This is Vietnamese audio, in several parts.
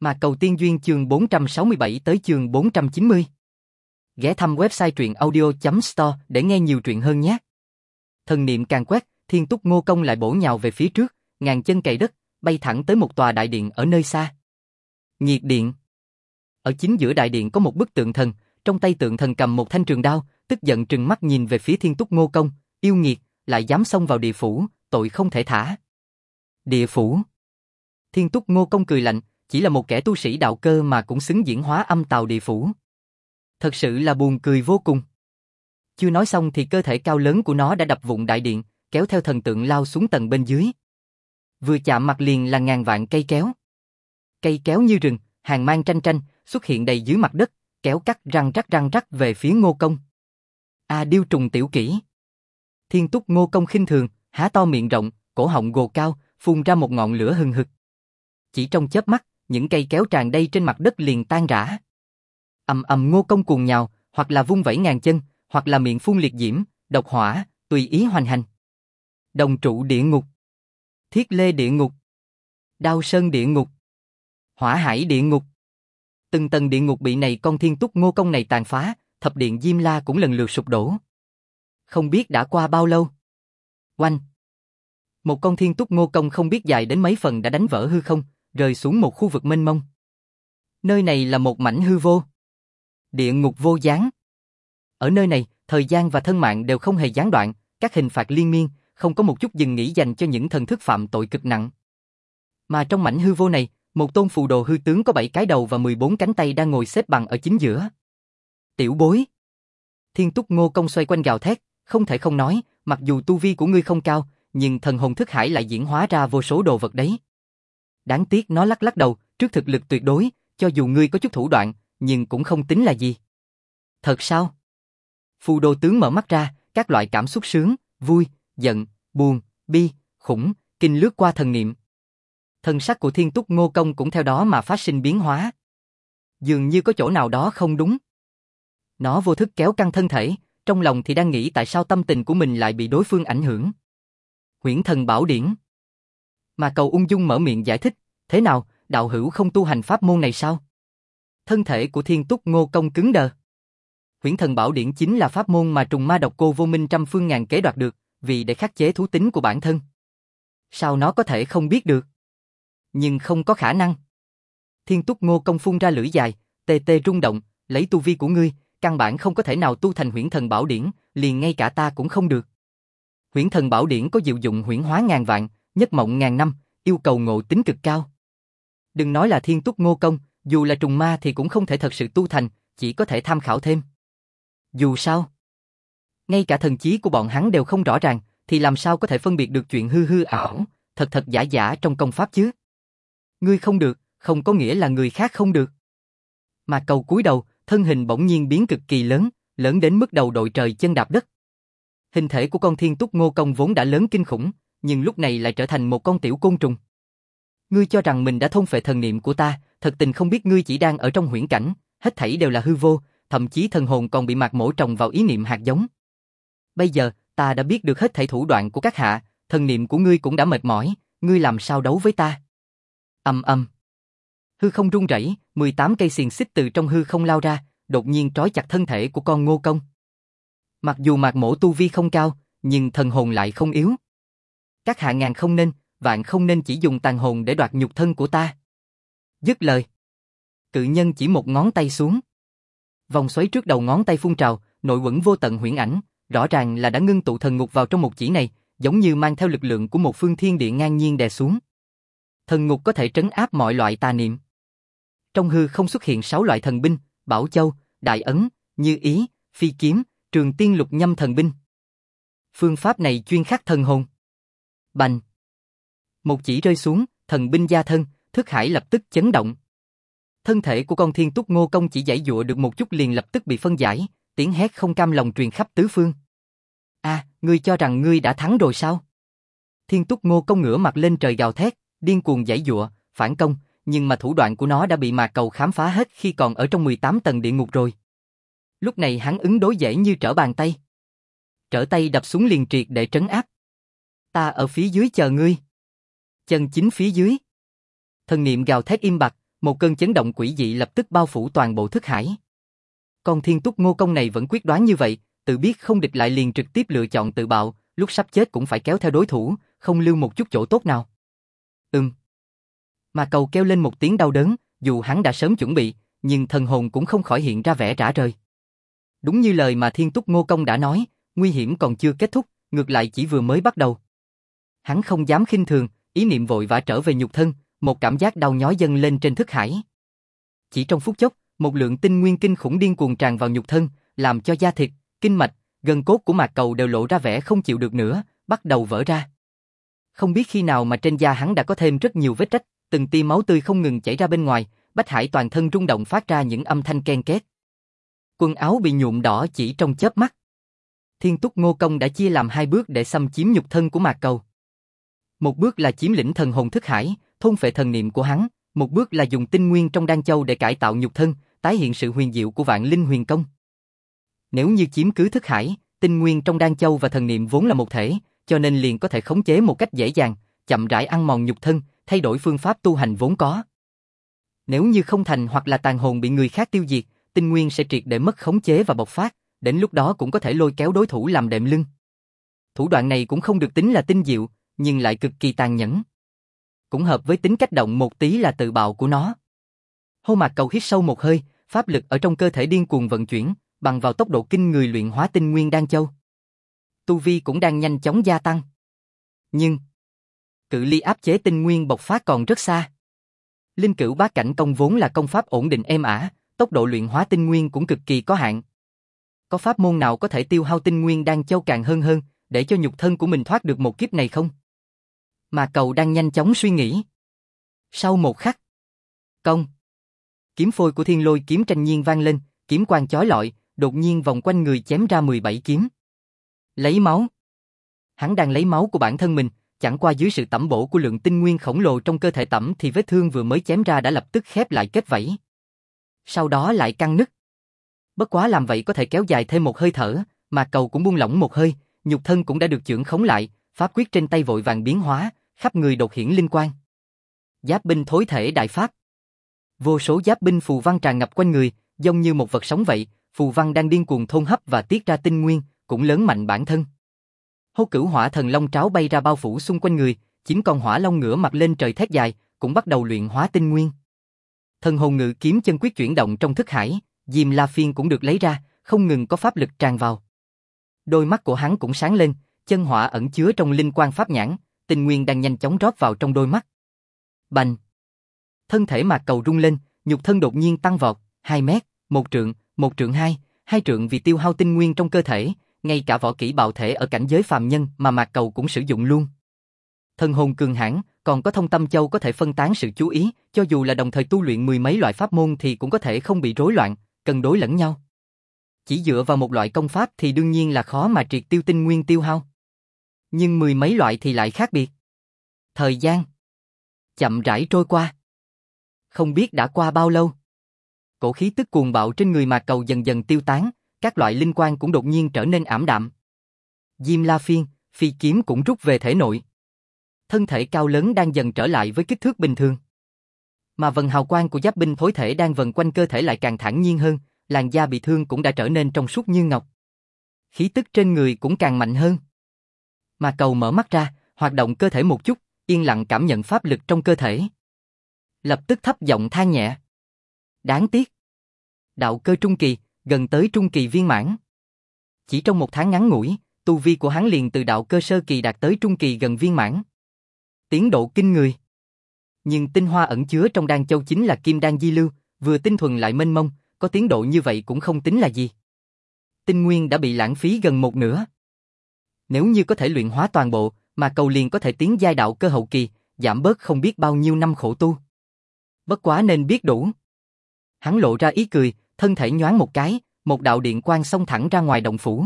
Mà Cầu Tiên Duyên chương 467 tới chương 490. Ghé thăm website truyện audio.store để nghe nhiều truyện hơn nhé. Thần niệm càng quét, Thiên Túc Ngô Công lại bổ nhào về phía trước, ngàn chân cày đất, bay thẳng tới một tòa đại điện ở nơi xa. Nhiệt điện. Ở chính giữa đại điện có một bức tượng thần, trong tay tượng thần cầm một thanh trường đao, tức giận trừng mắt nhìn về phía Thiên Túc Ngô Công, yêu nghiệt, lại dám xông vào địa phủ, tội không thể thả. Địa phủ. Thiên Túc Ngô Công cười lạnh, chỉ là một kẻ tu sĩ đạo cơ mà cũng xứng diễn hóa âm tào địa phủ. Thật sự là buồn cười vô cùng. Chưa nói xong thì cơ thể cao lớn của nó đã đập vụn đại điện, kéo theo thần tượng lao xuống tầng bên dưới. Vừa chạm mặt liền là ngàn vạn cây kéo. Cây kéo như rừng, hàng mang tranh tranh, xuất hiện đầy dưới mặt đất, kéo cắt răng rắc về phía Ngô Công. Điêu trùng tiểu kỹ. Thiên Túc Ngô Công khinh thường, há to miệng rộng, cổ họng gồ cao, phun ra một ngọn lửa hừng hực. Chỉ trong chớp mắt, những cây kéo tràn đầy trên mặt đất liền tan rã. Ầm ầm Ngô Công cuồng nhào, hoặc là vung vẩy ngàn chân, hoặc là miệng phun liệt diễm, độc hỏa, tùy ý hoành hành. Đồng trụ địa ngục, thiết lê địa ngục, đao sơn địa ngục, hỏa hải địa ngục. Từng tầng địa ngục bị này con Thiên Túc Ngô Công này tàn phá, thập điện Diêm La cũng lần lượt sụp đổ. Không biết đã qua bao lâu. Oanh! Một con Thiên Túc Ngô Công không biết dài đến mấy phần đã đánh vỡ hư không, rơi xuống một khu vực mênh mông. Nơi này là một mảnh hư vô. Địa ngục vô gián. Ở nơi này, thời gian và thân mạng đều không hề gián đoạn, các hình phạt liên miên, không có một chút dừng nghỉ dành cho những thần thức phạm tội cực nặng. Mà trong mảnh hư vô này, một tôn phù đồ hư tướng có 7 cái đầu và 14 cánh tay đang ngồi xếp bằng ở chính giữa. Tiểu bối. Thiên Túc Ngô Công xoay quanh gào thét, không thể không nói, mặc dù tu vi của ngươi không cao, nhưng thần hồn thức hải lại diễn hóa ra vô số đồ vật đấy. Đáng tiếc nó lắc lắc đầu, trước thực lực tuyệt đối, cho dù ngươi có chút thủ đoạn, nhưng cũng không tính là gì. Thật sao? Phù đồ tướng mở mắt ra, các loại cảm xúc sướng, vui, giận, buồn, bi, khủng, kinh lướt qua thần niệm. Thần sắc của Thiên Túc Ngô Công cũng theo đó mà phát sinh biến hóa. Dường như có chỗ nào đó không đúng. Nó vô thức kéo căng thân thể, trong lòng thì đang nghĩ tại sao tâm tình của mình lại bị đối phương ảnh hưởng. Huyễn Thần Bảo Điển. Mà Cầu ung dung mở miệng giải thích, thế nào, đạo hữu không tu hành pháp môn này sao? Thân thể của Thiên Túc Ngô Công cứng đờ. Huyễn Thần Bảo Điển chính là pháp môn mà trùng ma độc cô vô minh trăm phương ngàn kế đoạt được, vì để khắc chế thú tính của bản thân. Sao nó có thể không biết được? Nhưng không có khả năng. Thiên Túc Ngô Công phun ra lưỡi dài, tê tê rung động, lấy tu vi của ngươi, căn bản không có thể nào tu thành Huyễn Thần Bảo Điển, liền ngay cả ta cũng không được. Huyễn Thần Bảo Điển có diệu dụng huyễn hóa ngàn vạn, nhất mộng ngàn năm, yêu cầu ngộ tính cực cao. Đừng nói là Thiên Túc Ngô Công, dù là trùng ma thì cũng không thể thật sự tu thành, chỉ có thể tham khảo thêm. Dù sao, ngay cả thần trí của bọn hắn đều không rõ ràng, thì làm sao có thể phân biệt được chuyện hư hư ảo, thật thật giả giả trong công pháp chứ? Ngươi không được, không có nghĩa là người khác không được. Mà Cầu cúi đầu, thân hình bỗng nhiên biến cực kỳ lớn, lớn đến mức đầu đội trời chân đạp đất. Hình thể của con Thiên Túc Ngô Công vốn đã lớn kinh khủng, nhưng lúc này lại trở thành một con tiểu côn trùng. Ngươi cho rằng mình đã thôn phệ thần niệm của ta, thật tình không biết ngươi chỉ đang ở trong huyễn cảnh, hết thảy đều là hư vô, thậm chí thần hồn còn bị mạt mổ trồng vào ý niệm hạt giống. Bây giờ, ta đã biết được hết thảy thủ đoạn của các hạ, thần niệm của ngươi cũng đã mệt mỏi, ngươi làm sao đấu với ta? Ầm ầm. Hư không rung rẩy, 18 cây xiềng xích từ trong hư không lao ra, đột nhiên trói chặt thân thể của con Ngô Công. Mặc dù mạt mổ tu vi không cao, nhưng thần hồn lại không yếu. Các hạ ngàn không nên, vạn không nên chỉ dùng tàn hồn để đoạt nhục thân của ta. Dứt lời, cự nhân chỉ một ngón tay xuống. Vòng xoáy trước đầu ngón tay phun trào, nội quẩn vô tận huyễn ảnh, rõ ràng là đã ngưng tụ thần ngục vào trong một chỉ này, giống như mang theo lực lượng của một phương thiên địa ngang nhiên đè xuống. Thần ngục có thể trấn áp mọi loại tà niệm. Trong hư không xuất hiện 6 loại thần binh, Bảo Châu, Đại Ấn, Như Ý, Phi Kiếm, Trường Tiên Lục Nhâm thần binh. Phương pháp này chuyên khắc thần hồn. Bành! Một chỉ rơi xuống, thần binh gia thân, thức hải lập tức chấn động. Thân thể của con Thiên Túc Ngô Công chỉ giãy giụa được một chút liền lập tức bị phân giải, tiếng hét không cam lòng truyền khắp tứ phương. Ngươi cho rằng ngươi đã thắng rồi sao? Thiên Túc Ngô Công ngửa mặt lên trời gào thét, điên cuồng giãy giụa, phản công, nhưng mà thủ đoạn của nó đã bị Mạc Cầu khám phá hết khi còn ở trong 18 tầng địa ngục rồi. Lúc này hắn ứng đối dễ như trở bàn tay. Trở tay đập xuống liền triệt để trấn áp. Ta ở phía dưới chờ ngươi. Chân chính phía dưới. Thần niệm gào thét im bặt, một cơn chấn động quỷ dị lập tức bao phủ toàn bộ thức hải. Con Thiên Túc Ngô Công này vẫn quyết đoán như vậy, tự biết không địch lại liền trực tiếp lựa chọn tự bạo, lúc sắp chết cũng phải kéo theo đối thủ, không lưu một chút chỗ tốt nào. Mà Cầu kêu lên một tiếng đau đớn, dù hắn đã sớm chuẩn bị, nhưng thần hồn cũng không khỏi hiện ra vẻ rã rời. Đúng như lời mà Thiên Túc Ngô Công đã nói, nguy hiểm còn chưa kết thúc, ngược lại chỉ vừa mới bắt đầu. Hắn không dám khinh thường, ý niệm vội vã trở về nhục thân, một cảm giác đau nhói dâng lên trên thức hải. Chỉ trong phút chốc, một lượng tinh nguyên kinh khủng điên cuồng tràn vào nhục thân, làm cho da thịt, kinh mạch, gân cốt của Mạc Cầu đều lộ ra vẻ không chịu được nữa, bắt đầu vỡ ra. Không biết khi nào mà trên da hắn đã có thêm rất nhiều vết rách, từng tia máu tươi không ngừng chảy ra bên ngoài, Bách Hải toàn thân rung động phát ra những âm thanh ken két. Quần áo bị nhuộm đỏ chỉ trong chớp mắt. Thiên Túc Ngô Công đã chia làm hai bước để xâm chiếm nhục thân của Mạc Cầu. Một bước là chiếm lĩnh thần hồn thức hải, thôn phệ thần niệm của hắn, một bước là dùng tinh nguyên trong đan châu để cải tạo nhục thân, tái hiện sự huyền diệu của Vạn Linh Huyền Công. Nếu như chiếm cứ thức hải, tinh nguyên trong đan châu và thần niệm vốn là một thể, cho nên liền có thể khống chế một cách dễ dàng, chậm rãi ăn mòn nhục thân, thay đổi phương pháp tu hành vốn có. Nếu như không thành hoặc là tàn hồn bị người khác tiêu diệt, tinh nguyên sẽ triệt để mất khống chế và bộc phát, đến lúc đó cũng có thể lôi kéo đối thủ làm đệm lưng. Thủ đoạn này cũng không được tính là tinh diệu, nhưng lại cực kỳ tàn nhẫn. Cũng hợp với tính cách động một tí là tự bạo của nó. Hô Mạc Cầu hít sâu một hơi, pháp lực ở trong cơ thể điên cuồng vận chuyển, bằng vào tốc độ kinh người luyện hóa tinh nguyên đan châu. Tu vi cũng đang nhanh chóng gia tăng. Nhưng cự ly áp chế tinh nguyên bộc phát còn rất xa. Linh Cửu Bá Cảnh Công vốn là công pháp ổn định êm ả, tốc độ luyện hóa tinh nguyên cũng cực kỳ có hạn. Có pháp môn nào có thể tiêu hao tinh nguyên đan châu càng hơn, để cho nhục thân của mình thoát được một kiếp này không? Mà Cầu đang nhanh chóng suy nghĩ. Sau một khắc, công, kiếm phôi của Thiên Lôi kiếm tranh nhiên vang lên, kiếm quang chói lọi, đột nhiên vòng quanh người chém ra 17 kiếm. Lấy máu. Hắn đang lấy máu của bản thân mình, chẳng qua dưới sự tẩm bổ của lượng tinh nguyên khổng lồ trong cơ thể tẩm thì vết thương vừa mới chém ra đã lập tức khép lại kết vảy. Sau đó lại căng nứt. Bất quá làm vậy có thể kéo dài thêm một hơi thở, mà Cầu cũng buông lỏng một hơi, nhục thân cũng đã được chưởng khống lại, pháp quyết trên tay vội vàng biến hóa, khắp người đột hiển linh quang. Giáp binh thối thể đại pháp. Vô số giáp binh phù văn tràn ngập quanh người, giống như một vật sống vậy, phù văn đang điên cuồng thôn hấp và tiết ra tinh nguyên, cũng lớn mạnh bản thân. Hô Cửu Hỏa Thần Long tráo bay ra bao phủ xung quanh người, 9 con hỏa long ngửa mặt lên trời thét dài, cũng bắt đầu luyện hóa tinh nguyên. Thần hồn ngự kiếm chân quyết chuyển động trong thức hải, Diêm La Phiên cũng được lấy ra, không ngừng có pháp lực tràn vào. Đôi mắt của hắn cũng sáng lên, chân hỏa ẩn chứa trong linh quang pháp nhãn, tinh nguyên đang nhanh chóng rót vào trong đôi mắt. Bành! Thân thể Mạc Cầu rung lên, nhục thân đột nhiên tăng vọt, 2 mét, 1 trượng 2, 2 trượng vì tiêu hao tinh nguyên trong cơ thể, ngay cả võ kỹ bạo thể ở cảnh giới phàm nhân mà Mạc Cầu cũng sử dụng luôn. Thần hồn cường hãn, còn có thông tâm châu có thể phân tán sự chú ý, cho dù là đồng thời tu luyện mười mấy loại pháp môn thì cũng có thể không bị rối loạn, cân đối lẫn nhau. Chỉ dựa vào một loại công pháp thì đương nhiên là khó mà triệt tiêu tinh nguyên tiêu hao. Nhưng mười mấy loại thì lại khác biệt. Thời gian chậm rãi trôi qua. Không biết đã qua bao lâu. Cổ khí tức cuồng bạo trên người Mạc Cầu dần dần tiêu tán, các loại linh quang cũng đột nhiên trở nên ảm đạm. Diêm La Phiên, phi kiếm cũng rút về thể nội. Thân thể cao lớn đang dần trở lại với kích thước bình thường. Mà vần hào quang của giáp binh thối thể đang vần quanh cơ thể lại càng thản nhiên hơn, làn da bị thương cũng đã trở nên trong suốt như ngọc. Khí tức trên người cũng càng mạnh hơn. Mạc Cầu mở mắt ra, hoạt động cơ thể một chút, yên lặng cảm nhận pháp lực trong cơ thể. Lập tức thấp giọng than nhẹ. Đáng tiếc. Đạo cơ trung kỳ, gần tới trung kỳ viên mãn. Chỉ trong 1 tháng ngắn ngủi, tu vi của hắn liền từ đạo cơ sơ kỳ đạt tới trung kỳ gần viên mãn. Tiến độ kinh người. Nhưng tinh hoa ẩn chứa trong đan châu chính là kim đan di lưu, vừa tinh thuần lại mênh mông, có tiến độ như vậy cũng không tính là gì. Tinh nguyên đã bị lãng phí gần một nửa. Nếu như có thể luyện hóa toàn bộ, mà Cầu liền có thể tiến giai đạo cơ hậu kỳ, giảm bớt không biết bao nhiêu năm khổ tu. Bất quá nên biết đủ. Hắn lộ ra ý cười, thân thể nhoáng một cái, một đạo điện quang xông thẳng ra ngoài động phủ.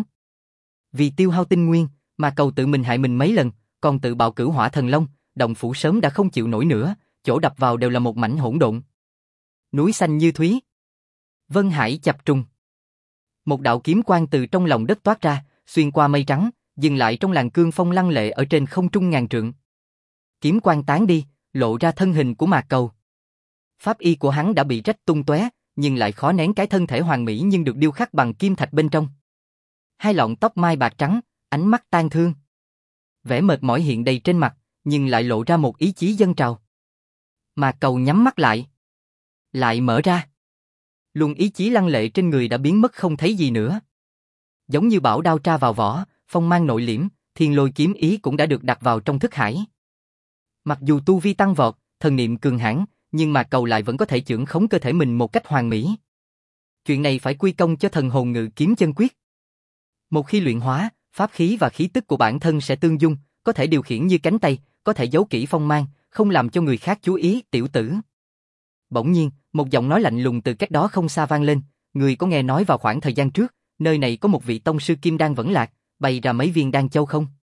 Vì tiêu hao tinh nguyên, mà Cầu tự mình hại mình mấy lần, còn tự bạo Cửu Hỏa Thần Long, động phủ sớm đã không chịu nổi nữa, chỗ đập vào đều là một mảnh hỗn độn. Núi xanh như thúy, vân hải chập trùng. Một đạo kiếm quang từ trong lòng đất toát ra, xuyên qua mây trắng, dừng lại trong làn cương phong lăng lệ ở trên không trung ngàn trượng. Kiếm quang tán đi, lộ ra thân hình của Mạc Cầu. Pháp y của hắn đã bị rách tung tóe, nhưng lại khó nén cái thân thể hoàn mỹ nhưng được điêu khắc bằng kim thạch bên trong. Hai lọn tóc mai bạc trắng, ánh mắt tang thương. Vẻ mệt mỏi hiện đầy trên mặt, nhưng lại lộ ra một ý chí dâng trào. Mạc Cầu nhắm mắt lại mở ra. Luồng ý chí lăng lệ trên người đã biến mất không thấy gì nữa. Giống như bảo đao tra vào vỏ, phong mang nội liễm, thiên lôi kiếm ý cũng đã được đặt vào trong thức hải. Mặc dù tu vi tăng vọt, thần niệm cường hãn, nhưng Mạc Cầu lại vẫn có thể chưởng khống cơ thể mình một cách hoàn mỹ. Chuyện này phải quy công cho thần hồn ngự kiếm chân quyết. Một khi luyện hóa, pháp khí và khí tức của bản thân sẽ tương dung, có thể điều khiển như cánh tay, có thể giấu kỹ phong mang, không làm cho người khác chú ý, tiểu tử. Bỗng nhiên, một giọng nói lạnh lùng từ cách đó không xa vang lên, người có nghe nói vào khoảng thời gian trước, nơi này có một vị tông sư kim đan vẫn lạc, bày ra mấy viên đan châu không?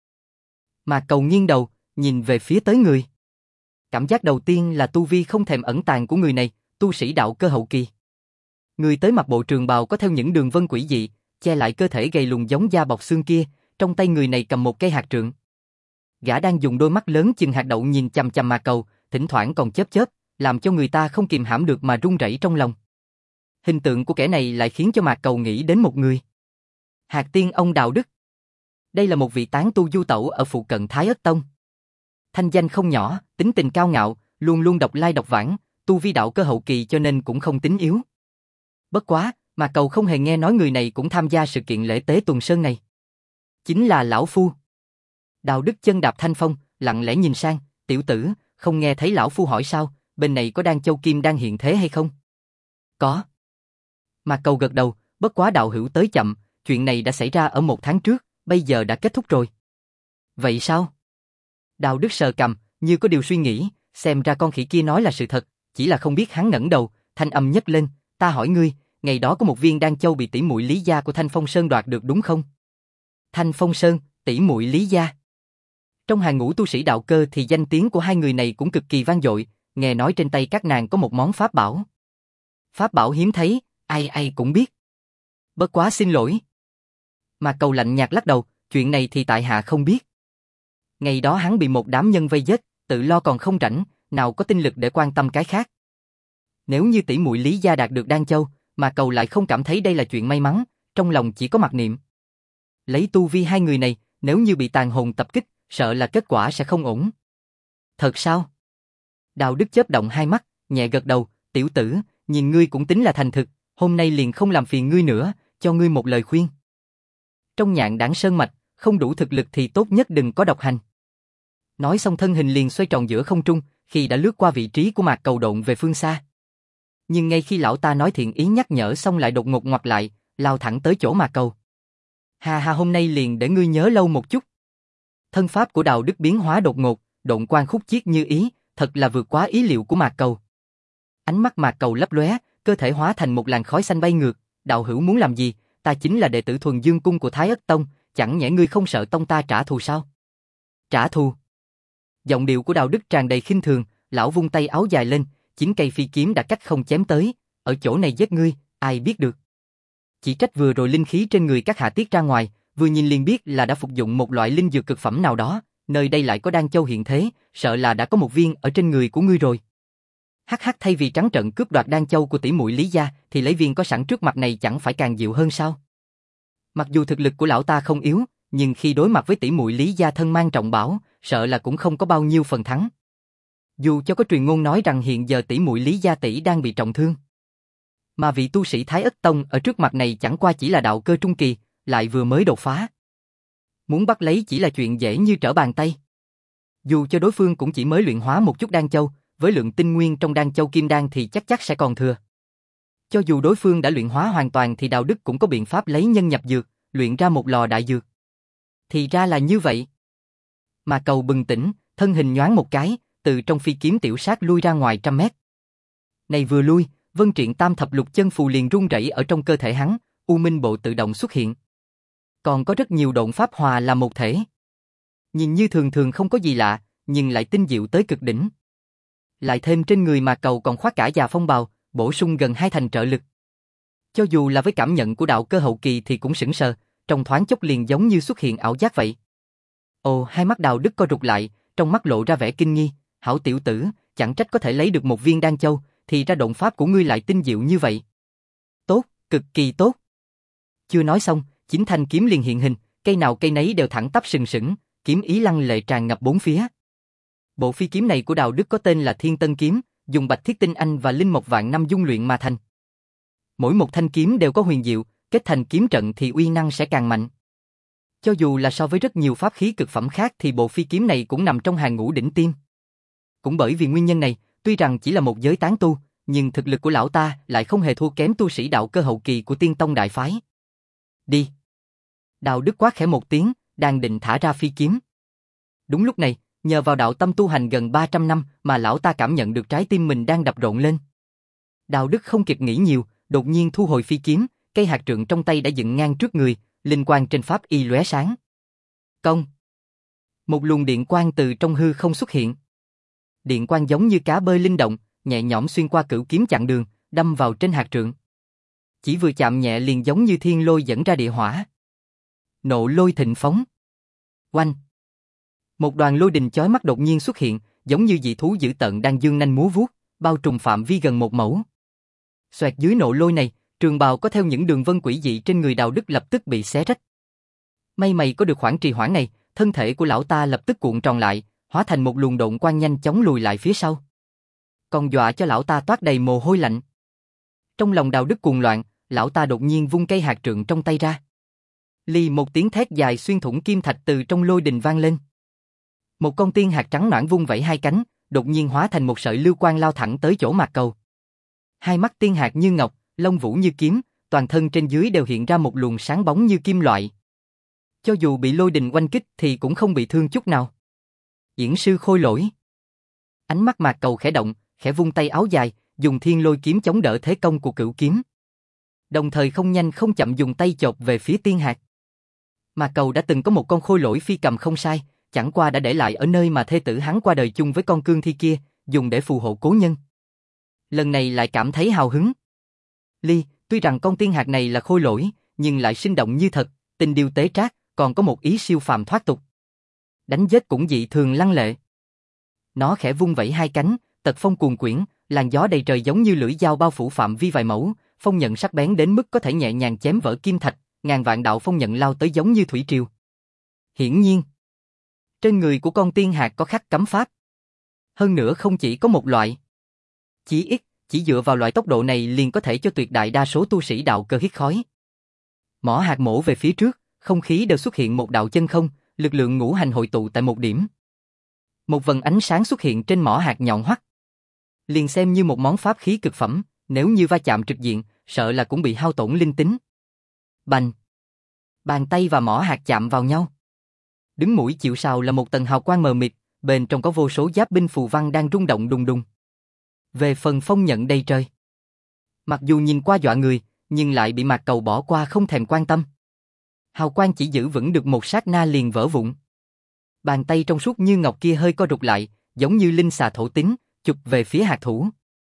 Mạc Cầu nghiêng đầu, nhìn về phía tới người. Cảm giác đầu tiên là tu vi không thèm ẩn tàng của người này, tu sĩ đạo cơ hậu kỳ. Người tới mặc bộ trường bào có theo những đường vân quỷ dị, che lại cơ thể gầy lùn giống da bọc xương kia, trong tay người này cầm một cây hạt trượng. Gã đang dùng đôi mắt lớn chừng hạt đậu nhìn chằm chằm Mạc Cầu, thỉnh thoảng còn chớp chớp, làm cho người ta không kìm hãm được mà run rẩy trong lòng. Hình tượng của kẻ này lại khiến cho Mạc Cầu nghĩ đến một người. Hạt Tiên Ông Đạo Đức. Đây là một vị tán tu du tẩu ở phụ cận Thái Ất Tông. Thanh danh không nhỏ, tính tình cao ngạo, luôn luôn độc lai độc vãng, tu vi đạo cơ hậu kỳ cho nên cũng không tính yếu. Bất quá, Mạc Cầu không hề nghe nói người này cũng tham gia sự kiện lễ tế Tuần Sơn này. Chính là lão phu. Đạo Đức chân đạp thanh phong, lặng lẽ nhìn sang, tiểu tử, không nghe thấy lão phu hỏi sao, bên này có đan châu kim đang hiện thế hay không? Có. Mạc Cầu gật đầu, bất quá đạo hữu tới chậm, chuyện này đã xảy ra ở 1 tháng trước, bây giờ đã kết thúc rồi. Vậy sao? Đạo Đức sờ cằm, như có điều suy nghĩ, xem ra con khỉ kia nói là sự thật, chỉ là không biết hắn ngẩng đầu, thanh âm nhấc lên, ta hỏi ngươi, ngày đó có một viên đan châu bị tỷ muội Lý gia của Thanh Phong Sơn đoạt được đúng không? Thanh Phong Sơn, tỷ muội Lý gia. Trong hàng ngũ tu sĩ đạo cơ thì danh tiếng của hai người này cũng cực kỳ vang dội, nghe nói trên tay các nàng có một món pháp bảo. Pháp bảo hiếm thấy, ai ai cũng biết. Bất quá xin lỗi. Mạc Cầu lạnh nhạt lắc đầu, chuyện này thì tại hạ không biết. Ngày đó hắn bị một đám nhân vây giết, tự lo còn không rảnh, nào có tinh lực để quan tâm cái khác. Nếu như tỷ muội Lý gia đạt được đan châu, Mạc Cầu lại không cảm thấy đây là chuyện may mắn, trong lòng chỉ có mặc niệm. Lấy tu vi hai người này, nếu như bị tàn hồn tập kích, sợ là kết quả sẽ không ổn. Thật sao? Đạo Đức chớp động hai mắt, nhẹ gật đầu, tiểu tử, nhìn ngươi cũng tính là thành thực, hôm nay liền không làm phiền ngươi nữa, cho ngươi một lời khuyên. Trong Nhạn Đảng Sơn Mạch, không đủ thực lực thì tốt nhất đừng có độc hành. Nói xong thân hình liền xoay tròn giữa không trung, khi đã lướt qua vị trí của Mạc Cầu độn về phương xa. Nhưng ngay khi lão ta nói thiện ý nhắc nhở xong lại đột ngột ngoặt lại, lao thẳng tới chỗ Mạc Cầu. Hà hà, hôm nay liền để ngươi nhớ lâu một chút. Thân pháp của Đạo Đức biến hóa đột ngột, độn quang khúc chiết như ý, thật là vượt quá ý liệu của Mạc Cầu. Ánh mắt Mạc Cầu lấp lóe, cơ thể hóa thành một làn khói xanh bay ngược, đạo hữu muốn làm gì? Ta chính là đệ tử Thuần Dương Cung của Thái Ất Tông, chẳng nhẽ ngươi không sợ tông ta trả thù sao? Trả thù? Giọng điệu của Đạo Đức tràn đầy khinh thường, lão vung tay áo dài lên, 9 cây phi kiếm đã cách không chém tới, ở chỗ này giết ngươi, ai biết được. Chỉ trách vừa rồi linh khí trên người các hạ tiết ra ngoài, vừa nhìn liền biết là đã phục dụng một loại linh dược cực phẩm nào đó, nơi đây lại có đan châu hiện thế, sợ là đã có một viên ở trên người của ngươi rồi. Hắc hắc, thay vì trắng trợn cướp đoạt đan châu của tỷ muội Lý gia, thì lấy viên có sẵn trước mặt này chẳng phải càng dịu hơn sao? Mặc dù thực lực của lão ta không yếu, nhưng khi đối mặt với tỷ muội Lý gia thân mang trọng bảo, sợ là cũng không có bao nhiêu phần thắng. Dù cho có truyền ngôn nói rằng hiện giờ tỷ muội Lý gia tỷ đang bị trọng thương, mà vị tu sĩ Thái Ất Tông ở trước mặt này chẳng qua chỉ là đạo cơ trung kỳ, lại vừa mới đột phá. Muốn bắt lấy chỉ là chuyện dễ như trở bàn tay. Dù cho đối phương cũng chỉ mới luyện hóa một chút đan châu, với lượng tinh nguyên trong đan châu kim đan thì chắc sẽ còn thừa. Cho dù đối phương đã luyện hóa hoàn toàn thì Đạo Đức cũng có biện pháp lấy nhân nhập dược, luyện ra một lò đại dược. Thì ra là như vậy. Mà Cầu bừng tỉnh, thân hình nhoáng một cái, từ trong phi kiếm tiểu sát lui ra ngoài 100 mét. Này vừa lui, Vân Triện Tam Thập Lục Chân Phù liền rung rẩy ở trong cơ thể hắn, U Minh Bộ tự động xuất hiện. Còn có rất nhiều độn pháp hòa là một thể. Nhìn như thường thường không có gì lạ, nhưng lại tinh diệu tới cực đỉnh. Lại thêm trên người Mạc Cầu còn khoác cả già phong bào, bổ sung gần 2 thành trợ lực. Cho dù là với cảm nhận của đạo cơ hậu kỳ thì cũng sững sờ, trong thoáng chốc liền giống như xuất hiện ảo giác vậy. Ồ, hai mắt Đạo Đức co rụt lại, trong mắt lộ ra vẻ kinh nghi, hảo tiểu tử, chẳng trách có thể lấy được một viên đan châu, thì ra độn pháp của ngươi lại tinh diệu như vậy. Tốt, cực kỳ tốt. Chưa nói xong, chính thanh kiếm liền hiện hình, cây nào cây nấy đều thẳng tắp sừng sững, kiếm ý lăng lệ tràn ngập bốn phía. Bộ phi kiếm này của Đào Đức có tên là Thiên Tân Kiếm, dùng bạch thiết tinh anh và linh mộc vạn năm dung luyện mà thành. Mỗi một thanh kiếm đều có huyền diệu, kết thành kiếm trận thì uy năng sẽ càng mạnh. Cho dù là so với rất nhiều pháp khí cực phẩm khác thì bộ phi kiếm này cũng nằm trong hàng ngũ đỉnh tiêm. Cũng bởi vì nguyên nhân này, tuy rằng chỉ là một giới tán tu, nhưng thực lực của lão ta lại không hề thua kém tu sĩ đạo cơ hậu kỳ của Tiên Tông đại phái. Đi. Đào Đức quát khẽ một tiếng, đang định thả ra phi kiếm. Đúng lúc này, nhờ vào đạo tâm tu hành gần 300 năm mà lão ta cảm nhận được trái tim mình đang đập rộn lên. Đào Đức không kịp nghĩ nhiều, đột nhiên thu hồi phi kiếm, cây hạt trượng trong tay đã dựng ngang trước người, linh quang trên pháp y lóe sáng. Công. Một luồng điện quang từ trong hư không xuất hiện. Điện quang giống như cá bơi linh động, nhẹ nhõm xuyên qua cửu kiếm chặn đường, đâm vào trên hạt trượng. Chỉ vừa chạm nhẹ liền giống như thiên lôi dẫn ra địa hỏa. Nộ lôi thịnh phóng. Oanh. Một đoàn lôi đình chói mắt đột nhiên xuất hiện, giống như dị thú dữ tợn đang dương nanh múa vuốt, bao trùm phạm vi gần một mẫu. Xoẹt dưới nộ lôi này, trường bào có theo những đường vân quỷ dị trên người Đào Đức lập tức bị xé rách. May mày có được khoảng trì hoãn này, thân thể của lão ta lập tức cuộn tròn lại, hóa thành một luồng độn quang nhanh chóng lùi lại phía sau. Còn dọa cho lão ta toát đầy mồ hôi lạnh. Trong lòng Đào Đức cuồng loạn, lão ta đột nhiên vung cây hạt trượng trong tay ra. Lì một tiếng thét dài xuyên thủng kim thạch từ trong lôi đình vang lên. Một con tiên hạt trắng nõn vung vẩy hai cánh, đột nhiên hóa thành một sợi lưu quang lao thẳng tới chỗ Mạc Cầu. Hai mắt tiên hạt như ngọc, lông vũ như kiếm, toàn thân trên dưới đều hiện ra một luồng sáng bóng như kim loại. Cho dù bị lôi đình oanh kích thì cũng không bị thương chút nào. Yển sư Khôi Lỗi. Ánh mắt Mạc Cầu khẽ động, khẽ vung tay áo dài, dùng thiên lôi kiếm chống đỡ thế công của cửu kiếm. Đồng thời không nhanh không chậm dùng tay chộp về phía tiên hạt. Mạc Cầu đã từng có một con khôi lỗi phi cầm không sai, chẳng qua đã để lại ở nơi mà thê tử hắn qua đời chung với con cương thi kia, dùng để phù hộ cố nhân. Lần này lại cảm thấy hào hứng. Ly, tuy rằng con tiên hạt này là khôi lỗi, nhưng lại sinh động như thật, tình điều tế trác, còn có một ý siêu phàm thoát tục. Đánh giết cũng dị thường lăng lệ. Nó khẽ vung vẩy hai cánh, tật phong cuồn quyển, làn gió đầy trời giống như lưỡi dao bao phủ phạm vi vài mẫu, phong nhận sắc bén đến mức có thể nhẹ nhàng chém vỡ kim thạch, ngàn vạn đạo phong nhận lao tới giống như thủy triều. Hiển nhiên, trên người của con tiên hạt có khắc cấm pháp. Hơn nữa không chỉ có một loại. Chỉ ít, chỉ dựa vào loại tốc độ này liền có thể cho tuyệt đại đa số tu sĩ đạo cơ hít khói. Mỏ hạt mổ về phía trước, không khí đều xuất hiện một đạo chân không, lực lượng ngũ hành hội tụ tại một điểm. Một vần ánh sáng xuất hiện trên mỏ hạt nhọn hoắt. Liền xem như một món pháp khí cực phẩm, nếu như va chạm trực diện, sợ là cũng bị hao tổn linh tính. Bành! Bàn tay và mỏ hạt chạm vào nhau. Đứng mũi chịu sào là một tầng hào quang mờ mịt, bên trong có vô số giáp binh phù văn đang rung động đùng đùng. Về phần phong nhận đầy trời. Mặc dù nhìn qua dọa người, nhưng lại bị Mạc Cầu bỏ qua không thèm quan tâm. Hào quang chỉ giữ vững được một sát na liền vỡ vụn. Bàn tay trong suốt như ngọc kia hơi co rụt lại, giống như linh xà thổ tính, chụp về phía hạt thủ.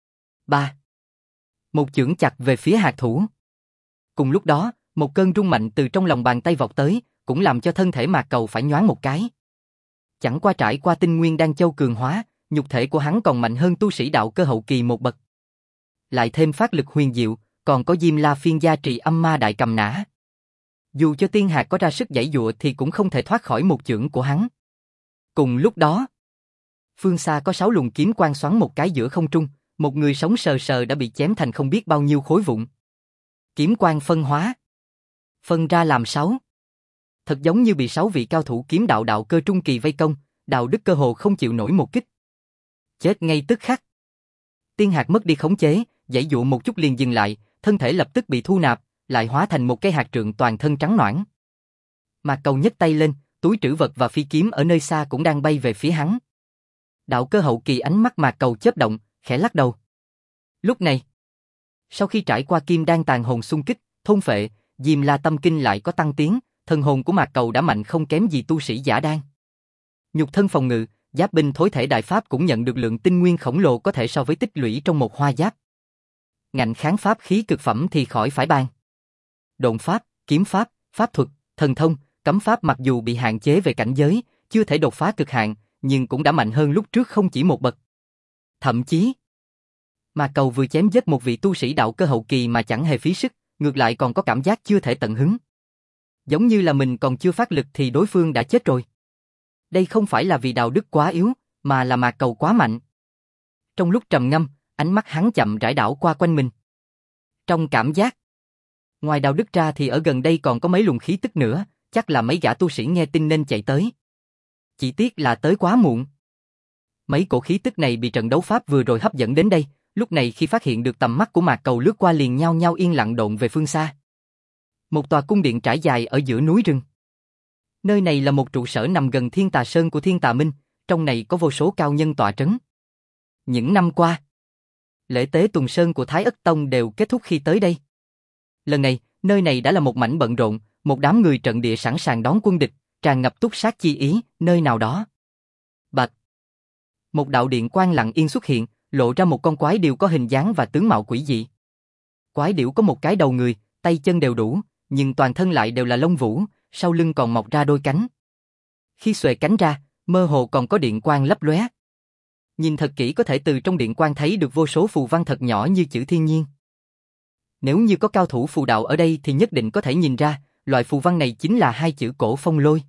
3. Một chưởng chặt về phía hạt thủ. Cùng lúc đó, một cơn rung mạnh từ trong lòng bàn tay vọt tới, cũng làm cho thân thể Mạc Cầu phải nhoáng một cái. Chẳng qua trải qua tinh nguyên đan châu cường hóa, nhục thể của hắn còn mạnh hơn tu sĩ đạo cơ hậu kỳ một bậc. Lại thêm phát lực huyền diệu, còn có Diêm La Phiên gia trì âm ma đại cầm nã. Dù cho tiên hạt có ra sức giãy giụa thì cũng không thể thoát khỏi một chưởng của hắn. Cùng lúc đó, phương xa có 6 luồng kiếm quang xoắn một cái giữa không trung, một người sống sờ sờ đã bị chém thành không biết bao nhiêu khối vụn. Kiếm quang phân hóa, phân ra làm 6. Thật giống như bị 6 vị cao thủ kiếm đạo đạo cơ trung kỳ vây công, Đạo Đức cơ hồ không chịu nổi một kích. Chết ngay tức khắc. Tiên hạt mất đi khống chế, giãy giụa một chút liền dừng lại, thân thể lập tức bị thu nạp, lại hóa thành một cái hạt trượng toàn thân trắng nõn. Mạc Cầu nhấc tay lên, túi trữ vật và phi kiếm ở nơi xa cũng đang bay về phía hắn. Đạo cơ hậu kỳ ánh mắt Mạc Cầu chớp động, khẽ lắc đầu. Lúc này, sau khi trải qua kim đan tàn hồn xung kích, thôn phệ, Diêm La tâm kinh lại có tăng tiến, thần hồn của Mạc Cầu đã mạnh không kém gì tu sĩ giả đan. Nhục thân phòng ngự, giáp binh thối thể đại pháp cũng nhận được lượng tinh nguyên khổng lồ có thể so với tích lũy trong một hoa giáp. Ngạnh kháng pháp khí cực phẩm thì khỏi phải bàn. Độn pháp, kiếm pháp, pháp thuật, thần thông, cấm pháp mặc dù bị hạn chế về cảnh giới, chưa thể đột phá cực hạn, nhưng cũng đã mạnh hơn lúc trước không chỉ một bậc. Thậm chí, Mà Cầu vừa chém giết một vị tu sĩ đạo cơ hậu kỳ mà chẳng hề phí sức, ngược lại còn có cảm giác chưa thể tận hứng. Giống như là mình còn chưa phát lực thì đối phương đã chết rồi. Đây không phải là vì đạo đức quá yếu, mà là Mạc Cầu quá mạnh. Trong lúc trầm ngâm, ánh mắt hắn chậm rãi đảo qua quanh mình. Trong cảm giác, ngoài đạo đức ra thì ở gần đây còn có mấy luồng khí tức nữa, chắc là mấy gã tu sĩ nghe tin nên chạy tới. Chỉ tiếc là tới quá muộn. Mấy cổ khí tức này bị trận đấu pháp vừa rồi hấp dẫn đến đây, lúc này khi phát hiện được tầm mắt của Mạc Cầu lướt qua liền nhao nhao yên lặng độn về phương xa. Một tòa cung điện trải dài ở giữa núi rừng. Nơi này là một trụ sở nằm gần Thiên Tà Sơn của Thiên Tà Minh, trong này có vô số cao nhân tọa trấn. Những năm qua, lễ tế Tuần Sơn của Thái Ất Tông đều kết thúc khi tới đây. Lần này, nơi này đã là một mảnh bận rộn, một đám người trận địa sẵn sàng đón quân địch, tràn ngập túc sát chi ý, nơi nào đó. Bạch. Một đạo điện quang lặng yên xuất hiện, lộ ra một con quái điểu có hình dáng và tướng mạo quỷ dị. Quái điểu có một cái đầu người, tay chân đều đủ, nhưng toàn thân lại đều là lông vũ, sau lưng còn mọc ra đôi cánh. Khi xuề cánh ra, mơ hồ còn có điện quang lấp lóe. Nhìn thật kỹ có thể từ trong điện quang thấy được vô số phù văn thật nhỏ như chữ thiên nhiên. Nếu như có cao thủ phù đạo ở đây thì nhất định có thể nhìn ra, loại phù văn này chính là hai chữ Cổ Phong Lôi.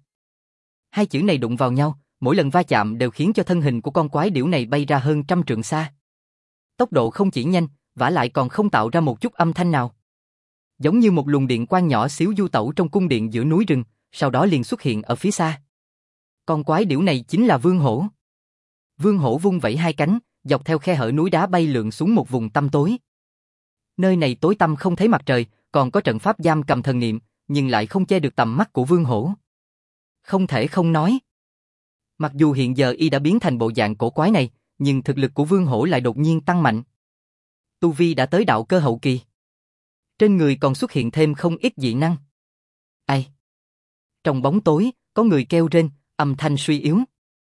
Hai chữ này đụng vào nhau, mỗi lần va chạm đều khiến cho thân hình của con quái điểu này bay ra hơn trăm trượng xa. Tốc độ không chỉ nhanh, vả lại còn không tạo ra một chút âm thanh nào. Giống như một luồng điện quang nhỏ xíu du tẩu trong cung điện giữa núi rừng, sau đó liền xuất hiện ở phía xa. Con quái điểu này chính là Vương Hổ. Vương Hổ vung vẩy hai cánh, dọc theo khe hở núi đá bay lượn xuống một vùng tăm tối. Nơi này tối tăm không thấy mặt trời, còn có trận pháp giam cầm thần niệm, nhưng lại không che được tầm mắt của Vương Hổ. Không thể không nói. Mặc dù hiện giờ y đã biến thành bộ dạng cổ quái này, nhưng thực lực của Vương Hổ lại đột nhiên tăng mạnh. Tu vi đã tới đạo cơ hậu kỳ. Trên người còn xuất hiện thêm không ít dị năng. Ai? Trong bóng tối, có người kêu rên, âm thanh suy yếu.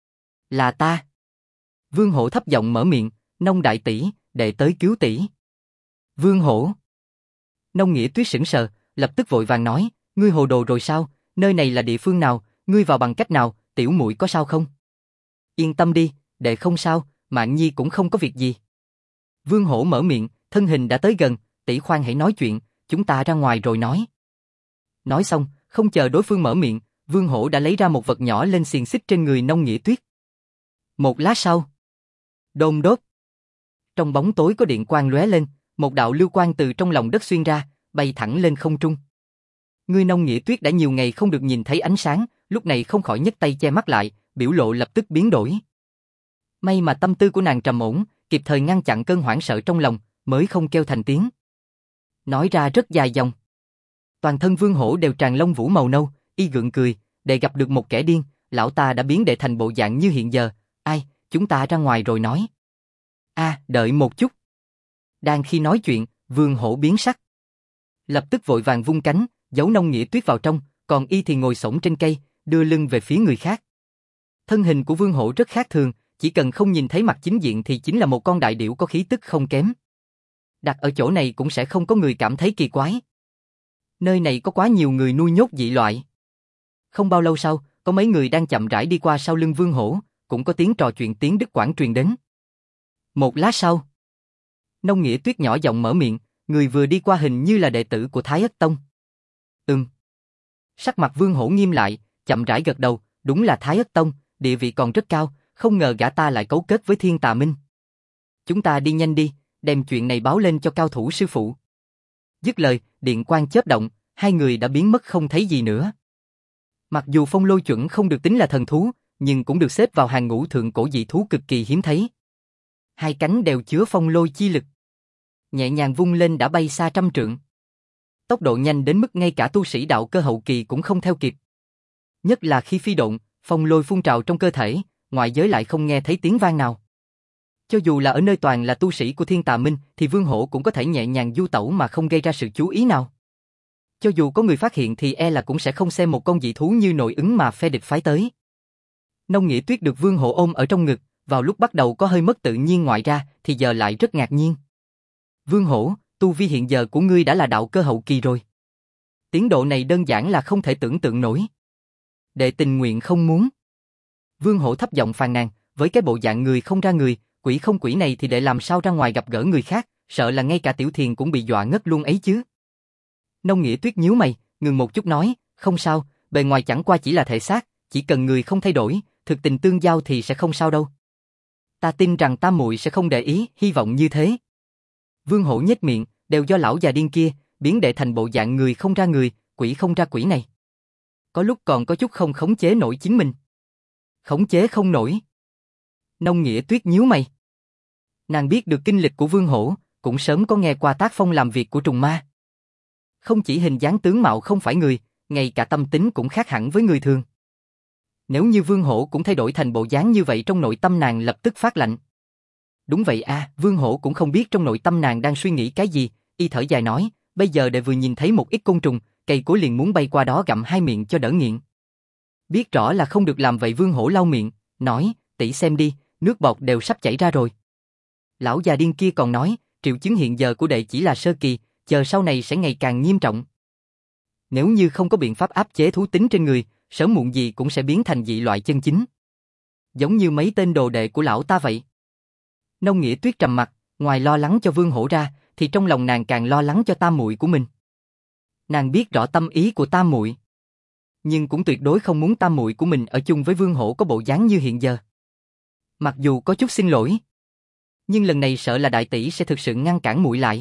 Là ta. Vương Hổ thấp giọng mở miệng, Nông đại tỷ, đệ tới cứu tỷ. Vương Hổ. Nông Nghĩa Tuyết sững sờ, lập tức vội vàng nói, ngươi hồ đồ rồi sao, nơi này là địa phương nào, ngươi vào bằng cách nào, tiểu muội có sao không? Yên tâm đi, đệ không sao, Mạn Nhi cũng không có việc gì. Vương Hổ mở miệng, thân hình đã tới gần, tỷ khoan hãy nói chuyện, chúng ta ra ngoài rồi nói. Nói xong, không chờ đối phương mở miệng, Vương Hổ đã lấy ra một vật nhỏ lên xiềng xích trên người Nông Nghĩa Tuyết. Một lát sau, đôn đốt. Trong bóng tối có điện quang lóe lên, một đạo lưu quang từ trong lòng đất xuyên ra, bay thẳng lên không trung. Người Nông Nghĩa Tuyết đã nhiều ngày không được nhìn thấy ánh sáng, lúc này không khỏi nhấc tay che mắt lại, biểu lộ lập tức biến đổi. May mà tâm tư của nàng trầm ổn, kịp thời ngăn chặn cơn hoảng sợ trong lòng, mới không kêu thành tiếng. Nói ra rất dài dòng. Toàn thân Vương Hổ đều tràn lông vũ màu nâu, y gượng cười, để gặp được một kẻ điên, lão ta đã biến đệ thành bộ dạng như hiện giờ, ai, chúng ta ra ngoài rồi nói. Đợi một chút. Đang khi nói chuyện, Vương Hổ biến sắc. Lập tức vội vàng vung cánh, giấu Nông Nghĩa Tuyết vào trong, còn y thì ngồi xổm trên cây, đưa lưng về phía người khác. Thân hình của Vương Hổ rất khác thường, chỉ cần không nhìn thấy mặt chính diện thì chính là một con đại điểu có khí tức không kém. Đặt ở chỗ này cũng sẽ không có người cảm thấy kỳ quái. Nơi này có quá nhiều người nuôi nhốt dị loại. Không bao lâu sau, có mấy người đang chậm rãi đi qua sau lưng Vương Hổ, cũng có tiếng trò chuyện tiếng Đức Quảng truyền đến. Một lát sau, Nông Nghĩa Tuyết nhỏ giọng mở miệng, người vừa đi qua hình như là đệ tử của Thái Ất Tông. Sắc mặt Vương Hổ nghiêm lại, chậm rãi gật đầu, đúng là Thái Ất Tông, địa vị còn rất cao, không ngờ gã ta lại cấu kết với Thiên Tà Minh. Chúng ta đi nhanh đi, đem chuyện này báo lên cho cao thủ sư phụ. Dứt lời, điện quang chớp động, hai người đã biến mất không thấy gì nữa. Mặc dù phong lôi chuẩn không được tính là thần thú, nhưng cũng được xếp vào hàng ngũ thượng cổ dị thú cực kỳ hiếm thấy. Hai cánh đều chứa phong lôi chi lực. Nhẹ nhàng vung lên đã bay xa trăm trượng. Tốc độ nhanh đến mức ngay cả tu sĩ đạo cơ hậu kỳ cũng không theo kịp. Nhất là khi phi độn, phong lôi phun trào trong cơ thể, ngoại giới lại không nghe thấy tiếng vang nào. Cho dù là ở nơi toàn là tu sĩ của Thiên Tà Minh thì Vương Hổ cũng có thể nhẹ nhàng du tẩu mà không gây ra sự chú ý nào. Cho dù có người phát hiện thì e là cũng sẽ không xem một con dị thú như nội ứng mà phe địch phái tới. Nông Nghĩa Tuyết được Vương Hổ ôm ở trong ngực, vào lúc bắt đầu có hơi mất tự nhiên ngoại ra thì giờ lại rất ngạc nhiên. Vương Hổ, tu vi hiện giờ của ngươi đã là đạo cơ hậu kỳ rồi. Tiến độ này đơn giản là không thể tưởng tượng nổi. Đệ tình nguyện không muốn. Vương Hổ thấp giọng phàn nàn, với cái bộ dạng người không ra người, quỷ không quỷ này thì để làm sao ra ngoài gặp gỡ người khác, sợ là ngay cả Tiểu Thiền cũng bị dọa ngất luôn ấy chứ. Nông Nghĩa Tuyết nhíu mày, ngừng một chút nói, không sao, bề ngoài chẳng qua chỉ là thể xác, chỉ cần người không thay đổi, thực tình tương giao thì sẽ không sao đâu. Ta tin rằng Tam muội sẽ không để ý, hy vọng như thế. Vương Hổ nhếch miệng, đều do lão già điên kia, biến đệ thành bộ dạng người không ra người, quỷ không ra quỷ này. Có lúc còn có chút không khống chế nổi chính mình. Khống chế không nổi. Nông Nghĩa Tuyết nhíu mày. Nàng biết được kinh lịch của Vương Hổ, cũng sớm có nghe qua tác phong làm việc của trùng ma. Không chỉ hình dáng tướng mạo không phải người, ngay cả tâm tính cũng khác hẳn với người thường. Nếu như Vương Hổ cũng thay đổi thành bộ dáng như vậy, trong nội tâm nàng lập tức phát lạnh. Đúng vậy a, Vương Hổ cũng không biết trong nội tâm nàng đang suy nghĩ cái gì, y thở dài nói, bây giờ đệ vừa nhìn thấy một ít côn trùng, cây cối liền muốn bay qua đó gặm hai miệng cho đỡ nghiện. Biết rõ là không được làm vậy, Vương Hổ lau miệng, nói, tỷ xem đi, nước bọt đều sắp chảy ra rồi. Lão già điên kia còn nói, triệu chứng hiện giờ của đệ chỉ là sơ kỳ, chờ sau này sẽ ngày càng nghiêm trọng. Nếu như không có biện pháp áp chế thú tính trên người, sớm muộn gì cũng sẽ biến thành dị loại chân chính. Giống như mấy tên đồ đệ của lão ta vậy. Nông Nghĩa Tuyết trầm mặt, ngoài lo lắng cho Vương Hổ ra, thì trong lòng nàng càng lo lắng cho tam muội của mình. Nàng biết rõ tâm ý của tam muội, nhưng cũng tuyệt đối không muốn tam muội của mình ở chung với Vương Hổ có bộ dáng như hiện giờ. Mặc dù có chút xin lỗi, nhưng lần này sợ là đại tỷ sẽ thực sự ngăn cản muội lại.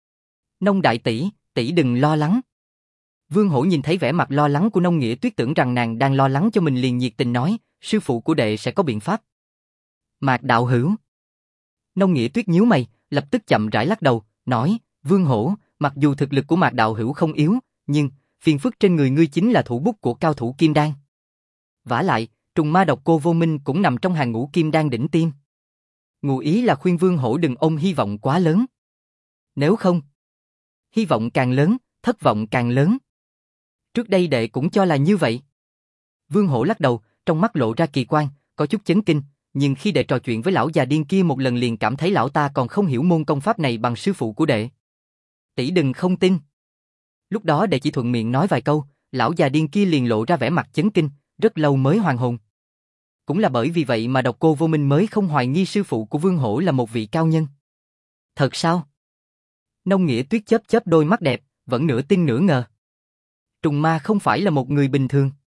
Nông đại tỷ, tỷ đừng lo lắng. Vương Hổ nhìn thấy vẻ mặt lo lắng của Nông Nghĩa Tuyết, tưởng rằng nàng đang lo lắng cho mình, liền nhiệt tình nói, sư phụ của đệ sẽ có biện pháp. Mạc đạo hữu. Nông Nghĩa Tuyết nhíu mày, lập tức chậm rãi lắc đầu, nói, Vương Hổ, mặc dù thực lực của Mạc đạo hữu không yếu, nhưng phiền phức trên người ngươi chính là thủ bút của cao thủ kim đan. Vả lại, trùng ma độc cô Vô Minh cũng nằm trong hàng ngũ kim đan đỉnh tiêm. Ngụ ý là khuyên Vương Hổ đừng ôm hy vọng quá lớn. Nếu không, hy vọng càng lớn, thất vọng càng lớn. Trước đây đệ cũng cho là như vậy. Vương Hổ lắc đầu, trong mắt lộ ra kỳ quan, có chút chấn kinh, nhưng khi đệ trò chuyện với lão già điên kia một lần liền cảm thấy lão ta còn không hiểu môn công pháp này bằng sư phụ của đệ. Tỷ đừng không tin. Lúc đó đệ chỉ thuận miệng nói vài câu, lão già điên kia liền lộ ra vẻ mặt chấn kinh, rất lâu mới hoàn hồn. Cũng là bởi vì vậy mà độc cô Vô Minh mới không hoài nghi sư phụ của Vương Hổ là một vị cao nhân. Thật sao? Nông Nghĩa Tuyết chớp chớp đôi mắt đẹp, vẫn nửa tin nửa ngờ. Trùng ma không phải là một người bình thường.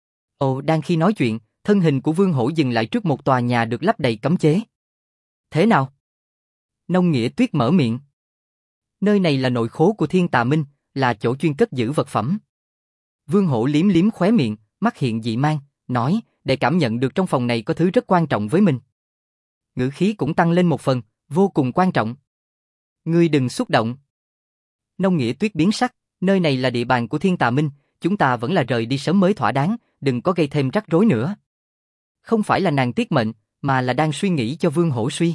Ồ, đang khi nói chuyện, thân hình của Vương Hổ dừng lại trước một tòa nhà được lắp đầy cấm chế. Thế nào? Nông Nghĩa Tuyết mở miệng. Nơi này là nội khố của Thiên Tà Minh, là chỗ chuyên cất giữ vật phẩm. Vương Hổ liếm liếm khóe miệng, mắt hiện dị mang, nói, để cảm nhận được trong phòng này có thứ rất quan trọng với mình. Ngữ khí cũng tăng lên một phần, vô cùng quan trọng. Ngươi đừng xúc động. Nông Nghĩa Tuyết biến sắc, nơi này là địa bàn của Thiên Tà Minh, chúng ta vẫn là rời đi sớm mới thỏa đáng, đừng có gây thêm rắc rối nữa. Không phải là nàng tiết mệnh, mà là đang suy nghĩ cho Vương Hổ suy.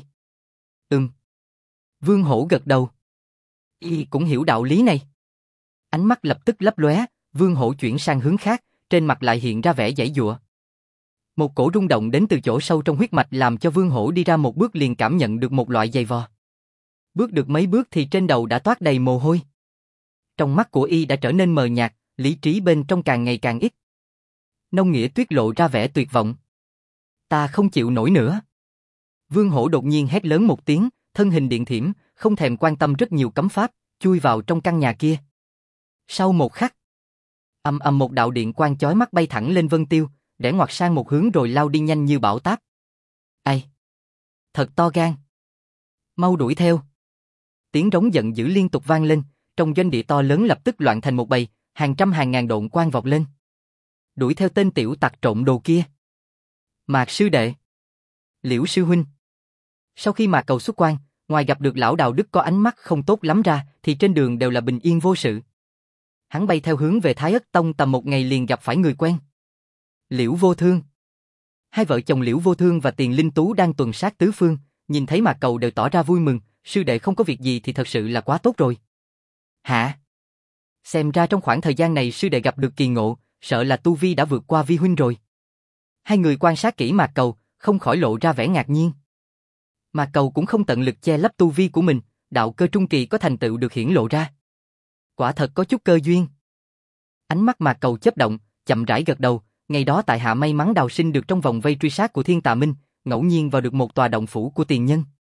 Vương Hổ gật đầu. Y cũng hiểu đạo lý này. Ánh mắt lập tức lấp lóe, Vương Hổ chuyển sang hướng khác, trên mặt lại hiện ra vẻ giãy giụa. Một cổ rung động đến từ chỗ sâu trong huyết mạch làm cho Vương Hổ đi ra một bước liền cảm nhận được một loại giày vò. Bước được mấy bước thì trên đầu đã toát đầy mồ hôi. Trong mắt của y đã trở nên mờ nhạt, lý trí bên trong càng ngày càng ít. Nông Nghĩa Tuyết lộ ra vẻ tuyệt vọng. Ta không chịu nổi nữa. Vương Hổ đột nhiên hét lớn một tiếng, thân hình điện thiểm, không thèm quan tâm rất nhiều cấm pháp, chui vào trong căn nhà kia. Sau một khắc, ầm ầm một đạo điện quang chói mắt bay thẳng lên vân tiêu, rẽ ngoặt sang một hướng rồi lao đi nhanh như bão táp. Ai? Thật to gan. Mau đuổi theo. Tiếng rống giận dữ liên tục vang lên, trong doanh địa to lớn lập tức loạn thành một bầy, hàng trăm hàng ngàn độn quang vọt lên. Đuổi theo tên tiểu tặc trộm đồ kia. Mạc sư đệ. Liễu sư huynh. Sau khi Mạc Cầu xuất quan, ngoài gặp được lão Đào Đức có ánh mắt không tốt lắm ra, thì trên đường đều là bình yên vô sự. Hắn bay theo hướng về Thái Ất Tông, tầm một ngày liền gặp phải người quen. Liễu Vô Thương. Hai vợ chồng Liễu Vô Thương và Tiền Linh Tú đang tuần sát tứ phương, nhìn thấy Mạc Cầu đều tỏ ra vui mừng, sư đệ không có việc gì thì thật sự là quá tốt rồi. Hả? Xem ra trong khoảng thời gian này sư đệ gặp được kỳ ngộ, sợ là tu vi đã vượt qua vi huynh rồi. Hai người quan sát kỹ Mạc Cầu, không khỏi lộ ra vẻ ngạc nhiên. Mạc Cầu cũng không tận lực che lấp tu vi của mình, đạo cơ trung kỳ có thành tựu được hiển lộ ra. Quả thật có chút cơ duyên. Ánh mắt Mạc Cầu chớp động, chậm rãi gật đầu, ngày đó tại hạ may mắn đào sinh được trong vòng vây truy sát của Thiên Tà Minh, ngẫu nhiên vào được một tòa động phủ của tiền nhân.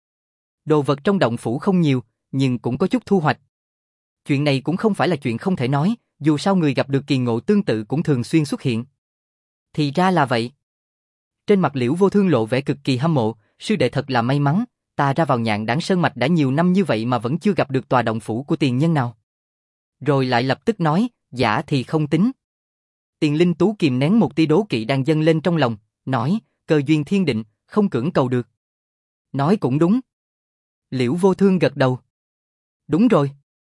Đồ vật trong động phủ không nhiều, nhưng cũng có chút thu hoạch. Chuyện này cũng không phải là chuyện không thể nói, dù sao người gặp được kỳ ngộ tương tự cũng thường xuyên xuất hiện. Thì ra là vậy. Trên mặt Liễu Vô Thương lộ vẻ cực kỳ hâm mộ, sư đệ thật là may mắn, ta ra vào Nhạn Đảng Sơn Mạch đã nhiều năm như vậy mà vẫn chưa gặp được tòa động phủ của tiền nhân nào. Rồi lại lập tức nói, giả thì không tính. Tiền Linh Tú kìm nén một tia đố kỵ đang dâng lên trong lòng, nói, cơ duyên thiên định, không cưỡng cầu được. Nói cũng đúng. Liễu Vô Thương gật đầu. Đúng rồi.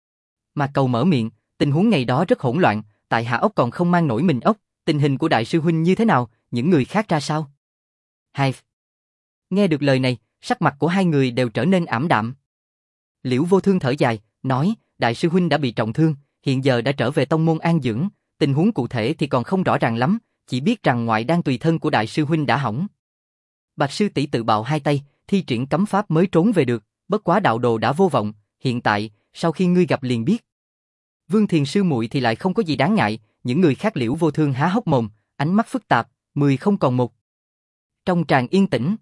Mà Cầu mở miệng, tình huống ngày đó rất hỗn loạn, tại hạ ốc còn không mang nổi mình ốc, tình hình của đại sư huynh như thế nào, những người khác ra sao? Hai. Nghe được lời này, sắc mặt của hai người đều trở nên ảm đạm. Liễu Vô Thương thở dài, nói, đại sư huynh đã bị trọng thương, hiện giờ đã trở về tông môn an dưỡng, tình huống cụ thể thì còn không rõ ràng lắm, chỉ biết rằng ngoại đan tùy thân của đại sư huynh đã hỏng. Bạch sư tỷ tự bạo hai tay, thi triển cấm pháp mới trốn về được, bất quá đạo đồ đã vô vọng, hiện tại, sau khi ngươi gặp liền biết. Vương Thiền sư muội thì lại không có gì đáng ngại, những người khác Liễu Vô Thương há hốc mồm, ánh mắt phức tạp, 10 không còn một. Trong tràng yên tĩnh,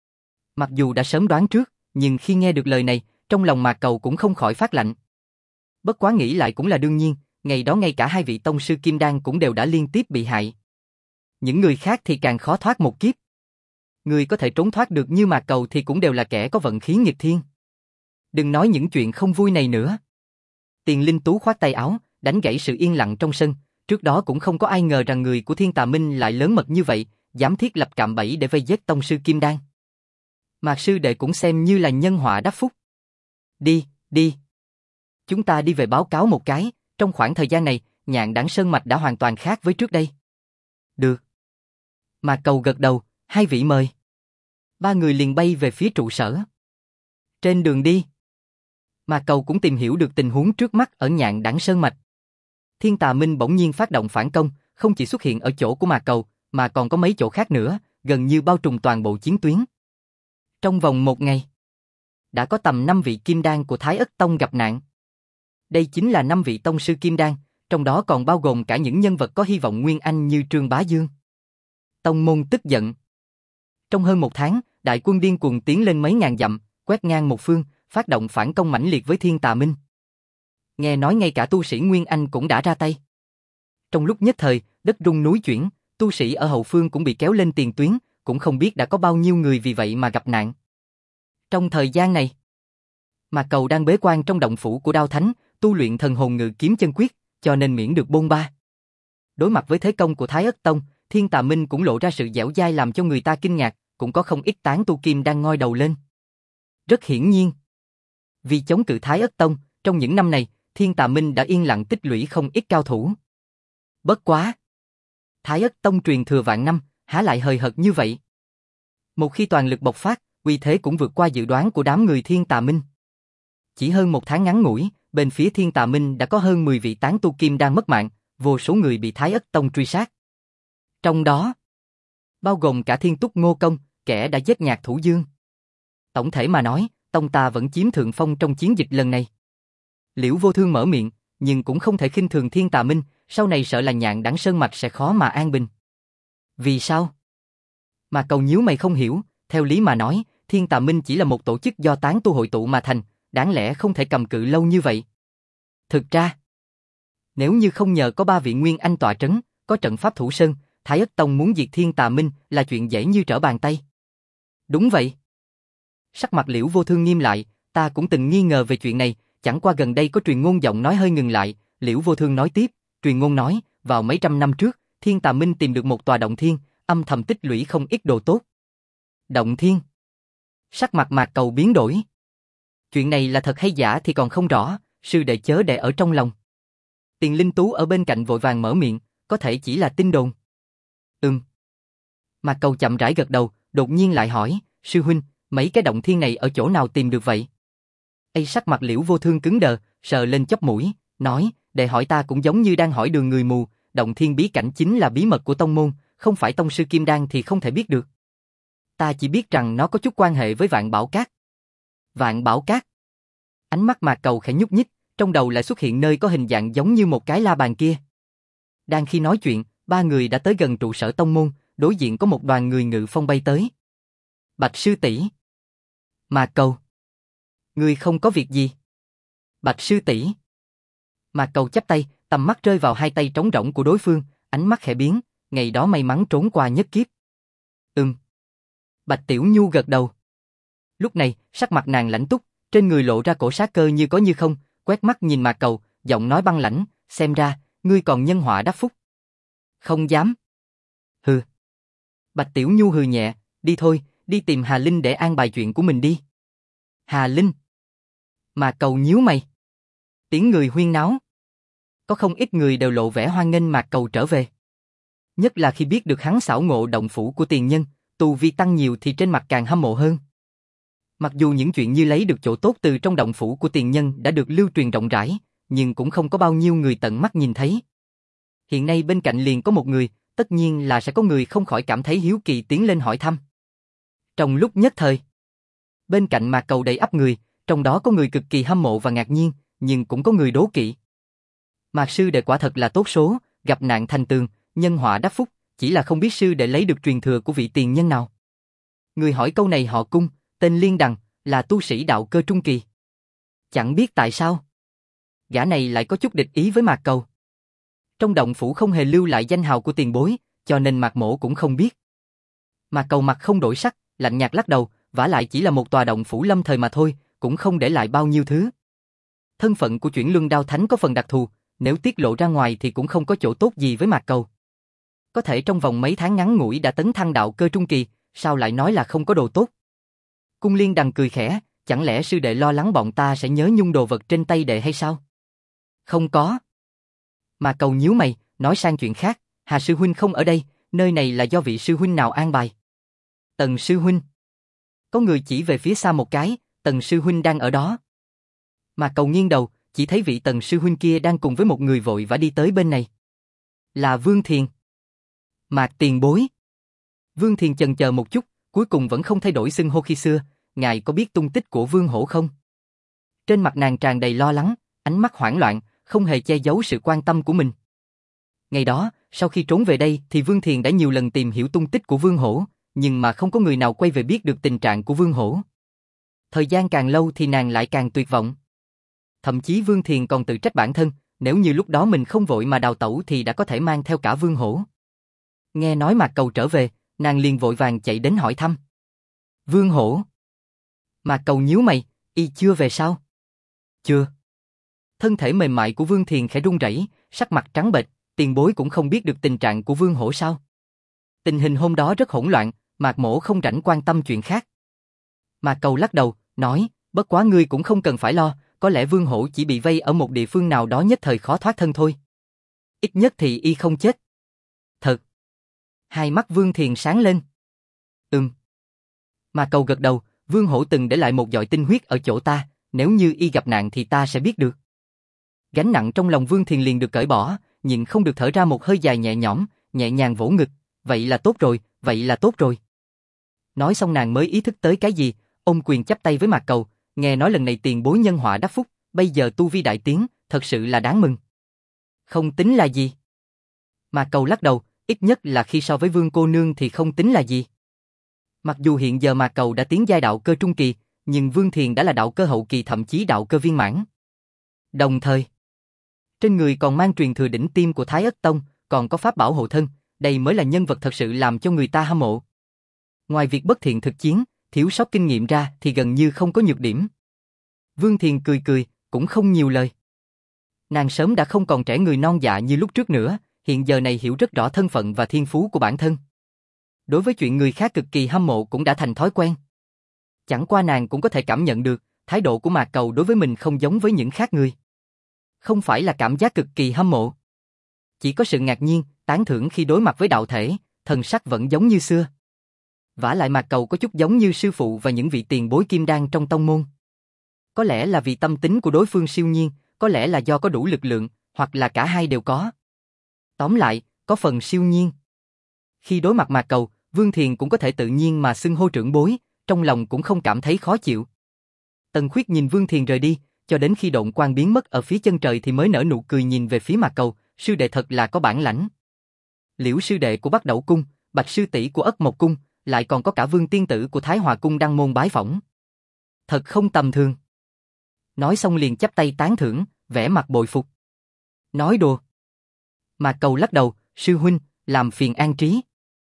mặc dù đã sớm đoán trước, nhưng khi nghe được lời này, trong lòng Mạc Cầu cũng không khỏi phát lạnh. Bất quá nghĩ lại cũng là đương nhiên, ngày đó ngay cả hai vị tông sư Kim Đan cũng đều đã liên tiếp bị hại. Những người khác thì càng khó thoát một kiếp. Người có thể trốn thoát được như Mạc Cầu thì cũng đều là kẻ có vận khí nghịch thiên. Đừng nói những chuyện không vui này nữa. Tiền Linh Tú khoát tay áo, đánh gãy sự yên lặng trong sân, trước đó cũng không có ai ngờ rằng người của Thiên Tà Minh lại lớn mật như vậy, dám thiết lập cạm bẫy để vây giết tông sư Kim Đan. Mạc sư đệ cũng xem như là nhân họa đắc phúc. Đi, đi. Chúng ta đi về báo cáo một cái, trong khoảng thời gian này, Nhạn Đảng Sơn Mạch đã hoàn toàn khác với trước đây. Được. Mạc Cầu gật đầu, hai vị mời. Ba người liền bay về phía trụ sở. Trên đường đi, Mạc Cầu cũng tìm hiểu được tình huống trước mắt ở Nhạn Đảng Sơn Mạch. Thiên Tà Minh bỗng nhiên phát động phản công, không chỉ xuất hiện ở chỗ của Mạc Cầu, mà còn có mấy chỗ khác nữa, gần như bao trùm toàn bộ chiến tuyến. Trong vòng một ngày, đã có tầm 5 vị kim đan của Thái Ất Tông gặp nạn. Đây chính là 5 vị tông sư kim đan, trong đó còn bao gồm cả những nhân vật có hy vọng nguyên anh như Trương Bá Dương. Tông môn tức giận. Trong hơn một tháng, đại quân điên cuồng tiến lên mấy ngàn dặm, quét ngang một phương, phát động phản công mãnh liệt với Thiên Tà Minh. Nghe nói ngay cả tu sĩ Nguyên Anh cũng đã ra tay. Trong lúc nhất thời, đất rung núi chuyển, tu sĩ ở hậu phương cũng bị kéo lên tiền tuyến, cũng không biết đã có bao nhiêu người vì vậy mà gặp nạn. Trong thời gian này, Mạc Cầu đang bế quan trong động phủ của Đao Thánh, tu luyện thần hồn ngự kiếm chân quyết, cho nên miễn được bôn ba. Đối mặt với thế công của Thái Ất Tông, Thiên Tà Minh cũng lộ ra sự dẻo dai làm cho người ta kinh ngạc, cũng có không ít tán tu kim đang ngoi đầu lên. Rất hiển nhiên, vì chống cự Thái Ất Tông, trong những năm này, Thiên Tà Minh đã yên lặng tích lũy không ít cao thủ. Bất quá, Thái Ất Tông truyền thừa vạn năm, há lại hời hợt như vậy. Một khi toàn lực bộc phát, uy thế cũng vượt qua dự đoán của đám người Thiên Tà Minh. Chỉ hơn một tháng ngắn ngủi, bên phía Thiên Tà Minh đã có hơn 10 vị tán tu kim đang mất mạng, vô số người bị Thái Ất Tông truy sát. Trong đó, bao gồm cả Thiên Túc Ngô Công, kẻ đã giết Nhạc Thủ Dương. Tổng thể mà nói, Tông ta vẫn chiếm thượng phong trong chiến dịch lần này. Liễu Vô Thương mở miệng, nhưng cũng không thể khinh thường Thiên Tà Minh, sau này sợ là Nhạn Đảng Sơn Mạch sẽ khó mà an bình. Vì sao? Mà Cầu nhíu mày không hiểu, theo lý mà nói, Thiên Tà Minh chỉ là một tổ chức do tán tu hội tụ mà thành, đáng lẽ không thể cầm cự lâu như vậy. Thực ra, nếu như không nhờ có 3 vị Nguyên Anh tọa trấn, có trận pháp thủ sơn, Thái Ất Tông muốn diệt Thiên Tà Minh là chuyện dễ như trở bàn tay. Đúng vậy. Sắc mặt Liễu Vô Thương nghiêm lại, ta cũng từng nghi ngờ về chuyện này, chẳng qua gần đây có truyền ngôn giọng nói hơi ngừng lại, Liễu Vô Thương nói tiếp, truyền ngôn nói, vào mấy trăm năm trước, Thiên Tà Minh tìm được một tòa động thiên, âm thầm tích lũy không ít đồ tốt. Động thiên? Sắc mặt Mạc Cầu biến đổi. Chuyện này là thật hay giả thì còn không rõ, sư đệ chớ để ở trong lòng. Tiền Linh Tú ở bên cạnh vội vàng mở miệng, có thể chỉ là tin đồn. Mạc Cầu chậm rãi gật đầu, đột nhiên lại hỏi, sư huynh, mấy cái động thiên này ở chỗ nào tìm được vậy? Sắc mặt Liễu Vô Thương cứng đờ, sờ lên chóp mũi, nói, để hỏi ta cũng giống như đang hỏi đường người mù, động thiên bí cảnh chính là bí mật của tông môn, không phải tông sư Kim Đan thì không thể biết được. Ta chỉ biết rằng nó có chút quan hệ với Vạn Bảo Các. Vạn Bảo Các? Ánh mắt Mạc Cầu khẽ nhúc nhích, trong đầu lại xuất hiện nơi có hình dạng giống như một cái la bàn kia. Đang khi nói chuyện, ba người đã tới gần trụ sở tông môn, đối diện có một đoàn người ngự phong bay tới. Bạch sư tỷ. Mạc Cầu. Ngươi không có việc gì. Bạch sư tỷ. Mạc Cầu chắp tay, tầm mắt rơi vào hai tay trống rỗng của đối phương, ánh mắt khẽ biến, ngày đó may mắn trốn qua nhất kiếp. Bạch Tiểu Nhu gật đầu. Lúc này, sắc mặt nàng lãnh túc, trên người lộ ra cổ sát cơ như có như không, quét mắt nhìn Mạc Cầu, giọng nói băng lãnh, xem ra, ngươi còn nhân họa đắc phúc. Không dám. Hừ. Bạch Tiểu Nhu hừ nhẹ, đi thôi, đi tìm Hà Linh để an bài chuyện của mình đi. Hà Linh. Mạc Cầu nhíu mày. Tiếng người huyên náo. Có không ít người đều lộ vẻ hoan nghênh Mạc Cầu trở về. Nhất là khi biết được hắn xảo ngộ động phủ của tiền nhân, tu vi tăng nhiều thì trên mặt càng hâm mộ hơn. Mặc dù những chuyện như lấy được chỗ tốt từ trong động phủ của tiền nhân đã được lưu truyền rộng rãi, nhưng cũng không có bao nhiêu người tận mắt nhìn thấy. Hiện nay bên cạnh liền có một người, tất nhiên là sẽ có người không khỏi cảm thấy hiếu kỳ tiến lên hỏi thăm. Trong lúc nhất thời, bên cạnh Mạc Cầu đầy ắp người, trong đó có người cực kỳ hâm mộ và ngạc nhiên, nhưng cũng có người đố kỵ. Mạc sư đệ quả thật là tốt số, gặp nạn thành tường, nhân họa đắc phúc, chỉ là không biết sư đệ lấy được truyền thừa của vị tiền nhân nào. Người hỏi câu này họ Cung, tên Liên Đằng, là tu sĩ đạo cơ trung kỳ. Chẳng biết tại sao, gã này lại có chút địch ý với Mạc Cầu. Trong động phủ không hề lưu lại danh hào của tiền bối, cho nên Mạc Mỗ cũng không biết. Mạc Cầu mặt không đổi sắc, lạnh nhạt lắc đầu, vả lại chỉ là một tòa động phủ lâm thời mà thôi, cũng không để lại bao nhiêu thứ. Thân phận của Chuyển Luân Đao Thánh có phần đặc thù, nếu tiết lộ ra ngoài thì cũng không có chỗ tốt gì với Mạc Cầu. Có thể trong vòng mấy tháng ngắn ngủi đã tấn thăng đạo cơ trung kỳ, sao lại nói là không có đồ tốt? Cung Liên Đằng cười khẽ, chẳng lẽ sư đệ lo lắng bọn ta sẽ nhớ nhung đồ vật trên tay đệ hay sao? Không có. Mạc Cầu nhíu mày, nói sang chuyện khác, Hà sư huynh không ở đây, nơi này là do vị sư huynh nào an bài? Tần sư huynh. Có người chỉ về phía xa một cái, Tần sư huynh đang ở đó. Mạc Cầu nghiêng đầu, chỉ thấy vị Tần sư huynh kia đang cùng với một người vội vã đi tới bên này. Là Vương Thiền. Mạc tiền bối. Vương Thiền chần chờ một chút, cuối cùng vẫn không thay đổi xưng hô khi xưa, ngài có biết tung tích của Vương Hổ không? Trên mặt nàng tràn đầy lo lắng, ánh mắt hoảng loạn, không hề che giấu sự quan tâm của mình. Ngày đó, sau khi trốn về đây thì Vương Thiền đã nhiều lần tìm hiểu tung tích của Vương Hổ, nhưng mà không có người nào quay về biết được tình trạng của Vương Hổ. Thời gian càng lâu thì nàng lại càng tuyệt vọng. Thậm chí Vương Thiền còn tự trách bản thân, nếu như lúc đó mình không vội mà đào tẩu thì đã có thể mang theo cả Vương Hổ. Nghe nói Mạc Cầu trở về, nàng liền vội vàng chạy đến hỏi thăm. Vương Hổ. Mạc Cầu nhíu mày, y chưa về sao? Chưa. Thân thể mềm mại của Vương Thiền khẽ run rẩy, sắc mặt trắng bệch, tiền bối cũng không biết được tình trạng của Vương Hổ sao? Tình hình hôm đó rất hỗn loạn, Mạc Mỗ không rảnh quan tâm chuyện khác. Mạc Cầu lắc đầu, nói, bất quá ngươi cũng không cần phải lo, có lẽ Vương Hổ chỉ bị vây ở một địa phương nào đó nhất thời khó thoát thân thôi. Ít nhất thì y không chết. Thật. Hai mắt Vương Thiền sáng lên. Mạc Cầu gật đầu, Vương Hổ từng để lại một giọt tinh huyết ở chỗ ta, nếu như y gặp nạn thì ta sẽ biết được. Gánh nặng trong lòng Vương Thiền liền được cởi bỏ, nhịn không được thở ra một hơi dài nhẹ nhõm, nhẹ nhàng vỗ ngực, vậy là tốt rồi, vậy là tốt rồi. Nói xong nàng mới ý thức tới cái gì, ôm quyền chắp tay với Mạc Cầu, nghe nói lần này tiền bối nhân họa đắc phúc, bây giờ tu vi đại tiến, thật sự là đáng mừng. Không tính là gì. Mạc Cầu lắc đầu, ít nhất là khi so với Vương cô nương thì không tính là gì. Mặc dù hiện giờ Mạc Cầu đã tiến giai đạo cơ trung kỳ, nhưng Vương Thiền đã là đạo cơ hậu kỳ thậm chí đạo cơ viên mãn. Đồng thời, trên người còn mang truyền thừa đỉnh tiêm của Thái Ất Tông, còn có pháp bảo hộ thân, đây mới là nhân vật thật sự làm cho người ta hâm mộ. Ngoài việc bất thiện thực chiến, thiếu sót kinh nghiệm ra thì gần như không có nhược điểm. Vương Thiền cười cười, cũng không nhiều lời. Nàng sớm đã không còn trẻ người non dạ như lúc trước nữa, hiện giờ này hiểu rất rõ thân phận và thiên phú của bản thân. Đối với chuyện người khác cực kỳ hâm mộ cũng đã thành thói quen. Chẳng qua nàng cũng có thể cảm nhận được, thái độ của Mạc Cầu đối với mình không giống với những khác người. Không phải là cảm giác cực kỳ hâm mộ. Chỉ có sự ngạc nhiên, tán thưởng khi đối mặt với đạo thể, thần sắc vẫn giống như xưa. Vả lại Mạc Cầu có chút giống như sư phụ và những vị tiền bối kim đan trong tông môn. Có lẽ là vì tâm tính của đối phương siêu nhiên, có lẽ là do có đủ lực lượng, hoặc là cả hai đều có. Tóm lại, có phần siêu nhiên. Khi đối mặt Mạc Cầu, Vương Thiền cũng có thể tự nhiên mà xưng hô trưởng bối, trong lòng cũng không cảm thấy khó chịu. Tần Khuyết nhìn Vương Thiền rời đi, cho đến khi độn quang biến mất ở phía chân trời thì mới nở nụ cười nhìn về phía Mạc Cầu, sư đệ thật là có bản lãnh. Liễu sư đệ của Bắc Đẩu Cung, Bạch sư tỷ của Ất Mộc Cung, lại còn có cả Vương tiên tử của Thái Hòa Cung đăng môn bái phỏng. Thật không tầm thường. Nói xong liền chắp tay tán thưởng, vẻ mặt bội phục. Nói đùa. Mạc Cầu lắc đầu, sư huynh, làm phiền an trí.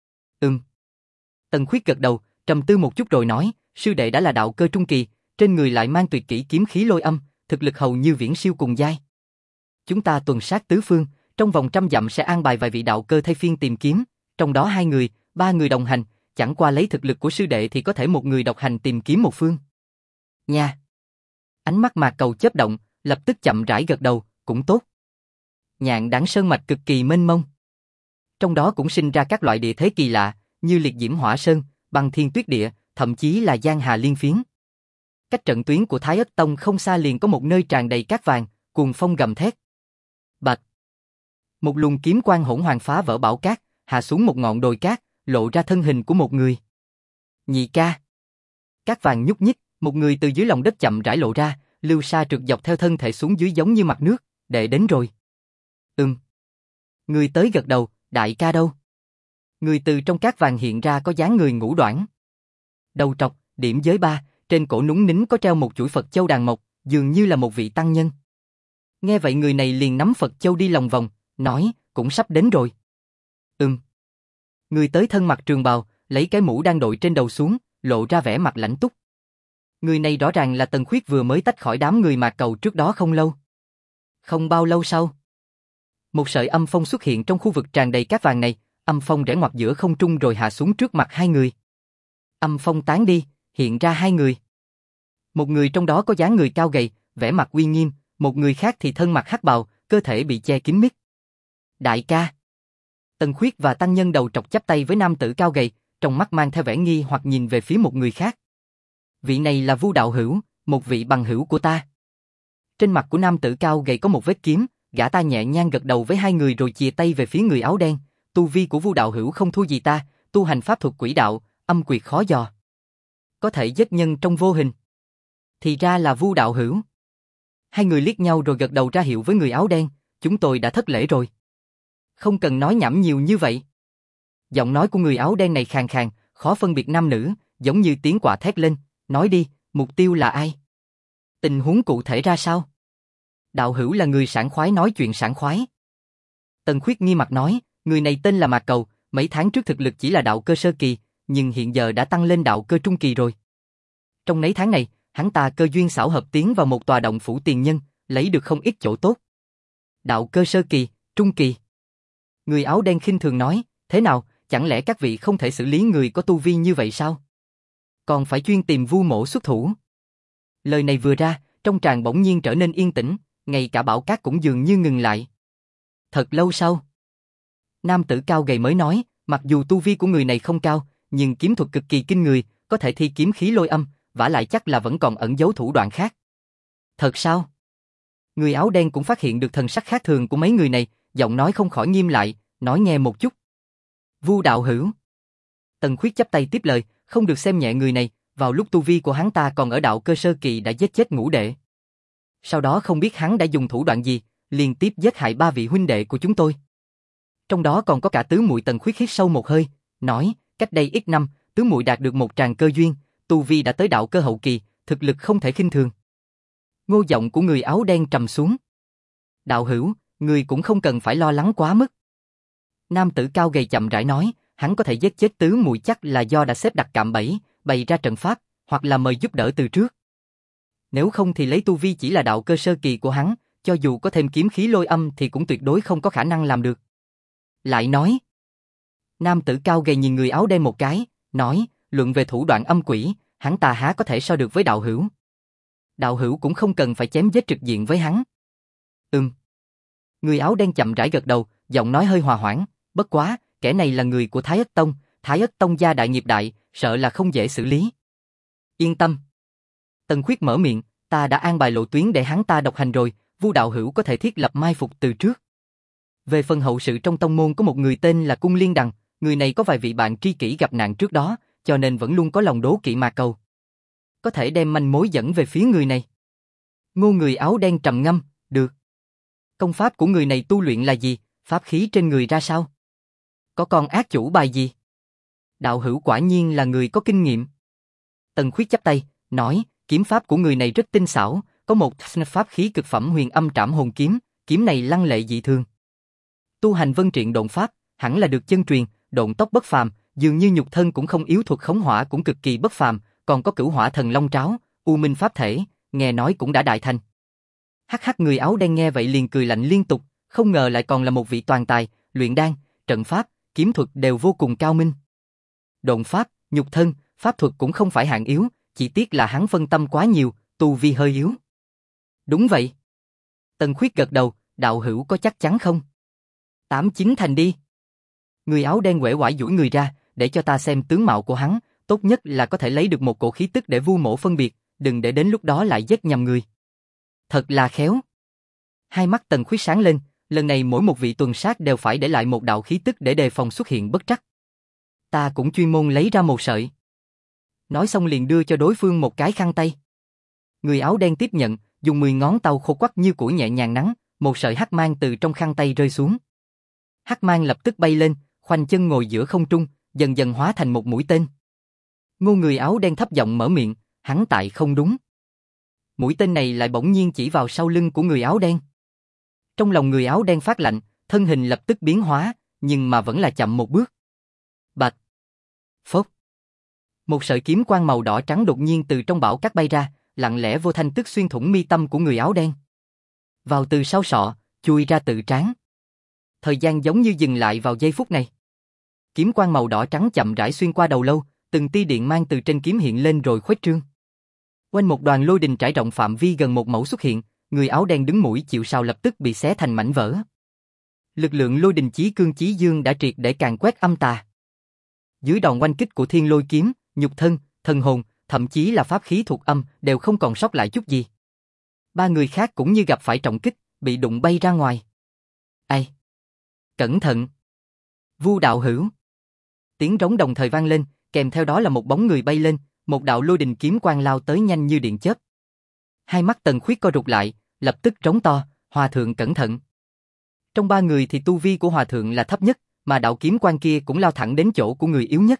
Tần Khuyết gật đầu, trầm tư một chút rồi nói, sư đệ đã là đạo cơ trung kỳ, trên người lại mang tuyệt kỹ kiếm khí lôi âm, thực lực hầu như viễn siêu cùng giai. Chúng ta tuần sát tứ phương, trong vòng 100 dặm sẽ an bài vài vị đạo cơ thay phiên tìm kiếm, trong đó 2 người, 3 người đồng hành, chẳng qua lấy thực lực của sư đệ thì có thể một người độc hành tìm kiếm một phương. Nha. Ánh mắt Mạc Cầu chớp động, lập tức chậm rãi gật đầu, cũng tốt. Nhạn Đảng sơn mạch cực kỳ mênh mông. Trong đó cũng sinh ra các loại địa thế kỳ lạ, như liệt diễm hỏa sơn, băng thiên tuyết địa, thậm chí là giang hà liên phiến. Cách trận tuyến của Thái Ất Tông không xa liền có một nơi tràn đầy cát vàng, cuồng phong gầm thét. Bạch. Một luồng kiếm quang hỗn hoàng phá vỡ bão cát, hạ xuống một ngọn đồi cát, lộ ra thân hình của một người. Nhị ca. Cát vàng nhúc nhích, một người từ dưới lòng đất chậm rãi lộ ra, lưu sa trượt dọc theo thân thể xuống dưới giống như mặt nước, đệ đến rồi. Người tới gật đầu, đại ca đâu? Người từ trong cát vàng hiện ra có dáng người ngũ đoản. Đầu trọc, điểm giới 3, trên cổ núng nính có treo một chuỗi Phật châu đàn mộc, dường như là một vị tăng nhân. Nghe vậy người này liền nắm Phật châu đi lòng vòng, nói, cũng sắp đến rồi. Người tới thân mặc trường bào, lấy cái mũ đang đội trên đầu xuống, lộ ra vẻ mặt lãnh túc. Người này rõ ràng là Tần Khuyết vừa mới tách khỏi đám người Mạc Cầu trước đó không lâu. Không bao lâu sau, một sợi âm phong xuất hiện trong khu vực tràn đầy cát vàng này, âm phong rẽ ngoặt giữa không trung rồi hạ xuống trước mặt 2 người. Âm phong tán đi, hiện ra 2 người. Một người trong đó có dáng người cao gầy, vẻ mặt uy nghiêm, một người khác thì thân mặc hắc bào, cơ thể bị che kín mít. Đại ca. Tần Khuyết và tăng nhân đầu trọc chắp tay với nam tử cao gầy, trong mắt mang theo vẻ nghi hoặc nhìn về phía một người khác. Vị này là Vu đạo hữu, một vị bằng hữu của ta. Trên mặt của nam tử cao gầy có một vết kiếm, gã ta nhẹ nhàng gật đầu với 2 người rồi chìa tay về phía người áo đen. Tu vi của Vu đạo hữu không thua gì ta, tu hành pháp thuật quỷ đạo, âm quyệt khó dò. Có thể giết nhân trong vô hình. Thì ra là Vu đạo hữu. 2 người liếc nhau rồi gật đầu ra hiệu với người áo đen, chúng tôi đã thất lễ rồi. Không cần nói nhảm nhiều như vậy. Giọng nói của người áo đen này khàn khàn, khó phân biệt nam nữ, giống như tiếng quạ thét lên, nói đi, mục tiêu là ai? Tình huống cụ thể ra sao? Đạo hữu là người sảng khoái nói chuyện sảng khoái. Tần Khuyết nghi mặt nói, người này tên là Mạc Cầu, mấy tháng trước thực lực chỉ là đạo cơ sơ kỳ, nhưng hiện giờ đã tăng lên đạo cơ trung kỳ rồi. Trong mấy tháng này, hắn ta cơ duyên xảo hợp tiến vào một tòa động phủ tiền nhân, lấy được không ít chỗ tốt. Đạo cơ sơ kỳ, trung kỳ. Người áo đen khinh thường nói, thế nào, chẳng lẽ các vị không thể xử lý người có tu vi như vậy sao? Còn phải chuyên tìm Vu mỗ xuất thủ. Lời này vừa ra, trong tràng bỗng nhiên trở nên yên tĩnh, ngay cả bão cát cũng dường như ngừng lại. Thật lâu sau, nam tử cao gầy mới nói, mặc dù tu vi của người này không cao, nhưng kiếm thuật cực kỳ kinh người, có thể thi kiếm khí lôi âm, vả lại chắc là vẫn còn ẩn giấu thủ đoạn khác. Thật sao? Người áo đen cũng phát hiện được thần sắc khác thường của mấy người này, giọng nói không khỏi nghiêm lại, nói nghe một chút. Vu đạo hữu. Tần Khuyết chắp tay tiếp lời, không được xem nhẹ người này, vào lúc tu vi của hắn ta còn ở đạo cơ sơ kỳ đã giết chết ngũ đệ. Sau đó không biết hắn đã dùng thủ đoạn gì, liên tiếp giết hại 3 vị huynh đệ của chúng tôi. Trong đó còn có cả tứ muội. Tần Khuyết hít sâu một hơi, nói, cách đây ít năm, tứ muội đạt được một tràng cơ duyên, tu vi đã tới đạo cơ hậu kỳ, thực lực không thể khinh thường. Ngô giọng của người áo đen trầm xuống. Đạo hữu, người cũng không cần phải lo lắng quá mức. Nam tử cao gầy chậm rãi nói, hắn có thể giết chết tứ muội chắc là do đã xếp đặt cạm bẫy, bày ra trận pháp, hoặc là mời giúp đỡ từ trước. Nếu không thì lấy tu vi chỉ là đạo cơ sơ kỳ của hắn, cho dù có thêm kiếm khí lôi âm thì cũng tuyệt đối không có khả năng làm được. Lại nói, nam tử cao gầy nhìn người áo đen một cái, nói, luận về thủ đoạn âm quỷ, hắn ta há có thể so được với đạo hữu. Đạo hữu cũng không cần phải chém giết trực diện với hắn. Người áo đen chậm rãi gật đầu, giọng nói hơi hòa hoãn, bất quá, kẻ này là người của Thái Ất Tông gia đại nghiệp đại, sợ là không dễ xử lý. Yên tâm. Tần Khuyết mở miệng, ta đã an bài lộ tuyến để hắn ta độc hành rồi, Vu đạo hữu có thể thiết lập mai phục từ trước. Về phần hậu sự trong tông môn có một người tên là Cung Liên Đằng, người này có vài vị bạn tri kỷ gặp nạn trước đó, cho nên vẫn luôn có lòng đố kỵ Mạc Cầu. Có thể đem manh mối dẫn về phía người này. Ngô người áo đen trầm ngâm, được. Công pháp của người này tu luyện là gì, pháp khí trên người ra sao? Có con ác chủ bài gì? Đạo hữu quả nhiên là người có kinh nghiệm. Tần Khuyết chắp tay, nói, kiếm pháp của người này rất tinh xảo, có một pháp khí cực phẩm huyền âm trảm hồn kiếm, kiếm này lăng lệ dị thường. Tu hành vân triện độn pháp, hẳn là được chân truyền, độn tốc bất phàm, dường như nhục thân cũng không yếu, thuật khống hỏa cũng cực kỳ bất phàm, còn có cửu hỏa thần long tráo, u minh pháp thể, nghe nói cũng đã đại thành. Hắc hắc, người áo đen nghe vậy liền cười lạnh liên tục, không ngờ lại còn là một vị toàn tài, luyện đan, trận pháp, kiếm thuật đều vô cùng cao minh. Độn pháp, nhục thân, pháp thuật cũng không phải hạng yếu, chỉ tiếc là hắn phân tâm quá nhiều, tu vi hơi yếu. Đúng vậy. Tần Khuyết gật đầu, đạo hữu có chắc chắn không? 89 thành đi. Người áo đen uể oải duỗi người ra, để cho ta xem tướng mạo của hắn, tốt nhất là có thể lấy được một cổ khí tức để vu mổ phân biệt, đừng để đến lúc đó lại giết nhầm người. Thật là khéo. Hai mắt Tần Khuyết sáng lên, lần này mỗi một vị tuần sát đều phải để lại một đạo khí tức để đề phòng xuất hiện bất trắc. Ta cũng chuyên môn lấy ra một sợi. Nói xong liền đưa cho đối phương một cái khăn tay. Người áo đen tiếp nhận, dùng 10 ngón tay khô quắt như củi nhẹ nhàng nắn, một sợi hắc mang từ trong khăn tay rơi xuống. Hắc mang lập tức bay lên, khoanh chân ngồi giữa không trung, dần dần hóa thành một mũi tên. Ngô người áo đen thấp giọng mở miệng, hắn tại không đúng. Mũi tên này lại bỗng nhiên chỉ vào sau lưng của người áo đen. Trong lòng người áo đen phát lạnh, thân hình lập tức biến hóa, nhưng mà vẫn là chậm một bước. Bạch! Phốc! Một sợi kiếm quang màu đỏ trắng đột nhiên từ trong bão cát bay ra, lặng lẽ vô thanh tức xuyên thủng mi tâm của người áo đen. Vào từ sau sọ, chui ra tự trán. Thời gian giống như dừng lại vào giây phút này. Kiếm quang màu đỏ trắng chậm rãi xuyên qua đầu lâu, từng tia điện mang từ trên kiếm hiện lên rồi khuếch trương. Quanh một đoàn lôi đình trải rộng phạm vi gần một mẫu xuất hiện, người áo đen đứng mũi chịu sào lập tức bị xé thành mảnh vỡ. Lực lượng lôi đình chí cương chí dương đã triệt để càn quét âm tà. Dưới đòn oanh kích của thiên lôi kiếm, nhục thân, thần hồn, thậm chí là pháp khí thuộc âm đều không còn sót lại chút gì. Ba người khác cũng như gặp phải trọng kích, bị đụng bay ra ngoài. Ai? Cẩn thận! Vu đạo hữu! Tiếng rống đồng thời vang lên, kèm theo đó là một bóng người bay lên, một đạo lôi đình kiếm quang lao tới nhanh như điện chớp. Hai mắt Tần Khuyết co rụt lại, lập tức trống to, hòa thượng cẩn thận. Trong ba người thì tu vi của hòa thượng là thấp nhất, mà đạo kiếm quang kia cũng lao thẳng đến chỗ của người yếu nhất.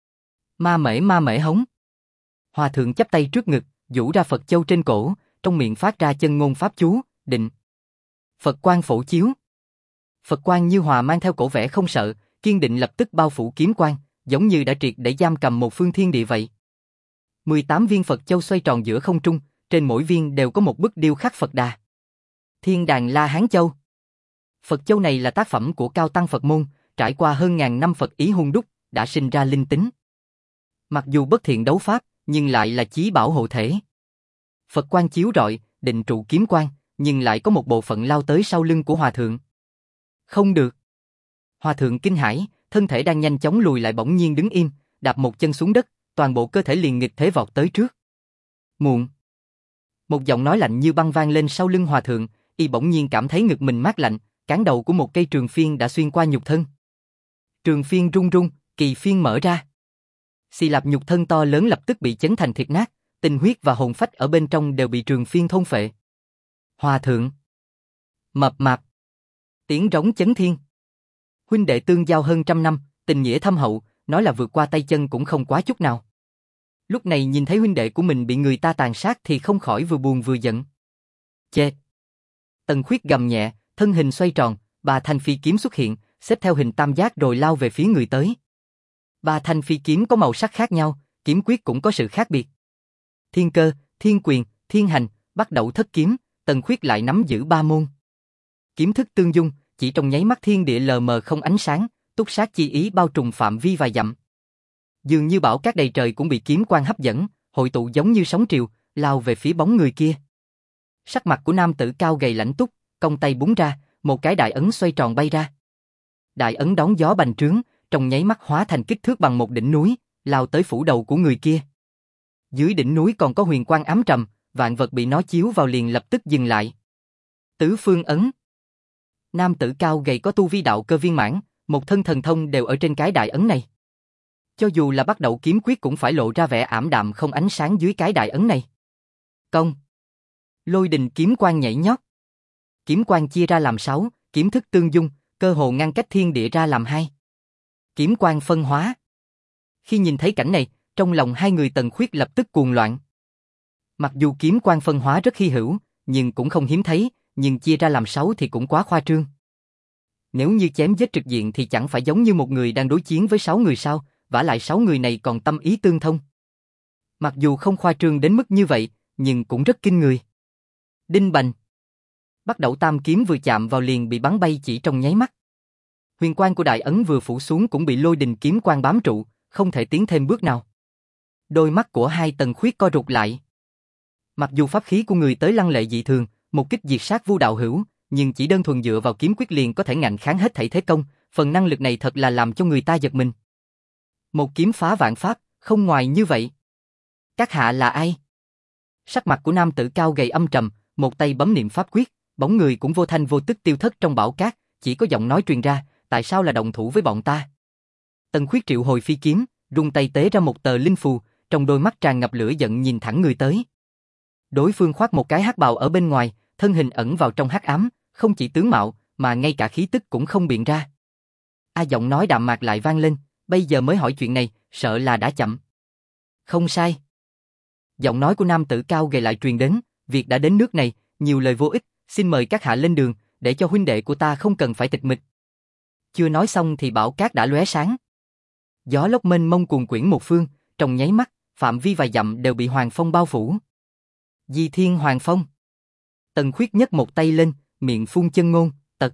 Ma mễ hống. Hòa thượng chắp tay trước ngực, giũ ra Phật châu trên cổ, trong miệng phát ra chân ngôn pháp chú, định. Phật quang phổ chiếu. Phật quang như hòa mang theo cổ vẻ không sợ, kiên định lập tức bao phủ kiếm quang, giống như đã triệt để giam cầm một phương thiên địa vậy. 18 viên Phật châu xoay tròn giữa không trung, trên mỗi viên đều có một bức điêu khắc Phật Đà. Thiên Đàn La Hán Châu. Phật châu này là tác phẩm của cao tăng Phật môn, trải qua hơn ngàn năm Phật ý hun đúc, đã sinh ra linh tính. Mặc dù bất thiện đấu pháp, nhưng lại là chí bảo hộ thể. Phật quang chiếu rọi, định trụ kiếm quang, nhưng lại có một bộ phận lao tới sau lưng của hòa thượng. Không được. Hòa thượng kinh hãi, thân thể đang nhanh chóng lùi lại bỗng nhiên đứng im, đạp một chân xuống đất, toàn bộ cơ thể liền nghịch thế vọt tới trước. Muộn. Một giọng nói lạnh như băng vang lên sau lưng hòa thượng, y bỗng nhiên cảm thấy ngực mình mát lạnh, cán đầu của một cây trường phiên đã xuyên qua nhục thân. Trường phiên rung rung, kỳ phiên mở ra. Xì lạp nhục thân to lớn lập tức bị chấn thành thịt nát, tinh huyết và hồn phách ở bên trong đều bị trường phiên thôn phệ. Hòa thượng. Mập mạp. Tiếng rống chấn thiên. Huynh đệ tương giao hơn trăm năm, tình nghĩa thâm hậu, nói là vượt qua tay chân cũng không quá chút nào. Lúc này nhìn thấy huynh đệ của mình bị người ta tàn sát thì không khỏi vừa buồn vừa giận. Chết! Tần Khuyết gầm nhẹ, thân hình xoay tròn, ba thanh phi kiếm xuất hiện, xếp theo hình tam giác rồi lao về phía người tới. Ba thanh phi kiếm có màu sắc khác nhau, kiếm quyết cũng có sự khác biệt. Thiên cơ, thiên quyền, thiên hành, bắt đầu thất kiếm, Tần Khuyết lại nắm giữ ba môn. Kiếm thức tương dung, chỉ trong nháy mắt thiên địa lờ mờ không ánh sáng, túc sát chi ý bao trùm phạm vi vài dặm. Dường như bão cát đầy trời cũng bị kiếm quang hấp dẫn, hội tụ giống như sóng triều, lao về phía bóng người kia. Sắc mặt của nam tử cao gầy lãnh túc, cong tay búng ra, một cái đại ấn xoay tròn bay ra. Đại ấn đón gió bành trướng, trong nháy mắt hóa thành kích thước bằng một đỉnh núi, lao tới phủ đầu của người kia. Dưới đỉnh núi còn có huyền quang ám trầm, vạn vật bị nó chiếu vào liền lập tức dừng lại. Tứ phương ấn. Nam tử cao gầy có tu vi đạo cơ viên mãn, một thân thần thông đều ở trên cái đại ấn này. Cho dù là bắt đầu kiếm quyết cũng phải lộ ra vẻ ảm đạm không ánh sáng dưới cái đại ấn này. Công. Lôi đình kiếm quang nhảy nhót. Kiếm quang chia ra làm 6, kiếm thức tương dung, cơ hồ ngăn cách thiên địa ra làm 2. Kiếm quang phân hóa. Khi nhìn thấy cảnh này, trong lòng hai người Tần Khuyết lập tức cuồng loạn. Mặc dù kiếm quang phân hóa rất hy hữu, nhưng cũng không hiếm thấy, nhưng chia ra làm 6 thì cũng quá khoa trương. Nếu như chém giết trực diện thì chẳng phải giống như một người đang đối chiến với 6 người sao, vả lại 6 người này còn tâm ý tương thông. Mặc dù không khoa trương đến mức như vậy, nhưng cũng rất kinh người. Đinh bành. Bắt đầu tam kiếm vừa chạm vào liền bị bắn bay chỉ trong nháy mắt. Huyền quang của đại ấn vừa phủ xuống cũng bị lôi đình kiếm quang bám trụ, không thể tiến thêm bước nào. Đôi mắt của hai Tần Khuyết co rụt lại. Mặc dù pháp khí của người tới lăng lệ dị thường, một kích diệt sát vu đạo hữu, nhưng chỉ đơn thuần dựa vào kiếm quyết liền có thể ngạnh kháng hết thảy thế công, phần năng lực này thật là làm cho người ta giật mình. Một kiếm phá vạn pháp, không ngoài như vậy. Các hạ là ai? Sắc mặt của nam tử cao gầy âm trầm, một tay bấm niệm pháp quyết, bóng người cũng vô thanh vô tức tiêu thất trong bão cát, chỉ có giọng nói truyền ra, tại sao là động thủ với bọn ta? Tần Khuyết triệu hồi phi kiếm, rung tay tế ra một tờ linh phù, trong đôi mắt tràn ngập lửa giận nhìn thẳng người tới. Đối phương khoác một cái hắc bào ở bên ngoài, thân hình ẩn vào trong hắc ám, không chỉ tướng mạo, mà ngay cả khí tức cũng không biện ra. Giọng nói đạm mạc lại vang lên, bây giờ mới hỏi chuyện này, sợ là đã chậm. Không sai. Giọng nói của nam tử cao gầy lại truyền đến, việc đã đến nước này, nhiều lời vô ích, xin mời các hạ lên đường, để cho huynh đệ của ta không cần phải tịch mịch. Chưa nói xong thì bão cát đã lóe sáng. Gió lốc mênh mông cuồn quyển một phương, trong nháy mắt, phạm vi vài dặm đều bị hoàng phong bao phủ. Di Thiên Hoàng Phong. Tần Khuyết nhấc một tay lên, miệng phun chân ngôn, tật.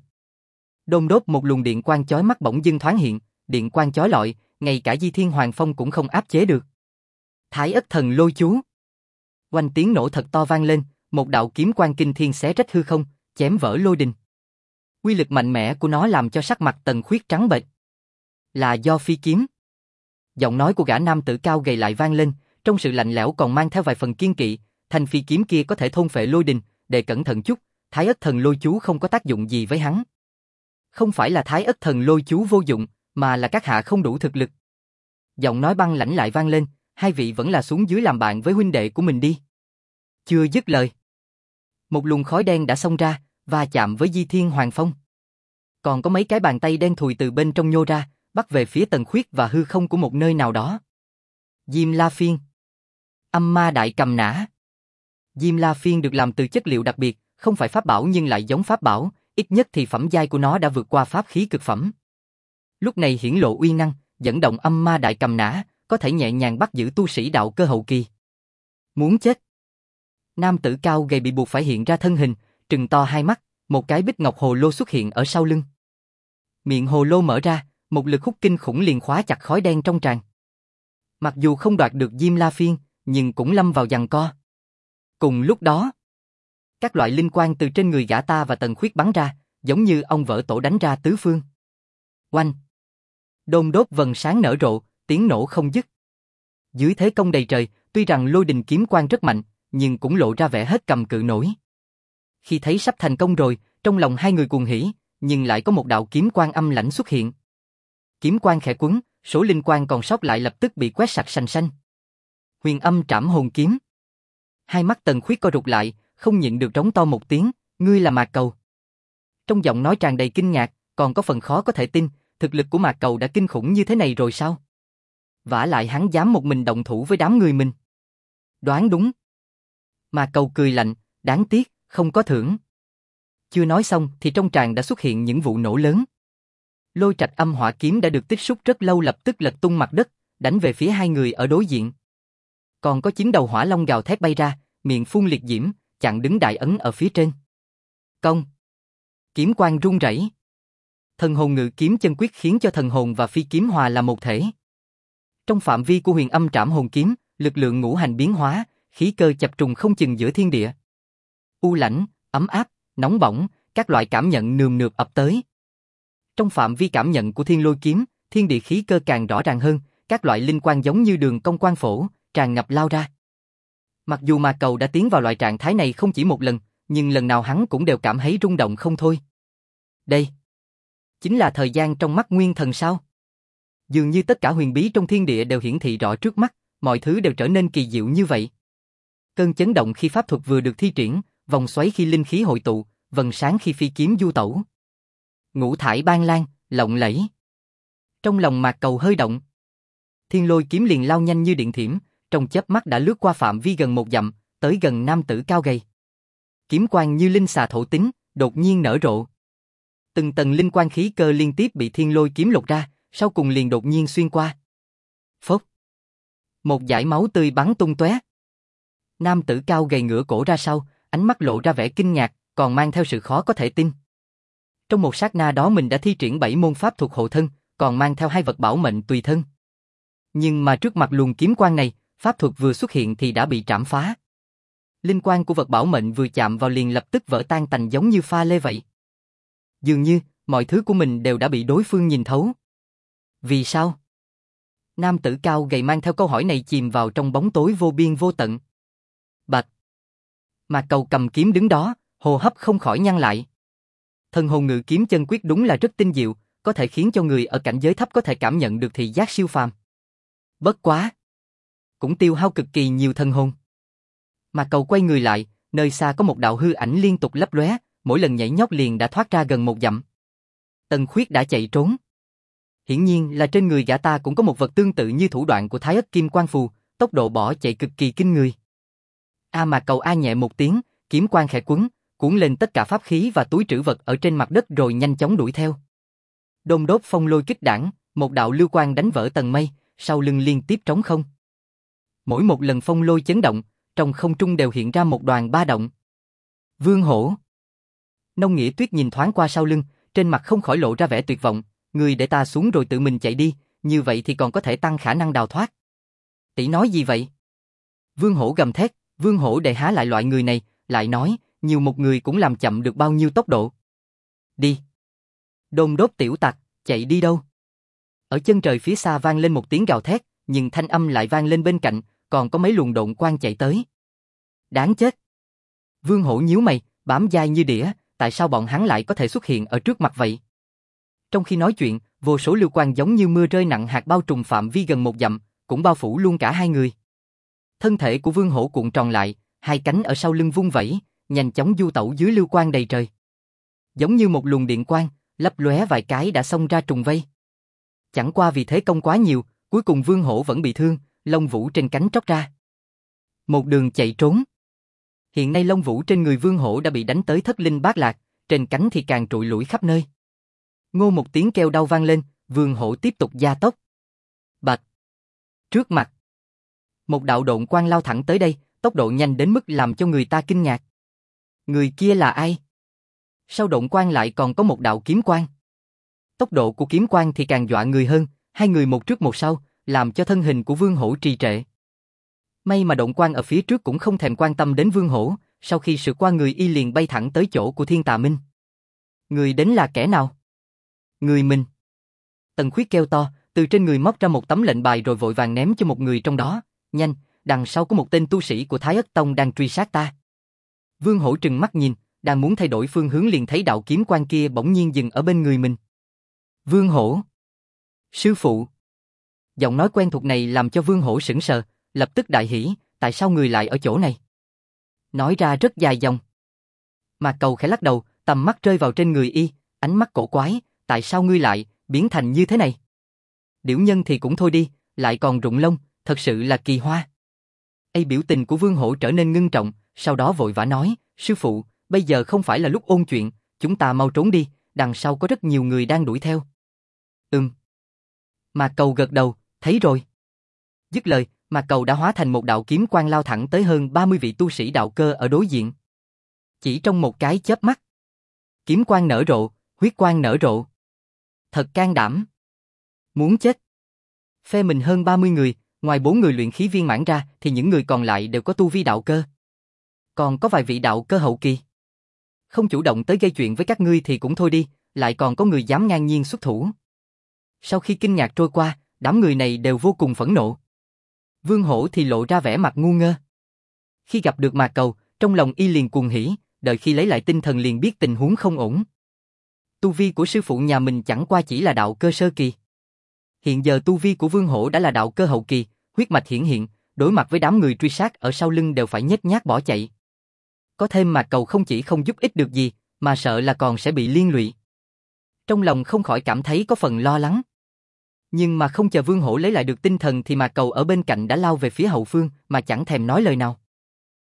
Đôn đốt một luồng điện quang chói mắt bỗng dưng thoáng hiện, điện quang chói lọi, ngay cả Di Thiên Hoàng Phong cũng không áp chế được. Thái Ất Thần Lôi Chú. Oanh tiếng nổ thật to vang lên, một đạo kiếm quang kinh thiên xé rách hư không, chém vỡ lôi đình. Uy lực mạnh mẽ của nó làm cho sắc mặt Tần Khuyết trắng bệch. Là do phi kiếm. Giọng nói của gã nam tử cao gầy lại vang lên, trong sự lạnh lẽo còn mang theo vài phần kiên kỵ, thanh phi kiếm kia có thể thôn phệ lôi đình, để cẩn thận chút, Thái Ất Thần Lôi Chú không có tác dụng gì với hắn. Không phải là Thái Ất Thần Lôi Chú vô dụng, mà là các hạ không đủ thực lực. Giọng nói băng lãnh lại vang lên, hai vị vẫn là xuống dưới làm bạn với huynh đệ của mình đi. Chưa dứt lời, một luồng khói đen đã xông ra, và chạm với Di Thiên Hoàng Phong. Còn có mấy cái bàn tay đen thùi từ bên trong nhô ra, bắt về phía Tần Khuyết và hư không của một nơi nào đó. Diêm La Phiên. Âm Ma Đại Cầm Nã. Diêm La Phiên được làm từ chất liệu đặc biệt, không phải pháp bảo nhưng lại giống pháp bảo, ít nhất thì phẩm giai của nó đã vượt qua pháp khí cực phẩm. Lúc này hiển lộ uy năng, dẫn động Âm Ma Đại Cầm Nã, có thể nhẹ nhàng bắt giữ tu sĩ đạo cơ hậu kỳ. Muốn chết. Nam tử cao gầy bị buộc phải hiện ra thân hình, trừng to hai mắt, một cái bích ngọc hồ lô xuất hiện ở sau lưng. Miệng hồ lô mở ra, một lực hút kinh khủng liền khóa chặt khói đen trong tràn. Mặc dù không đoạt được Diêm La Phiên, nhưng cũng lâm vào giằng co. Cùng lúc đó, các loại linh quang từ trên người gã ta và Tần Khuyết bắn ra, giống như ông vỡ tổ đánh ra tứ phương. Oanh! Đôn đốt vầng sáng nở rộ, tiếng nổ không dứt. Dưới thế công đầy trời, tuy rằng lôi đình kiếm quang rất mạnh, nhưng cũng lộ ra vẻ hết cầm cự nổi. Khi thấy sắp thành công rồi, trong lòng hai người cuồng hỉ, nhưng lại có một đạo kiếm quang âm lãnh xuất hiện. Kiếm quang khẽ quấn, số linh quang còn sót lại lập tức bị quét sạch sành sanh. Huyền Âm Trảm Hồn Kiếm. Hai mắt Tần Khuyết co rụt lại, không nhịn được trống to một tiếng, ngươi là Mạc Cầu. Trong giọng nói tràn đầy kinh ngạc, còn có phần khó có thể tin, thực lực của Mạc Cầu đã kinh khủng như thế này rồi sao? Vả lại hắn dám một mình động thủ với đám người mình. Đoán đúng. Mạc Cầu cười lạnh, đáng tiếc, không có thưởng. Chưa nói xong thì trong tràng đã xuất hiện những vụ nổ lớn. Lôi Trạch Âm Hỏa Kiếm đã được tích xúc rất lâu lập tức lật tung mặt đất, đánh về phía hai người ở đối diện. Còn có 9 đầu hỏa long gào thét bay ra, miệng phun liệt diễm, chặn đứng đại ấn ở phía trên. Công. Kiếm quang rung rẩy. Thần hồn ngự kiếm chân quyết khiến cho thần hồn và phi kiếm hòa là một thể. Trong phạm vi của Huyền Âm Trảm Hồn Kiếm, lực lượng ngũ hành biến hóa, khí cơ chập trùng không chừng giữa thiên địa. U lãnh, ấm áp, nóng bỏng, các loại cảm nhận nườm nượp ập tới. Trong phạm vi cảm nhận của Thiên Lôi Kiếm, thiên địa khí cơ càng rõ ràng hơn, các loại linh quang giống như đường cong quang phổ, tràn ngập lao ra. Mặc dù Mạc Cầu đã tiến vào loại trạng thái này không chỉ một lần, nhưng lần nào hắn cũng đều cảm thấy rung động không thôi. Đây chính là thời gian trong mắt Nguyên Thần sao? Dường như tất cả huyền bí trong thiên địa đều hiển thị rõ trước mắt, mọi thứ đều trở nên kỳ diệu như vậy. Cơn chấn động khi pháp thuật vừa được thi triển, vòng xoáy khi linh khí hội tụ, vầng sáng khi phi kiếm du tẩu. Ngũ thải ban lan, lộng lẫy. Trong lòng Mạc Cầu hơi động. Thiên Lôi Kiếm liền lao nhanh như điện thiểm, trong chớp mắt đã lướt qua phạm vi gần 1 dặm, tới gần nam tử cao gầy. Kiếm quang như linh xà thổ tính, đột nhiên nở rộ. Từng tầng linh quang khí cơ liên tiếp bị thiên lôi kiếm lột ra, sau cùng liền đột nhiên xuyên qua. Phốc. Một dải máu tươi bắn tung tóe. Nam tử cao gầy ngửa cổ ra sau, ánh mắt lộ ra vẻ kinh ngạc, còn mang theo sự khó có thể tin. Trong một sát na đó mình đã thi triển 7 môn pháp thuật hộ thân, còn mang theo 2 vật bảo mệnh tùy thân. Nhưng mà trước mặt luồng kiếm quang này, pháp thuật vừa xuất hiện thì đã bị trảm phá. Linh quang của vật bảo mệnh vừa chạm vào liền lập tức vỡ tan tành giống như pha lê vậy. Dường như, mọi thứ của mình đều đã bị đối phương nhìn thấu. Vì sao? Nam tử cao gầy mang theo câu hỏi này chìm vào trong bóng tối vô biên vô tận. Bạch. Mạc Cầu cầm kiếm đứng đó, hô hấp không khỏi nhăn lại. Thần hồn ngự kiếm chân quyết đúng là rất tinh diệu, có thể khiến cho người ở cảnh giới thấp có thể cảm nhận được thị giác siêu phàm. Bất quá, cũng tiêu hao cực kỳ nhiều thần hồn. Mạc Cầu quay người lại, nơi xa có một đạo hư ảnh liên tục lấp lóe, mỗi lần nhảy nhót liền đã thoát ra gần 1 dặm. Tần Khuyết đã chạy trốn. Hiển nhiên là trên người gã ta cũng có một vật tương tự như thủ đoạn của Thái Ất Kim Quang Phù, tốc độ bỏ chạy cực kỳ kinh người. Mạc Cầu a nhẹ một tiếng, kiếm quang khẽ quấn, cuốn lên tất cả pháp khí và túi trữ vật ở trên mặt đất rồi nhanh chóng đuổi theo. Đôn đốt phong lôi kích đảng, một đạo lưu quang đánh vỡ tầng mây, sau lưng liên tiếp trống không. Mỗi một lần phong lôi chấn động, trong không trung đều hiện ra một đoàn ba động. Vương Hổ. Nông Nghĩa Tuyết nhìn thoáng qua sau lưng, trên mặt không khỏi lộ ra vẻ tuyệt vọng, người để ta xuống rồi tự mình chạy đi, như vậy thì còn có thể tăng khả năng đào thoát. Tỷ nói gì vậy? Vương Hổ gầm thét, Vương Hổ đệ há lại loại người này, lại nói, nhiều một người cũng làm chậm được bao nhiêu tốc độ. Đi. Đôn đốt tiểu tặc, chạy đi đâu? Ở chân trời phía xa vang lên một tiếng gào thét, nhưng thanh âm lại vang lên bên cạnh, còn có mấy luồng độn quang chạy tới. Đáng chết. Vương Hổ nhíu mày, bám dai như đĩa, tại sao bọn hắn lại có thể xuất hiện ở trước mặt vậy? Trong khi nói chuyện, vô số lưu quang giống như mưa rơi nặng hạt bao trùm phạm vi gần 1 dặm, cũng bao phủ luôn cả hai người. Thân thể của Vương Hổ cuộn tròn lại, hai cánh ở sau lưng vung vẩy, nhanh chóng du tẩu dưới lưu quang đầy trời. Giống như một luồng điện quang, lấp lóe vài cái đã xông ra trùng vây. Chẳng qua vì thế công quá nhiều, cuối cùng Vương Hổ vẫn bị thương, lông vũ trên cánh tróc ra. Một đường chạy trốn. Hiện nay lông vũ trên người Vương Hổ đã bị đánh tới thất linh bát lạc, trên cánh thì càng trụi lủi khắp nơi. Ngô một tiếng kêu đau vang lên, Vương Hổ tiếp tục gia tốc. Bạch. Trước mặt. Một đạo độn quang lao thẳng tới đây, tốc độ nhanh đến mức làm cho người ta kinh ngạc. Người kia là ai? Sau độn quang lại còn có một đạo kiếm quang. Tốc độ của kiếm quang thì càng dọa người hơn, hai người một trước một sau, làm cho thân hình của Vương Hổ trì trệ. May mà độn quang ở phía trước cũng không thèm quan tâm đến Vương Hổ, sau khi sượt qua người y liền bay thẳng tới chỗ của Thiên Tà Minh. Người đến là kẻ nào? Người mình. Tần Khuyết kêu to, từ trên người móc ra một tấm lệnh bài rồi vội vàng ném cho một người trong đó. Nhanh, đằng sau có một tên tu sĩ của Thái Ất Tông đang truy sát ta. Vương Hổ trừng mắt nhìn, đang muốn thay đổi phương hướng liền thấy đạo kiếm quang kia bỗng nhiên dừng ở bên người mình. Vương Hổ. Sư phụ. Giọng nói quen thuộc này làm cho Vương Hổ sững sờ, lập tức đại hỉ, tại sao người lại ở chỗ này? Nói ra rất dài dòng. Mạc Cầu khẽ lắc đầu, tầm mắt rơi vào trên người y, ánh mắt cổ quái, tại sao ngươi lại biến thành như thế này? Điểu nhân thì cũng thôi đi, lại còn rụng lông, thật sự là kỳ hoa. Biểu tình của Vương Hổ trở nên ngưng trọng, sau đó vội vã nói, sư phụ, bây giờ không phải là lúc ôn chuyện, chúng ta mau trốn đi, đằng sau có rất nhiều người đang đuổi theo. Mạc Cầu gật đầu, thấy rồi. Dứt lời, Mạc Cầu đã hóa thành một đạo kiếm quang lao thẳng tới hơn 30 vị tu sĩ đạo cơ ở đối diện. Chỉ trong một cái chớp mắt, kiếm quang nở rộ, huyết quang nở rộ. Thật can đảm. Muốn chết. Phe mình hơn 30 người, ngoài 4 người luyện khí viên mãn ra thì những người còn lại đều có tu vi đạo cơ. Còn có vài vị đạo cơ hậu kỳ. Không chủ động tới gây chuyện với các ngươi thì cũng thôi đi, lại còn có người dám ngang nhiên xuất thủ. Sau khi kinh ngạc trôi qua, đám người này đều vô cùng phẫn nộ. Vương Hổ thì lộ ra vẻ mặt ngu ngơ. Khi gặp được Mạc Cầu, trong lòng y liền cuồng hỉ, đợi khi lấy lại tinh thần liền biết tình huống không ổn. Tu vi của sư phụ nhà mình chẳng qua chỉ là đạo cơ sơ kỳ. Hiện giờ tu vi của Vương Hổ đã là đạo cơ hậu kỳ, huyết mạch hiển hiện, đối mặt với đám người truy sát ở sau lưng đều phải nhếch nhác bỏ chạy. Có thêm Mạc Cầu không chỉ không giúp ích được gì, mà sợ là còn sẽ bị liên lụy. Trong lòng không khỏi cảm thấy có phần lo lắng. Nhưng mà không chờ Vương Hổ lấy lại được tinh thần thì Mạc Cầu ở bên cạnh đã lao về phía hậu phương mà chẳng thèm nói lời nào.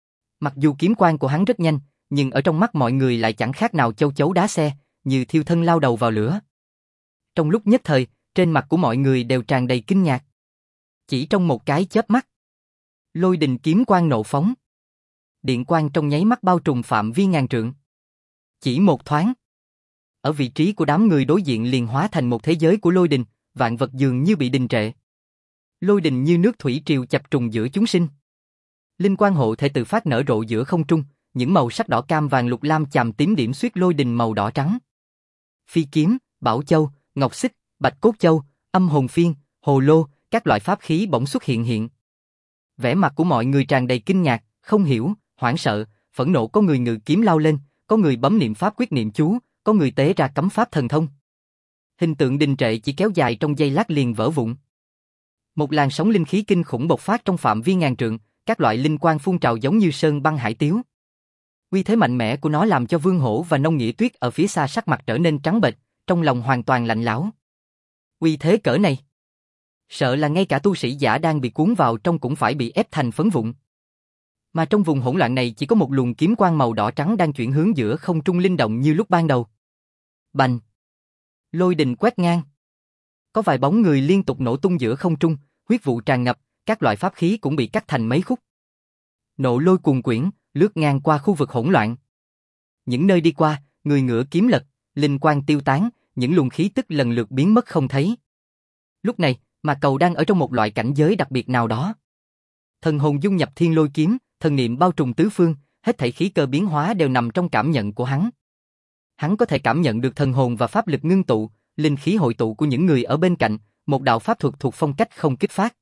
Mặc dù kiếm quang của hắn rất nhanh, nhưng ở trong mắt mọi người lại chẳng khác nào châu chấu đá xe, như thiêu thân lao đầu vào lửa. Trong lúc nhất thời, trên mặt của mọi người đều tràn đầy kinh ngạc. Chỉ trong một cái chớp mắt, lôi đình kiếm quang nộ phóng. Điện quang trong nháy mắt bao trùm phạm vi ngàn trượng. Chỉ một thoáng, ở vị trí của đám người đối diện liền hóa thành một thế giới của lôi đình, vạn vật dường như bị đình trệ. Lôi đình như nước thủy triều chập trùng giữa chúng sinh. Linh quang hộ thể tự phát nở rộ giữa không trung, những màu sắc đỏ cam vàng lục lam chàm tím điểm xuyết lôi đình màu đỏ trắng. Phi kiếm, bảo châu, ngọc xích, bạch cốt châu, âm hồn phiên, hồ lô, các loại pháp khí bỗng xuất hiện. Vẻ mặt của mọi người tràn đầy kinh ngạc, không hiểu, hoảng sợ, phẫn nộ, có người ngự kiếm lao lên, có người bấm niệm pháp quyết niệm chú, có người tế ra cấm pháp thần thông. Hình tượng đình trệ chỉ kéo dài trong giây lát liền vỡ vụn. Một làn sóng linh khí kinh khủng bộc phát trong phạm vi ngàn trượng, các loại linh quang phun trào giống như sơn băng hải tiếu. Uy thế mạnh mẽ của nó làm cho Vương Hổ và Nông Nghĩa Tuyết ở phía xa sắc mặt trở nên trắng bệch, trong lòng hoàn toàn lạnh lẽo. Uy thế cỡ này, sợ là ngay cả tu sĩ giả đang bị cuốn vào trong cũng phải bị ép thành phấn vụn. Mà trong vùng hỗn loạn này chỉ có một luồng kiếm quang màu đỏ trắng đang chuyển hướng giữa không trung linh động như lúc ban đầu. Bành! Lôi đình quét ngang. Có vài bóng người liên tục nổ tung giữa không trung, huyết vụ tràn ngập, các loại pháp khí cũng bị cắt thành mấy khúc. Nộ lôi cuồn quyển, lướt ngang qua khu vực hỗn loạn. Những nơi đi qua, người ngựa kiếm lật, linh quang tiêu tán, những luồng khí tức lần lượt biến mất không thấy. Lúc này, Mạc Cầu đang ở trong một loại cảnh giới đặc biệt nào đó. Thần hồn dung nhập thiên lôi kiếm, thần niệm bao trùm tứ phương, hết thảy khí cơ biến hóa đều nằm trong cảm nhận của hắn. Hắn có thể cảm nhận được thần hồn và pháp lực ngưng tụ, linh khí hội tụ của những người ở bên cạnh, một đạo pháp thuật thuộc phong cách không kích phát.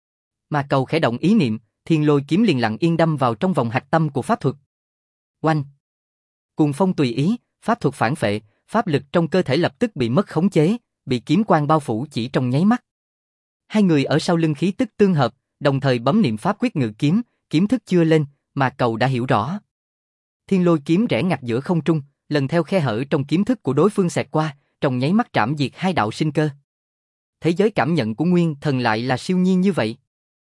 Mạc Cầu khẽ động ý niệm, thiên lôi kiếm liền lặng yên đâm vào trong vòng hạch tâm của pháp thuật. Oanh! Cuồng phong tùy ý, pháp thuật phản phệ, pháp lực trong cơ thể lập tức bị mất khống chế, bị kiếm quang bao phủ chỉ trong nháy mắt. Hai người ở sau lưng khí tức tương hợp, đồng thời bấm niệm pháp quyết ngự kiếm, kiếm thức chưa lên, mà Cầu đã hiểu rõ. Thiên lôi kiếm rẽ ngoặt giữa không trung, lần theo khe hở trong kiếm thức của đối phương xẹt qua, trong nháy mắt trảm diệt hai đạo sinh cơ. Thế giới cảm nhận của Nguyên Thần lại là siêu nhiên như vậy.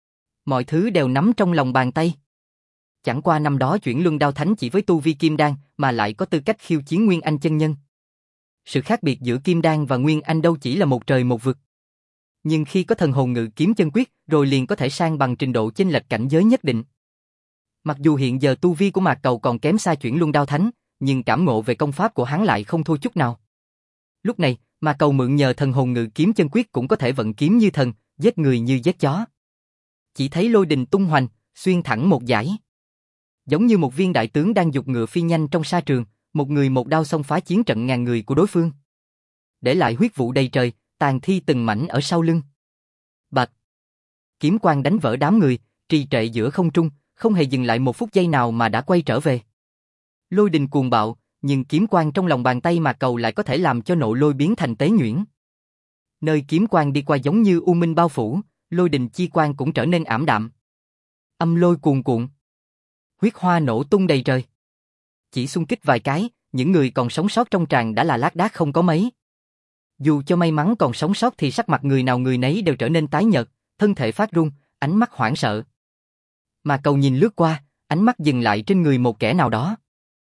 Mọi thứ đều nắm trong lòng bàn tay. Chẳng qua năm đó chuyển luân đao thánh chỉ với tu vi kim đan mà lại có tư cách khiêu chiến Nguyên Anh chân nhân. Sự khác biệt giữa kim đan và Nguyên Anh đâu chỉ là một trời một vực. Nhưng khi có thần hồn ngự kiếm chân quyết, rồi liền có thể sang bằng trình độ chênh lệch cảnh giới nhất định. Mặc dù hiện giờ tu vi của Mạc Cầu còn kém xa chuyển luân đao thánh, nhưng cảm ngộ về công pháp của hắn lại không thua chút nào. Lúc này, Mạc Cầu mượn nhờ thần hồn ngự kiếm chân quyết cũng có thể vận kiếm như thần, giết người như giết chó. Chỉ thấy lôi đình tung hoành, xuyên thẳng một dải. Giống như một viên đại tướng đang giục ngựa phi nhanh trong sa trường, một người một đao xông phá chiến trận ngàn người của đối phương. Để lại huyết vụ đầy trời, tàn thi từng mảnh ở sau lưng. Bạch! Kiếm quang đánh vỡ đám người, trì trệ giữa không trung, không hề dừng lại một phút giây nào mà đã quay trở về. Lôi đình cuồng bạo, nhưng kiếm quang trong lòng bàn tay Mạc Cầu lại có thể làm cho nộ lôi biến thành tế nhuyễn. Nơi kiếm quang đi qua giống như u minh bao phủ, lôi đình chi quang cũng trở nên ảm đạm. Âm lôi cuồn cuộn. Huyết hoa nổ tung đầy trời. Chỉ xung kích vài cái, những người còn sống sót trong tràng đã là lác đác không có mấy. Dù cho may mắn còn sống sót thì sắc mặt người nào người nấy đều trở nên tái nhợt, thân thể phát run, ánh mắt hoảng sợ. Mà Cầu nhìn lướt qua, ánh mắt dừng lại trên người một kẻ nào đó.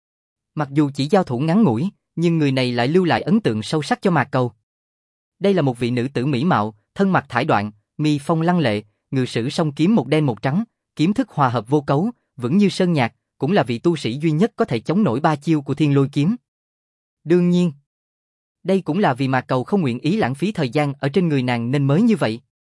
Mặc dù chỉ giao thủ ngắn ngủi, nhưng người này lại lưu lại ấn tượng sâu sắc cho Mạc Cầu. Đây là một vị nữ tử mỹ mạo, thân mặc thải đoạn, mi phong lăng lệ, ngự sử song kiếm một đen một trắng, kiếm thức hòa hợp vô cấu, vững như sơn nhạc, cũng là vị tu sĩ duy nhất có thể chống nổi ba chiêu của thiên lôi kiếm. Đương nhiên, đây cũng là vì Mạc Cầu không nguyện ý lãng phí thời gian ở trên người nàng nên mới như vậy.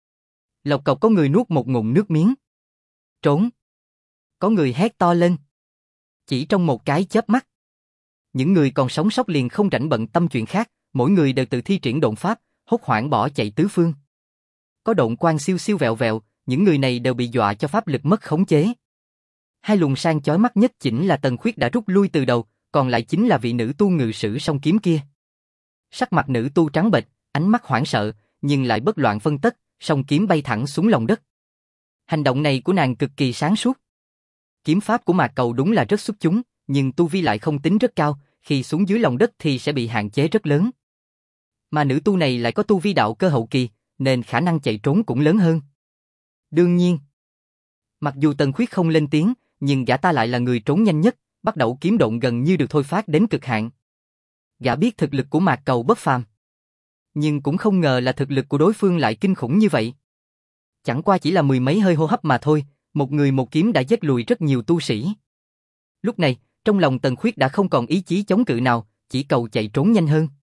Lộc cộc có người nuốt một ngụm nước miếng. Trốn! Có người hét to lên. Chỉ trong một cái chớp mắt, những người còn sống sót liền không rảnh bận tâm chuyện khác, mỗi người đều tự thi triển độn pháp, hốt hoảng bỏ chạy tứ phương. Có độn quang siêu siêu vẹo vẹo, những người này đều bị dọa cho pháp lực mất khống chế. Hai luồng sang chói mắt nhất chính là Tần Khuyết đã rút lui từ đầu, còn lại chính là vị nữ tu ngự sử song kiếm kia. Sắc mặt nữ tu trắng bệch, ánh mắt hoảng sợ, nhưng lại bất loạn phân tất, song kiếm bay thẳng xuống lòng đất. Hành động này của nàng cực kỳ sáng suốt. Kiếm pháp của Mạc Cầu đúng là rất xuất chúng, nhưng tu vi lại không tính rất cao, khi xuống dưới lòng đất thì sẽ bị hạn chế rất lớn. Mà nữ tu này lại có tu vi đạo cơ hậu kỳ, nên khả năng chạy trốn cũng lớn hơn. Đương nhiên, mặc dù Tần Khuyết không lên tiếng, nhưng gã ta lại là người trốn nhanh nhất, bắt đầu kiếm độn gần như được thôi phát đến cực hạn. Gã biết thực lực của Mạc Cầu bất phàm, nhưng cũng không ngờ là thực lực của đối phương lại kinh khủng như vậy. Chẳng qua chỉ là mười mấy hơi hô hấp mà thôi, một người một kiếm đã giết lùi rất nhiều tu sĩ. Lúc này, trong lòng Tần Khuyết đã không còn ý chí chống cự nào, chỉ cầu chạy trốn nhanh hơn.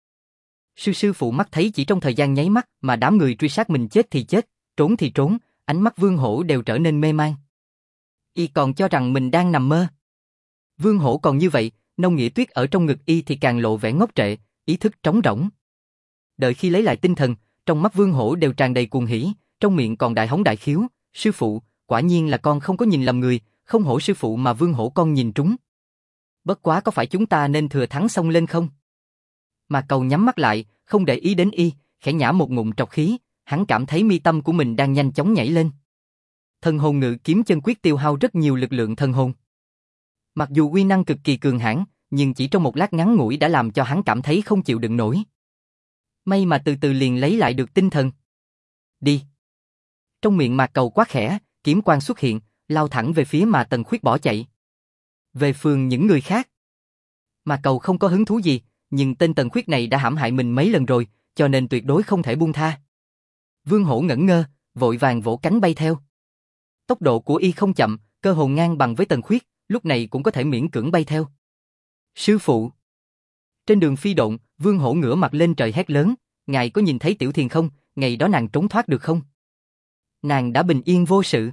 Sư phụ mắt thấy chỉ trong thời gian nháy mắt mà đám người truy sát mình chết thì chết, trốn thì trốn, ánh mắt Vương Hổ đều trở nên mê man. Y còn cho rằng mình đang nằm mơ. Vương Hổ còn như vậy, Nông Nghĩa Tuyết ở trong ngực Y thì càng lộ vẻ ngốc trệ, ý thức trống rỗng. Đợi khi lấy lại tinh thần, trong mắt Vương Hổ đều tràn đầy cuồng hỉ, trong miệng còn đại hống đại khiếu, sư phụ, quả nhiên là con không có nhìn lầm người, không hổ sư phụ mà Vương Hổ con nhìn trúng. Bất quá có phải chúng ta nên thừa thắng xông lên không? Mà Cầu nhắm mắt lại, không để ý đến Y, khẽ nhả một ngụm trọc khí, hắn cảm thấy mi tâm của mình đang nhanh chóng nhảy lên. Thần hồn ngự kiếm chân quyết tiêu hao rất nhiều lực lượng thần hồn. Mặc dù uy năng cực kỳ cường hãn, nhưng chỉ trong một lát ngắn ngủi đã làm cho hắn cảm thấy không chịu đựng nổi. May mà từ từ liền lấy lại được tinh thần. Đi. Trong miệng Mạc Cầu quát khẽ, kiếm quang xuất hiện, lao thẳng về phía mà Tần Khuyết bỏ chạy. Về phường những người khác, Mạc Cầu không có hứng thú gì, nhưng tên Tần Khuyết này đã hãm hại mình mấy lần rồi, cho nên tuyệt đối không thể buông tha. Vương Hổ ngẩn ngơ, vội vàng vỗ cánh bay theo. Tốc độ của Y không chậm, cơ hồ ngang bằng với Tần Khuyết, lúc này cũng có thể miễn cưỡng bay theo. Sư phụ. Trên đường phi độn, Vương Hổ ngửa mặt lên trời hét lớn, ngài có nhìn thấy Tiểu Thiền không, ngày đó nàng trốn thoát được không? Nàng đã bình yên vô sự.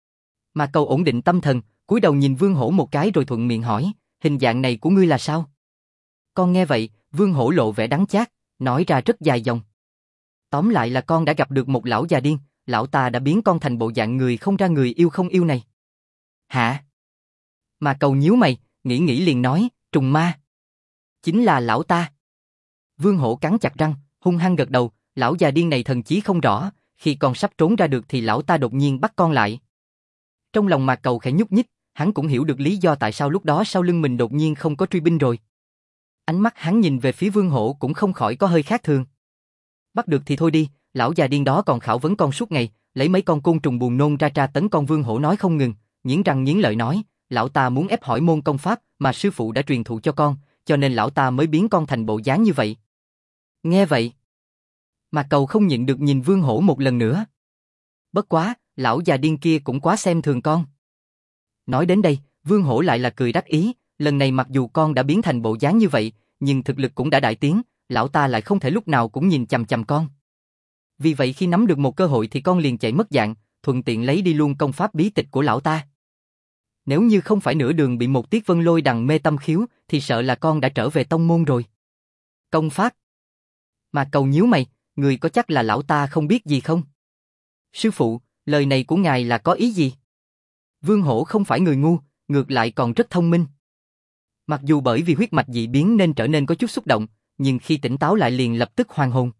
Mà Cầu ổn định tâm thần, cúi đầu nhìn Vương Hổ một cái rồi thuận miệng hỏi, hình dạng này của ngươi là sao? Con nghe vậy, Vương Hổ lộ vẻ đắng chát, nói ra rất dài dòng. Tóm lại là con đã gặp được một lão già điên, lão ta đã biến con thành bộ dạng người không ra người yêu không yêu này. Hả? Mà Cầu nhíu mày, nghĩ liền nói, trùng ma. Chính là lão ta. Vương Hổ cắn chặt răng, hung hăng gật đầu, lão già điên này thần chí không rõ, khi con sắp trốn ra được thì lão ta đột nhiên bắt con lại. Trong lòng Mạc Cầu khẽ nhúc nhích, hắn cũng hiểu được lý do tại sao lúc đó sau lưng mình đột nhiên không có truy binh rồi. Ánh mắt hắn nhìn về phía Vương Hổ cũng không khỏi có hơi khác thường. Bắt được thì thôi đi, lão già điên đó còn khảo vấn con suốt ngày, lấy mấy con côn trùng buồn nôn ra tra tấn con. Vương Hổ nói không ngừng, nghiến răng nghiến lợi nói, lão ta muốn ép hỏi môn công pháp mà sư phụ đã truyền thụ cho con, cho nên lão ta mới biến con thành bộ dáng như vậy. Nghe vậy, Mạc Cầu không nhịn được nhìn Vương Hổ một lần nữa. Bất quá, lão già điên kia cũng quá xem thường con. Nói đến đây, Vương Hổ lại là cười đắc ý, lần này mặc dù con đã biến thành bộ dáng như vậy, nhưng thực lực cũng đã đại tiến, lão ta lại không thể lúc nào cũng nhìn chằm chằm con. Vì vậy khi nắm được một cơ hội thì con liền chạy mất dạng, thuận tiện lấy đi luôn công pháp bí tịch của lão ta. Nếu như không phải nửa đường bị một Tiết Vân Lôi đằng mê tâm khiếu, thì sợ là con đã trở về tông môn rồi. Công pháp? Mà Cầu nhíu mày, người có chắc là lão ta không biết gì không? Sư phụ, lời này của ngài là có ý gì? Vương Hổ không phải người ngu, ngược lại còn rất thông minh. Mặc dù bởi vì huyết mạch dị biến nên trở nên có chút xúc động, nhưng khi tỉnh táo lại liền lập tức hoàn hồn.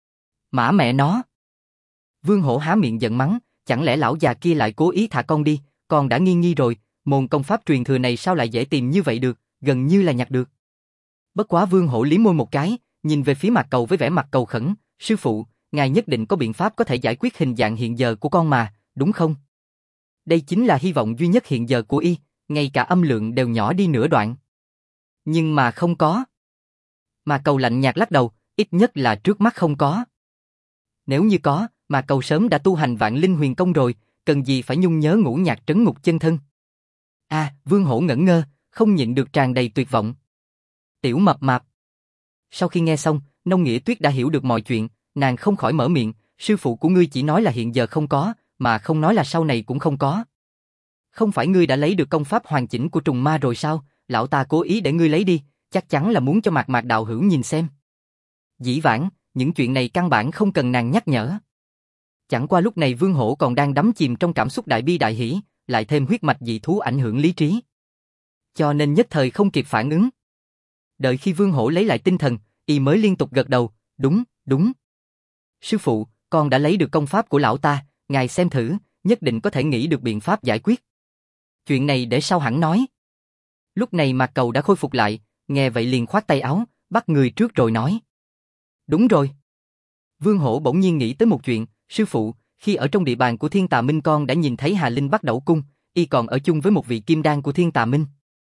Mã mẹ nó! Vương Hổ há miệng giận mắng, chẳng lẽ lão già kia lại cố ý thả con đi, con đã nghi rồi, môn công pháp truyền thừa này sao lại dễ tìm như vậy được, gần như là nhặt được. Bất quá Vương Hổ liếm môi một cái, nhìn về phía Mạc Cầu với vẻ mặt cầu khẩn, sư phụ, ngài nhất định có biện pháp có thể giải quyết hình dạng hiện giờ của con mà, đúng không? Đây chính là hy vọng duy nhất hiện giờ của y, ngay cả âm lượng đều nhỏ đi nửa đoạn. Nhưng mà không có. Mạc Cầu lạnh nhạt lắc đầu, ít nhất là trước mắt không có. Nếu như có, Mạc Cầu sớm đã tu hành Vạn Linh Huyền Công rồi, cần gì phải nhung nhớ ngũ nhạc trấn ngục chân thân. Vương Hổ ngẩn ngơ, không nhịn được tràn đầy tuyệt vọng. Tiểu mập mạp. Sau khi nghe xong, Nông Nghĩa Tuyết đã hiểu được mọi chuyện, nàng không khỏi mở miệng, sư phụ của ngươi chỉ nói là hiện giờ không có, mà không nói là sau này cũng không có. Không phải ngươi đã lấy được công pháp hoàn chỉnh của trùng ma rồi sao, lão ta cố ý để ngươi lấy đi, chắc chắn là muốn cho Mạc Mạc đạo hữu nhìn xem. Dĩ vãng, những chuyện này căn bản không cần nàng nhắc nhở. Chẳng qua lúc này Vương Hổ còn đang đắm chìm trong cảm xúc đại bi đại hỉ, lại thêm huyết mạch dị thú ảnh hưởng lý trí. Cho nên nhất thời không kịp phản ứng. Đợi khi Vương Hổ lấy lại tinh thần, y mới liên tục gật đầu, đúng, đúng. Sư phụ, con đã lấy được công pháp của lão ta, ngài xem thử, nhất định có thể nghĩ được biện pháp giải quyết. Chuyện này để sau hẳn nói. Lúc này Mạc Cầu đã khôi phục lại, nghe vậy liền khoát tay áo, bắt người trước rồi nói. Đúng rồi. Vương Hổ bỗng nhiên nghĩ tới một chuyện, sư phụ, khi ở trong địa bàn của Thiên Tà Minh con đã nhìn thấy Hà Linh Bắt Đẩu Cung, y còn ở chung với một vị kim đan của Thiên Tà Minh.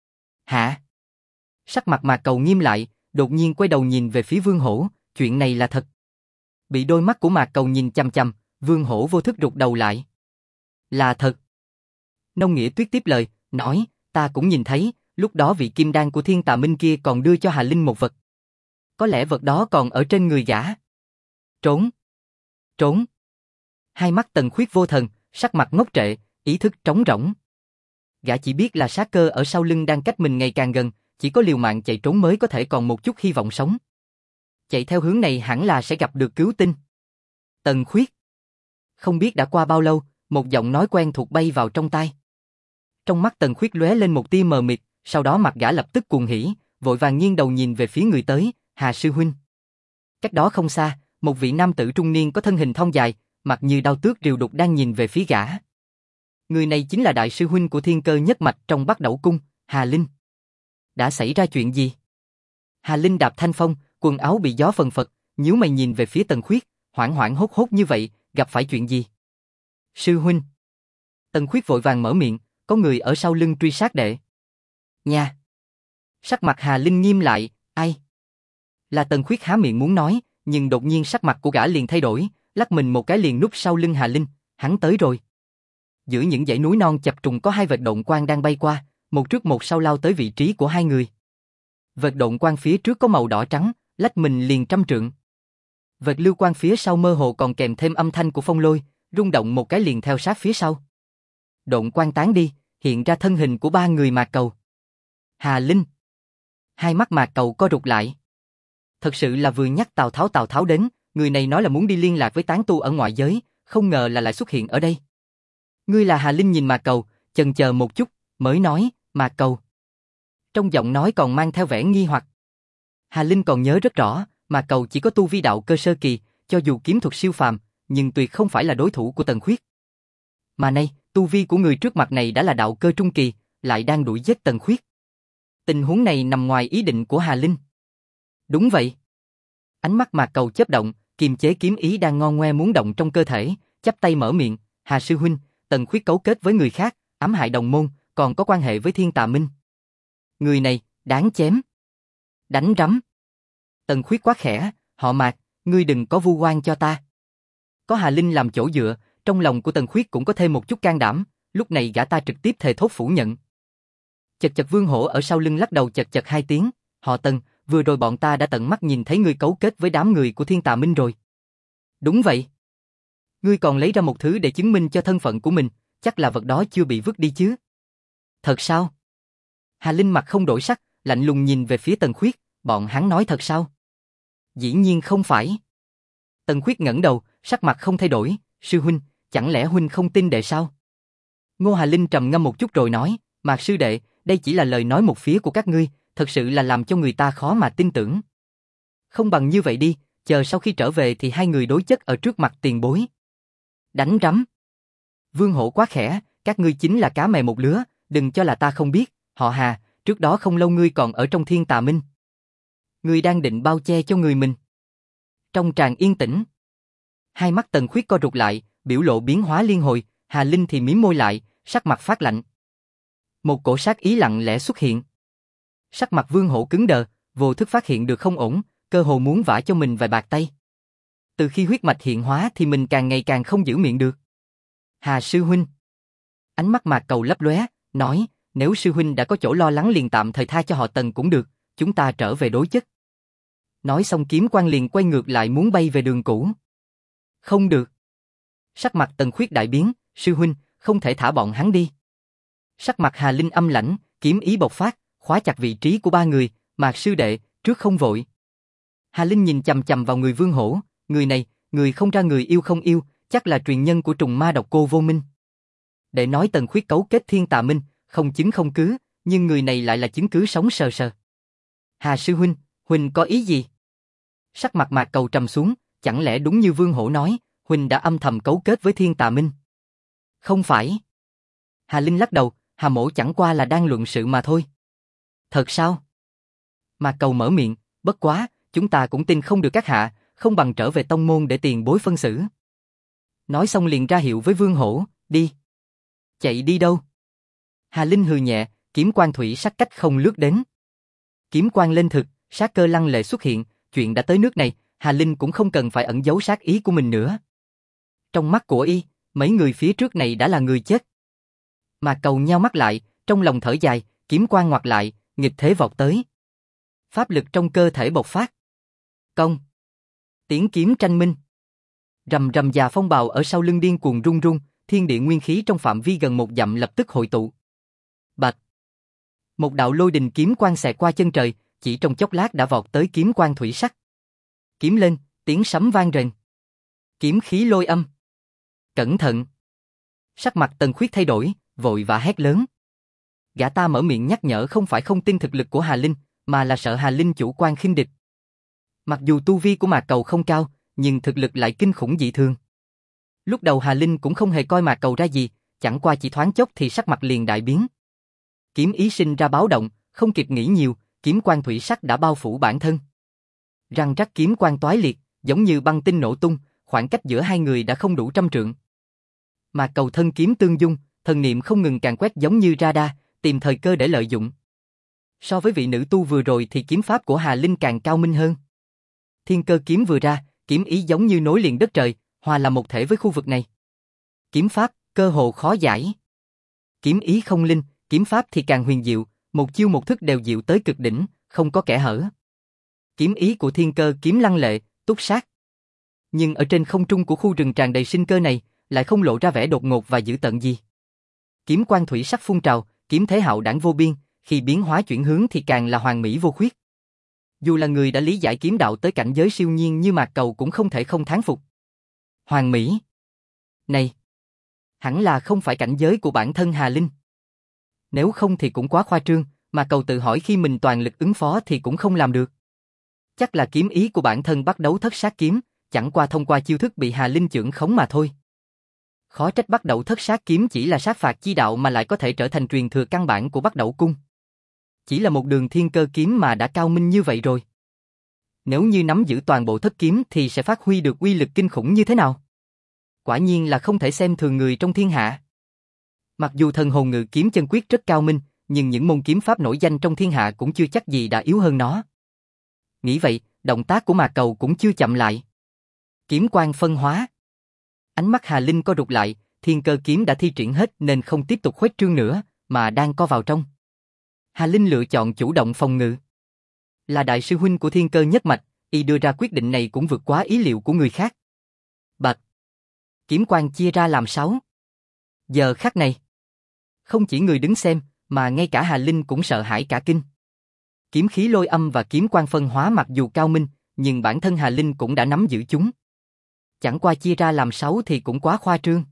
Hả? Sắc mặt Mạc Cầu nghiêm lại, đột nhiên quay đầu nhìn về phía Vương Hổ, chuyện này là thật. Bị đôi mắt của Mạc Cầu nhìn chằm chằm, Vương Hổ vô thức rụt đầu lại. Là thật. Nông Nghĩa Tuyết tiếp lời, nói, ta cũng nhìn thấy, lúc đó vị kim đan của Thiên Tà Minh kia còn đưa cho Hà Linh một vật. Có lẽ vật đó còn ở trên người gã. Trốn. Trốn. Hai mắt Tần Khuyết vô thần, sắc mặt ngốc trệ, ý thức trống rỗng. Gã chỉ biết là sát cơ ở sau lưng đang cách mình ngày càng gần, chỉ có liều mạng chạy trốn mới có thể còn một chút hy vọng sống. Chạy theo hướng này hẳn là sẽ gặp được cứu tinh. Tần Khuyết. Không biết đã qua bao lâu, một giọng nói quen thuộc bay vào trong tai. Trong mắt Tần Khuyết lóe lên một tia mờ mịt, sau đó mặt gã lập tức cuồng hỉ, vội vàng nghiêng đầu nhìn về phía người tới, Hà sư huynh. Cách đó không xa, một vị nam tử trung niên có thân hình thon dài, mặt như đao tước rìu đục đang nhìn về phía gã. Người này chính là đại sư huynh của Thiên Cơ nhất mạch trong Bắc Đẩu cung, Hà Linh. Đã xảy ra chuyện gì? Hà Linh đạp thanh phong, quần áo bị gió phần phật, nhíu mày nhìn về phía Tần Khuyết, hoảng hoảng hốt hốt như vậy, gặp phải chuyện gì? Sư huynh. Tần Khuyết vội vàng mở miệng, có người ở sau lưng truy sát đệ. Nha. Sắc mặt Hà Linh nghiêm lại, ai? Là Tần Khuyết há miệng muốn nói, nhưng đột nhiên sắc mặt của gã liền thay đổi, lắc mình một cái liền núp sau lưng Hà Linh, hắn tới rồi. Giữa những dãy núi non chập trùng có hai vệt độn quang đang bay qua, một trước một sau lao tới vị trí của hai người. Vệt độn quang phía trước có màu đỏ trắng, lách mình liền trăm trượng. Vệt lưu quang phía sau mơ hồ còn kèm thêm âm thanh của phong lôi, rung động một cái liền theo sát phía sau. Độn quang tán đi, hiện ra thân hình của ba người Mạc Cầu. Hà Linh. Hai mắt Mạc Cầu co rụt lại. Thật sự là vừa nhắc Tào Tháo đến, người này nói là muốn đi liên lạc với tán tu ở ngoại giới, không ngờ là lại xuất hiện ở đây. Ngươi là Hà Linh nhìn Mạc Cầu, chần chờ một chút, mới nói, Mạc Cầu. Trong giọng nói còn mang theo vẻ nghi hoặc. Hà Linh còn nhớ rất rõ, Mạc Cầu chỉ có tu vi đạo cơ sơ kỳ, cho dù kiếm thuật siêu phàm, nhưng tuyệt không phải là đối thủ của Tần Khuyết. Mà nay, tu vi của người trước mặt này đã là đạo cơ trung kỳ, lại đang đuổi giết Tần Khuyết. Tình huống này nằm ngoài ý định của Hà Linh. Đúng vậy. Ánh mắt Mạc Cầu chớp động, kiềm chế kiếm ý đang ngon ngoe muốn động trong cơ thể, chắp tay mở miệng, Hà sư huynh, Tần Khuyết cấu kết với người khác, ám hại đồng môn, còn có quan hệ với Thiên Tà Minh. Người này, đáng chém. Đánh rắm. Tần Khuyết quá khẽ, họ Mạc, ngươi đừng có vu oan cho ta. Có Hà Linh làm chỗ dựa, trong lòng của Tần Khuyết cũng có thêm một chút can đảm, lúc này gã ta trực tiếp thề thốt phủ nhận. Chật chật Vương Hổ ở sau lưng lắc đầu chật chật hai tiếng, họ Tần, vừa rồi bọn ta đã tận mắt nhìn thấy ngươi cấu kết với đám người của Thiên Tà Minh rồi. Đúng vậy. Ngươi còn lấy ra một thứ để chứng minh cho thân phận của mình, chắc là vật đó chưa bị vứt đi chứ. Thật sao? Hà Linh mặt không đổi sắc, lạnh lùng nhìn về phía Tần Khuyết, bọn hắn nói thật sao? Dĩ nhiên không phải. Tần Khuyết ngẩng đầu, sắc mặt không thay đổi, sư huynh, chẳng lẽ huynh không tin đệ sao? Ngô Hà Linh trầm ngâm một chút rồi nói, Mạc sư đệ, đây chỉ là lời nói một phía của các ngươi, thật sự là làm cho người ta khó mà tin tưởng. Không bằng như vậy đi, chờ sau khi trở về thì hai người đối chất ở trước mặt tiền bối. Đánh rắm. Vương Hổ quá khẽ, các ngươi chính là cá mè một lứa, đừng cho là ta không biết, họ Hà, trước đó không lâu ngươi còn ở trong Thiên Tà Minh. Ngươi đang định bao che cho người mình. Trong tràng yên tĩnh, hai mắt Tần Khuyết co rụt lại, biểu lộ biến hóa liên hồi, Hà Linh thì mím môi lại, sắc mặt phát lạnh. Một cổ sát ý lặng lẽ xuất hiện. Sắc mặt Vương Hổ cứng đờ, vô thức phát hiện được không ổn, cơ hồ muốn vả cho mình vài bạt tay. Từ khi huyết mạch hiện hóa thì mình càng ngày càng không giữ miệng được. Hà sư huynh. Ánh mắt Mạc Cầu lấp lóe, nói, nếu sư huynh đã có chỗ lo lắng liền tạm thời tha cho họ Tần cũng được, chúng ta trở về đối chất. Nói xong kiếm quang liền quay ngược lại muốn bay về đường cũ. Không được. Sắc mặt Tần Khuyết đại biến, sư huynh, không thể thả bọn hắn đi. Sắc mặt Hà Linh âm lãnh, kiếm ý bộc phát, khóa chặt vị trí của ba người, Mạc sư đệ, trước không vội. Hà Linh nhìn chằm chằm vào người Vương Hổ, người này, người không ra người yêu không yêu, chắc là truyền nhân của trùng ma độc cô Vô Minh. Để nói Tần Khuyết cấu kết Thiên Tà Minh, không chứng không cứ, nhưng người này lại là chứng cứ sống sờ sờ. Hà sư huynh, huynh có ý gì? Sắc mặt Mạc Cầu trầm xuống, chẳng lẽ đúng như Vương Hổ nói, huynh đã âm thầm cấu kết với Thiên Tà Minh? Không phải. Hà Linh lắc đầu, Hà mỗ chẳng qua là đang luận sự mà thôi. Thật sao? Mạc Cầu mở miệng, bất quá, chúng ta cũng tin không được các hạ, không bằng trở về tông môn để tiền bối phân xử. Nói xong liền ra hiệu với Vương Hổ, đi. Chạy đi đâu? Hà Linh hừ nhẹ, kiếm quang thủy sắc cách không lướt đến. Kiếm quang lên thực, sát cơ lăng lệ xuất hiện, chuyện đã tới nước này, Hà Linh cũng không cần phải ẩn giấu sát ý của mình nữa. Trong mắt của y, mấy người phía trước này đã là người chết. Mà Cầu nheo mắt lại, trong lòng thở dài, kiếm quang ngoặt lại, nghịch thế vọt tới. Pháp lực trong cơ thể bộc phát. Công. Tiếng kiếm tranh minh. Rầm rầm già phong bào ở sau lưng điên cuồng rung rung, thiên địa nguyên khí trong phạm vi gần 1 dặm lập tức hội tụ. Bạch. Một đạo lôi đình kiếm quang xẹt qua chân trời, chỉ trong chốc lát đã vọt tới kiếm quang thủy sắc. Kiếm lên, tiếng sấm vang rền. Kiếm khí lôi âm. Cẩn thận. Sắc mặt Tần Khuyết thay đổi, vội vã hét lớn. Gã ta mở miệng nhắc nhở không phải không tin thực lực của Hà Linh, mà là sợ Hà Linh chủ quan khinh địch. Mặc dù tu vi của Mạc Cầu không cao, nhưng thực lực lại kinh khủng dị thường. Lúc đầu Hà Linh cũng không hề coi Mạc Cầu ra gì, chẳng qua chỉ thoáng chốc thì sắc mặt liền đại biến. Kiếm ý sinh ra báo động, không kịp nghĩ nhiều, kiếm quang thủy sắc đã bao phủ bản thân. Răng rắc kiếm quang toái liệt, giống như băng tinh nổ tung, khoảng cách giữa hai người đã không đủ 100 trượng. Mạc Cầu thân kiếm tương dung, thần niệm không ngừng càn quét giống như radar, tìm thời cơ để lợi dụng. So với vị nữ tu vừa rồi thì kiếm pháp của Hà Linh càng cao minh hơn. Thiên cơ kiếm vừa ra, kiếm ý giống như nối liền đất trời, hòa làm một thể với khu vực này. Kiếm pháp, cơ hồ khó giải. Kiếm ý không linh, kiếm pháp thì càng huyền diệu, một chiêu một thức đều diệu tới cực đỉnh, không có kẽ hở. Kiếm ý của thiên cơ kiếm lăng lệ, túc sát. Nhưng ở trên không trung của khu rừng tràn đầy sinh cơ này, lại không lộ ra vẻ đột ngột và dữ tợn gì. Kiếm quang thủy sắc phun trào, kiếm thế hạo đãng vô biên, khi biến hóa chuyển hướng thì càng là hoàn mỹ vô khuyết. Dù là người đã lý giải kiếm đạo tới cảnh giới siêu nhiên như Mạc Cầu cũng không thể không thán phục. Hoàn mỹ. Này, hẳn là không phải cảnh giới của bản thân Hà Linh. Nếu không thì cũng quá khoa trương, Mạc Cầu tự hỏi khi mình toàn lực ứng phó thì cũng không làm được. Chắc là kiếm ý của bản thân bắt đấu thất sát kiếm, chẳng qua thông qua chiêu thức bị Hà Linh chưởng khống mà thôi. Khó trách bắt đầu thất sát kiếm chỉ là sát phạt chi đạo mà lại có thể trở thành truyền thừa căn bản của bắt đầu cung. Chỉ là một đường thiên cơ kiếm mà đã cao minh như vậy rồi. Nếu như nắm giữ toàn bộ thất kiếm thì sẽ phát huy được uy lực kinh khủng như thế nào? Quả nhiên là không thể xem thường người trong thiên hạ. Mặc dù thần hồn ngự kiếm chân quyết rất cao minh, nhưng những môn kiếm pháp nổi danh trong thiên hạ cũng chưa chắc gì đã yếu hơn nó. Nghĩ vậy, động tác của Mạc Cầu cũng chưa chậm lại. Kiếm quang phân hóa. Ánh mắt Hà Linh co rụt lại, thiên cơ kiếm đã thi triển hết nên không tiếp tục khuếch trương nữa, mà đang co vào trong. Hà Linh lựa chọn chủ động phòng ngự. Là đại sư huynh của thiên cơ nhất mạch, y đưa ra quyết định này cũng vượt quá ý liệu của người khác. Bạch. Kiếm quang chia ra làm 6. Giờ khắc này, không chỉ người đứng xem, mà ngay cả Hà Linh cũng sợ hãi cả kinh. Kiếm khí lôi âm và kiếm quang phân hóa mặc dù cao minh, nhưng bản thân Hà Linh cũng đã nắm giữ chúng. Chẳng qua chia ra làm 6 thì cũng quá khoa trương.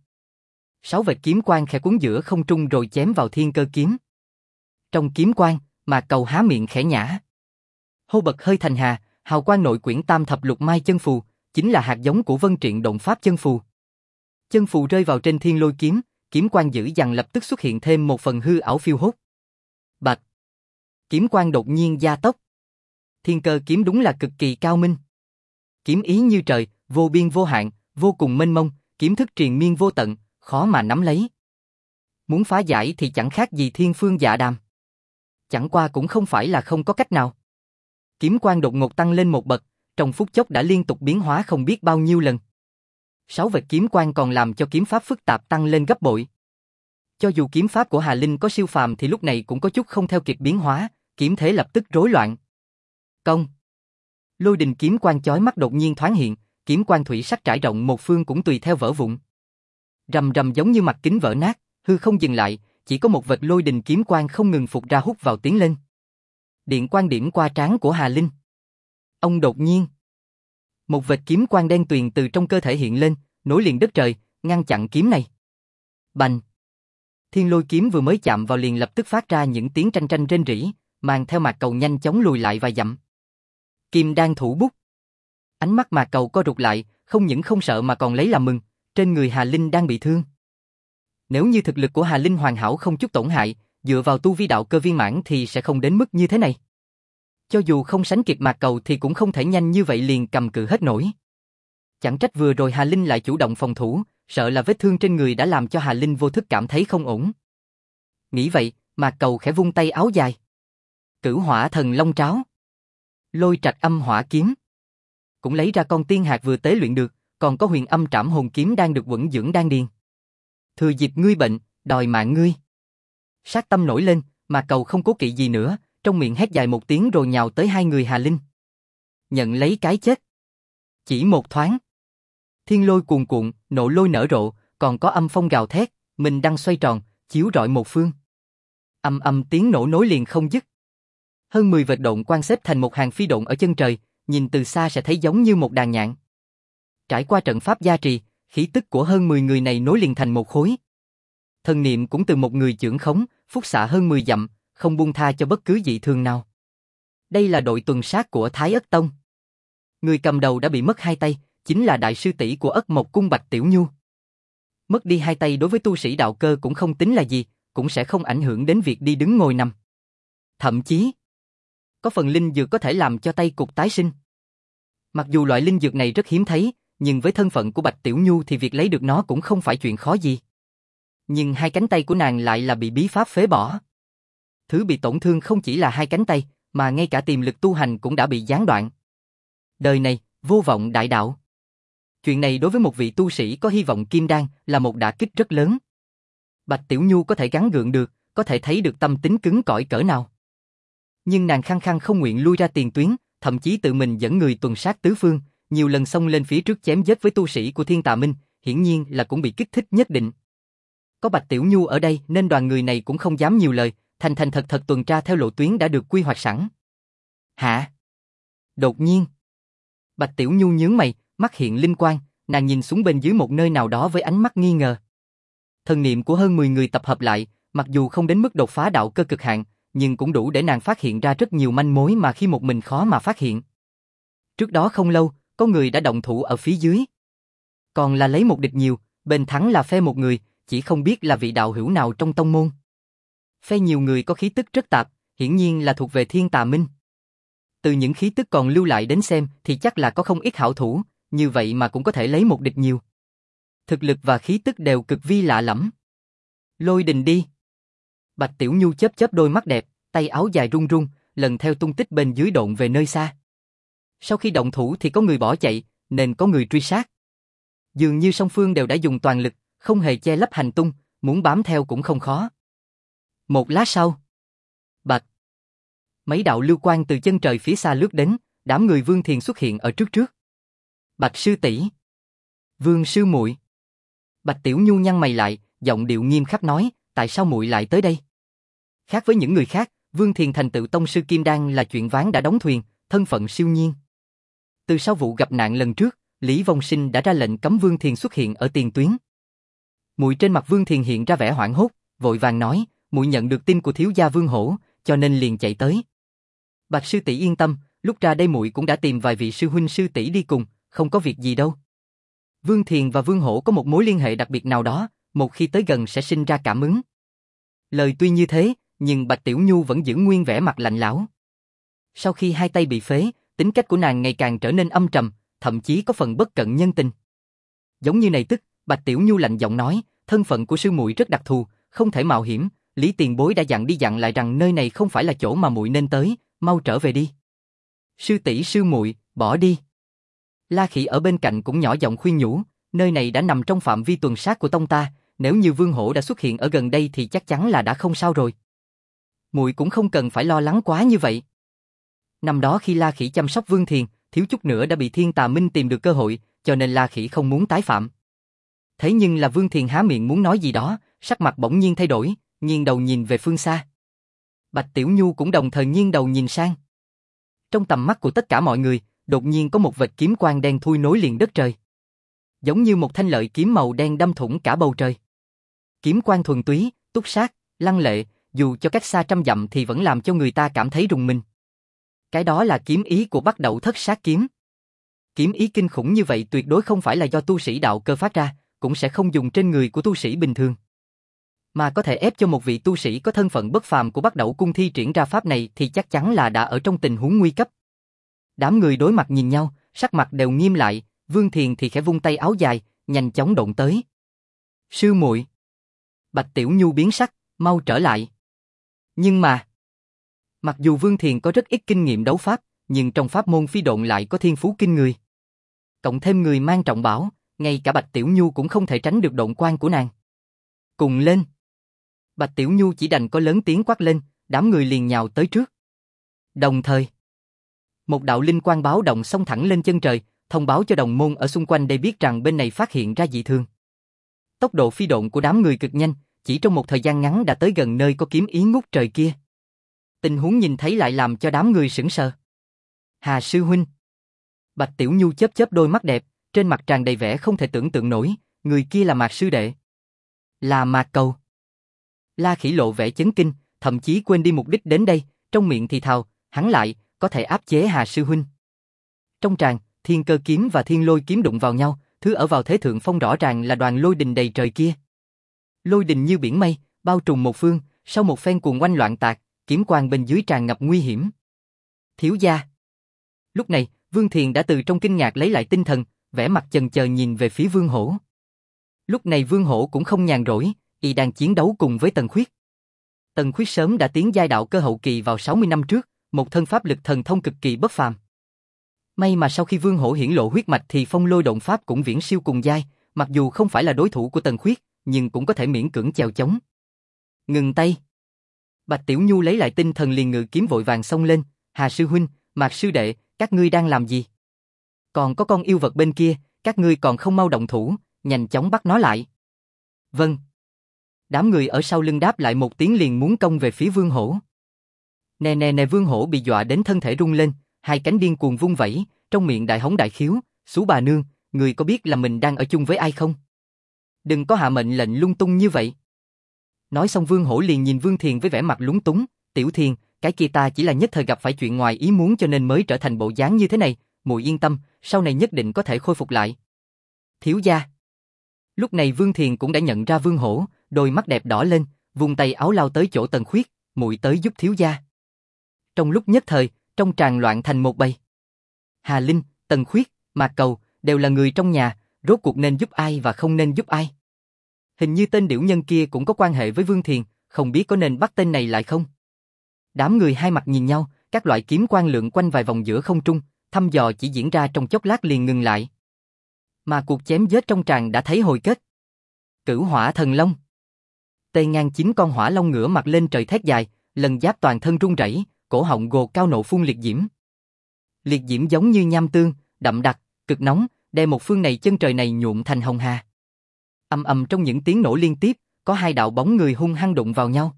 6 vệt kiếm quang khẽ cuốn giữa không trung rồi chém vào thiên cơ kiếm. Trong kiếm quang, Mạc Cầu há miệng khẽ nhả. Hô bật hơi thành hà, hào quang nội quyển tam thập lục mai chân phù, chính là hạt giống của vân triện độn pháp chân phù. Chân phù rơi vào trên thiên lôi kiếm, kiếm quang dữ dằn lập tức xuất hiện thêm một phần hư ảo phiêu hốt. Bạch. Kiếm quang đột nhiên gia tốc. Thiên cơ kiếm đúng là cực kỳ cao minh. Kiếm ý như trời, vô biên vô hạn, vô cùng mênh mông, kiếm thức triền miên vô tận, khó mà nắm lấy. Muốn phá giải thì chẳng khác gì thiên phương dạ đàm. Chẳng qua cũng không phải là không có cách nào. Kiếm quang đột ngột tăng lên một bậc, trong phút chốc đã liên tục biến hóa không biết bao nhiêu lần. 6 vệt kiếm quang còn làm cho kiếm pháp phức tạp tăng lên gấp bội. Cho dù kiếm pháp của Hà Linh có siêu phàm thì lúc này cũng có chút không theo kịp biến hóa, kiếm thế lập tức rối loạn. Công. Lôi đình kiếm quang chói mắt đột nhiên thoáng hiện, kiếm quang thủy sắc trải rộng một phương cũng tùy theo vỡ vụn. Rầm rầm giống như mặt kính vỡ nát, hư không dừng lại, chỉ có một vệt lôi đình kiếm quang không ngừng phụt ra hút vào tiến lên. Điện quang điểm qua trán của Hà Linh. Ông đột nhiên, một vệt kiếm quang đen tuyền từ trong cơ thể hiện lên, nối liền đất trời, ngăn chặn kiếm này. Bành! Thiên lôi kiếm vừa mới chạm vào liền lập tức phát ra những tiếng tranh tranh rên rỉ, mang theo Mạc Cầu nhanh chóng lùi lại vài dặm. Kim đan thủ bút. Ánh mắt Mạc Cầu co rụt lại, không những không sợ mà còn lấy làm mừng, trên người Hà Linh đang bị thương. Nếu như thực lực của Hà Linh hoàn hảo không chút tổn hại, dựa vào tu vi đạo cơ viên mãn thì sẽ không đến mức như thế này. Cho dù không sánh kịp Mạc Cầu thì cũng không thể nhanh như vậy liền cầm cự hết nổi. Chẳng trách vừa rồi Hà Linh lại chủ động phòng thủ, sợ là vết thương trên người đã làm cho Hà Linh vô thức cảm thấy không ổn. Nghĩ vậy, Mạc Cầu khẽ vung tay áo dài. Cửu hỏa thần long tráo. Lôi trạch âm hỏa kiếm. Cũng lấy ra con tiên hạt vừa tế luyện được, còn có huyền âm trảm hồn kiếm đang được quẩn dưỡng đan điền. Thừa dịp ngươi bệnh, đòi mạng ngươi. Sát tâm nổi lên, Mạc Cầu không cố kỵ gì nữa, trong miệng hét dài một tiếng rồi nhào tới hai người Hà Linh. Nhận lấy cái chết. Chỉ một thoáng. Thiên lôi cuồn cuộn, nộ lôi nở rộ, còn có âm phong gào thét, mình đang xoay tròn, chiếu rọi một phương. Âm âm tiếng nổ nối liền không dứt. Hơn 10 vệt độn quang xếp thành một hàng phi độn ở chân trời, nhìn từ xa sẽ thấy giống như một đàn nhạn. Trải qua trận pháp gia trì, khí tức của hơn 10 người này nối liền thành một khối. Thần niệm cũng từ một người chưởng khống, phúc xạ hơn 10 dặm, không buông tha cho bất cứ dị thường nào. Đây là đội tuần sát của Thái Ất Tông. Người cầm đầu đã bị mất hai tay, chính là đại sư tỷ của Ất Mộc Cung Bạch Tiểu Nhu. Mất đi hai tay đối với tu sĩ đạo cơ cũng không tính là gì, cũng sẽ không ảnh hưởng đến việc đi đứng ngồi nằm. Thậm chí, có phần linh dược có thể làm cho tay cụt tái sinh. Mặc dù loại linh dược này rất hiếm thấy, nhưng với thân phận của Bạch Tiểu Nhu thì việc lấy được nó cũng không phải chuyện khó gì. Nhưng hai cánh tay của nàng lại là bị bí pháp phế bỏ. Thứ bị tổn thương không chỉ là hai cánh tay, mà ngay cả tiềm lực tu hành cũng đã bị gián đoạn. Đời này, vô vọng đại đạo. Chuyện này đối với một vị tu sĩ có hy vọng kim đan là một đả kích rất lớn. Bạch Tiểu Nhu có thể gắng gượng được, có thể thấy được tâm tính cứng cỏi cỡ nào. Nhưng nàng khăng khăng không nguyện lui ra tiền tuyến, thậm chí tự mình dẫn người tuần sát tứ phương, nhiều lần xông lên phía trước chém giết với tu sĩ của Thiên Tà Minh, hiển nhiên là cũng bị kích thích nhất định. Có Bạch Tiểu Nhu ở đây nên đoàn người này cũng không dám nhiều lời, thành thành thật thật tuần tra theo lộ tuyến đã được quy hoạch sẵn. Hả? Đột nhiên, Bạch Tiểu Nhu nhướng mày, mắt hiện linh quang, nàng nhìn xuống bên dưới một nơi nào đó với ánh mắt nghi ngờ. Thần niệm của hơn 10 người tập hợp lại, mặc dù không đến mức đột phá đạo cơ cực hạn, nhưng cũng đủ để nàng phát hiện ra rất nhiều manh mối mà khi một mình khó mà phát hiện. Trước đó không lâu, có người đã động thủ ở phía dưới. Còn là lấy một địch nhiều, bên thắng là phe một người, chỉ không biết là vị đạo hữu nào trong tông môn. Phe nhiều người có khí tức rất tạp, hiển nhiên là thuộc về Thiên Tà Minh. Từ những khí tức còn lưu lại đến xem thì chắc là có không ít hảo thủ, như vậy mà cũng có thể lấy một địch nhiều. Thực lực và khí tức đều cực vi lạ lẫm. Lôi đình đi. Bạch Tiểu Nhu chớp chớp đôi mắt đẹp, tay áo dài run run, lần theo tung tích bên dưới độn về nơi xa. Sau khi động thủ thì có người bỏ chạy, nên có người truy sát. Dường như song phương đều đã dùng toàn lực, không hề che lấp hành tung, muốn bám theo cũng không khó. Một lát sau, bạch, mấy đạo lưu quang từ chân trời phía xa lướt đến, đám người Vương Thiền xuất hiện ở trước. Bạch sư tỷ, Vương sư muội. Bạch Tiểu Nhu nhăn mày lại, giọng điệu nghiêm khắc nói, tại sao muội lại tới đây? Khác với những người khác, Vương Thiền thành tựu tông sư kim đan là chuyện ván đã đóng thuyền, thân phận siêu nhiên. Từ sau vụ gặp nạn lần trước, Lý Vong Sinh đã ra lệnh cấm Vương Thiền xuất hiện ở tiền tuyến. Muội trên mặt Vương Thiền hiện ra vẻ hoảng hốt, vội vàng nói, muội nhận được tin của thiếu gia Vương Hổ, cho nên liền chạy tới. Bạch sư tỷ yên tâm, lúc ra đây muội cũng đã tìm vài vị sư huynh sư tỷ đi cùng, không có việc gì đâu. Vương Thiền và Vương Hổ có một mối liên hệ đặc biệt nào đó, một khi tới gần sẽ sinh ra cảm ứng. Lời tuy như thế, nhưng Bạch Tiểu Nhu vẫn giữ nguyên vẻ mặt lạnh lẽo. Sau khi hai tay bị phế, tính cách của nàng ngày càng trở nên âm trầm, thậm chí có phần bất cận nhân tình. Giống như này tức, Bạch Tiểu Nhu lạnh giọng nói, thân phận của sư muội rất đặc thù, không thể mạo hiểm, Lý tiền bối đã dặn đi dặn lại rằng nơi này không phải là chỗ mà muội nên tới, mau trở về đi. Sư tỷ sư muội, bỏ đi. La Khỉ ở bên cạnh cũng nhỏ giọng khuyên nhủ, nơi này đã nằm trong phạm vi tuần sát của tông ta, nếu như Vương Hổ đã xuất hiện ở gần đây thì chắc chắn là đã không sao rồi. Muội cũng không cần phải lo lắng quá như vậy. Năm đó khi La Khỉ chăm sóc Vương Thiền, thiếu chút nữa đã bị Thiên Tà Minh tìm được cơ hội, cho nên La Khỉ không muốn tái phạm. Thế nhưng là Vương Thiền há miệng muốn nói gì đó, sắc mặt bỗng nhiên thay đổi, nghiêng đầu nhìn về phương xa. Bạch Tiểu Nhu cũng đồng thời nghiêng đầu nhìn sang. Trong tầm mắt của tất cả mọi người, đột nhiên có một vệt kiếm quang đen thui nối liền đất trời. Giống như một thanh lợi kiếm màu đen đâm thủng cả bầu trời. Kiếm quang thuần túy, túc sát, lăng lệ, dù cho cách xa trăm dặm thì vẫn làm cho người ta cảm thấy rùng mình. Cái đó là kiếm ý của Bắc Đẩu Thất Sát Kiếm. Kiếm ý kinh khủng như vậy tuyệt đối không phải là do tu sĩ đạo cơ phát ra, cũng sẽ không dùng trên người của tu sĩ bình thường. Mà có thể ép cho một vị tu sĩ có thân phận bất phàm của Bắc Đẩu Cung thi triển ra pháp này thì chắc chắn là đã ở trong tình huống nguy cấp. Đám người đối mặt nhìn nhau, sắc mặt đều nghiêm lại, Vương Thiền thì khẽ vung tay áo dài, nhanh chóng độn tới. Sư muội. Bạch Tiểu Nhu biến sắc, mau trở lại. Nhưng mà, mặc dù Vương Thiền có rất ít kinh nghiệm đấu pháp, nhưng trong pháp môn phi độn lại có thiên phú kinh người. Cộng thêm người mang trọng bảo, ngay cả Bạch Tiểu Nhu cũng không thể tránh được độn quan của nàng. Cùng lên. Bạch Tiểu Nhu chỉ đành có lớn tiếng quát lên, đám người liền nhào tới trước. Đồng thời, một đạo linh quang báo động xông thẳng lên chân trời, thông báo cho đồng môn ở xung quanh đây biết rằng bên này phát hiện ra dị thường. Tốc độ phi độn của đám người cực nhanh, chỉ trong một thời gian ngắn đã tới gần nơi có kiếm ý ngút trời kia. Tình huống nhìn thấy lại làm cho đám người sững sờ. Hà sư huynh. Bạch Tiểu Nhu chớp chớp đôi mắt đẹp, trên mặt tràn đầy vẻ không thể tưởng tượng nổi, người kia là Mạc sư đệ. Là Mạc Cầu. La Khỉ lộ vẻ chấn kinh, thậm chí quên đi mục đích đến đây, trong miệng thì thào, hắn lại có thể áp chế Hà sư huynh. Trong tràng, Thiên Cơ kiếm và Thiên Lôi kiếm đụng vào nhau, thứ ở vào thế thượng phong rõ ràng là đoàn lôi đình đầy trời kia. Lôi đình như biển mây, bao trùm một phương, sau một phen cuồng oanh loạn tạc, kiếm quang bên dưới tràn ngập nguy hiểm. Thiếu gia. Lúc này, Vương Thiền đã từ trong kinh ngạc lấy lại tinh thần, vẻ mặt chần chờ nhìn về phía Vương Hổ. Lúc này Vương Hổ cũng không nhàn rỗi, y đang chiến đấu cùng với Tần Khuyết. Tần Khuyết sớm đã tiến giai đạo cơ hậu kỳ vào 60 năm trước, một thân pháp lực thần thông cực kỳ bất phàm. May mà sau khi Vương Hổ hiển lộ huyết mạch thì phong lôi độn pháp cũng viễn siêu cùng giai, mặc dù không phải là đối thủ của Tần Khuyết, nhưng cũng có thể miễn cưỡng chèo chống. Ngừng tay. Bạch Tiểu Nhu lấy lại tinh thần liền ngự kiếm vội vàng xông lên, Hà sư huynh, Mạc sư đệ, các ngươi đang làm gì? Còn có con yêu vật bên kia, các ngươi còn không mau động thủ, nhanh chóng bắt nó lại. Vâng. Đám người ở sau lưng đáp lại một tiếng liền muốn công về phía Vương Hổ. Nè nè nè, Vương Hổ bị dọa đến thân thể rung lên, hai cánh điên cuồng vung vẩy, trong miệng đại hống đại khiếu, "Xú bà nương, người có biết là mình đang ở chung với ai không? Đừng có hạ mệnh lệnh lung tung như vậy." Nói xong Vương Hổ liền nhìn Vương Thiền với vẻ mặt lúng túng, "Tiểu Thiền, cái kia ta chỉ là nhất thời gặp phải chuyện ngoài ý muốn cho nên mới trở thành bộ dáng như thế này, muội yên tâm, sau này nhất định có thể khôi phục lại." Thiếu gia. Lúc này Vương Thiền cũng đã nhận ra Vương Hổ, đôi mắt đẹp đỏ lên, vung tay áo lao tới chỗ Tần Khuyết, "Muội tới giúp thiếu gia." Trong lúc nhất thời, trong tràng loạn thành một bầy. Hà Linh, Tần Khuyết, Mạc Cầu đều là người trong nhà, rốt cuộc nên giúp ai và không nên giúp ai. Hình như tên điểu nhân kia cũng có quan hệ với Vương Thiền, không biết có nên bắt tên này lại không? Đám người hai mặt nhìn nhau, các loại kiếm quang lượn quanh vài vòng giữa không trung, thăm dò chỉ diễn ra trong chốc lát liền ngừng lại. Mà cuộc chém giết trong tràng đã thấy hồi kết. Cửu Hỏa Thần Long. Tê ngang 9 con hỏa long ngửa mặt lên trời thét dài, lần giáp toàn thân run rẩy, cổ họng gồ cao nộ phun liệt diễm. Liệt diễm giống như nham tương, đậm đặc, cực nóng, đem một phương này chân trời này nhuộm thành hồng hà. Ầm ầm trong những tiếng nổ liên tiếp, có hai đạo bóng người hung hăng đụng vào nhau.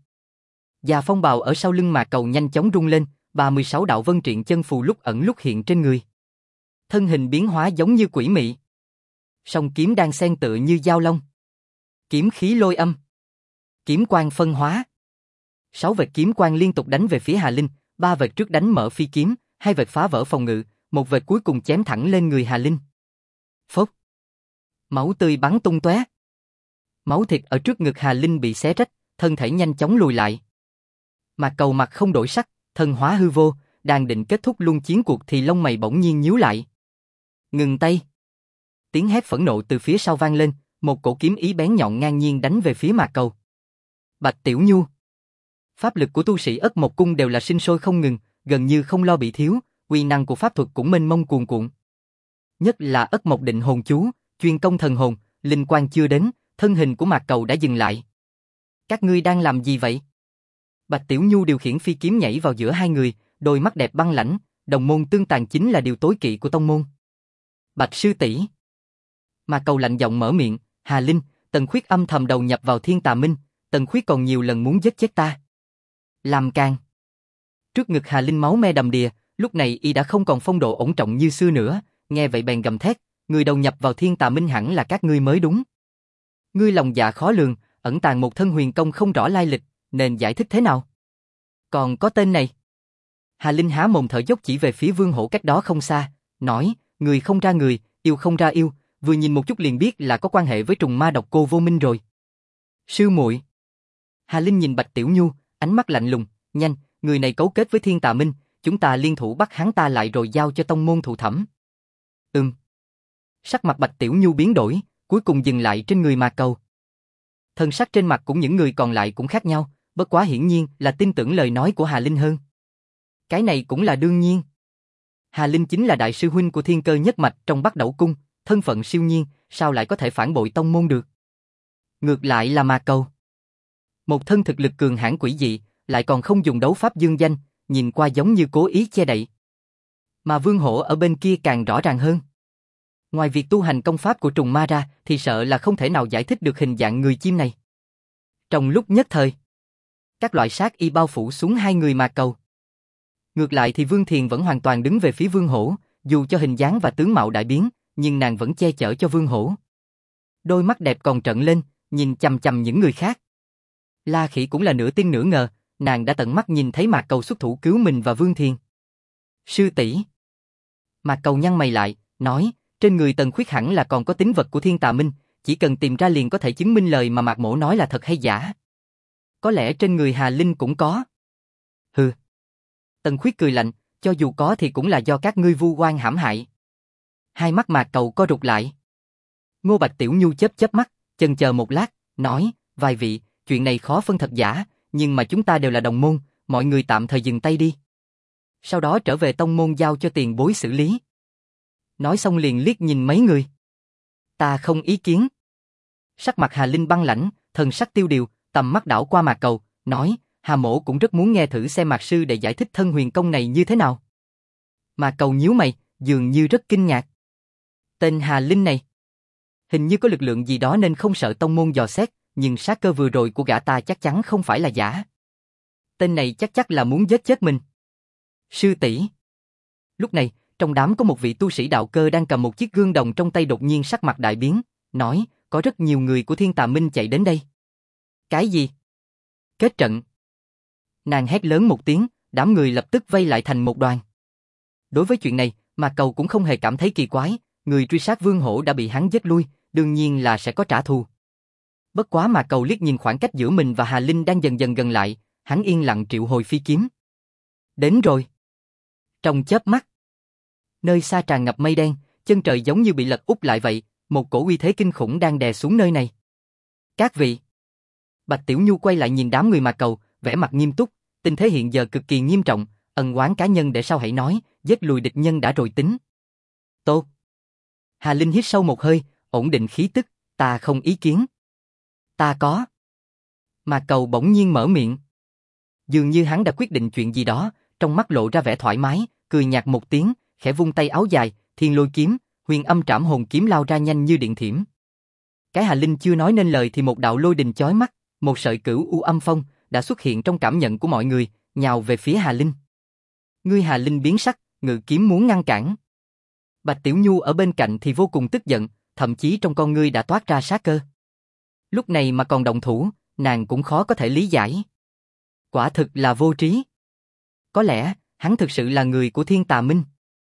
Và phong bào ở sau lưng Mạc Cầu nhanh chóng rung lên, 36 đạo vân triện chân phù lúc ẩn lúc hiện trên người. Thân hình biến hóa giống như quỷ mị. Song kiếm đang xen tựa như dao long. Kiếm khí lôi âm. Kiếm quang phân hóa. 6 vệt kiếm quang liên tục đánh về phía Hà Linh, 3 vệt trước đánh mở phi kiếm, 2 vệt phá vỡ phòng ngự, một vệt cuối cùng chém thẳng lên người Hà Linh. Phốc. Máu tươi bắn tung tóe. Máu thịt ở trước ngực Hà Linh bị xé rách, thân thể nhanh chóng lùi lại. Mạc Cầu mặt không đổi sắc, thân hóa hư vô, đang định kết thúc luôn chiến cuộc thì lông mày bỗng nhiên nhíu lại. Ngừng tay. Tiếng hét phẫn nộ từ phía sau vang lên, một cổ kiếm ý bén nhọn ngang nhiên đánh về phía Mạc Cầu. Bạch Tiểu Nhu. Pháp lực của tu sĩ Ất Mộc Cung đều là sinh sôi không ngừng, gần như không lo bị thiếu, uy năng của pháp thuật cũng mênh mông cuồn cuộn. Nhất là Ất Mộc Định Hồn Chú, chuyên công thần hồn, linh quang chưa đến, thân hình của Mạc Cầu đã dừng lại. Các ngươi đang làm gì vậy? Bạch Tiểu Nhu điều khiển phi kiếm nhảy vào giữa hai người, đôi mắt đẹp băng lãnh, đồng môn tương tàn chính là điều tối kỵ của tông môn. Bạch sư tỷ. Mạc Cầu lạnh giọng mở miệng, Hà Linh, Tần Khuyết âm thầm đầu nhập vào Thiên Tà Minh, Tần Khuyết còn nhiều lần muốn giết chết ta. Làm càng. Trước ngực Hà Linh máu me đầm đìa, lúc này y đã không còn phong độ ổn trọng như xưa nữa, nghe vậy bèn gầm thét, người đầu nhập vào Thiên Tà Minh hẳn là các ngươi mới đúng. Ngươi lòng dạ khó lường, ẩn tàng một thân huyền công không rõ lai lịch, nên giải thích thế nào? Còn có tên này. Hà Linh há mồm thở dốc chỉ về phía Vương Hổ cách đó không xa, nói, người không ra người, yêu không ra yêu, vừa nhìn một chút liền biết là có quan hệ với trùng ma độc cô Vô Minh rồi. Sư muội. Hà Linh nhìn Bạch Tiểu Nhu, ánh mắt lạnh lùng, nhanh, người này cấu kết với Thiên Tà Minh, chúng ta liên thủ bắt hắn ta lại rồi giao cho tông môn thụ thẩm. Sắc mặt Bạch Tiểu Nhu biến đổi, cuối cùng dừng lại trên người Mạc Cầu. Thần sắc trên mặt cũng những người còn lại cũng khác nhau, bất quá hiển nhiên là tin tưởng lời nói của Hà Linh hơn. Cái này cũng là đương nhiên. Hà Linh chính là đại sư huynh của Thiên Cơ nhất mạch trong Bắc Đẩu Cung, thân phận siêu nhiên, sao lại có thể phản bội tông môn được? Ngược lại là Mạc Cầu. Một thân thực lực cường hãn quỷ dị, lại còn không dùng đấu pháp dương danh, nhìn qua giống như cố ý che đậy. Mà Vương Hổ ở bên kia càng rõ ràng hơn. Ngoài việc tu hành công pháp của trùng ma ra, thì sợ là không thể nào giải thích được hình dạng người chim này. Trong lúc nhất thời, các loại sát y bao phủ xuống hai người Mạc Cầu. Ngược lại thì Vương Thiền vẫn hoàn toàn đứng về phía Vương Hổ, dù cho hình dáng và tướng mạo đại biến, nhưng nàng vẫn che chở cho Vương Hổ. Đôi mắt đẹp còn trợn lên, nhìn chằm chằm những người khác. La Khỉ cũng là nửa tin nửa ngờ, nàng đã tận mắt nhìn thấy Mạc Cầu xuất thủ cứu mình và Vương Thiền. Sư tỷ. Mạc Cầu nhăn mày lại, nói, trên người Tần Khuyết hẳn là còn có tín vật của Thiên Tà Minh, chỉ cần tìm ra liền có thể chứng minh lời mà Mạc Mỗ nói là thật hay giả. Có lẽ trên người Hà Linh cũng có. Hừ. Tần Khuyết cười lạnh, cho dù có thì cũng là do các ngươi vu oan hãm hại. Hai mắt Mạc Cầu co rụt lại. Ngô Bạch Tiểu Nhu chớp chớp mắt, chần chờ một lát, nói, vài vị, chuyện này khó phân thật giả, nhưng mà chúng ta đều là đồng môn, mọi người tạm thời dừng tay đi. Sau đó trở về tông môn giao cho tiền bối xử lý. Nói xong liền liếc nhìn mấy người. Ta không ý kiến. Sắc mặt Hà Linh băng lãnh, thần sắc tiêu điều, tầm mắt đảo qua Mạc Cầu, nói, Hà Mỗ cũng rất muốn nghe thử xem Mạc sư để giải thích thân huyền công này như thế nào. Mạc Cầu nhíu mày, dường như rất kinh ngạc. Tên Hà Linh này, hình như có lực lượng gì đó nên không sợ tông môn dò xét, nhưng sát cơ vừa rồi của gã ta chắc chắn không phải là giả. Tên này chắc là muốn giết chết mình. Sư tỷ. Lúc này, trong đám có một vị tu sĩ đạo cơ đang cầm một chiếc gương đồng trong tay đột nhiên sắc mặt đại biến, nói, có rất nhiều người của Thiên Tà Minh chạy đến đây. Cái gì? Kết trận. Nàng hét lớn một tiếng, đám người lập tức vây lại thành một đoàn. Đối với chuyện này, Mạc Cầu cũng không hề cảm thấy kỳ quái, người truy sát Vương Hổ đã bị hắn giết lui, đương nhiên là sẽ có trả thù. Bất quá Mạc Cầu liếc nhìn khoảng cách giữa mình và Hà Linh đang dần dần gần lại, hắn yên lặng triệu hồi phi kiếm. Đến rồi. Trong chớp mắt, nơi xa tràn ngập mây đen, chân trời giống như bị lật úp lại vậy, một cổ uy thế kinh khủng đang đè xuống nơi này. Các vị. Bạch Tiểu Nhu quay lại nhìn đám người Mạc Cầu, vẻ mặt nghiêm túc, tình thế hiện giờ cực kỳ nghiêm trọng, ân oán cá nhân để sau hãy nói, giết lùi địch nhân đã rồi tính. Tốt. Hà Linh hít sâu một hơi, ổn định khí tức, ta không ý kiến. Ta có. Mạc Cầu bỗng nhiên mở miệng. Dường như hắn đã quyết định chuyện gì đó, trong mắt lộ ra vẻ thoải mái, cười nhạt một tiếng, khẽ vung tay áo dài, Thiên Lôi kiếm, Huyền Âm Trảm Hồn kiếm lao ra nhanh như điện thiểm. Cái Hà Linh chưa nói nên lời thì một đạo lôi đình chói mắt, một sợi cửu u âm phong đã xuất hiện trong cảm nhận của mọi người, nhào về phía Hà Linh. Ngươi Hà Linh biến sắc, ngự kiếm muốn ngăn cản. Bạch Tiểu Nhu ở bên cạnh thì vô cùng tức giận, thậm chí trong con ngươi đã toát ra sát cơ. Lúc này mà còn động thủ, nàng cũng khó có thể lý giải. Quả thực là vô trí. Có lẽ, hắn thực sự là người của Thiên Tà Minh.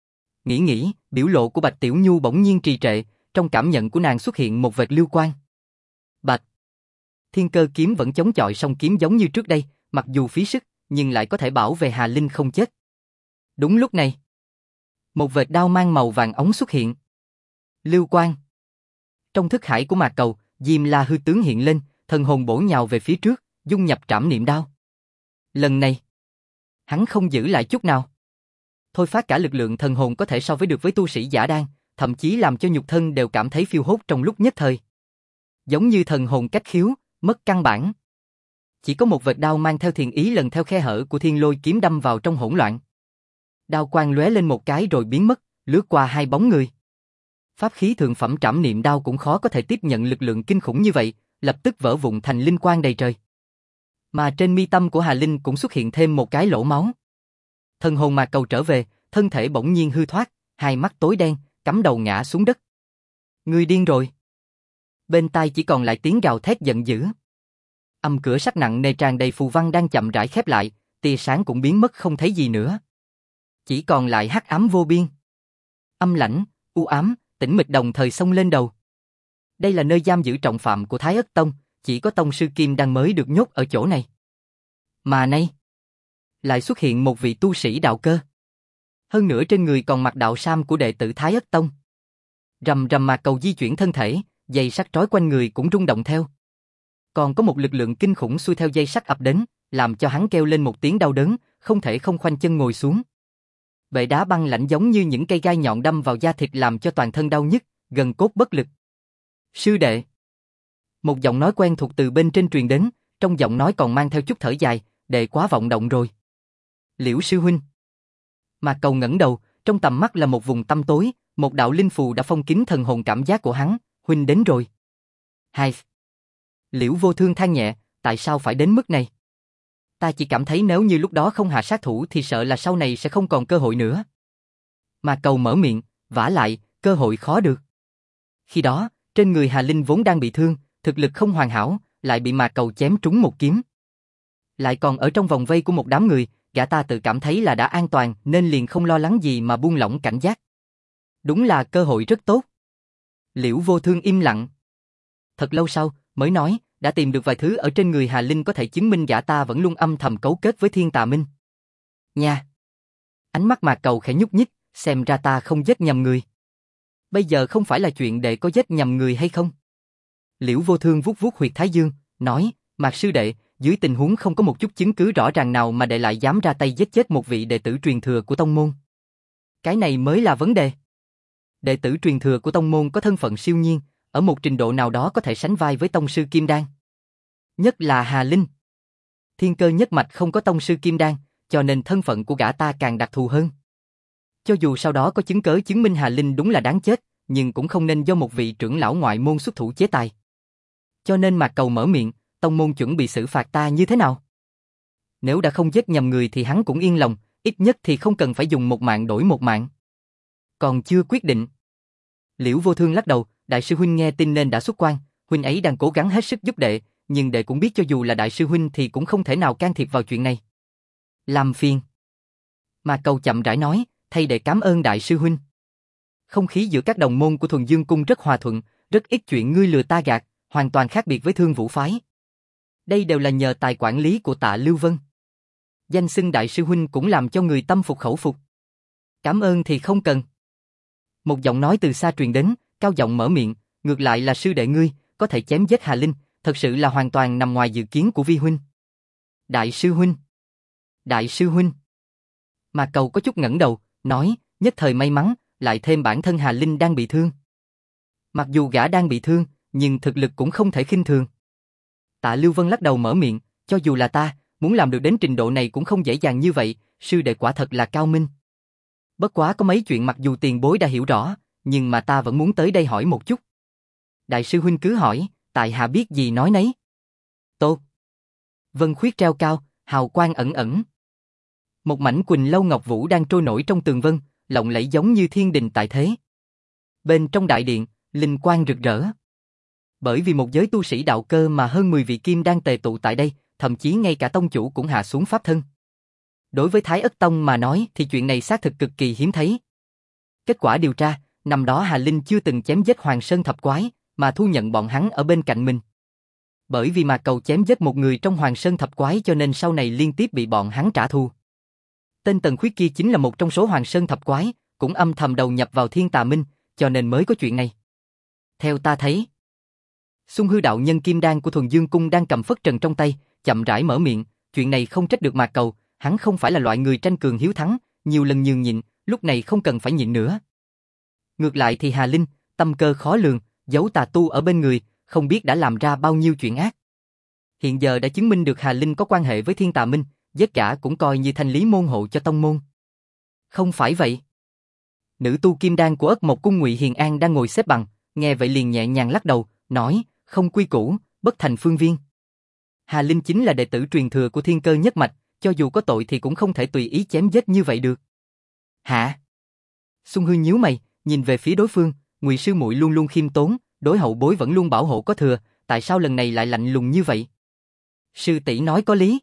Nghĩ, biểu lộ của Bạch Tiểu Nhu bỗng nhiên trì trệ, trong cảm nhận của nàng xuất hiện một vệt lưu quang. Bạch. Thiên Cơ kiếm vẫn chống chọi song kiếm giống như trước đây, mặc dù phí sức, nhưng lại có thể bảo vệ Hà Linh không chết. Đúng lúc này, một vệt đao mang màu vàng ống xuất hiện. Lưu quang. Trong thức hải của Mạc Cầu, Diêm La hư tướng hiện lên, thần hồn bổ nhào về phía trước, dung nhập trảm niệm đao. Lần này, hắn không giữ lại chút nào. Thôi phát cả lực lượng thần hồn có thể so với được với tu sĩ giả đan, thậm chí làm cho nhục thân đều cảm thấy phiêu hốt trong lúc nhất thời. Giống như thần hồn cách khiếu, mất căn bản. Chỉ có một vệt đao mang theo thiền ý lần theo khe hở của Thiên Lôi kiếm đâm vào trong hỗn loạn. Đao quang lóe lên một cái rồi biến mất, lướt qua hai bóng người. Pháp khí thượng phẩm trảm niệm đao cũng khó có thể tiếp nhận lực lượng kinh khủng như vậy, lập tức vỡ vụn thành linh quang đầy trời. Mà trên mi tâm của Hà Linh cũng xuất hiện thêm một cái lỗ máu. Thần hồn Mạc Cầu trở về, thân thể bỗng nhiên hư thoát, hai mắt tối đen, cắm đầu ngã xuống đất. Ngươi điên rồi. Bên tai chỉ còn lại tiếng gào thét giận dữ. Âm cửa sắt nặng nề tràn đầy phù văn đang chậm rãi khép lại, tia sáng cũng biến mất không thấy gì nữa. Chỉ còn lại hắc ám vô biên. Âm lãnh, u ám, tĩnh mịch đồng thời xông lên đầu. Đây là nơi giam giữ trọng phạm của Thái Ất Tông, chỉ có tông sư Kim Đan mới được nhốt ở chỗ này. Mà nay, lại xuất hiện một vị tu sĩ đạo cơ. Hơn nữa trên người còn mặc đạo sam của đệ tử Thái Ất Tông. Rầm rầm Mạc Cầu di chuyển thân thể, dây sắt trói quanh người cũng rung động theo. Còn có một lực lượng kinh khủng xuôi theo dây sắt ập đến, làm cho hắn kêu lên một tiếng đau đớn, không thể không khoanh chân ngồi xuống. Bệ đá băng lạnh giống như những cây gai nhọn đâm vào da thịt làm cho toàn thân đau nhức, gần cốt bất lực. Sư đệ. Một giọng nói quen thuộc từ bên trên truyền đến, trong giọng nói còn mang theo chút thở dài, đệ quá vọng động rồi. Liễu sư huynh. Mạc Cầu ngẩng đầu, trong tầm mắt là một vùng tăm tối, một đạo linh phù đã phong kín thần hồn cảm giác của hắn, huynh đến rồi. Hai. Liễu Vô Thương than nhẹ, tại sao phải đến mức này? Ta chỉ cảm thấy nếu như lúc đó không hạ sát thủ thì sợ là sau này sẽ không còn cơ hội nữa. Mạc Cầu mở miệng, vả lại, cơ hội khó được. Khi đó, trên người Hà Linh vốn đang bị thương, thực lực không hoàn hảo, lại bị Mạc Cầu chém trúng một kiếm. Lại còn ở trong vòng vây của một đám người, gã ta tự cảm thấy là đã an toàn nên liền không lo lắng gì mà buông lỏng cảnh giác. Đúng là cơ hội rất tốt. Liễu Vô Thương im lặng. Thật lâu sau, mới nói, đã tìm được vài thứ ở trên người Hà Linh có thể chứng minh gã ta vẫn luôn âm thầm cấu kết với Thiên Tà Minh. Nha! Ánh mắt Mạc Cầu khẽ nhúc nhích, xem ra ta không giết nhầm người. Bây giờ không phải là chuyện đệ có giết nhầm người hay không? Liễu Vô Thương vuốt vuốt huyệt thái dương, nói, Mạc sư đệ, dưới tình huống không có một chút chứng cứ rõ ràng nào mà đệ lại dám ra tay giết chết một vị đệ tử truyền thừa của tông môn. Cái này mới là vấn đề. Đệ tử truyền thừa của tông môn có thân phận siêu nhiên, ở một trình độ nào đó có thể sánh vai với tông sư Kim Đan. Nhất là Hà Linh. Thiên Cơ nhất mạch không có tông sư Kim Đan, cho nên thân phận của gã ta càng đặc thù hơn. Cho dù sau đó có chứng cớ chứng minh Hà Linh đúng là đáng chết, nhưng cũng không nên do một vị trưởng lão ngoại môn xuất thủ chế tài. Cho nên Mạc Cầu mở miệng, tông môn chuẩn bị xử phạt ta như thế nào? Nếu đã không giết nhầm người thì hắn cũng yên lòng, ít nhất thì không cần phải dùng một mạng đổi một mạng. Còn chưa quyết định. Liễu Vô Thương lắc đầu, đại sư huynh nghe tin nên đã xuất quan, huynh ấy đang cố gắng hết sức giúp đệ, nhưng đệ cũng biết cho dù là đại sư huynh thì cũng không thể nào can thiệp vào chuyện này. Làm phiền. Mạc Cầu chậm rãi nói, thay đệ cảm ơn đại sư huynh. Không khí giữa các đồng môn của Thuần Dương Cung rất hòa thuận, rất ít chuyện ngươi lừa ta gạt, hoàn toàn khác biệt với Thương Vũ phái. Đây đều là nhờ tài quản lý của Tạ Lưu Vân. Danh xưng đại sư huynh cũng làm cho người tâm phục khẩu phục. Cảm ơn thì không cần. Một giọng nói từ xa truyền đến, cao giọng mở miệng, ngược lại là sư đệ ngươi, có thể chém giết Hà Linh, thật sự là hoàn toàn nằm ngoài dự kiến của vi huynh. Đại sư huynh. Đại sư huynh. Mạc Cầu có chút ngẩng đầu, nói, nhất thời may mắn, lại thêm bản thân Hà Linh đang bị thương. Mặc dù gã đang bị thương, nhưng thực lực cũng không thể khinh thường. Tạ Lưu Vân lắc đầu mở miệng, cho dù là ta, muốn làm được đến trình độ này cũng không dễ dàng như vậy, sư đệ quả thật là cao minh. Bất quá có mấy chuyện mặc dù tiền bối đã hiểu rõ, nhưng mà ta vẫn muốn tới đây hỏi một chút. Đại sư huynh cứ hỏi, tại hạ biết gì nói nấy. Tốt. Vân khuyết treo cao, hào quang ẩn ẩn. Một mảnh quỳnh lâu ngọc vũ đang trôi nổi trong tường vân, lộng lẫy giống như thiên đình tại thế. Bên trong đại điện, linh quang rực rỡ. Bởi vì một giới tu sĩ đạo cơ mà hơn 10 vị kim đang tề tụ tại đây, thậm chí ngay cả tông chủ cũng hạ xuống pháp thân. Đối với Thái Ất Tông mà nói thì chuyện này xác thực cực kỳ hiếm thấy. Kết quả điều tra, năm đó Hà Linh chưa từng chém giết Hoàng Sơn Thập Quái, mà thu nhận bọn hắn ở bên cạnh mình. Bởi vì Mạc Cầu chém giết một người trong Hoàng Sơn Thập Quái cho nên sau này liên tiếp bị bọn hắn trả thù. Tên Tần Khuyết kia chính là một trong số Hoàng Sơn Thập Quái, cũng âm thầm đầu nhập vào Thiên Tà Minh, cho nên mới có chuyện này. Theo ta thấy, Xung Hư đạo nhân kim đan của Thuần Dương Cung đang cầm phất trần trong tay, chậm rãi mở miệng, chuyện này không trách được Mạc Cầu, hắn không phải là loại người tranh cường hiếu thắng, nhiều lần nhường nhịn, lúc này không cần phải nhịn nữa. Ngược lại thì Hà Linh, tâm cơ khó lường, giấu tà tu ở bên người, không biết đã làm ra bao nhiêu chuyện ác. Hiện giờ đã chứng minh được Hà Linh có quan hệ với Thiên Tà Minh, giết gã cũng coi như thanh lý môn hộ cho tông môn. Không phải vậy. Nữ tu kim đan của Ất Mộc Cung Ngụy Hiền An đang ngồi xếp bằng, nghe vậy liền nhẹ nhàng lắc đầu, nói, không quy củ, bất thành phương viên. Hà Linh chính là đệ tử truyền thừa của Thiên Cơ nhất mạch, cho dù có tội thì cũng không thể tùy ý chém giết như vậy được. Hả? Xung Hư nhíu mày, nhìn về phía đối phương, Ngụy sư muội luôn luôn khiêm tốn, đối hậu bối vẫn luôn bảo hộ có thừa, tại sao lần này lại lạnh lùng như vậy? Sư tỷ nói có lý.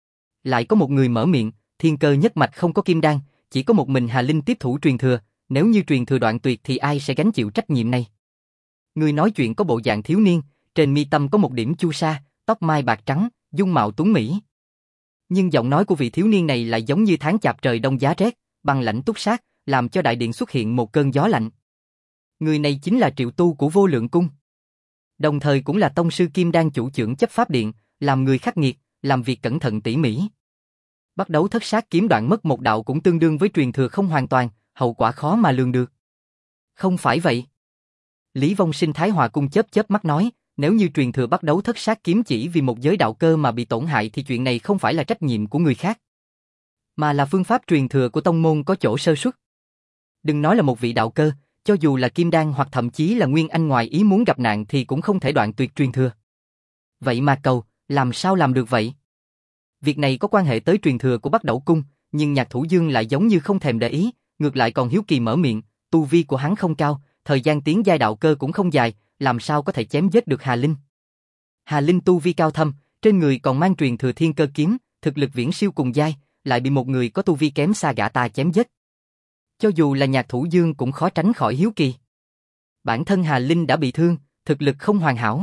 Lại có một người mở miệng, Thiên Cơ nhất mạch không có kim đan, chỉ có một mình Hà Linh tiếp thủ truyền thừa, nếu như truyền thừa đoạn tuyệt thì ai sẽ gánh chịu trách nhiệm này? Người nói chuyện có bộ dạng thiếu niên, trên mi tâm có một điểm chu sa, tóc mai bạc trắng, dung mạo tuấn mỹ. Nhưng giọng nói của vị thiếu niên này lại giống như tháng chạp trời đông giá rét, băng lãnh túc sát, làm cho đại điện xuất hiện một cơn gió lạnh. Người này chính là Triệu Tu của Vô Lượng Cung. Đồng thời cũng là tông sư kim đan chủ chưởng chấp pháp điện, làm người khắc nghiệt, làm việc cẩn thận tỉ mỉ. Bắt đấu thất sát kiếm đoạn mất một đạo cũng tương đương với truyền thừa không hoàn toàn, hậu quả khó mà lường được. Không phải vậy. Lý Vong Sinh Thái Hòa Cung chớp chớp mắt nói, nếu như truyền thừa bắt đấu thất sát kiếm chỉ vì một giới đạo cơ mà bị tổn hại thì chuyện này không phải là trách nhiệm của người khác, mà là phương pháp truyền thừa của tông môn có chỗ sơ suất. Đừng nói là một vị đạo cơ, cho dù là kim đan hoặc thậm chí là nguyên anh ngoài ý muốn gặp nạn thì cũng không thể đoạn tuyệt truyền thừa. Vậy mà Cầu, làm sao làm được vậy? Việc này có quan hệ tới truyền thừa của Bắc Đẩu Cung, nhưng Nhạc Thủ Dương lại giống như không thèm để ý, ngược lại còn hiếu kỳ mở miệng, tu vi của hắn không cao, thời gian tiến giai đạo cơ cũng không dài, làm sao có thể chém giết được Hà Linh. Hà Linh tu vi cao thâm, trên người còn mang truyền thừa thiên cơ kiếm, thực lực viễn siêu cùng giai, lại bị một người có tu vi kém xa gã ta chém giết. Cho dù là Nhạc Thủ Dương cũng khó tránh khỏi hiếu kỳ. Bản thân Hà Linh đã bị thương, thực lực không hoàn hảo.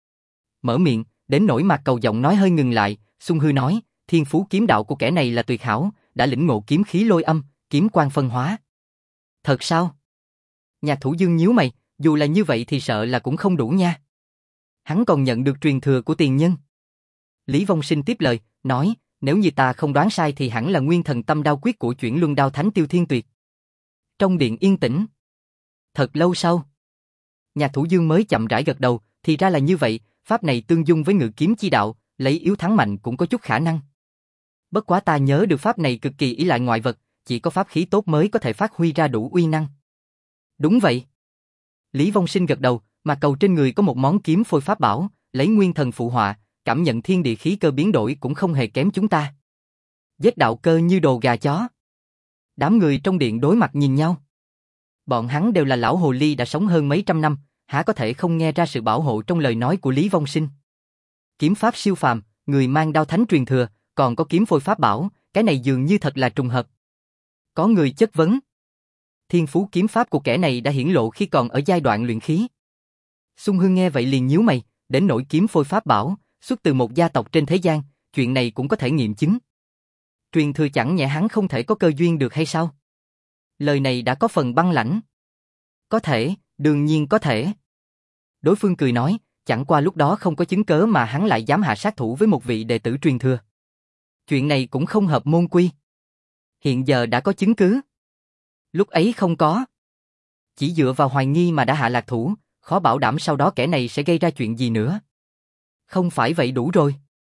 Mở miệng, đến nỗi Mạc Cầu giọng nói hơi ngừng lại, Xung Hư nói, thiên phú kiếm đạo của kẻ này là tuyệt hảo, đã lĩnh ngộ kiếm khí lôi âm, kiếm quang phân hóa. Thật sao? Nhạc Thủ Dương nhíu mày, dù là như vậy thì sợ là cũng không đủ nha. Hắn còn nhận được truyền thừa của tiền nhân. Lý Vong Sinh tiếp lời, nói, nếu như ta không đoán sai thì hẳn là nguyên thần tâm đao quyết của chuyển luân đao thánh Tiêu Thiên Tuyệt. Trong điện yên tĩnh. Thật lâu sau, Nhạc Thủ Dương mới chậm rãi gật đầu, thì ra là như vậy, pháp này tương dung với ngự kiếm chi đạo, lấy yếu thắng mạnh cũng có chút khả năng. Bất quá ta nhớ được pháp này cực kỳ ý lại ngoại vật, chỉ có pháp khí tốt mới có thể phát huy ra đủ uy năng. Đúng vậy. Lý Vong Sinh gật đầu, mà Cầu trên người có một món kiếm phôi pháp bảo, lấy nguyên thần phụ họa, cảm nhận thiên địa khí cơ biến đổi cũng không hề kém chúng ta. Giết đạo cơ như đồ gà chó. Đám người trong điện đối mặt nhìn nhau. Bọn hắn đều là lão hồ ly đã sống hơn mấy trăm năm, há có thể không nghe ra sự bảo hộ trong lời nói của Lý Vong Sinh. Kiếm pháp siêu phàm, người mang đao thánh truyền thừa, còn có kiếm phôi pháp bảo, cái này dường như thật là trùng hợp. Có người chất vấn. Thiên phú kiếm pháp của kẻ này đã hiển lộ khi còn ở giai đoạn luyện khí. Xung Hương nghe vậy liền nhíu mày, đến nỗi kiếm phôi pháp bảo, xuất từ một gia tộc trên thế gian, chuyện này cũng có thể nghiệm chứng. Truyền thừa chẳng nhẽ hắn không thể có cơ duyên được hay sao? Lời này đã có phần băng lãnh. Có thể, đương nhiên có thể. Đối phương cười nói, chẳng qua lúc đó không có chứng cớ mà hắn lại dám hạ sát thủ với một vị đệ tử truyền thừa. Chuyện này cũng không hợp môn quy. Hiện giờ đã có chứng cứ. Lúc ấy không có. Chỉ dựa vào hoài nghi mà đã hạ lạc thủ, khó bảo đảm sau đó kẻ này sẽ gây ra chuyện gì nữa. Không phải vậy đủ rồi.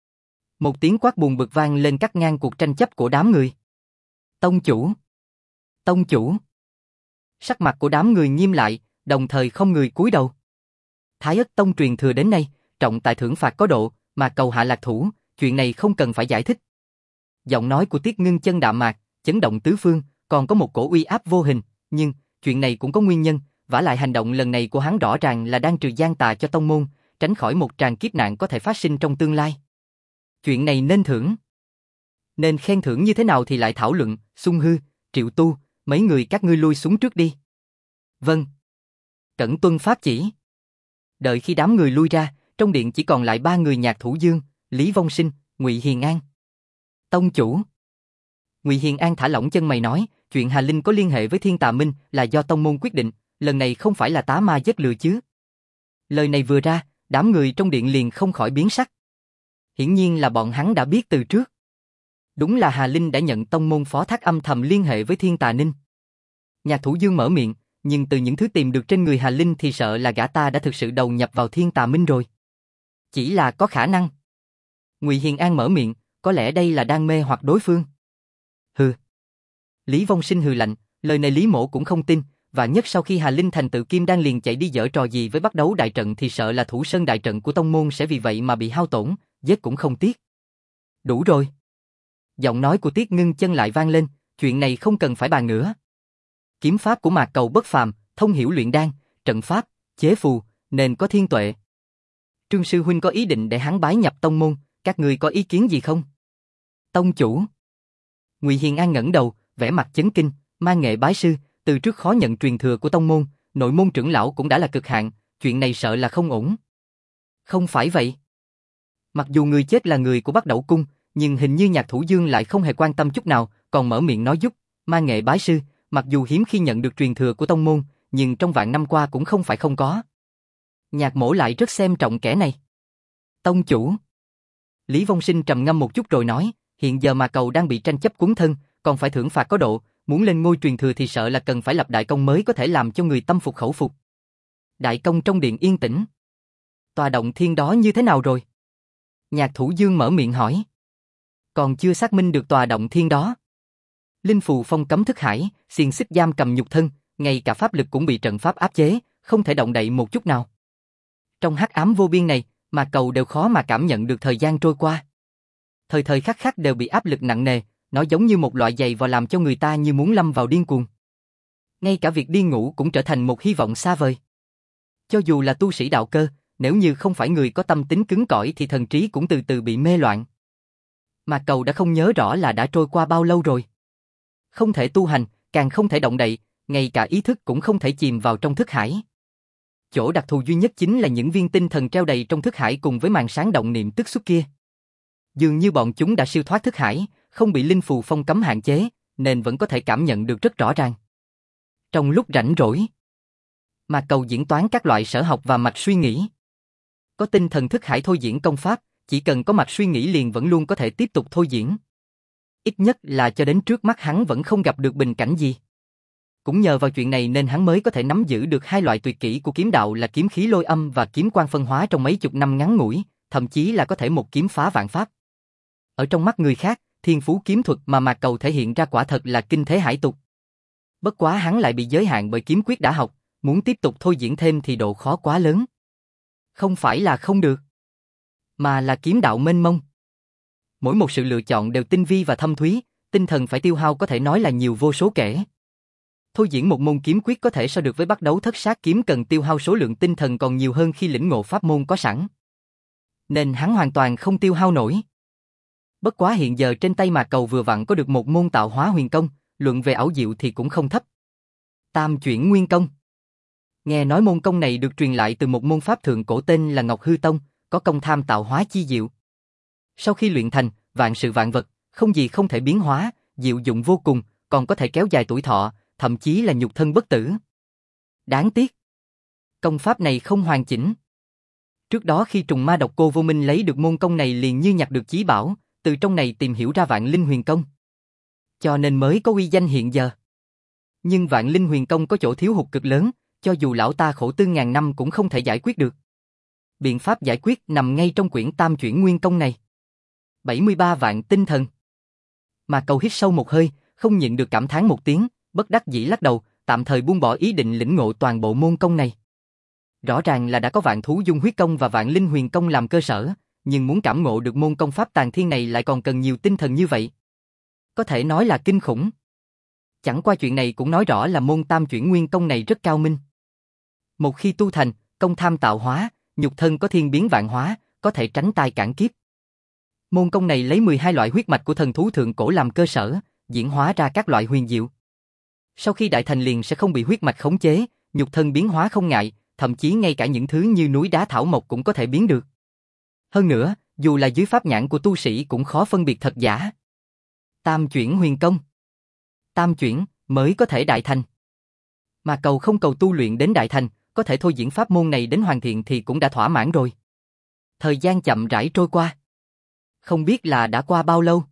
Một tiếng quát buồn bực vang lên cắt ngang cuộc tranh chấp của đám người. Tông chủ! Tông chủ! Sắc mặt của đám người nghiêm lại, đồng thời không người cúi đầu. Thái Ất Tông truyền thừa đến nay, trọng tài thưởng phạt có độ, mà Cầu hạ lạc thủ, chuyện này không cần phải giải thích. Giọng nói của Tiết Ngưng Chân đạm mạc, chấn động tứ phương, còn có một cổ uy áp vô hình, nhưng chuyện này cũng có nguyên nhân, vả lại hành động lần này của hắn rõ ràng là đang trừ gian tà cho tông môn, tránh khỏi một tràng kiếp nạn có thể phát sinh trong tương lai. Chuyện này nên thưởng. Nên khen thưởng như thế nào thì lại thảo luận, Xung Hư, Triệu Tu, mấy người các ngươi lui xuống trước đi. Vâng. Cẩn tuân pháp chỉ. Đợi khi đám người lui ra, trong điện chỉ còn lại 3 người Nhạc Thủ Dương, Lý Vong Sinh, Ngụy Hiền An. Tông chủ. Ngụy Hiền An thả lỏng chân mày nói, chuyện Hà Linh có liên hệ với Thiên Tà Minh là do tông môn quyết định, lần này không phải là tá ma giết lừa chứ. Lời này vừa ra, đám người trong điện liền không khỏi biến sắc. Hiển nhiên là bọn hắn đã biết từ trước. Đúng là Hà Linh đã nhận tông môn phó thác âm thầm liên hệ với Thiên Tà Ninh. Nhạc Thủ Dương mở miệng, nhưng từ những thứ tìm được trên người Hà Linh thì sợ là gã ta đã thực sự đầu nhập vào Thiên Tà Minh rồi. Chỉ là có khả năng. Ngụy Hiền An mở miệng, có lẽ đây là đang mê hoặc đối phương. Hừ. Lý Vong Sinh hừ lạnh, lời này Lý Mỗ cũng không tin, và nhất sau khi Hà Linh thành tựu kim đan liền chạy đi giở trò gì với bắt đấu đại trận thì sợ là thủ sơn đại trận của tông môn sẽ vì vậy mà bị hao tổn, giết cũng không tiếc. Đủ rồi. Giọng nói của Tiết Ngưng Chân lại vang lên, chuyện này không cần phải bàn nữa. Kiếm pháp của Mạc Cầu bất phàm, thông hiểu luyện đan, trận pháp, chế phù, nên có thiên tuệ. Trương sư huynh có ý định để hắn bái nhập tông môn, các người có ý kiến gì không? Tông chủ. Ngụy Hiền An ngẩng đầu, vẻ mặt chấn kinh, mang nghệ bái sư, từ trước khó nhận truyền thừa của tông môn, nội môn trưởng lão cũng đã là cực hạn, chuyện này sợ là không ổn. Không phải vậy. Mặc dù người chết là người của Bắc Đẩu Cung, nhưng hình như Nhạc Thủ Dương lại không hề quan tâm chút nào, còn mở miệng nói giúp, mang nghệ bái sư, mặc dù hiếm khi nhận được truyền thừa của tông môn, nhưng trong vạn năm qua cũng không phải không có. Nhạc Mổ lại rất xem trọng kẻ này. Tông chủ. Lý Vong Sinh trầm ngâm một chút rồi nói, hiện giờ Mà Cầu đang bị tranh chấp cuốn thân, còn phải thưởng phạt có độ, muốn lên ngôi truyền thừa thì sợ là cần phải lập đại công mới có thể làm cho người tâm phục khẩu phục. Đại công trong điện yên tĩnh. Tòa động thiên đó như thế nào rồi? Nhạc Thủ Dương mở miệng hỏi. Còn chưa xác minh được tòa động thiên đó. Linh phù phong cấm thức hải, xiềng xích giam cầm nhục thân, ngay cả pháp lực cũng bị trận pháp áp chế, không thể động đậy một chút nào. Trong hắc ám vô biên này, Mà Cầu đều khó mà cảm nhận được thời gian trôi qua. Thời thời khắc khắc đều bị áp lực nặng nề, nó giống như một loại giày vò làm cho người ta như muốn lâm vào điên cuồng. Ngay cả việc đi ngủ cũng trở thành một hy vọng xa vời. Cho dù là tu sĩ đạo cơ, nếu như không phải người có tâm tính cứng cỏi thì thần trí cũng từ từ bị mê loạn. Mà Cầu đã không nhớ rõ là đã trôi qua bao lâu rồi. Không thể tu hành, càng không thể động đậy, ngay cả ý thức cũng không thể chìm vào trong thức hải. Chỗ đặc thù duy nhất chính là những viên tinh thần treo đầy trong thức hải cùng với màn sáng động niệm tức xuất kia. Dường như bọn chúng đã siêu thoát thức hải, không bị linh phù phong cấm hạn chế, nên vẫn có thể cảm nhận được rất rõ ràng. Trong lúc rảnh rỗi, Mà Cầu diễn toán các loại sở học và mạch suy nghĩ. Có tinh thần thức hải thôi diễn công pháp, chỉ cần có mạch suy nghĩ liền vẫn luôn có thể tiếp tục thôi diễn. Ít nhất là cho đến trước mắt hắn vẫn không gặp được bình cảnh gì. Cũng nhờ vào chuyện này nên hắn mới có thể nắm giữ được hai loại tuyệt kỹ của kiếm đạo là kiếm khí lôi âm và kiếm quang phân hóa trong mấy chục năm ngắn ngủi, thậm chí là có thể một kiếm phá vạn pháp. Ở trong mắt người khác, thiên phú kiếm thuật mà Mạc Cầu thể hiện ra quả thật là kinh thế hải tục. Bất quá hắn lại bị giới hạn bởi kiếm quyết đã học, muốn tiếp tục thôi diễn thêm thì độ khó quá lớn. Không phải là không được, mà là kiếm đạo mênh mông. Mỗi một sự lựa chọn đều tinh vi và thâm thúy, tinh thần phải tiêu hao có thể nói là nhiều vô số kể. Thôi diễn một môn kiếm quyết có thể so được với bắt đấu thất sát kiếm cần tiêu hao số lượng tinh thần còn nhiều hơn khi lĩnh ngộ pháp môn có sẵn. Nên hắn hoàn toàn không tiêu hao nổi. Bất quá hiện giờ trên tay Mạc Cầu vừa vặn có được một môn tạo hóa huyền công, luận về ảo diệu thì cũng không thấp. Tam chuyển nguyên công. Nghe nói môn công này được truyền lại từ một môn pháp thượng cổ tên là Ngọc Hư Tông, có công tham tạo hóa chi diệu. Sau khi luyện thành, vạn sự vạn vật, không gì không thể biến hóa, diệu dụng vô cùng, còn có thể kéo dài tuổi thọ, thậm chí là nhục thân bất tử. Đáng tiếc, công pháp này không hoàn chỉnh. Trước đó khi trùng ma độc cô Vô Minh lấy được môn công này liền như nhặt được chí bảo, từ trong này tìm hiểu ra Vạn Linh Huyền Công. Cho nên mới có uy danh hiện giờ. Nhưng Vạn Linh Huyền Công có chỗ thiếu hụt cực lớn, cho dù lão ta khổ tư ngàn năm cũng không thể giải quyết được. Biện pháp giải quyết nằm ngay trong quyển Tam Chuyển Nguyên Công này. 73 vạn tinh thần. Mà Cầu hít sâu một hơi, không nhịn được cảm thán một tiếng, bất đắc dĩ lắc đầu, tạm thời buông bỏ ý định lĩnh ngộ toàn bộ môn công này. Rõ ràng là đã có Vạn Thú Dung Huyết Công và Vạn Linh Huyền Công làm cơ sở, nhưng muốn cảm ngộ được môn công pháp tàn thiên này lại còn cần nhiều tinh thần như vậy. Có thể nói là kinh khủng. Chẳng qua chuyện này cũng nói rõ là môn Tam Chuyển Nguyên Công này rất cao minh. Một khi tu thành, công tham tạo hóa, nhục thân có thiên biến vạn hóa, có thể tránh tai cản kiếp. Môn công này lấy 12 loại huyết mạch của thần thú thượng cổ làm cơ sở, diễn hóa ra các loại huyền diệu. Sau khi đại thành liền sẽ không bị huyết mạch khống chế, nhục thân biến hóa không ngại, thậm chí ngay cả những thứ như núi đá thảo mộc cũng có thể biến được. Hơn nữa, dù là dưới pháp nhãn của tu sĩ cũng khó phân biệt thật giả. Tam chuyển huyền công. Tam chuyển mới có thể đại thành. Mà Cầu không cầu tu luyện đến đại thành, có thể thôi diễn pháp môn này đến hoàn thiện thì cũng đã thỏa mãn rồi. Thời gian chậm rãi trôi qua. Không biết là đã qua bao lâu.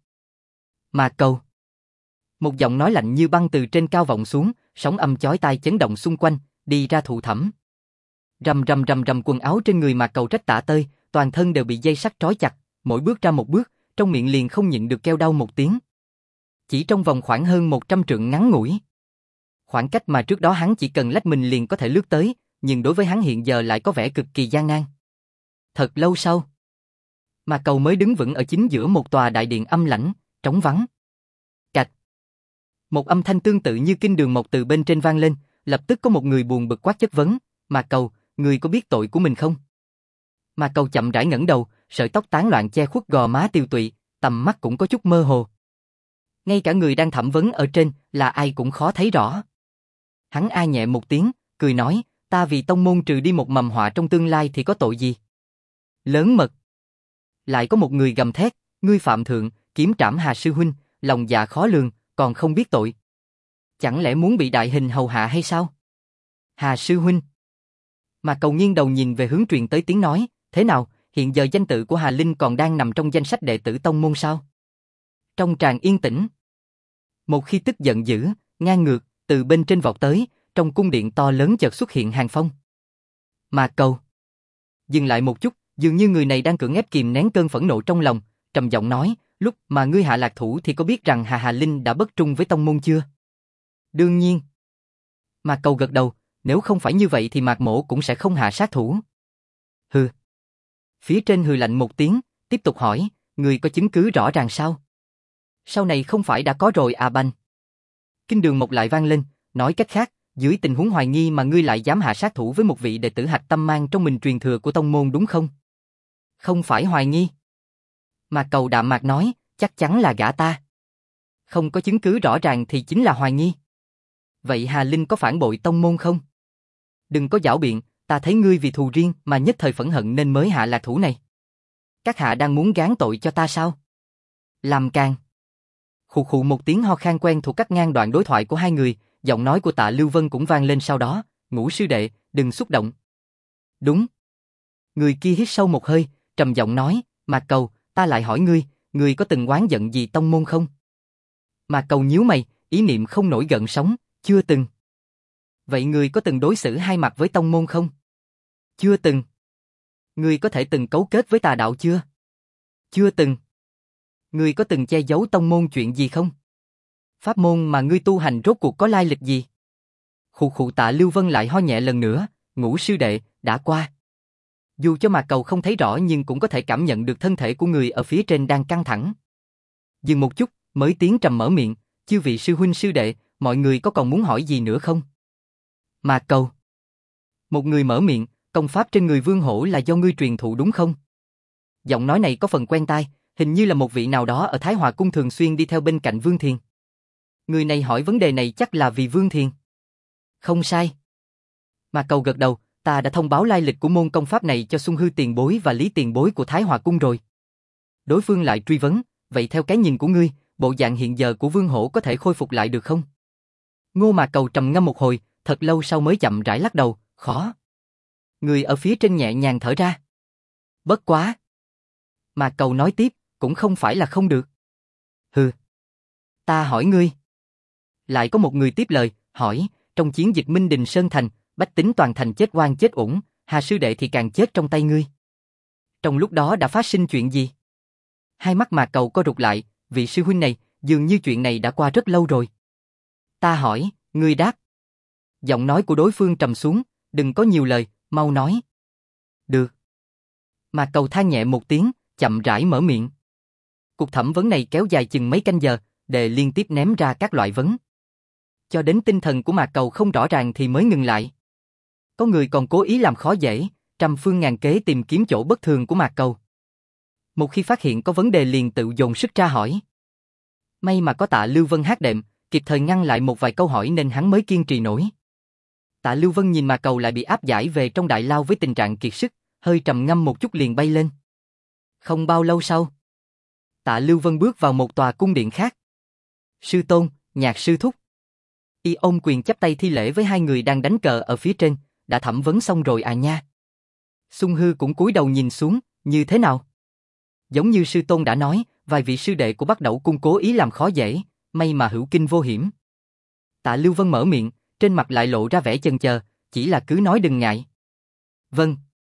Mà Cầu. Một giọng nói lạnh như băng từ trên cao vọng xuống, sóng âm chói tai chấn động xung quanh, đi ra thụ thẩm. Rầm rầm rầm rầm, quần áo trên người Mà Cầu rách tả tơi, toàn thân đều bị dây sắt trói chặt, mỗi bước ra một bước, trong miệng liền không nhịn được kêu đau một tiếng. Chỉ trong vòng khoảng hơn 100 trượng ngắn ngủi. Khoảng cách mà trước đó hắn chỉ cần lách mình liền có thể lướt tới, nhưng đối với hắn hiện giờ lại có vẻ cực kỳ gian nan. Thật lâu sau, Mà Cầu mới đứng vững ở chính giữa một tòa đại điện âm lãnh, trống vắng. Cạch. Một âm thanh tương tự như kinh đường mộc từ bên trên vang lên, lập tức có một người buồn bực quát chất vấn, Mà Cầu, người có biết tội của mình không? Mà Cầu chậm rãi ngẩng đầu, sợi tóc tán loạn che khuất gò má tiêu tụy, tầm mắt cũng có chút mơ hồ. Ngay cả người đang thẩm vấn ở trên là ai cũng khó thấy rõ. Hắn a nhẹ một tiếng, cười nói, ta vì tông môn trừ đi một mầm họa trong tương lai thì có tội gì? Lớn mật. Lại có một người gầm thét, ngươi phạm thượng, kiếm trảm Hà sư huynh, lòng dạ khó lường, còn không biết tội. Chẳng lẽ muốn bị đại hình hầu hạ hay sao? Hà sư huynh. Mà Cầu nghiêng đầu nhìn về hướng truyền tới tiếng nói, thế nào, hiện giờ danh tự của Hà Linh còn đang nằm trong danh sách đệ tử tông môn sao? Trong tràng yên tĩnh. Một khi tức giận dữ, ngang ngược, từ bên trên vọt tới, trong cung điện to lớn chợt xuất hiện Hàng Phong. Mà Cầu dừng lại một chút, dường như người này đang cưỡng ép kìm nén cơn phẫn nộ trong lòng, trầm giọng nói, lúc mà ngươi hạ lạc thủ thì có biết rằng Hà Linh đã bất trung với tông môn chưa? Đương nhiên. Mà Cầu gật đầu, nếu không phải như vậy thì Mạc Mỗ cũng sẽ không hạ sát thủ. Hừ. Phía trên hừ lạnh một tiếng, tiếp tục hỏi, ngươi có chứng cứ rõ ràng sao? Sau này không phải đã có rồi à banh. Kinh Đường Mộc lại vang lên, nói cách khác, dưới tình huống hoài nghi mà ngươi lại dám hạ sát thủ với một vị đệ tử hạch tâm mang trong mình truyền thừa của tông môn đúng không? Không phải hoài nghi. Mà Cầu đạm mạc nói, chắc chắn là gã ta. Không có chứng cứ rõ ràng thì chính là hoài nghi. Vậy Hà Linh có phản bội tông môn không? Đừng có giảo biện, ta thấy ngươi vì thù riêng mà nhất thời phẫn hận nên mới hạ lạc thủ này. Các hạ đang muốn gán tội cho ta sao? Làm càng. Khụ khụ một tiếng ho khan quen thuộc cắt ngang đoạn đối thoại của hai người, giọng nói của Tạ Lưu Vân cũng vang lên sau đó, Ngũ sư đệ, đừng xúc động. Đúng. Người kia hít sâu một hơi, trầm giọng nói, Mạc Cầu, ta lại hỏi ngươi, ngươi có từng oán giận gì tông môn không? Mạc Cầu nhíu mày, ý niệm không nổi gợn sóng, chưa từng. Vậy ngươi có từng đối xử hai mặt với tông môn không? Chưa từng. Ngươi có thể từng cấu kết với tà đạo chưa? Chưa từng. Ngươi có từng che giấu tông môn chuyện gì không? Pháp môn mà ngươi tu hành rốt cuộc có lai lịch gì? Khụ khụ Tạ Lưu Vân lại ho nhẹ lần nữa, Ngũ sư đệ, đã qua. Dù cho Mạc Cầu không thấy rõ nhưng cũng có thể cảm nhận được thân thể của người ở phía trên đang căng thẳng. Dừng một chút, mới tiếng trầm mở miệng, chư vị sư huynh sư đệ, mọi người có còn muốn hỏi gì nữa không? Mạc Cầu. Một người mở miệng, công pháp trên người Vương Hổ là do ngươi truyền thụ đúng không? Giọng nói này có phần quen tai, hình như là một vị nào đó ở Thái Hòa Cung thường xuyên đi theo bên cạnh Vương Thiền. Người này hỏi vấn đề này chắc là vì Vương Thiền. Không sai. Mạc Cầu gật đầu, ta đã thông báo lai lịch của môn công pháp này cho Xuân Hư tiền bối và Lý tiền bối của Thái Hòa Cung rồi. Đối phương lại truy vấn, vậy theo cái nhìn của ngươi, bộ dạng hiện giờ của Vương Hổ có thể khôi phục lại được không? Ngô Mạc Cầu trầm ngâm một hồi, thật lâu sau mới chậm rãi lắc đầu, khó. Người ở phía trên nhẹ nhàng thở ra. Bất quá. Mạc Cầu nói tiếp, cũng không phải là không được. Hừ. Ta hỏi ngươi. Lại có một người tiếp lời, hỏi, trong chiến dịch Minh Đình Sơn Thành, bách tính toàn thành chết oan chết uổng, Hà sư đệ thì càng chết trong tay ngươi. Trong lúc đó đã phát sinh chuyện gì? Hai mắt Mạc Cầu co rụt lại, vị sư huynh này, dường như chuyện này đã qua rất lâu rồi. Ta hỏi, ngươi đáp. Giọng nói của đối phương trầm xuống, đừng có nhiều lời, mau nói. Được. Mạc Cầu than nhẹ một tiếng, chậm rãi mở miệng. Cuộc thẩm vấn này kéo dài chừng mấy canh giờ, để liên tiếp ném ra các loại vấn. Cho đến tinh thần của Mạc Cầu không rõ ràng thì mới ngừng lại. Có người còn cố ý làm khó dễ, trăm phương ngàn kế tìm kiếm chỗ bất thường của Mạc Cầu. Một khi phát hiện có vấn đề liền tự dồn sức tra hỏi. May mà có Tạ Lưu Vân hát đệm, kịp thời ngăn lại một vài câu hỏi nên hắn mới kiên trì nổi. Tạ Lưu Vân nhìn Mạc Cầu lại bị áp giải về trong đại lao với tình trạng kiệt sức, hơi trầm ngâm một chút liền bay lên. Không bao lâu sau, Tạ Lưu Vân bước vào một tòa cung điện khác. Sư tôn, Nhạc sư thúc. Y ôm quyền chắp tay thi lễ với hai người đang đánh cờ ở phía trên, đã thẩm vấn xong rồi à nha. Xuân Hư cũng cúi đầu nhìn xuống, như thế nào? Giống như sư tôn đã nói, vài vị sư đệ của Bắc Đẩu Cung cố ý làm khó dễ, may mà hữu kinh vô hiểm. Tạ Lưu Vân mở miệng, trên mặt lại lộ ra vẻ chần chờ, chỉ là cứ nói đừng ngại. Vâng.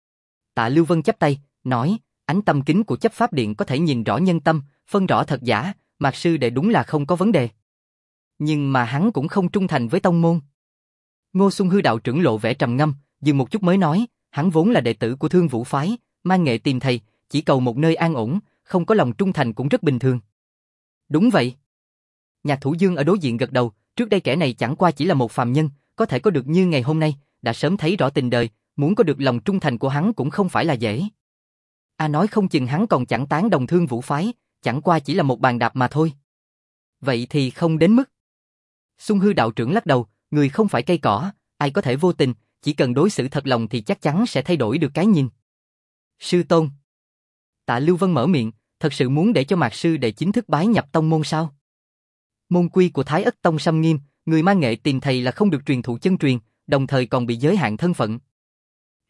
Tạ Lưu Vân chắp tay, nói, ánh tâm kính của chấp pháp điện có thể nhìn rõ nhân tâm, phân rõ thật giả, Mạc sư đệ đúng là không có vấn đề. Nhưng mà hắn cũng không trung thành với tông môn. Ngô Xuân Hư đạo trưởng lộ vẻ trầm ngâm, dừng một chút mới nói, hắn vốn là đệ tử của Thương Vũ phái, mang nghệ tìm thầy, chỉ cầu một nơi an ổn, không có lòng trung thành cũng rất bình thường. Đúng vậy. Nhạc Thủ Dương ở đối diện gật đầu, trước đây kẻ này chẳng qua chỉ là một phàm nhân, có thể có được như ngày hôm nay, đã sớm thấy rõ tình đời, muốn có được lòng trung thành của hắn cũng không phải là dễ. Nói không chừng hắn còn chẳng tán đồng Thương Vũ phái, chẳng qua chỉ là một bàn đạp mà thôi. Vậy thì không đến mức. Xuân Hư đạo trưởng lắc đầu, người không phải cây cỏ, ai có thể vô tình, chỉ cần đối xử thật lòng thì chắc chắn sẽ thay đổi được cái nhìn. Sư tôn. Tạ Lưu Vân mở miệng, thật sự muốn để cho Mạc sư đệ chính thức bái nhập tông môn sao? Môn quy của Thái Ất Tông xâm nghiêm, người mang nghệ tìm thầy là không được truyền thụ chân truyền, đồng thời còn bị giới hạn thân phận.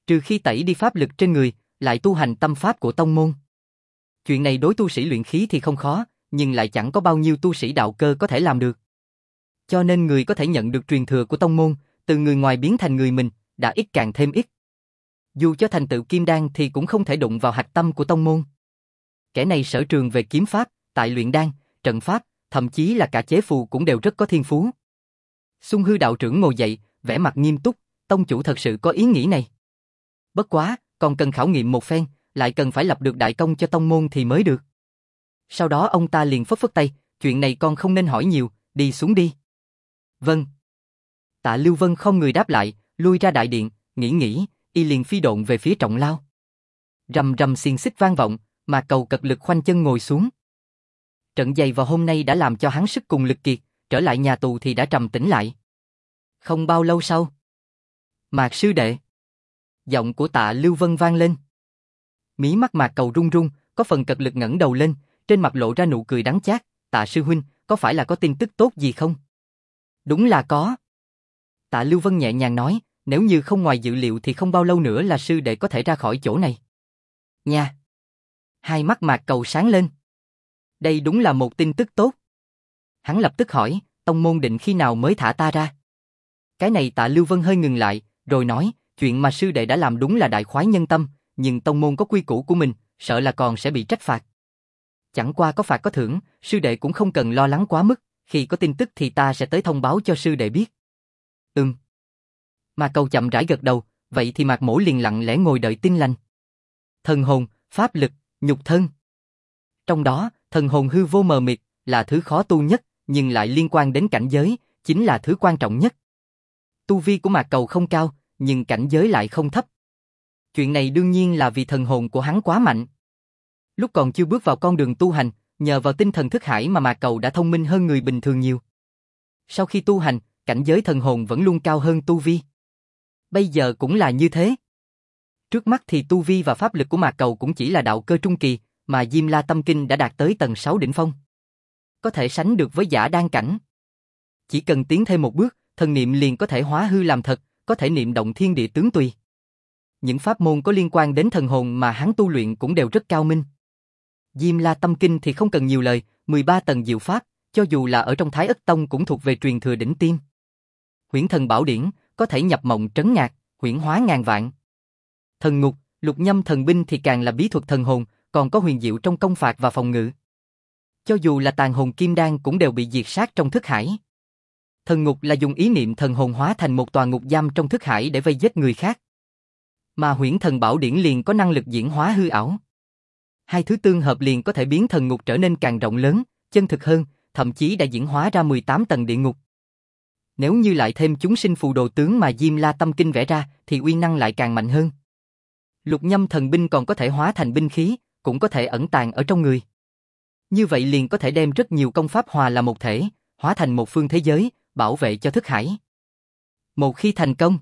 Trừ khi tẩy đi pháp lực trên người, lại tu hành tâm pháp của tông môn. Chuyện này đối tu sĩ luyện khí thì không khó, nhưng lại chẳng có bao nhiêu tu sĩ đạo cơ có thể làm được. Cho nên người có thể nhận được truyền thừa của tông môn, từ người ngoài biến thành người mình, đã ít càng thêm ít. Dù cho thành tựu kim đan thì cũng không thể đụng vào hạch tâm của tông môn. Kẻ này sở trường về kiếm pháp, tại luyện đan, trận pháp, thậm chí là cả chế phù cũng đều rất có thiên phú. Xung Hư đạo trưởng ngồi dậy, vẻ mặt nghiêm túc, tông chủ thật sự có ý nghĩ này. Bất quá, còn cần khảo nghiệm một phen, lại cần phải lập được đại công cho tông môn thì mới được. Sau đó ông ta liền phất phất tay, chuyện này con không nên hỏi nhiều, đi xuống đi. Vâng. Tạ Lưu Vân không người đáp lại, lui ra đại điện, nghĩ, y liền phi độn về phía trọng lao. Rầm rầm xiềng xích vang vọng, mà Cầu cật lực khoanh chân ngồi xuống. Trận giày vào hôm nay đã làm cho hắn sức cùng lực kiệt, trở lại nhà tù thì đã trầm tĩnh lại. Không bao lâu sau, Mạc sư đệ. Giọng của Tạ Lưu Vân vang lên. Mí mắt Mạc Cầu run run, có phần cật lực ngẩng đầu lên, trên mặt lộ ra nụ cười đắng chát. Tạ sư huynh, có phải là có tin tức tốt gì không? Đúng là có. Tạ Lưu Vân nhẹ nhàng nói, nếu như không ngoài dự liệu thì không bao lâu nữa là sư đệ có thể ra khỏi chỗ này. Nha. Hai mắt Mạc Cầu sáng lên. Đây đúng là một tin tức tốt. Hắn lập tức hỏi, tông môn định khi nào mới thả ta ra? Cái này Tạ Lưu Vân hơi ngừng lại, rồi nói, chuyện mà sư đệ đã làm đúng là đại khoái nhân tâm, nhưng tông môn có quy củ của mình, sợ là còn sẽ bị trách phạt. Chẳng qua có phạt có thưởng, sư đệ cũng không cần lo lắng quá mức, khi có tin tức thì ta sẽ tới thông báo cho sư đệ biết. Mạc Cầu chậm rãi gật đầu, vậy thì Mạc Mỗ liền lặng lẽ ngồi đợi tin lành. Thần hồn, pháp lực, nhục thân. Trong đó, thần hồn hư vô mờ mịt là thứ khó tu nhất, nhưng lại liên quan đến cảnh giới, chính là thứ quan trọng nhất. Tu vi của Mạc Cầu không cao, nhưng cảnh giới lại không thấp. Chuyện này đương nhiên là vì thần hồn của hắn quá mạnh. Lúc còn chưa bước vào con đường tu hành, nhờ vào tinh thần thức hải mà Mạc Cầu đã thông minh hơn người bình thường nhiều. Sau khi tu hành, cảnh giới thần hồn vẫn luôn cao hơn tu vi. Bây giờ cũng là như thế. Trước mắt thì tu vi và pháp lực của Mạc Cầu cũng chỉ là đạo cơ trung kỳ, mà Diêm La Tâm Kinh đã đạt tới tầng 6 đỉnh phong. Có thể sánh được với giả đan cảnh. Chỉ cần tiến thêm một bước, thần niệm liền có thể hóa hư làm thật, có thể niệm động thiên địa tướng tùy. Những pháp môn có liên quan đến thần hồn mà hắn tu luyện cũng đều rất cao minh. Diêm La Tâm Kinh thì không cần nhiều lời, 13 tầng diệu pháp, cho dù là ở trong Thái Ất Tông cũng thuộc về truyền thừa đỉnh tiêm. Huyễn Thần Bảo Điển, có thể nhập mộng trấn ngạc, huyễn hóa ngàn vạn. Thần ngục, lục nhâm thần binh thì càng là bí thuật thần hồn, còn có huyền diệu trong công phạt và phòng ngự. Cho dù là tàn hồn kim đan cũng đều bị diệt sát trong thức hải. Thần ngục là dùng ý niệm thần hồn hóa thành một tòa ngục giam trong thức hải để vây giết người khác. Mà huyễn thần bảo điển liền có năng lực diễn hóa hư ảo. Hai thứ tương hợp liền có thể biến thần ngục trở nên càng rộng lớn, chân thực hơn, thậm chí đã diễn hóa ra 18 tầng địa ngục. Nếu như lại thêm chúng sinh phù đồ tướng mà Diêm La Tâm Kinh vẽ ra thì uy năng lại càng mạnh hơn. Lục nhâm thần binh còn có thể hóa thành binh khí, cũng có thể ẩn tàng ở trong người. Như vậy liền có thể đem rất nhiều công pháp hòa là một thể, hóa thành một phương thế giới, bảo vệ cho thức hải. Một khi thành công,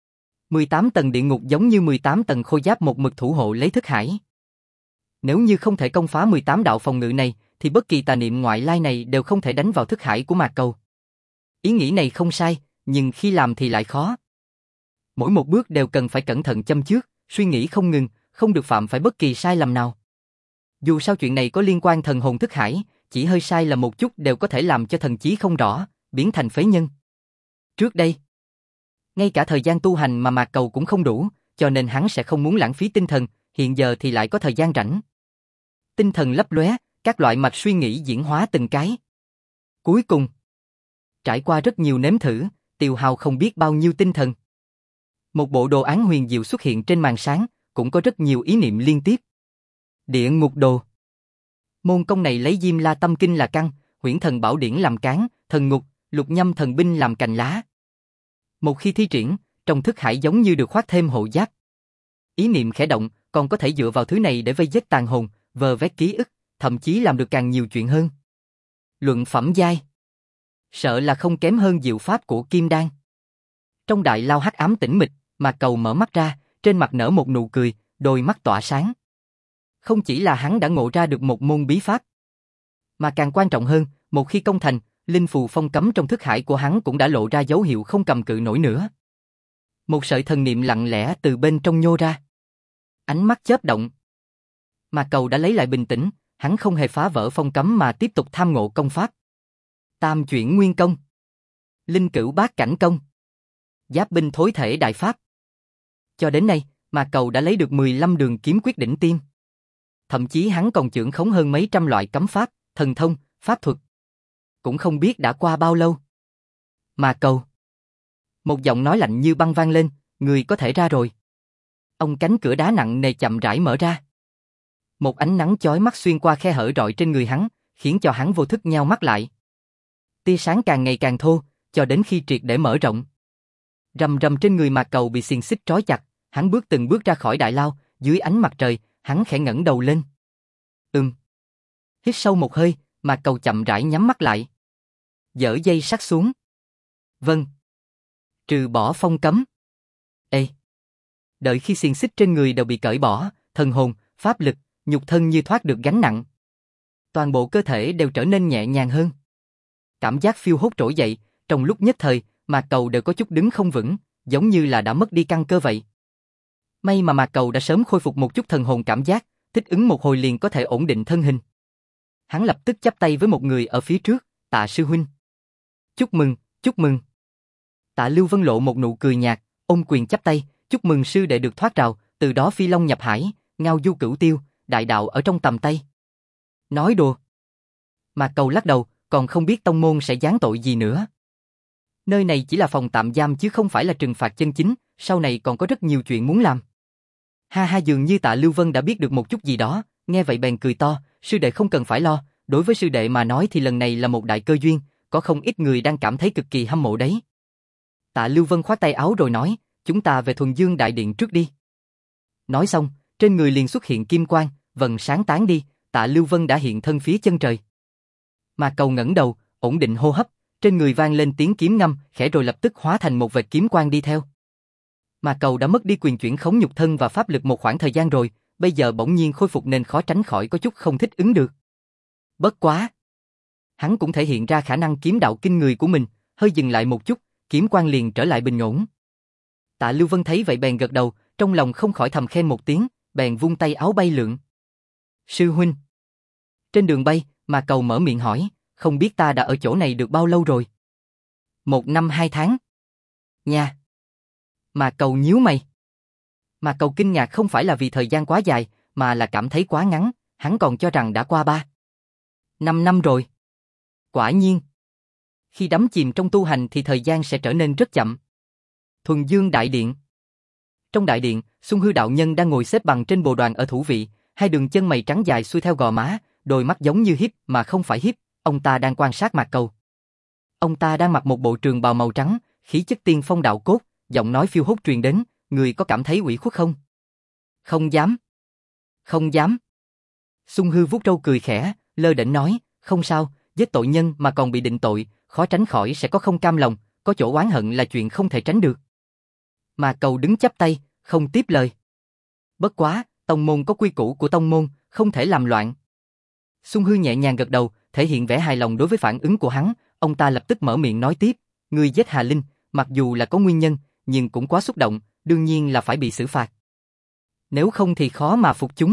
18 tầng địa ngục giống như 18 tầng khôi giáp một mực thủ hộ lấy thức hải. Nếu như không thể công phá 18 đạo phòng ngự này, thì bất kỳ tà niệm ngoại lai này đều không thể đánh vào thức hải của Mạc Cầu. Ý nghĩ này không sai, nhưng khi làm thì lại khó. Mỗi một bước đều cần phải cẩn thận châm chước, suy nghĩ không ngừng, không được phạm phải bất kỳ sai lầm nào. Dù sao chuyện này có liên quan thần hồn thức hải, chỉ hơi sai là một chút đều có thể làm cho thần trí không rõ, biến thành phế nhân. Trước đây, ngay cả thời gian tu hành mà Mạc Cầu cũng không đủ, cho nên hắn sẽ không muốn lãng phí tinh thần, hiện giờ thì lại có thời gian rảnh. Tinh thần lấp lóe, các loại mạch suy nghĩ diễn hóa từng cái. Cuối cùng, trải qua rất nhiều nếm thử, tiêu hao không biết bao nhiêu tinh thần. Một bộ đồ án huyền diệu xuất hiện trên màn sáng, cũng có rất nhiều ý niệm liên tiếp. Địa ngục đồ. Môn công này lấy Diêm La Tâm Kinh là căn, huyễn thần bảo điển làm cán, thần ngục, lục nhâm thần binh làm cành lá. Một khi thi triển, trong thức hải giống như được khoác thêm hộ giáp. Ý niệm khẽ động, còn có thể dựa vào thứ này để vây giết tàn hồn, vơ vét ký ức, thậm chí làm được càng nhiều chuyện hơn. Luận phẩm giai, sợ là không kém hơn diệu pháp của Kim Đan. Trong đại lao hắc ám tĩnh mịch, Mạc Cầu mở mắt ra, trên mặt nở một nụ cười, đôi mắt tỏa sáng. Không chỉ là hắn đã ngộ ra được một môn bí pháp, mà càng quan trọng hơn, một khi công thành, linh phù phong cấm trong thức hải của hắn cũng đã lộ ra dấu hiệu không cầm cự nổi nữa. Một sợi thần niệm lặng lẽ từ bên trong nhô ra. Ánh mắt chớp động. Mạc Cầu đã lấy lại bình tĩnh, hắn không hề phá vỡ phong cấm mà tiếp tục tham ngộ công pháp. Tam chuyển nguyên công, linh cửu bát cảnh công, giáp binh thối thể đại pháp. Cho đến nay, Mạc Cầu đã lấy được 15 đường kiếm quyết đỉnh tiêm. Thậm chí hắn còn chưởng khống hơn mấy trăm loại cấm pháp, thần thông, pháp thuật. Cũng không biết đã qua bao lâu. Mạc Cầu. Một giọng nói lạnh như băng vang lên, người có thể ra rồi. Ông cánh cửa đá nặng nề chậm rãi mở ra. Một ánh nắng chói mắt xuyên qua khe hở rọi trên người hắn, khiến cho hắn vô thức nheo mắt lại. Tia sáng càng ngày càng thô, cho đến khi triệt để mở rộng. Rầm rầm trên người Mạc Cầu bị xiềng xích trói chặt, hắn bước từng bước ra khỏi đại lao, dưới ánh mặt trời, hắn khẽ ngẩng đầu lên. Hít sâu một hơi, Mạc Cầu chậm rãi nhắm mắt lại. Giở dây sắt xuống. Vâng. Trừ bỏ phong cấm. Ê! Đợi khi xiềng xích trên người đều bị cởi bỏ, thần hồn, pháp lực, nhục thân như thoát được gánh nặng. Toàn bộ cơ thể đều trở nên nhẹ nhàng hơn. Cảm giác phiêu hốt trỗi dậy, trong lúc nhất thời, Mạc Cầu đều có chút đứng không vững, giống như là đã mất đi căn cơ vậy. May mà Mạc Cầu đã sớm khôi phục một chút thần hồn cảm giác, thích ứng một hồi liền có thể ổn định thân hình. Hắn lập tức chắp tay với một người ở phía trước, Tạ sư huynh. Chúc mừng, chúc mừng. Tạ Lưu Vân lộ một nụ cười nhạt, ôm quyền chắp tay, chúc mừng sư đệ được thoát rào, từ đó phi long nhập hải, ngao du cửu tiêu, đại đạo ở trong tầm tay. Nói đùa. Mạc Cầu lắc đầu, còn không biết tông môn sẽ giáng tội gì nữa. Nơi này chỉ là phòng tạm giam chứ không phải là trừng phạt chân chính, sau này còn có rất nhiều chuyện muốn làm. Ha ha, dường như Tạ Lưu Vân đã biết được một chút gì đó, nghe vậy bèn cười to, sư đệ không cần phải lo, đối với sư đệ mà nói thì lần này là một đại cơ duyên, có không ít người đang cảm thấy cực kỳ hâm mộ đấy. Tạ Lưu Vân khoát tay áo rồi nói, chúng ta về Thuần Dương Đại Điện trước đi. Nói xong, trên người liền xuất hiện kim quang, vầng sáng tán đi, Tạ Lưu Vân đã hiện thân phía chân trời. Mạc Cầu ngẩng đầu, ổn định hô hấp, trên người vang lên tiếng kiếm ngâm, khẽ rồi lập tức hóa thành một vệt kiếm quang đi theo. Mạc Cầu đã mất đi quyền chuyển khống nhục thân và pháp lực một khoảng thời gian rồi, bây giờ bỗng nhiên khôi phục nên khó tránh khỏi có chút không thích ứng được. Bất quá, hắn cũng thể hiện ra khả năng kiếm đạo kinh người của mình, hơi dừng lại một chút, kiếm quang liền trở lại bình ổn. Tạ Lưu Vân thấy vậy bèn gật đầu, trong lòng không khỏi thầm khen một tiếng, bèn vung tay áo bay lượn. Sư huynh. Trên đường bay, Mạc Cầu mở miệng hỏi, không biết ta đã ở chỗ này được bao lâu rồi? 1 năm 2 tháng. Nha. Mạc Cầu nhíu mày. Mạc Cầu kinh ngạc không phải là vì thời gian quá dài, mà là cảm thấy quá ngắn, hắn còn cho rằng đã qua 5 năm rồi. Quả nhiên. Khi đắm chìm trong tu hành thì thời gian sẽ trở nên rất chậm. Thuần Dương Đại Điện. Trong đại điện, Xung Hư đạo nhân đang ngồi xếp bằng trên bồ đoàn ở thủ vị, hai đường chân mày trắng dài xuôi theo gò má, đôi mắt giống như hiếp mà không phải hiếp, ông ta đang quan sát Mạc Cầu. Ông ta đang mặc một bộ trường bào màu trắng, khí chất tiên phong đạo cốt, giọng nói phiêu hốt truyền đến, người có cảm thấy ủy khuất không? Không dám. Không dám. Xung Hư vuốt râu cười khẽ, lơ đễnh nói, không sao, giết tội nhân mà còn bị định tội, khó tránh khỏi sẽ có không cam lòng, có chỗ oán hận là chuyện không thể tránh được. Mạc Cầu đứng chắp tay, không tiếp lời. Bất quá, tông môn có quy củ của tông môn, không thể làm loạn. Xung Hư nhẹ nhàng gật đầu, thể hiện vẻ hài lòng đối với phản ứng của hắn, ông ta lập tức mở miệng nói tiếp, ngươi giết Hà Linh, mặc dù là có nguyên nhân, nhưng cũng quá xúc động, đương nhiên là phải bị xử phạt. Nếu không thì khó mà phục chúng.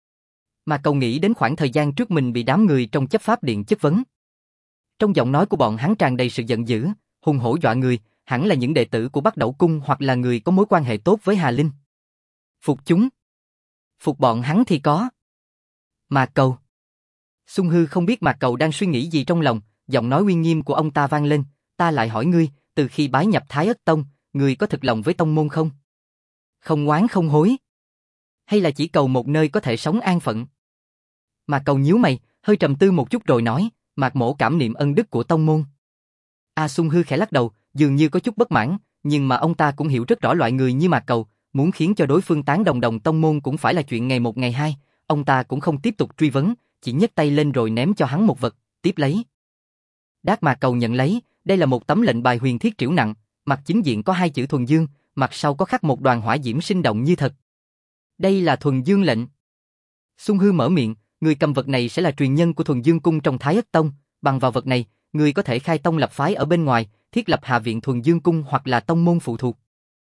Mà Cầu nghĩ đến khoảng thời gian trước mình bị đám người trong chấp pháp điện chất vấn. Trong giọng nói của bọn hắn tràn đầy sự giận dữ, hùng hổ dọa người, hẳn là những đệ tử của Bắc Đẩu Cung hoặc là người có mối quan hệ tốt với Hà Linh. Phục chúng. Phục bọn hắn thì có. Mạc Cầu. Xung Hư không biết Mạc Cầu đang suy nghĩ gì trong lòng, giọng nói uy nghiêm của ông ta vang lên, ta lại hỏi ngươi, từ khi bái nhập Thái Ất Tông, ngươi có thực lòng với tông môn không? Không oán không hối? Hay là chỉ cầu một nơi có thể sống an phận? Mạc Cầu nhíu mày, hơi trầm tư một chút rồi nói, Mạc mỗ cảm niệm ân đức của tông môn. Xung Hư khẽ lắc đầu, dường như có chút bất mãn, nhưng mà ông ta cũng hiểu rất rõ loại người như Mạc Cầu, muốn khiến cho đối phương tán đồng tông môn cũng phải là chuyện ngày một ngày hai, ông ta cũng không tiếp tục truy vấn, chỉ nhấc tay lên rồi ném cho hắn một vật, tiếp lấy. Đát Mạc Cầu nhận lấy, đây là một tấm lệnh bài huyền thiết triểu nặng, mặt chính diện có 2 chữ Thuần Dương, mặt sau có khắc một đoàn hỏa diễm sinh động như thật. Đây là Thuần Dương lệnh. Xung Hư mở miệng, người cầm vật này sẽ là truyền nhân của Thuần Dương cung trong Thái Ất Tông, bằng vào vật này, người có thể khai tông lập phái ở bên ngoài, thiết lập hạ viện Thuần Dương cung hoặc là tông môn phụ thuộc.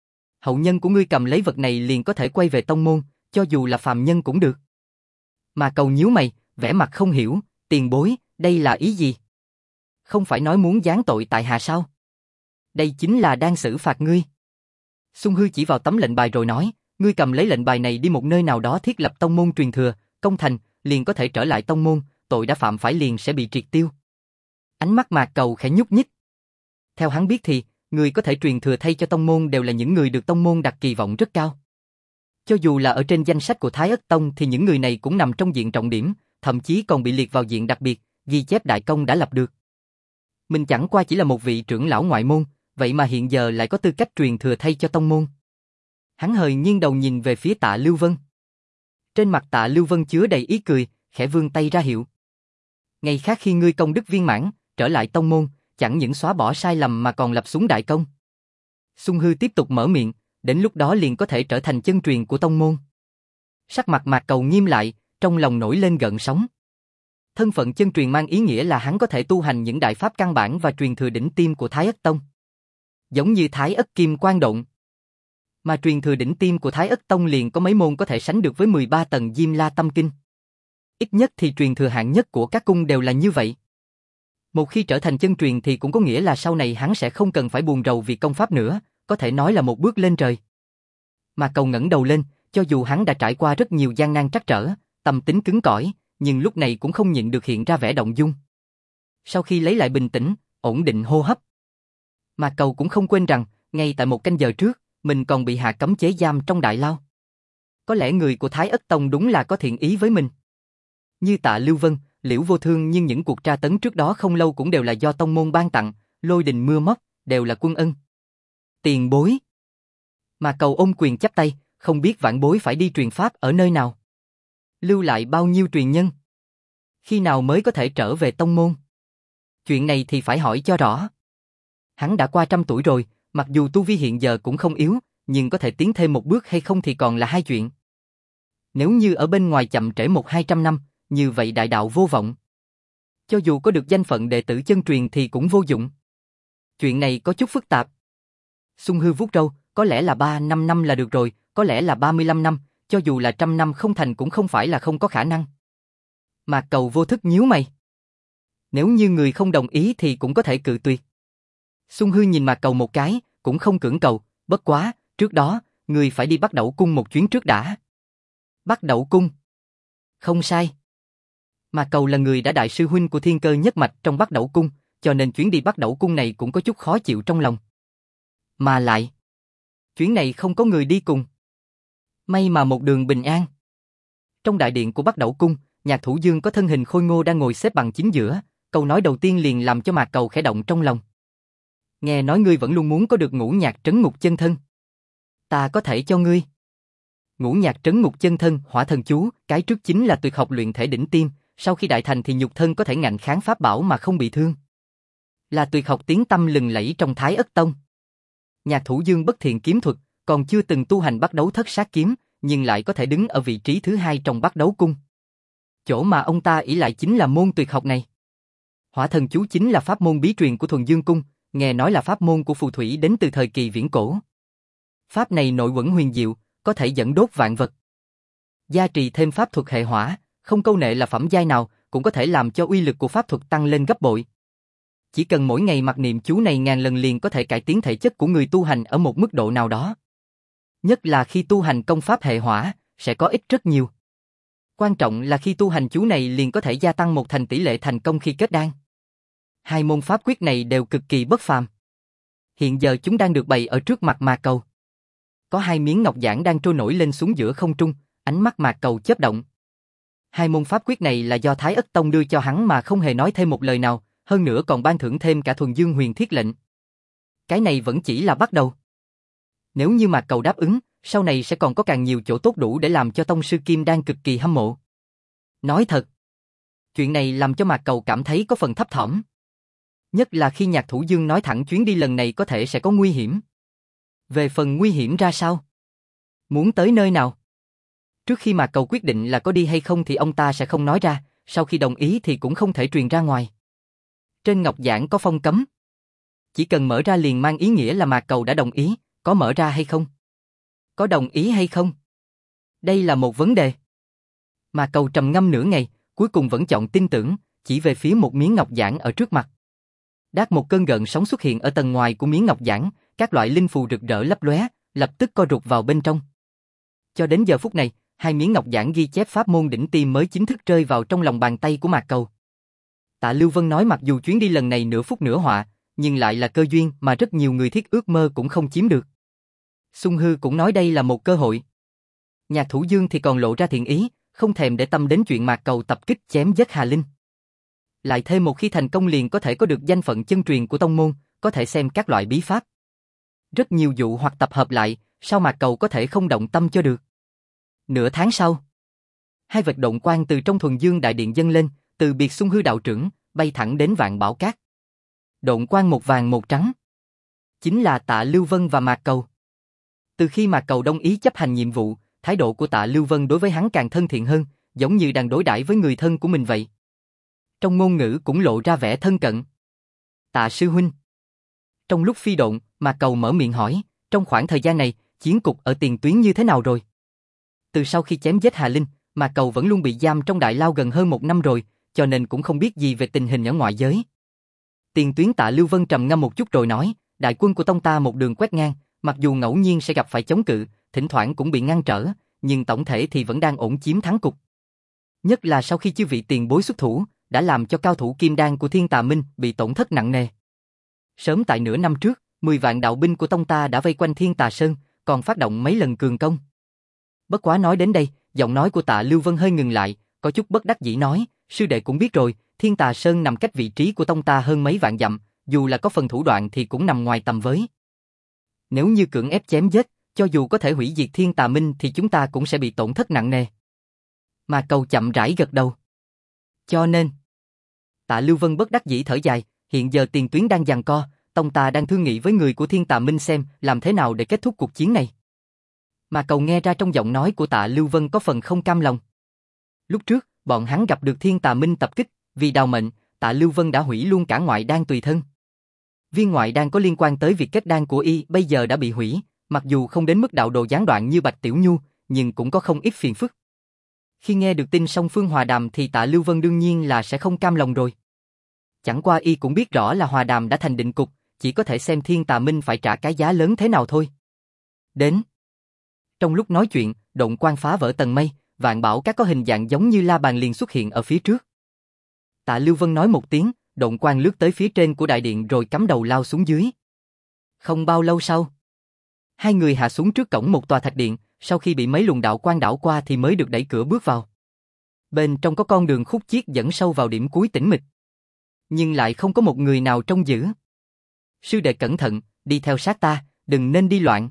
Hậu nhân của ngươi cầm lấy vật này liền có thể quay về tông môn, cho dù là phàm nhân cũng được. Mà Cầu nhíu mày, vẻ mặt không hiểu, tiền bối, đây là ý gì? Không phải nói muốn giáng tội tại hạ sao? Đây chính là đang xử phạt ngươi. Xung Hư chỉ vào tấm lệnh bài rồi nói, ngươi cầm lấy lệnh bài này đi một nơi nào đó thiết lập tông môn truyền thừa, công thành, liền có thể trở lại tông môn, tội đã phạm phải liền sẽ bị triệt tiêu. Ánh mắt Mạc Cầu khẽ nhúc nhích. Theo hắn biết thì, người có thể truyền thừa thay cho tông môn đều là những người được tông môn đặt kỳ vọng rất cao. Cho dù là ở trên danh sách của Thái Ất Tông thì những người này cũng nằm trong diện trọng điểm, thậm chí còn bị liệt vào diện đặc biệt, ghi chép đại công đã lập được. Mình chẳng qua chỉ là một vị trưởng lão ngoại môn, vậy mà hiện giờ lại có tư cách truyền thừa thay cho tông môn. Hắn hời nghiêng đầu nhìn về phía Tạ Lưu Vân. Trên mặt Tạ Lưu Vân chứa đầy ý cười, khẽ vươn tay ra hiệu. Ngày khác khi ngươi công đức viên mãn, trở lại tông môn, chẳng những xóa bỏ sai lầm mà còn lập xuống đại công. Xung Hư tiếp tục mở miệng, đến lúc đó liền có thể trở thành chân truyền của tông môn. Sắc mặt Mạc Cầu nghiêm lại, trong lòng nổi lên gợn sóng. Thân phận chân truyền mang ý nghĩa là hắn có thể tu hành những đại pháp căn bản và truyền thừa đỉnh tiêm của Thái Ất Tông. Giống như Thái Ất Kim Quang Độn. Mà truyền thừa đỉnh tiêm của Thái Ất Tông liền có mấy môn có thể sánh được với 13 tầng Diêm La Tâm Kinh. Ít nhất thì truyền thừa hạng nhất của các cung đều là như vậy. Một khi trở thành chân truyền thì cũng có nghĩa là sau này hắn sẽ không cần phải buồn rầu vì công pháp nữa, có thể nói là một bước lên trời. Mà Cầu ngẩng đầu lên, cho dù hắn đã trải qua rất nhiều gian nan trắc trở, tâm tính cứng cỏi, nhưng lúc này cũng không nhịn được hiện ra vẻ động dung. Sau khi lấy lại bình tĩnh, ổn định hô hấp, Mà Cầu cũng không quên rằng, ngay tại một canh giờ trước, mình còn bị hạ cấm chế giam trong đại lao. Có lẽ người của Thái Ất Tông đúng là có thiện ý với mình. Như Tạ Lưu Vân, Liễu Vô Thương, nhưng những cuộc tra tấn trước đó không lâu cũng đều là do tông môn ban tặng, lôi đình mưa móc, đều là quân ân. Tiền bối. Mà Cầu ôm quyền chắp tay, không biết vãn bối phải đi truyền pháp ở nơi nào. Lưu lại bao nhiêu truyền nhân? Khi nào mới có thể trở về tông môn? Chuyện này thì phải hỏi cho rõ. Hắn đã qua 100 tuổi rồi, mặc dù tu vi hiện giờ cũng không yếu, nhưng có thể tiến thêm một bước hay không thì còn là hai chuyện. Nếu như ở bên ngoài chậm trễ 100-200 năm, như vậy đại đạo vô vọng. Cho dù có được danh phận đệ tử chân truyền thì cũng vô dụng. Chuyện này có chút phức tạp. Xung Hư vuốt râu, có lẽ là 3-5 năm là được rồi, có lẽ là 35 năm, cho dù là 100 năm không thành cũng không phải là không có khả năng. Mạc Cầu vô thức nhíu mày. Nếu như người không đồng ý thì cũng có thể cự tuyệt. Xung Hư nhìn Mạc Cầu một cái, cũng không cưỡng cầu, bất quá, trước đó, người phải đi Bắc Đẩu Cung một chuyến trước đã. Bắc Đẩu Cung. Không sai. Mạc Cầu là người đã đại sư huynh của Thiên Cơ nhất mạch trong Bắc Đẩu Cung, cho nên chuyến đi Bắc Đẩu Cung này cũng có chút khó chịu trong lòng. Mà lại, chuyến này không có người đi cùng. May mà một đường bình an. Trong đại điện của Bắc Đẩu Cung, Nhạc Thủ Dương có thân hình khôi ngô đang ngồi xếp bằng chính giữa, câu nói đầu tiên liền làm cho Mạc Cầu khẽ động trong lòng. Nghe nói ngươi vẫn luôn muốn có được ngũ nhạc trấn ngục chân thân. Ta có thể cho ngươi. Ngũ nhạc trấn ngục chân thân, hỏa thần chú, cái trước chính là tuyệt học luyện thể đỉnh tiêm, sau khi đại thành thì nhục thân có thể ngạnh kháng pháp bảo mà không bị thương. Là tuyệt học tiếng tăm lừng lẫy trong Thái Ất Tông. Nhạc Thủ Dương bất thiện kiếm thuật, còn chưa từng tu hành Bắc Đấu Thất Sát Kiếm, nhưng lại có thể đứng ở vị trí thứ 2 trong Bắc Đấu Cung. Chỗ mà ông ta ỷ lại chính là môn tuyệt học này. Hỏa thần chú chính là pháp môn bí truyền của Thuần Dương Cung, nghe nói là pháp môn của phù thủy đến từ thời kỳ viễn cổ. Pháp này nội quẩn huyền diệu, có thể dẫn đốt vạn vật. Gia trì thêm pháp thuật hệ hỏa, không câu nệ là phẩm giai nào, cũng có thể làm cho uy lực của pháp thuật tăng lên gấp bội. Chỉ cần mỗi ngày mặc niệm chú này ngàn lần liền có thể cải tiến thể chất của người tu hành ở một mức độ nào đó. Nhất là khi tu hành công pháp hệ hỏa, sẽ có ích rất nhiều. Quan trọng là khi tu hành chú này liền có thể gia tăng 1 thành tỷ lệ thành công khi kết đan. Hai môn pháp quyết này đều cực kỳ bất phàm. Hiện giờ chúng đang được bày ở trước mặt Mạc Cầu. Có 2 miếng ngọc giản đang trôi nổi lên xuống giữa không trung, ánh mắt Mạc Cầu chớp động. 2 môn pháp quyết này là do Thái Ất Tông đưa cho hắn mà không hề nói thêm một lời nào, hơn nữa còn ban thưởng thêm cả Thuần Dương Huyền Thiết lệnh. Cái này vẫn chỉ là bắt đầu. Nếu như Mạc Cầu đáp ứng, sau này sẽ còn có càng nhiều chỗ tốt đủ để làm cho tông sư Kim Đan cực kỳ hâm mộ. Nói thật, chuyện này làm cho Mạc Cầu cảm thấy có phần thấp thỏm. Nhất là khi Nhạc Thủ Dương nói thẳng chuyến đi lần này có thể sẽ có nguy hiểm. Về phần nguy hiểm ra sao? Muốn tới nơi nào? Trước khi Mạc Cầu quyết định là có đi hay không thì ông ta sẽ không nói ra, sau khi đồng ý thì cũng không thể truyền ra ngoài. Trên ngọc giản có phong cấm. Chỉ cần mở ra liền mang ý nghĩa là Mạc Cầu đã đồng ý, có mở ra hay không? có đồng ý hay không? Đây là một vấn đề. Mà Cầu trầm ngâm nửa ngày, cuối cùng vẫn chọn tin tưởng, chỉ về phía một miếng ngọc giản ở trước mặt. Đát một cơn gợn sóng xuất hiện ở tầng ngoài của miếng ngọc giản, các loại linh phù rực rỡ lấp lóe, lập tức co rụt vào bên trong. Cho đến giờ phút này, hai miếng ngọc giản ghi chép pháp môn đỉnh tiêm mới chính thức rơi vào trong lòng bàn tay của Mạc Cầu. Tạ Lưu Vân nói mặc dù chuyến đi lần này nửa phúc nửa họa, nhưng lại là cơ duyên mà rất nhiều người thiết ước mơ cũng không chiếm được. Xung Hư cũng nói đây là một cơ hội. Nhạc Thủ Dương thì còn lộ ra thiện ý, không thèm để tâm đến chuyện Mạc Cầu tập kích chém giết Hà Linh. Lại thêm một khi thành công liền có thể có được danh phận chân truyền của tông môn, có thể xem các loại bí pháp. Rất nhiều dụ hoặc tập hợp lại, sao Mạc Cầu có thể không động tâm cho được. Nửa tháng sau, hai vệt động quang từ trong thuần dương đại điện dâng lên, từ biệt Xung Hư đạo trưởng, bay thẳng đến Vạn Bảo Cát. Động quang một vàng một trắng. Chính là Tạ Lưu Vân và Mạc Cầu. Từ khi Mạc Cầu đồng ý chấp hành nhiệm vụ, thái độ của Tạ Lưu Vân đối với hắn càng thân thiện hơn, giống như đang đối đãi với người thân của mình vậy. Trong ngôn ngữ cũng lộ ra vẻ thân cận. Tạ sư huynh. Trong lúc phi độn, Mạc Cầu mở miệng hỏi, trong khoảng thời gian này, chiến cục ở tiền tuyến như thế nào rồi? Từ sau khi chém giết Hà Linh, Mạc Cầu vẫn luôn bị giam trong đại lao gần hơn 1 năm rồi, cho nên cũng không biết gì về tình hình ở ngoại giới. Tiền tuyến Tạ Lưu Vân trầm ngâm một chút rồi nói, đại quân của tông ta một đường quét ngang, mặc dù ngẫu nhiên sẽ gặp phải chống cự, thỉnh thoảng cũng bị ngăn trở, nhưng tổng thể thì vẫn đang ổn chiếm thắng cục. Nhất là sau khi chư vị tiền bối xuất thủ, đã làm cho cao thủ kim đan của Thiên Tà Minh bị tổn thất nặng nề. Sớm tại nửa năm trước, 10 vạn đạo binh của tông ta đã vây quanh Thiên Tà Sơn, còn phát động mấy lần cường công. Bất quá nói đến đây, giọng nói của Tạ Lưu Vân hơi ngừng lại, có chút bất đắc dĩ nói, sư đệ cũng biết rồi, Thiên Tà Sơn nằm cách vị trí của tông ta hơn mấy vạn dặm, dù là có phần thủ đoạn thì cũng nằm ngoài tầm với. Nếu như cưỡng ép chém giết, cho dù có thể hủy diệt Thiên Tà Minh thì chúng ta cũng sẽ bị tổn thất nặng nề. Mà Cầu chậm rãi gật đầu. Cho nên, Tạ Lưu Vân bất đắc dĩ thở dài, hiện giờ tiền tuyến đang giằng co, tông ta đang thương nghị với người của Thiên Tà Minh xem làm thế nào để kết thúc cuộc chiến này. Mà Cầu nghe ra trong giọng nói của Tạ Lưu Vân có phần không cam lòng. Lúc trước, bọn hắn gặp được Thiên Tà Minh tập kích, vì đào mệnh, Tạ Lưu Vân đã hủy luôn cả ngoại đan tùy thân. Viên ngoại đan có liên quan tới việc kết đan của y bây giờ đã bị hủy, mặc dù không đến mức đạo đồ gián đoạn như Bạch Tiểu Nhu, nhưng cũng có không ít phiền phức. Khi nghe được tin song phương hòa đàm thì Tạ Lưu Vân đương nhiên là sẽ không cam lòng rồi. Chẳng qua y cũng biết rõ là hòa đàm đã thành định cục, chỉ có thể xem Thiên Tà Minh phải trả cái giá lớn thế nào thôi. Đến. Trong lúc nói chuyện, động quang phá vỡ tầng mây, Vạn Bảo Cát có hình dạng giống như la bàn liền xuất hiện ở phía trước. Tạ Lưu Vân nói một tiếng, động quang lướt tới phía trên của đại điện rồi cắm đầu lao xuống dưới. Không bao lâu sau, hai người hạ xuống trước cổng một tòa thạch điện, sau khi bị mấy luồng đạo quang đảo qua thì mới được đẩy cửa bước vào. Bên trong có con đường khúc chiết dẫn sâu vào điểm cuối tĩnh mịch. Nhưng lại không có một người nào trông giữ. Sư đệ cẩn thận, đi theo sát ta, đừng nên đi loạn.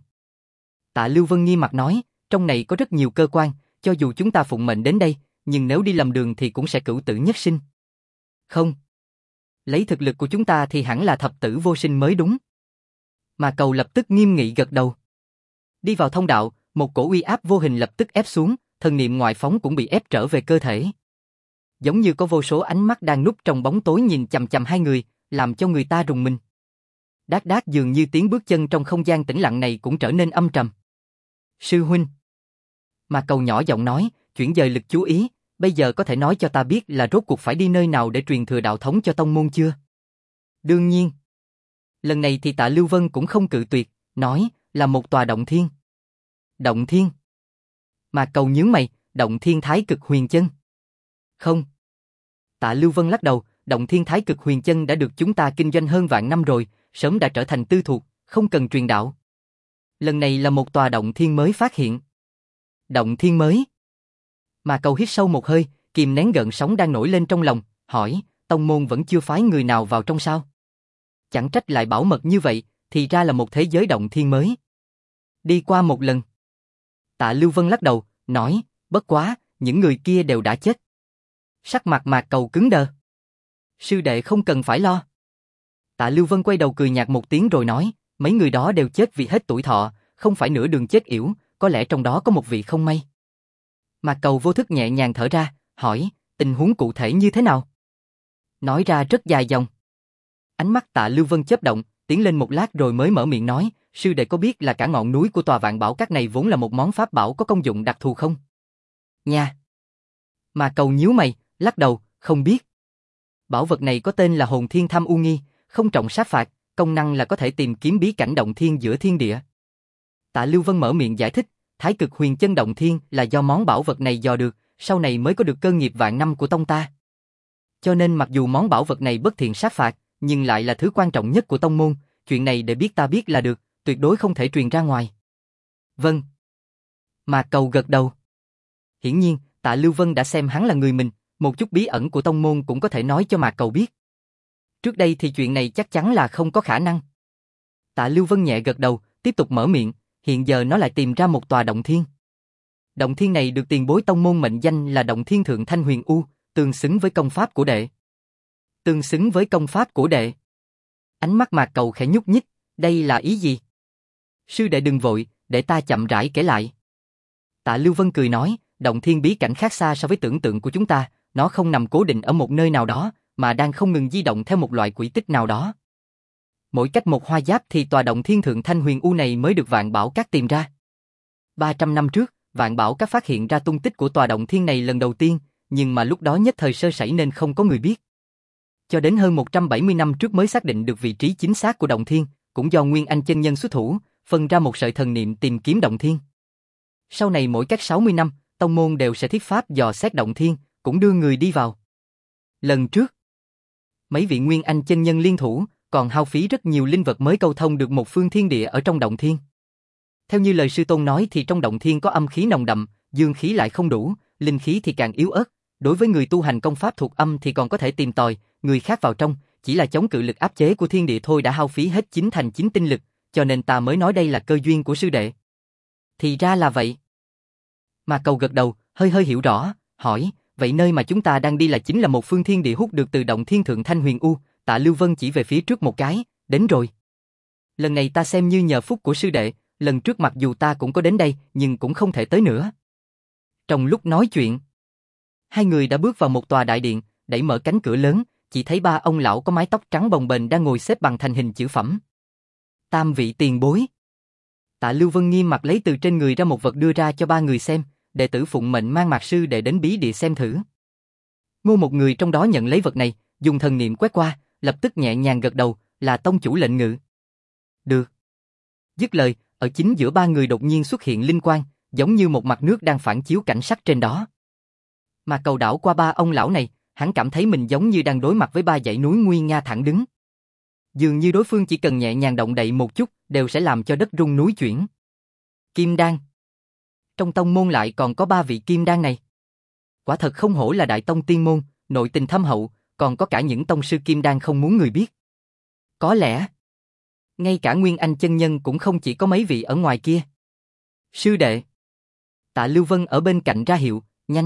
Tạ Lưu Vân nghiêm mặt nói, trong này có rất nhiều cơ quan, cho dù chúng ta phụng mệnh đến đây, nhưng nếu đi lầm đường thì cũng sẽ cửu tử nhất sinh. Không. Lấy thực lực của chúng ta thì hẳn là thập tử vô sinh mới đúng. Mà Cầu lập tức nghiêm nghị gật đầu. Đi vào thông đạo, một cổ uy áp vô hình lập tức ép xuống, thần niệm ngoại phóng cũng bị ép trở về cơ thể. Giống như có vô số ánh mắt đang núp trong bóng tối nhìn chằm chằm hai người, làm cho người ta rùng mình. Đát đát dường như tiếng bước chân trong không gian tĩnh lặng này cũng trở nên âm trầm. Sư huynh. Mà Cầu nhỏ giọng nói, chuyển dời lực chú ý, bây giờ có thể nói cho ta biết là rốt cuộc phải đi nơi nào để truyền thừa đạo thống cho tông môn chưa? Đương nhiên. Lần này thì Tạ Lưu Vân cũng không cự tuyệt, nói là một tòa động thiên. Động thiên? Mà Cầu nhướng mày, động thiên Thái Cực Huyền Chân. Không. Tạ Lưu Vân lắc đầu, động thiên Thái Cực Huyền Chân đã được chúng ta kinh doanh hơn vạn năm rồi, sớm đã trở thành tư thuộc, không cần truyền đạo. Lần này là một tòa động thiên mới phát hiện. Động thiên mới? Mà Cầu hít sâu một hơi, kìm nén gợn sóng đang nổi lên trong lòng, hỏi, tông môn vẫn chưa phái người nào vào trong sao? Chẳng trách lại bảo mật như vậy, thì ra là một thế giới động thiên mới. Đi qua một lần. Tạ Lưu Vân lắc đầu, nói, bất quá, những người kia đều đã chết. Sắc mặt Mạc Cầu cứng đờ. Sư đệ không cần phải lo. Tạ Lưu Vân quay đầu cười nhạt một tiếng rồi nói, mấy người đó đều chết vì hết tuổi thọ, không phải nửa đường chết yểu, có lẽ trong đó có một vị không may. Mạc Cầu vô thức nhẹ nhàng thở ra, hỏi, tình huống cụ thể như thế nào? Nói ra rất dài dòng. Ánh mắt Tạ Lưu Vân chớp động, tiến lên một lát rồi mới mở miệng nói, sư đệ có biết là cả ngọn núi của tòa Vạn Bảo Các này vốn là một món pháp bảo có công dụng đặc thù không? Nha. Mà Cầu nhíu mày, lắc đầu, không biết. Bảo vật này có tên là Hồn Thiên Tham U Nghi, không trọng sát phạt, công năng là có thể tìm kiếm bí cảnh động thiên giữa thiên địa. Tạ Lưu Vân mở miệng giải thích, Thái Cực Huyền Chân Động Thiên là do món bảo vật này dò được, sau này mới có được cơ nghiệp vạn năm của tông ta. Cho nên mặc dù món bảo vật này bất thiện sát phạt, nhưng lại là thứ quan trọng nhất của tông môn, chuyện này để biết ta biết là được, tuyệt đối không thể truyền ra ngoài. Vâng. Mà Cầu gật đầu. Hiển nhiên, Tạ Lưu Vân đã xem hắn là người mình, một chút bí ẩn của tông môn cũng có thể nói cho Mạc Cầu biết. Trước đây thì chuyện này chắc chắn là không có khả năng. Tạ Lưu Vân nhẹ gật đầu, tiếp tục mở miệng, hiện giờ nó lại tìm ra một tòa động thiên. Động thiên này được tiền bối tông môn mệnh danh là Động Thiên Thượng Thanh Huyền U, tương xứng với công pháp của đệ. Tương xứng với công pháp của đệ. Ánh mắt Mạc Cầu khẽ nhúc nhích, đây là ý gì? Sư đệ đừng vội, để ta chậm rãi kể lại. Tạ Lưu Vân cười nói, động thiên bí cảnh khác xa so với tưởng tượng của chúng ta, nó không nằm cố định ở một nơi nào đó, mà đang không ngừng di động theo một loại quỹ tích nào đó. Mỗi cách một hoa giáp thì tòa Động Thiên Thượng Thanh Huyền U này mới được Vạn Bảo Các tìm ra. 300 năm trước, Vạn Bảo Các phát hiện ra tung tích của tòa động thiên này lần đầu tiên, nhưng mà lúc đó nhất thời sơ sẩy nên không có người biết. Cho đến hơn 170 năm trước mới xác định được vị trí chính xác của động thiên, cũng do Nguyên Anh chân nhân xuất thủ, phân ra một sợi thần niệm tìm kiếm động thiên. Sau này mỗi cách 60 năm, tông môn đều sẽ thiết pháp dò xét động thiên, cũng đưa người đi vào. Lần trước, mấy vị Nguyên Anh chân nhân liên thủ, còn hao phí rất nhiều linh vật mới câu thông được một phương thiên địa ở trong động thiên. Theo như lời sư tôn nói thì trong động thiên có âm khí nồng đậm, dương khí lại không đủ, linh khí thì càng yếu ớt. Đối với người tu hành công pháp thuộc âm thì còn có thể tìm tòi, người khác vào trong, chỉ là chống cự lực áp chế của thiên địa thôi đã hao phí hết 9 thành 9 tinh lực, cho nên ta mới nói đây là cơ duyên của sư đệ. Thì ra là vậy. Mà Cầu gật đầu, hơi hiểu rõ, hỏi, vậy nơi mà chúng ta đang đi là chính là một phương thiên địa hút được từ Động Thiên Thượng Thanh Huyền U. Tạ Lưu Vân chỉ về phía trước một cái, đến rồi. Lần này ta xem như nhờ phúc của sư đệ, lần trước mặc dù ta cũng có đến đây, nhưng cũng không thể tới nữa. Trong lúc nói chuyện, hai người đã bước vào một tòa đại điện, đẩy mở cánh cửa lớn, chỉ thấy ba ông lão có mái tóc trắng bồng bềnh đang ngồi xếp bằng thành hình chữ phẩm. Tam vị tiền bối. Tạ Lưu Vân nghiêm mặt lấy từ trên người ra một vật đưa ra cho ba người xem, đệ tử phụng mệnh mang Mạc sư đệ đến bí địa xem thử. Ngô một người trong đó nhận lấy vật này, dùng thần niệm quét qua, lập tức nhẹ nhàng gật đầu, là tông chủ lệnh ngự. Được. Dứt lời, ở chính giữa ba người đột nhiên xuất hiện linh quang, giống như một mặt nước đang phản chiếu cảnh sắc trên đó. Mà Cầu đảo qua ba ông lão này, hắn cảm thấy mình giống như đang đối mặt với ba dãy núi nguy nga thẳng đứng. Dường như đối phương chỉ cần nhẹ nhàng động đậy một chút, đều sẽ làm cho đất rung núi chuyển. Kim đan. Trong tông môn lại còn có ba vị kim đan này. Quả thật không hổ là đại tông tiên môn, nội tình thâm hậu, còn có cả những tông sư kim đan không muốn người biết. Có lẽ, ngay cả Nguyên Anh chân nhân cũng không chỉ có mấy vị ở ngoài kia. Sư đệ. Tạ Lưu Vân ở bên cạnh ra hiệu, nhanh.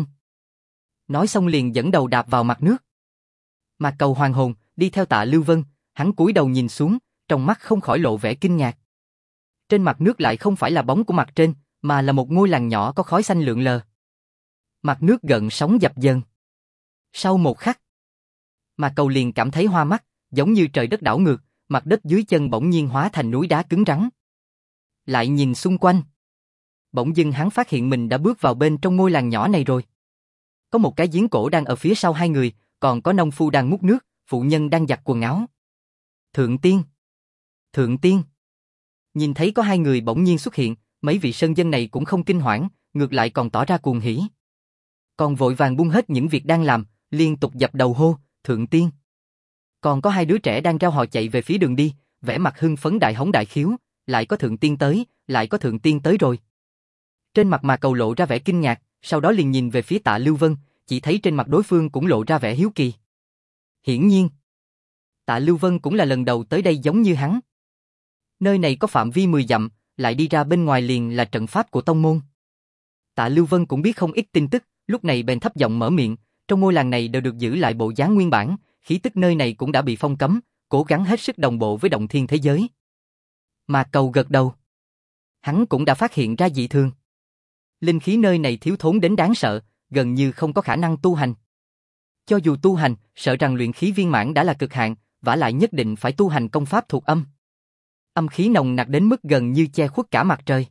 Nói xong liền dẫn đầu đạp vào mặt nước. Mạc Cầu hoàn hồn, đi theo Tạ Lưu Vân, hắn cúi đầu nhìn xuống, trong mắt không khỏi lộ vẻ kinh ngạc. Trên mặt nước lại không phải là bóng của mặt trên, mà là một ngôi làng nhỏ có khói xanh lượn lờ. Mặt nước gợn sóng dập dờn. Sau một khắc, Mạc Cầu liền cảm thấy hoa mắt, giống như trời đất đảo ngược, mặt đất dưới chân bỗng nhiên hóa thành núi đá cứng rắn. Lại nhìn xung quanh, bỗng dưng hắn phát hiện mình đã bước vào bên trong ngôi làng nhỏ này rồi. Có một cái giếng cổ đang ở phía sau hai người, còn có nông phu đang múc nước, phụ nhân đang giặt quần áo. Thượng tiên! Thượng tiên! Nhìn thấy có hai người bỗng nhiên xuất hiện, mấy vị sơn dân này cũng không kinh hoảng, ngược lại còn tỏ ra cuồng hỉ. Còn vội vàng buông hết những việc đang làm, liên tục dập đầu hô, Thượng tiên! Còn có hai đứa trẻ đang rao hò chạy về phía đường đi, vẻ mặt hưng phấn đại hống đại khiếu, lại có Thượng tiên tới, lại có Thượng tiên tới rồi. Trên mặt Mà Cầu lộ ra vẻ kinh ngạc, sau đó liền nhìn về phía Tạ Lưu Vân, chỉ thấy trên mặt đối phương cũng lộ ra vẻ hiếu kỳ. Hiển nhiên, Tạ Lưu Vân cũng là lần đầu tới đây giống như hắn. Nơi này có phạm vi 10 dặm, lại đi ra bên ngoài liền là trận pháp của tông môn. Tạ Lưu Vân cũng biết không ít tin tức, lúc này bèn thấp giọng mở miệng, trong ngôi làng này đều được giữ lại bộ dáng nguyên bản, khí tức nơi này cũng đã bị phong cấm, cố gắng hết sức đồng bộ với động thiên thế giới. Mà Cầu gật đầu. Hắn cũng đã phát hiện ra dị thường. Linh khí nơi này thiếu thốn đến đáng sợ, gần như không có khả năng tu hành. Cho dù tu hành, sợ rằng luyện khí viên mãn đã là cực hạn, vả lại nhất định phải tu hành công pháp thuộc âm. Âm khí nồng nặc đến mức gần như che khuất cả mặt trời.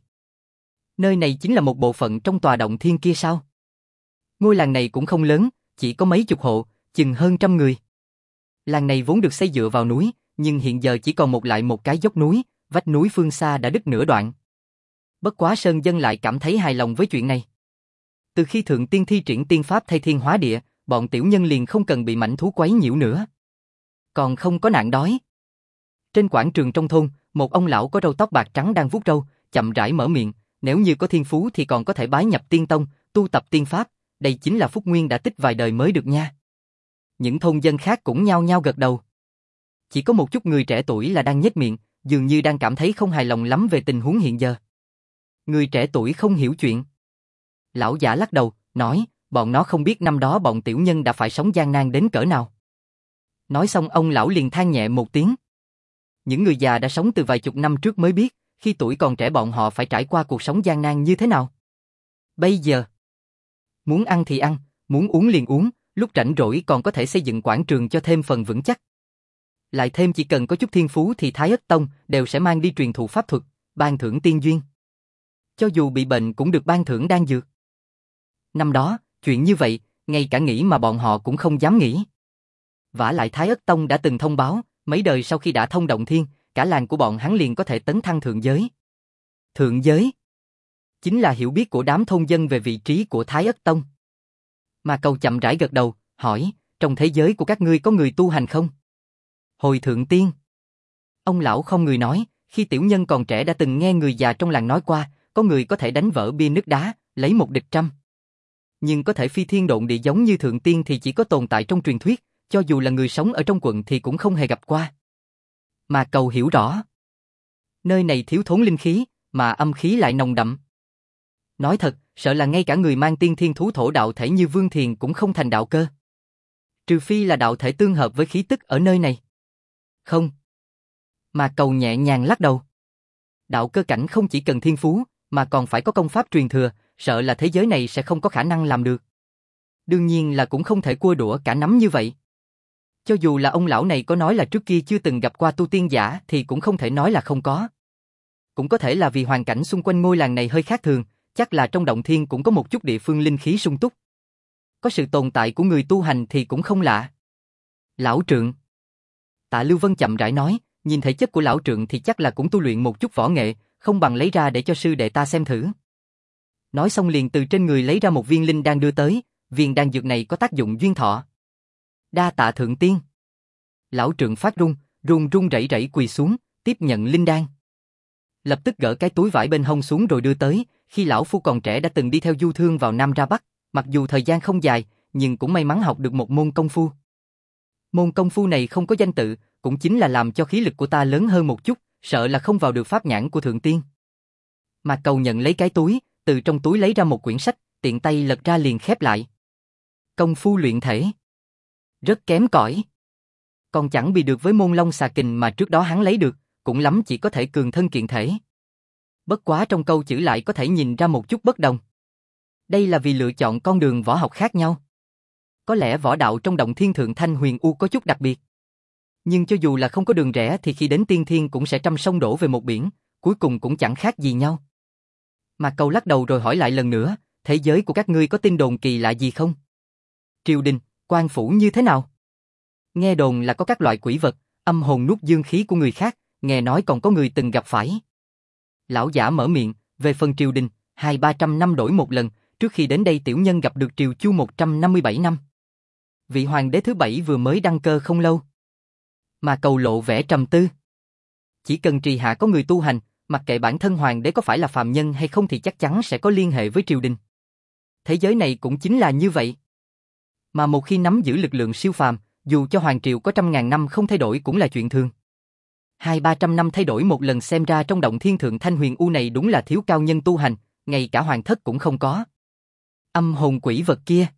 Nơi này chính là một bộ phận trong tòa động thiên kia sao? Ngôi làng này cũng không lớn, chỉ có mấy chục hộ, chừng hơn trăm người. Làng này vốn được xây dựa vào núi, nhưng hiện giờ chỉ còn một cái dốc núi, vách núi phương xa đã đứt nửa đoạn. Bất quá sơn dân lại cảm thấy hài lòng với chuyện này. Từ khi Thượng Tiên thi triển tiên pháp thay thiên hóa địa, bọn tiểu nhân liền không cần bị mãnh thú quấy nhiễu nữa. Còn không có nạn đói. Trên quảng trường trong thôn, một ông lão có râu tóc bạc trắng đang vuốt râu, chậm rãi mở miệng, nếu như có thiên phú thì còn có thể bái nhập tiên tông, tu tập tiên pháp, đây chính là phúc nguyên đã tích vài đời mới được nha. Những thôn dân khác cũng nhao nhao gật đầu. Chỉ có một chút người trẻ tuổi là đang nhếch miệng, dường như đang cảm thấy không hài lòng lắm về tình huống hiện giờ. Người trẻ tuổi không hiểu chuyện. Lão giả lắc đầu, nói, bọn nó không biết năm đó bọn tiểu nhân đã phải sống gian nan đến cỡ nào. Nói xong ông lão liền than nhẹ một tiếng. Những người già đã sống từ vài chục năm trước mới biết, khi tuổi còn trẻ bọn họ phải trải qua cuộc sống gian nan như thế nào. Bây giờ, muốn ăn thì ăn, muốn uống liền uống, lúc rảnh rỗi còn có thể xây dựng quảng trường cho thêm phần vững chắc. Lại thêm chỉ cần có chút thiên phú thì Thái Ất Tông đều sẽ mang đi truyền thụ pháp thuật, ban thưởng tiên duyên. Cho dù bị bệnh cũng được ban thưởng đan dược. Năm đó, chuyện như vậy, ngay cả nghĩ mà bọn họ cũng không dám nghĩ. Vả lại Thái Ất Tông đã từng thông báo, mấy đời sau khi đã thông động thiên, cả làng của bọn hắn liền có thể tấn thăng thượng giới. Thượng giới chính là hiểu biết của đám thôn dân về vị trí của Thái Ất Tông. Mà Cầu chậm rãi gật đầu, hỏi, trong thế giới của các ngươi có người tu hành không? Hồi Thượng Tiên. Ông lão không người nói, khi tiểu nhân còn trẻ đã từng nghe người già trong làng nói qua, có người có thể đánh vỡ bia nước đá, lấy một địch trăm. Nhưng có thể phi thiên độn địa giống như Thượng Tiên thì chỉ có tồn tại trong truyền thuyết, cho dù là người sống ở trong quận thì cũng không hề gặp qua. Mà Cầu hiểu rõ. Nơi này thiếu thốn linh khí, mà âm khí lại nồng đậm. Nói thật, sợ là ngay cả người mang tiên thiên thú thổ đạo thể như Vương Thiền cũng không thành đạo cơ. Trừ phi là đạo thể tương hợp với khí tức ở nơi này. Không. Mà Cầu nhẹ nhàng lắc đầu. Đạo cơ cảnh không chỉ cần thiên phú, mà còn phải có công pháp truyền thừa, sợ là thế giới này sẽ không có khả năng làm được. Đương nhiên là cũng không thể cua đũa cả nắm như vậy. Cho dù là ông lão này có nói là trước kia chưa từng gặp qua tu tiên giả thì cũng không thể nói là không có. Cũng có thể là vì hoàn cảnh xung quanh ngôi làng này hơi khác thường, chắc là trong động thiên cũng có một chút địa phương linh khí sung túc. Có sự tồn tại của người tu hành thì cũng không lạ. Lão Trượng. Tạ Lưu Vân chậm rãi nói, nhìn thể chất của lão Trượng thì chắc là cũng tu luyện một chút võ nghệ, không bằng lấy ra để cho sư đệ ta xem thử. Nói xong liền từ trên người lấy ra một viên linh đan đưa tới, viên đan dược này có tác dụng duyên thọ. Đa tạ Thượng Tiên. Lão Trượng phát run run rẩy rẩy quỳ xuống, tiếp nhận linh đan. Lập tức gỡ cái túi vải bên hông xuống rồi đưa tới, khi lão phu còn trẻ đã từng đi theo du thương vào Nam ra Bắc, mặc dù thời gian không dài, nhưng cũng may mắn học được một môn công phu. Môn công phu này không có danh tự, cũng chính là làm cho khí lực của ta lớn hơn một chút, sợ là không vào được pháp nhãn của Thượng Tiên. Mà Cầu nhận lấy cái túi, từ trong túi lấy ra một quyển sách, tiện tay lật ra liền khép lại. Công phu luyện thể. Rất kém cỏi. Còn chẳng bị được với môn Long Xà Kình mà trước đó hắn lấy được, cũng lắm chỉ có thể cường thân kiện thể. Bất quá trong câu chữ lại có thể nhìn ra một chút bất đồng. Đây là vì lựa chọn con đường võ học khác nhau. Có lẽ võ đạo trong động thiên Thượng Thanh Huyền U có chút đặc biệt. Nhưng cho dù là không có đường rẽ thì khi đến tiên thiên cũng sẽ trăm sông đổ về một biển, cuối cùng cũng chẳng khác gì nhau. Mà Cầu lắc đầu rồi hỏi lại lần nữa, thế giới của các ngươi có tin đồn kỳ lạ gì không? Triều đình, quan phủ như thế nào? Nghe đồn là có các loại quỷ vật, âm hồn nuốt dương khí của người khác, nghe nói còn có người từng gặp phải. Lão giả mở miệng, về phần triều đình, 200-300 năm đổi một lần, trước khi đến đây tiểu nhân gặp được Triều Chu 157 năm. Vị hoàng đế thứ 7 vừa mới đăng cơ không lâu. Mà Cầu lộ vẻ trầm tư. Chỉ cần trì hạ có người tu hành, mặc kệ bản thân hoàng đế có phải là phàm nhân hay không thì chắc chắn sẽ có liên hệ với triều đình. Thế giới này cũng chính là như vậy. Mà một khi nắm giữ lực lượng siêu phàm, dù cho hoàng triều có 100.000 năm không thay đổi cũng là chuyện thường. 200-300 năm thay đổi một lần, xem ra trong động thiên Thượng Thanh Huyền U này đúng là thiếu cao nhân tu hành, ngay cả hoàng thất cũng không có. Âm hồn quỷ vật kia.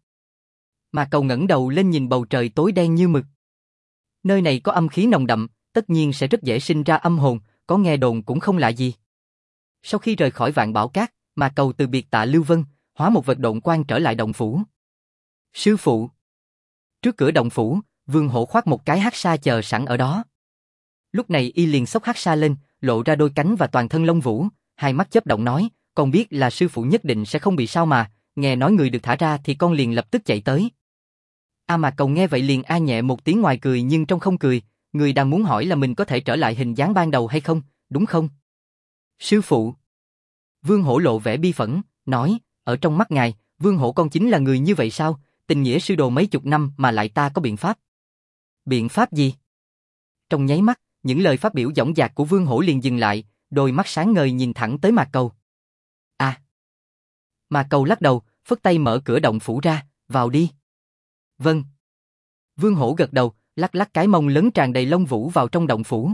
Mà Cầu ngẩng đầu lên nhìn bầu trời tối đen như mực. Nơi này có âm khí nồng đậm, tất nhiên sẽ rất dễ sinh ra âm hồn, có nghe đồn cũng không lạ gì. Sau khi rời khỏi Vạn Bảo Cát, Mà Cầu từ biệt Tạ Lưu Vân, hóa một vật độn quang trở lại động phủ. Sư phụ. Trước cửa động phủ, Vương Hổ khoác một cái hắc sa chờ sẵn ở đó. Lúc này y liền xốc hắc sa lên, lộ ra đôi cánh và toàn thân lông vũ, hai mắt chớp động nói, con biết là sư phụ nhất định sẽ không bị sao mà, nghe nói người được thả ra thì con liền lập tức chạy tới. Mạc Cầu nghe vậy liền nhẹ một tiếng ngoài cười nhưng trong không cười, người đang muốn hỏi là mình có thể trở lại hình dáng ban đầu hay không, đúng không? Sư phụ. Vương Hổ lộ vẻ bi phẫn, nói, ở trong mắt ngài, Vương Hổ con chính là người như vậy sao, tình nghĩa sư đồ mấy chục năm mà lại ta có biện pháp. Biện pháp gì? Trong nháy mắt, những lời phát biểu dõng dạc của Vương Hổ liền dừng lại, đôi mắt sáng ngời nhìn thẳng tới Mạc Cầu. Mạc Cầu lắc đầu, phất tay mở cửa động phủ ra, vào đi. Vâng. Vương Hổ gật đầu, lắc lắc cái mông lớn tràn đầy lông vũ vào trong động phủ.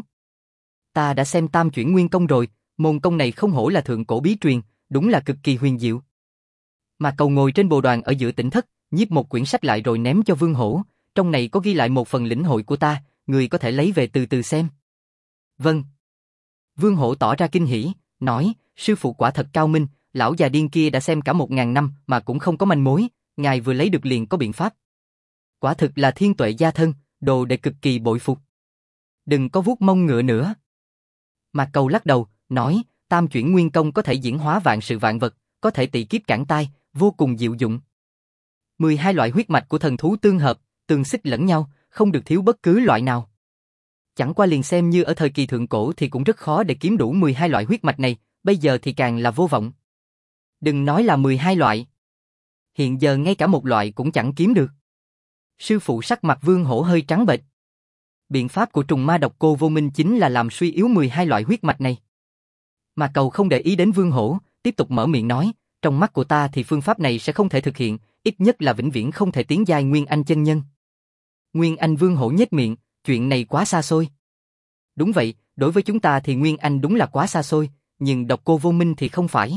Ta đã xem Tam Chuyển Nguyên Công rồi, môn công này không hổ là thượng cổ bí truyền, đúng là cực kỳ huyền diệu. Mạc Cầu ngồi trên bồ đoàn ở giữa tỉnh thất, nhiếp một quyển sách lại rồi ném cho Vương Hổ, trong này có ghi lại một phần lĩnh hội của ta, người có thể lấy về từ từ xem. Vâng. Vương Hổ tỏ ra kinh hỉ, nói, sư phụ quả thật cao minh, lão già điên kia đã xem cả 1000 năm mà cũng không có manh mối, ngài vừa lấy được liền có biện pháp. Quả thực là thiên tuệ gia thân, đồ đệ cực kỳ bội phục. Đừng có vuốt mông ngựa nữa. Mạc Cầu lắc đầu, nói, Tam Chuyển Nguyên Công có thể diễn hóa vạn sự vạn vật, có thể tị kiếp cản tai, vô cùng diệu dụng. 12 loại huyết mạch của thần thú tương hợp, tương xích lẫn nhau, không được thiếu bất cứ loại nào. Chẳng qua liền xem như ở thời kỳ thượng cổ thì cũng rất khó để kiếm đủ 12 loại huyết mạch này, bây giờ thì càng là vô vọng. Đừng nói là 12 loại. Hiện giờ ngay cả một loại cũng chẳng kiếm được. Sư phụ sắc mặt Vương Hổ hơi trắng bệch. Biện pháp của trùng ma độc cô vô minh chính là làm suy yếu 12 loại huyết mạch này. Mà Cầu không để ý đến Vương Hổ, tiếp tục mở miệng nói, trong mắt của ta thì phương pháp này sẽ không thể thực hiện, ít nhất là vĩnh viễn không thể tiến giai Nguyên Anh chân nhân. Nguyên Anh. Vương Hổ nhếch miệng, chuyện này quá xa xôi. Đúng vậy, đối với chúng ta thì Nguyên Anh đúng là quá xa xôi, nhưng độc cô vô minh thì không phải.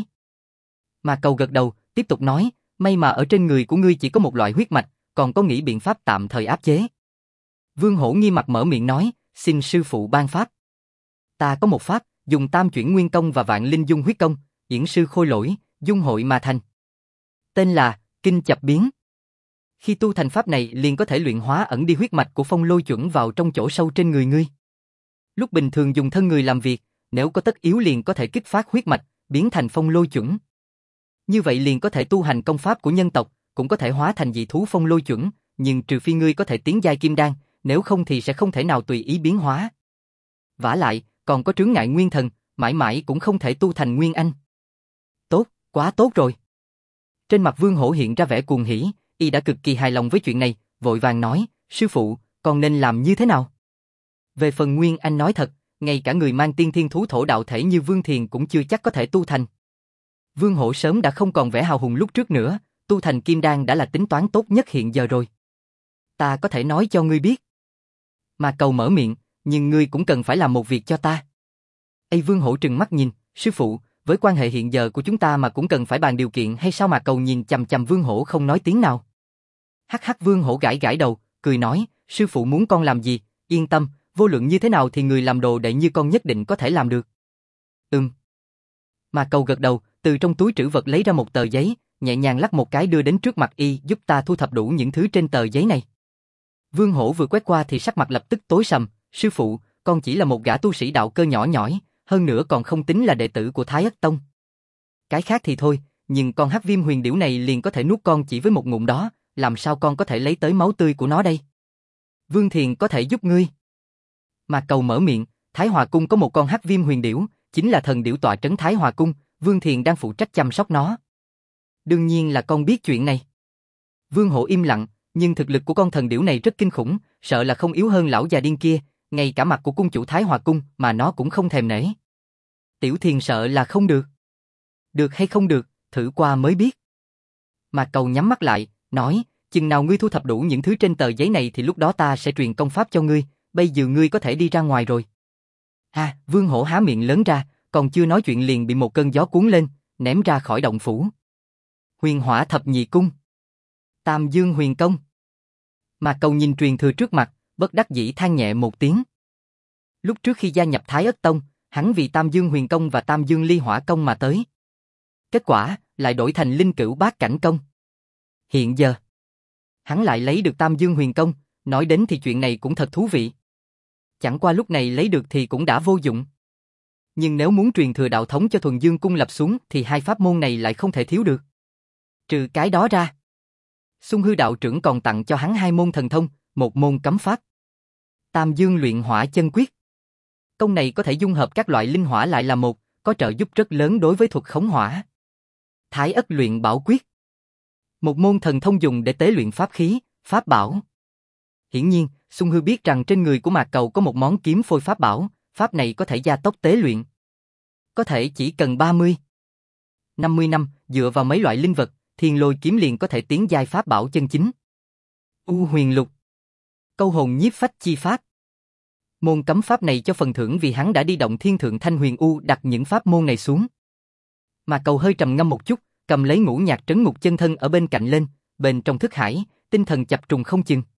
Mà Cầu gật đầu, tiếp tục nói, may mà ở trên người của ngươi chỉ có một loại huyết mạch, còn có nghĩ biện pháp tạm thời áp chế. Vương Hổ nghi mặt mở miệng nói, xin sư phụ ban pháp. Ta có một pháp, dùng Tam Chuyển Nguyên Công và Vạn Linh Dung Huyết Công, diễn sư khôi lỗi, dung hội mà thành. Tên là Kinh Chập Biến. Khi tu thành pháp này liền có thể luyện hóa ẩn đi huyết mạch của Phong Lôi Chuẩn vào trong chỗ sâu trên người ngươi. Lúc bình thường dùng thân người làm việc, nếu có tất yếu liền có thể kích phát huyết mạch, biến thành Phong Lôi Chuẩn. Như vậy liền có thể tu hành công pháp của nhân tộc, cũng có thể hóa thành dị thú Phong Lôi Chuẩn, nhưng trừ phi ngươi có thể tiến giai kim đan, nếu không thì sẽ không thể nào tùy ý biến hóa. Vả lại, còn có chướng ngại nguyên thần, mãi mãi cũng không thể tu thành Nguyên Anh. Tốt, quá tốt rồi. Trên mặt Vương Hổ hiện ra vẻ cuồng hỉ, y đã cực kỳ hài lòng với chuyện này, vội vàng nói, sư phụ, con nên làm như thế nào? Về phần Nguyên Anh nói thật, ngay cả người mang tiên thiên thú thổ đạo thể như Vương Thiền cũng chưa chắc có thể tu thành. Vương Hổ sớm đã không còn vẻ hào hùng lúc trước nữa, tu thành kim đan đã là tính toán tốt nhất hiện giờ rồi. Ta có thể nói cho ngươi biết. Mà Cầu mở miệng, nhưng ngươi cũng cần phải làm một việc cho ta. Vương Hổ trừng mắt nhìn, sư phụ, với quan hệ hiện giờ của chúng ta mà cũng cần phải bàn điều kiện hay sao? Mà Cầu nhìn chằm chằm Vương Hổ không nói tiếng nào. Hắc hắc. Vương Hổ gãi gãi đầu, cười nói, sư phụ muốn con làm gì, yên tâm, vô luận như thế nào thì người làm đồ đệ như con nhất định có thể làm được. Mà Cầu gật đầu, từ trong túi trữ vật lấy ra một tờ giấy, nhẹ nhàng lắc một cái đưa đến trước mặt y, giúp ta thu thập đủ những thứ trên tờ giấy này. Vương Hổ vừa quét qua thì sắc mặt lập tức tối sầm, sư phụ, con chỉ là một gã tu sĩ đạo cơ nhỏ nhỏi, hơn nữa còn không tính là đệ tử của Thái Ất Tông. Cái khác thì thôi, nhưng con Hắc Viêm Huyền Điểu này liền có thể nuốt con chỉ với một ngụm đó, làm sao con có thể lấy tới máu tươi của nó đây? Vương Thiền có thể giúp ngươi. Mà Cầu mở miệng, Thái Hòa Cung có một con Hắc Viêm Huyền Điểu, chính là thần điểu tọa trấn Thái Hòa Cung, Vương Thiền đang phụ trách chăm sóc nó. Đương nhiên là con biết chuyện này. Vương Hổ im lặng, nhưng thực lực của con thần điểu này rất kinh khủng, sợ là không yếu hơn lão già điên kia, ngay cả mặt của cung chủ Thái Hòa Cung mà nó cũng không thèm nể. Tiểu Thiền sợ là không được. Được hay không được, thử qua mới biết. Mà Cầu nhắm mắt lại, nói, chừng nào ngươi thu thập đủ những thứ trên tờ giấy này thì lúc đó ta sẽ truyền công pháp cho ngươi, bây giờ ngươi có thể đi ra ngoài rồi. Vương Hổ há miệng lớn ra, còn chưa nói chuyện liền bị một cơn gió cuốn lên, ném ra khỏi động phủ. Huyền Hỏa Thập Nhị Cung, Tam Dương Huyền Công. Mà Cầu nhìn truyền thừa trước mặt, bất đắc dĩ than nhẹ một tiếng. Lúc trước khi gia nhập Thái Ất Tông, hắn vì Tam Dương Huyền Công và Tam Dương Ly Hỏa Công mà tới. Kết quả, lại đổi thành Linh Cửu Bát Cảnh Công. Hiện giờ, hắn lại lấy được Tam Dương Huyền Công, nói đến thì chuyện này cũng thật thú vị. Chẳng qua lúc này lấy được thì cũng đã vô dụng. Nhưng nếu muốn truyền thừa đạo thống cho Thuần Dương Cung lập xuống thì hai pháp môn này lại không thể thiếu được. Trừ cái đó ra, Xung Hư đạo trưởng còn tặng cho hắn hai môn thần thông, một môn cấm pháp. Tam Dương luyện hỏa chân quyết. Công này có thể dung hợp các loại linh hỏa lại là một, có trợ giúp rất lớn đối với thuật khống hỏa. Thái Ất luyện bảo quyết. Một môn thần thông dùng để tế luyện pháp khí, pháp bảo. Hiển nhiên, Xung Hư biết rằng trên người của Mạc Cầu có một món kiếm phôi pháp bảo, pháp này có thể gia tốc tế luyện. Có thể chỉ cần 50 năm, dựa vào mấy loại linh vật, Thiên Lôi kiếm liền có thể tiến giai pháp bảo chân chính. U Huyền Lục. Câu hồn nhiếp phách chi pháp. Môn cấm pháp này cho phần thưởng vì hắn đã đi động Thiên Thượng Thanh Huyền U đặt những pháp môn này xuống. Mạc Cầu hơi trầm ngâm một chút, cầm lấy ngũ nhạc trấn ngục chân thân ở bên cạnh lên, bên trong thức hải, tinh thần chập trùng không chừng.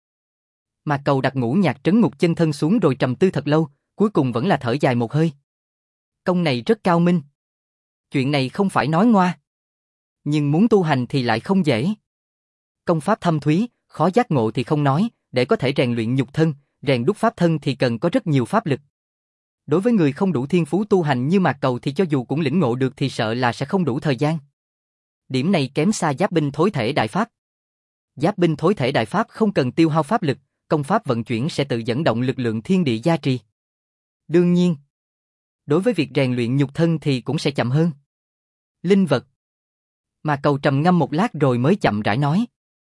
Mạc Cầu đặt ngũ nhạc trấn ngục chân thân xuống rồi trầm tư thật lâu, cuối cùng vẫn là thở dài một hơi. Công này rất cao minh. Chuyện này không phải nói ngoa. Nhưng muốn tu hành thì lại không dễ. Công pháp thâm thúy, khó giác ngộ thì không nói, để có thể rèn luyện nhục thân, rèn đúc pháp thân thì cần có rất nhiều pháp lực. Đối với người không đủ thiên phú tu hành như Mạc Cầu thì cho dù cũng lĩnh ngộ được thì sợ là sẽ không đủ thời gian. Điểm này kém xa giáp binh thối thể đại pháp. Giáp binh thối thể đại pháp không cần tiêu hao pháp lực, công pháp vận chuyển sẽ tự dẫn động lực lượng thiên địa gia trì. Đương nhiên, đối với việc rèn luyện nhục thân thì cũng sẽ chậm hơn. Linh vật. Mạc Cầu trầm ngâm một lát rồi mới chậm rãi nói.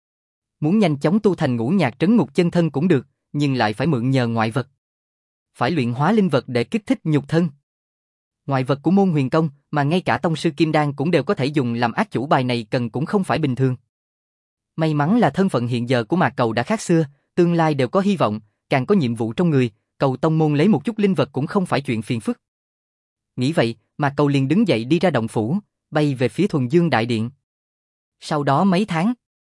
Muốn nhanh chóng tu thành ngũ nhạc trấn ngục chân thân cũng được, nhưng lại phải mượn nhờ ngoại vật. Phải luyện hóa linh vật để kích thích nhục thân. Ngoại vật của môn huyền công mà ngay cả tông sư Kim Đan cũng đều có thể dùng làm ác chủ bài này cần cũng không phải bình thường. May mắn là thân phận hiện giờ của Mạc Cầu đã khác xưa, tương lai đều có hy vọng, càng có nhiệm vụ trong người, cầu tông môn lấy một chút linh vật cũng không phải chuyện phiền phức. Nghĩ vậy, Mạc Cầu liền đứng dậy đi ra động phủ, bay về phía Thuần Dương Đại Điện. Sau đó mấy tháng,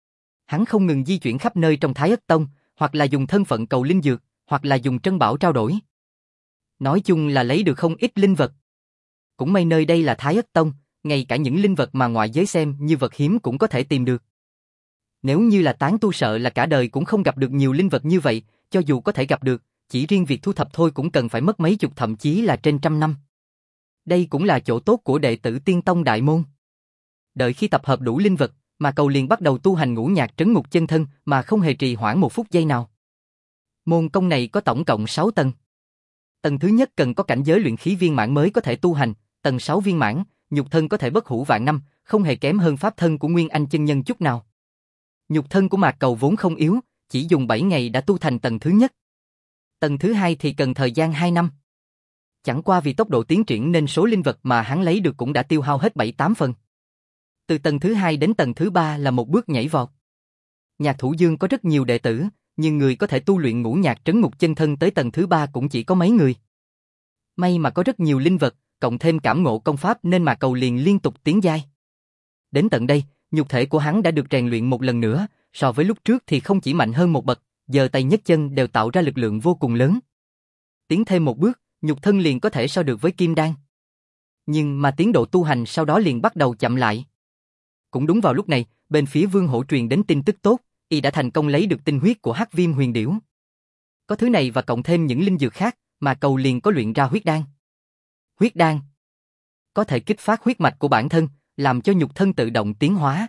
hắn không ngừng di chuyển khắp nơi trong Thái Ất Tông, hoặc là dùng thân phận cầu linh dược, hoặc là dùng trân bảo trao đổi. Nói chung là lấy được không ít linh vật. Cũng may nơi đây là Thái Ất Tông, ngay cả những linh vật mà ngoại giới xem như vật hiếm cũng có thể tìm được. Nếu như là tán tu sợ là cả đời cũng không gặp được nhiều linh vật như vậy, cho dù có thể gặp được, chỉ riêng việc thu thập thôi cũng cần phải mất mấy chục thậm chí là trên trăm năm. Đây cũng là chỗ tốt của đệ tử Tiên Tông Đại Môn. Đợi khi tập hợp đủ linh vật, mà Cầu liền bắt đầu tu hành ngũ nhạc trấn ngục chân thân mà không hề trì hoãn một phút giây nào. Môn công này có tổng cộng 6 tầng. Tầng thứ nhất cần có cảnh giới luyện khí viên mãn mới có thể tu hành, tầng 6 viên mãn, nhục thân có thể bất hủ vạn năm, không hề kém hơn pháp thân của Nguyên Anh chân nhân chút nào. Nhục thân của Mạc Cầu vốn không yếu, chỉ dùng 7 ngày đã tu thành tầng thứ nhất. Tầng thứ hai thì cần thời gian 2 năm. Chẳng qua vì tốc độ tiến triển nên số linh vật mà hắn lấy được cũng đã tiêu hao hết 7-8 phần. Từ tầng thứ 2 đến tầng thứ 3 là một bước nhảy vọt. Nhạc Thủ Dương có rất nhiều đệ tử, nhưng người có thể tu luyện ngũ nhạc trấn ngục chân thân tới tầng thứ 3 cũng chỉ có mấy người. May mà có rất nhiều linh vật, cộng thêm cảm ngộ công pháp nên Mạc Cầu liền liên tục tiến giai. Đến tận đây, nhục thể của hắn đã được rèn luyện một lần nữa, so với lúc trước thì không chỉ mạnh hơn một bậc, giơ tay nhấc chân đều tạo ra lực lượng vô cùng lớn. Tiến thêm một bước, nhục thân liền có thể so được với Kim Đan. Nhưng mà tiến độ tu hành sau đó liền bắt đầu chậm lại. Cũng đúng vào lúc này, bên phía Vương Hổ truyền đến tin tức tốt, y đã thành công lấy được tinh huyết của Hắc Viêm Huyền Điểu. Có thứ này và cộng thêm những linh dược khác, mà Cầu liền có luyện ra huyết đan. Huyết đan có thể kích phát huyết mạch của bản thân, làm cho nhục thân tự động tiến hóa.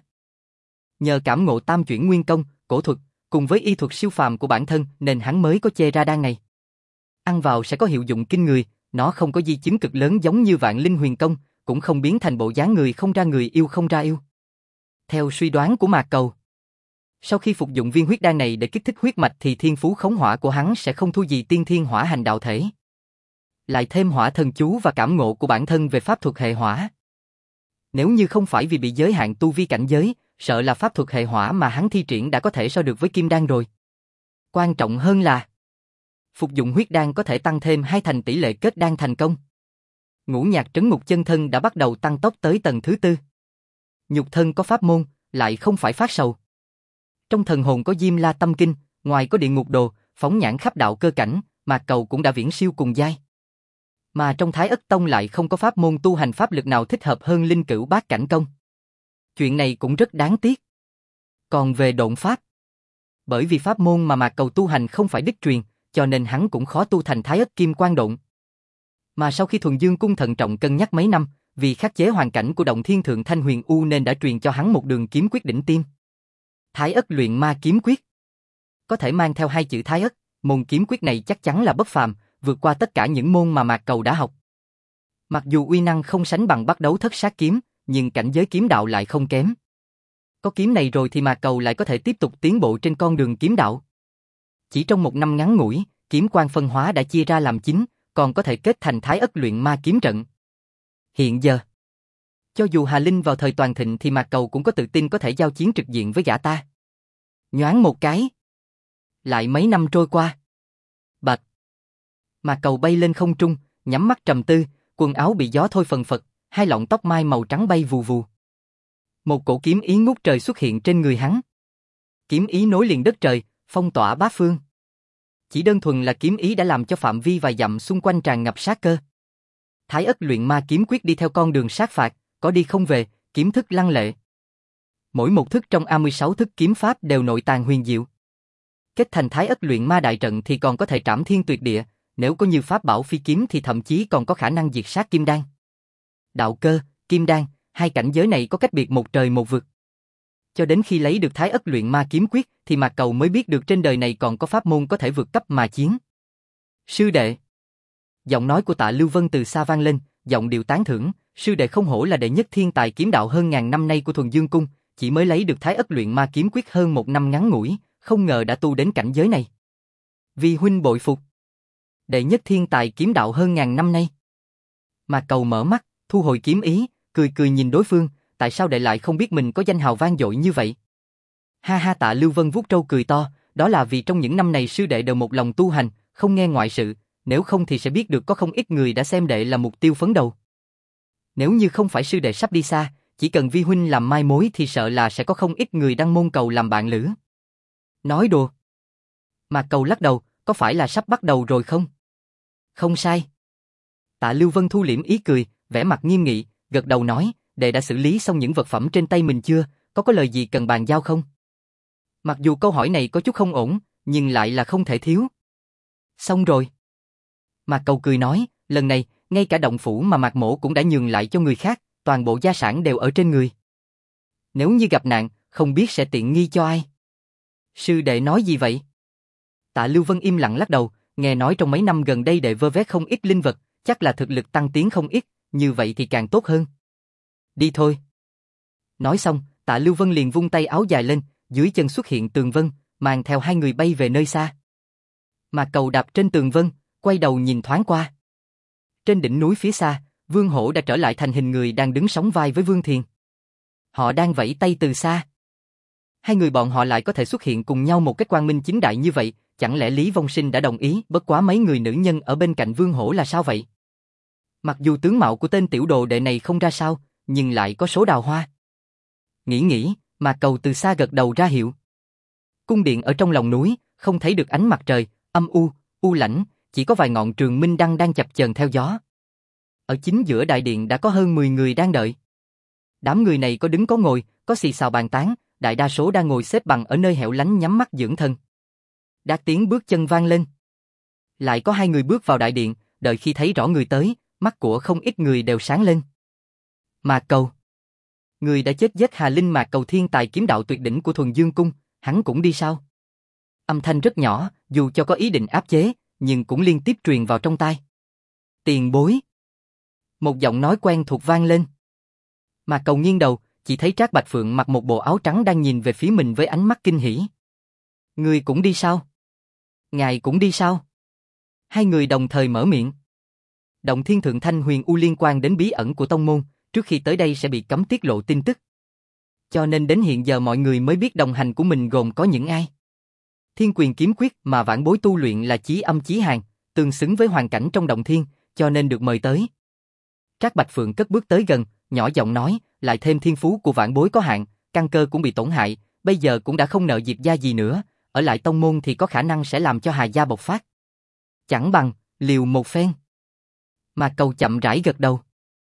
Nhờ cảm ngộ tam chuyển nguyên công, cổ thuật, cùng với y thuật siêu phàm của bản thân nên hắn mới có chê ra đan này. Ăn vào sẽ có hiệu dụng kinh người, nó không có di chứng cực lớn giống như Vạn Linh Huyền Công, cũng không biến thành bộ dáng người không ra người yêu không ra yêu. Theo suy đoán của Mạc Cầu, sau khi phục dụng viên huyết đan này để kích thích huyết mạch thì thiên phú khống hỏa của hắn sẽ không thua gì tiên thiên hỏa hành đạo thể. Lại thêm hỏa thần chú và cảm ngộ của bản thân về pháp thuật hệ hỏa. Nếu như không phải vì bị giới hạn tu vi cảnh giới, sợ là pháp thuật hệ hỏa mà hắn thi triển đã có thể so được với kim đan rồi. Quan trọng hơn là phục dụng huyết đan có thể tăng thêm 2 thành tỷ lệ kết đan thành công. Ngũ nhạc trấn ngục chân thân đã bắt đầu tăng tốc tới tầng thứ 4. Nhục thân có pháp môn, lại không phải phát sầu. Trong thần hồn có Diêm La Tâm Kinh, ngoài có địa ngục đồ, phóng nhãn khắp đạo cơ cảnh, Mạc Cầu cũng đã viễn siêu cùng giai. Mà trong Thái Ất Tông lại không có pháp môn tu hành pháp lực nào thích hợp hơn Linh Cửu Bát Cảnh Công. Chuyện này cũng rất đáng tiếc. Còn về độn pháp, bởi vì pháp môn mà Mạc Cầu tu hành không phải đích truyền, cho nên hắn cũng khó tu thành Thái Ất Kim Quang Độn. Mà sau khi Thuần Dương Cung thận trọng cân nhắc mấy năm, vì khắc chế hoàn cảnh của động thiên thượng thanh huyền u nên đã truyền cho hắn một đường kiếm quyết đỉnh tiêm. Thái Ất luyện ma kiếm quyết. Có thể mang theo hai chữ Thái Ất, môn kiếm quyết này chắc chắn là bất phàm, vượt qua tất cả những môn mà Mạc Cầu đã học. Mặc dù uy năng không sánh bằng Bắt Đấu Thất Sát kiếm, nhưng cảnh giới kiếm đạo lại không kém. Có kiếm này rồi thì Mạc Cầu lại có thể tiếp tục tiến bộ trên con đường kiếm đạo. Chỉ trong một năm ngắn ngủi, kiếm quan phân hóa đã chia ra làm 9, còn có thể kết thành Thái Ất luyện ma kiếm trận. Hiện giờ, cho dù Hà Linh vào thời toàn thịnh thì Mạc Cầu cũng có tự tin có thể giao chiến trực diện với gã ta. Nhoáng một cái. Lại mấy năm trôi qua. Bạch. Mạc Cầu bay lên không trung, nhắm mắt trầm tư, quần áo bị gió thôi phần phật, hai lọn tóc mai màu trắng bay vù vù. Một cổ kiếm ý ngút trời xuất hiện trên người hắn. Kiếm ý nối liền đất trời, phong tỏa bát phương. Chỉ đơn thuần là kiếm ý đã làm cho phạm vi vài dặm xung quanh tràn ngập sát cơ. Thái Ất luyện ma kiếm quyết đi theo con đường sát phạt, có đi không về, kiếm thức lăng lệ. Mỗi một thức trong 16 thức kiếm pháp đều nội tàng huyền diệu. Kết thành Thái Ất luyện ma đại trận thì còn có thể trảm thiên tuyệt địa, nếu có như pháp bảo phi kiếm thì thậm chí còn có khả năng diệt sát kim đan. Đạo cơ, kim đan, hai cảnh giới này có cách biệt một trời một vực. Cho đến khi lấy được Thái Ất luyện ma kiếm quyết thì Mạc Cầu mới biết được trên đời này còn có pháp môn có thể vượt cấp mà chiến. Sư đệ. Giọng nói của Tạ Lưu Vân từ xa vang lên, giọng điệu tán thưởng, sư đệ không hổ là đệ nhất thiên tài kiếm đạo hơn ngàn năm nay của Thuần Dương Cung, chỉ mới lấy được Thái Ất luyện ma kiếm quyết hơn một năm ngắn ngủi, không ngờ đã tu đến cảnh giới này. Vi huynh bội phục. Đệ nhất thiên tài kiếm đạo hơn ngàn năm nay. Mạc Cầu mở mắt, thu hồi kiếm ý, cười cười nhìn đối phương, tại sao đệ lại không biết mình có danh hào vang dội như vậy? Ha ha, Tạ Lưu Vân vuốt râu cười to, đó là vì trong những năm này sư đệ đều một lòng tu hành, không nghe ngoại sự, nếu không thì sẽ biết được có không ít người đã xem đệ là mục tiêu phấn đầu. Nếu như không phải sư đệ sắp đi xa, chỉ cần vi huynh làm mai mối thì sợ là sẽ có không ít người đăng môn cầu làm bạn lữ. Nói đùa. Mạc Cầu lắc đầu, có phải là sắp bắt đầu rồi không? Không sai. Tạ Lưu Vân thu liễm ý cười, vẻ mặt nghiêm nghị, gật đầu nói, đệ đã xử lý xong những vật phẩm trên tay mình chưa, có lời gì cần bàn giao không? Mặc dù câu hỏi này có chút không ổn, nhưng lại là không thể thiếu. Xong rồi. Mạc Cầu cười nói, lần này, ngay cả động phủ mà Mạc Mỗ cũng đã nhường lại cho người khác, toàn bộ gia sản đều ở trên người. Nếu như gặp nạn, không biết sẽ tiện nghi cho ai. Sư đệ nói gì vậy? Tạ Lưu Vân im lặng lắc đầu, nghe nói trong mấy năm gần đây đệ vơ vét không ít linh vật, chắc là thực lực tăng tiến không ít, như vậy thì càng tốt hơn. Đi thôi. Nói xong, Tạ Lưu Vân liền vung tay áo dài lên, dưới chân xuất hiện tường vân, mang theo hai người bay về nơi xa. Mạc Cầu đạp trên tường vân, quay đầu nhìn thoáng qua. Trên đỉnh núi phía xa, Vương Hổ đã trở lại thành hình người đang đứng sóng vai với Vương Thiền. Họ đang vẫy tay từ xa. Hai người bọn họ lại có thể xuất hiện cùng nhau một cách quang minh chính đại như vậy, chẳng lẽ Lý Vong Sinh đã đồng ý, bất quá mấy người nữ nhân ở bên cạnh Vương Hổ là sao vậy? Mặc dù tướng mạo của tên tiểu đồ đệ này không ra sao, nhưng lại có số đào hoa. Nghĩ, Mạc Cầu từ xa gật đầu ra hiệu. Cung điện ở trong lòng núi, không thấy được ánh mặt trời, âm u lãnh, chỉ có vài ngọn trường minh đăng đang chập chờn theo gió. Ở chính giữa đại điện đã có hơn 10 người đang đợi. Đám người này có đứng có ngồi, có xì xào bàn tán, đại đa số đang ngồi xếp bằng ở nơi hẻo lánh nhắm mắt dưỡng thần. Đã tiếng bước chân vang lên. Lại có hai người bước vào đại điện, đợi khi thấy rõ người tới, mắt của không ít người đều sáng lên. Mạc Cầu. Người đã chết giết Hà Linh, Mạc Cầu thiên tài kiếm đạo tuyệt đỉnh của Thuần Dương Cung, hắn cũng đi sao? Âm thanh rất nhỏ, dù cho có ý định áp chế, nhưng cũng liên tiếp truyền vào trong tai. Tiền bối. Một giọng nói quen thuộc vang lên. Mạc Cầu nghiêng đầu, chỉ thấy Trác Bạch Phượng mặc một bộ áo trắng đang nhìn về phía mình với ánh mắt kinh hỉ. Người cũng đi sao? Ngài cũng đi sao? Hai người đồng thời mở miệng. Động Thiên Thượng Thanh Huyền U liên quan đến bí ẩn của tông môn, trước khi tới đây sẽ bị cấm tiết lộ tin tức. Cho nên đến hiện giờ mọi người mới biết đồng hành của mình gồm có những ai. Thiên Quyền kiếm quyết mà vãn bối tu luyện là chí âm chí hàn, tương xứng với hoàn cảnh trong động thiên, cho nên được mời tới. Trác Bạch Phượng cất bước tới gần, nhỏ giọng nói, lại thêm thiên phú của vãn bối có hạn, căn cơ cũng bị tổn hại, bây giờ cũng đã không nợ Diệp gia gì nữa, ở lại tông môn thì có khả năng sẽ làm cho Hà gia bộc phát. Chẳng bằng liều một phen. Mạc Cầu chậm rãi gật đầu.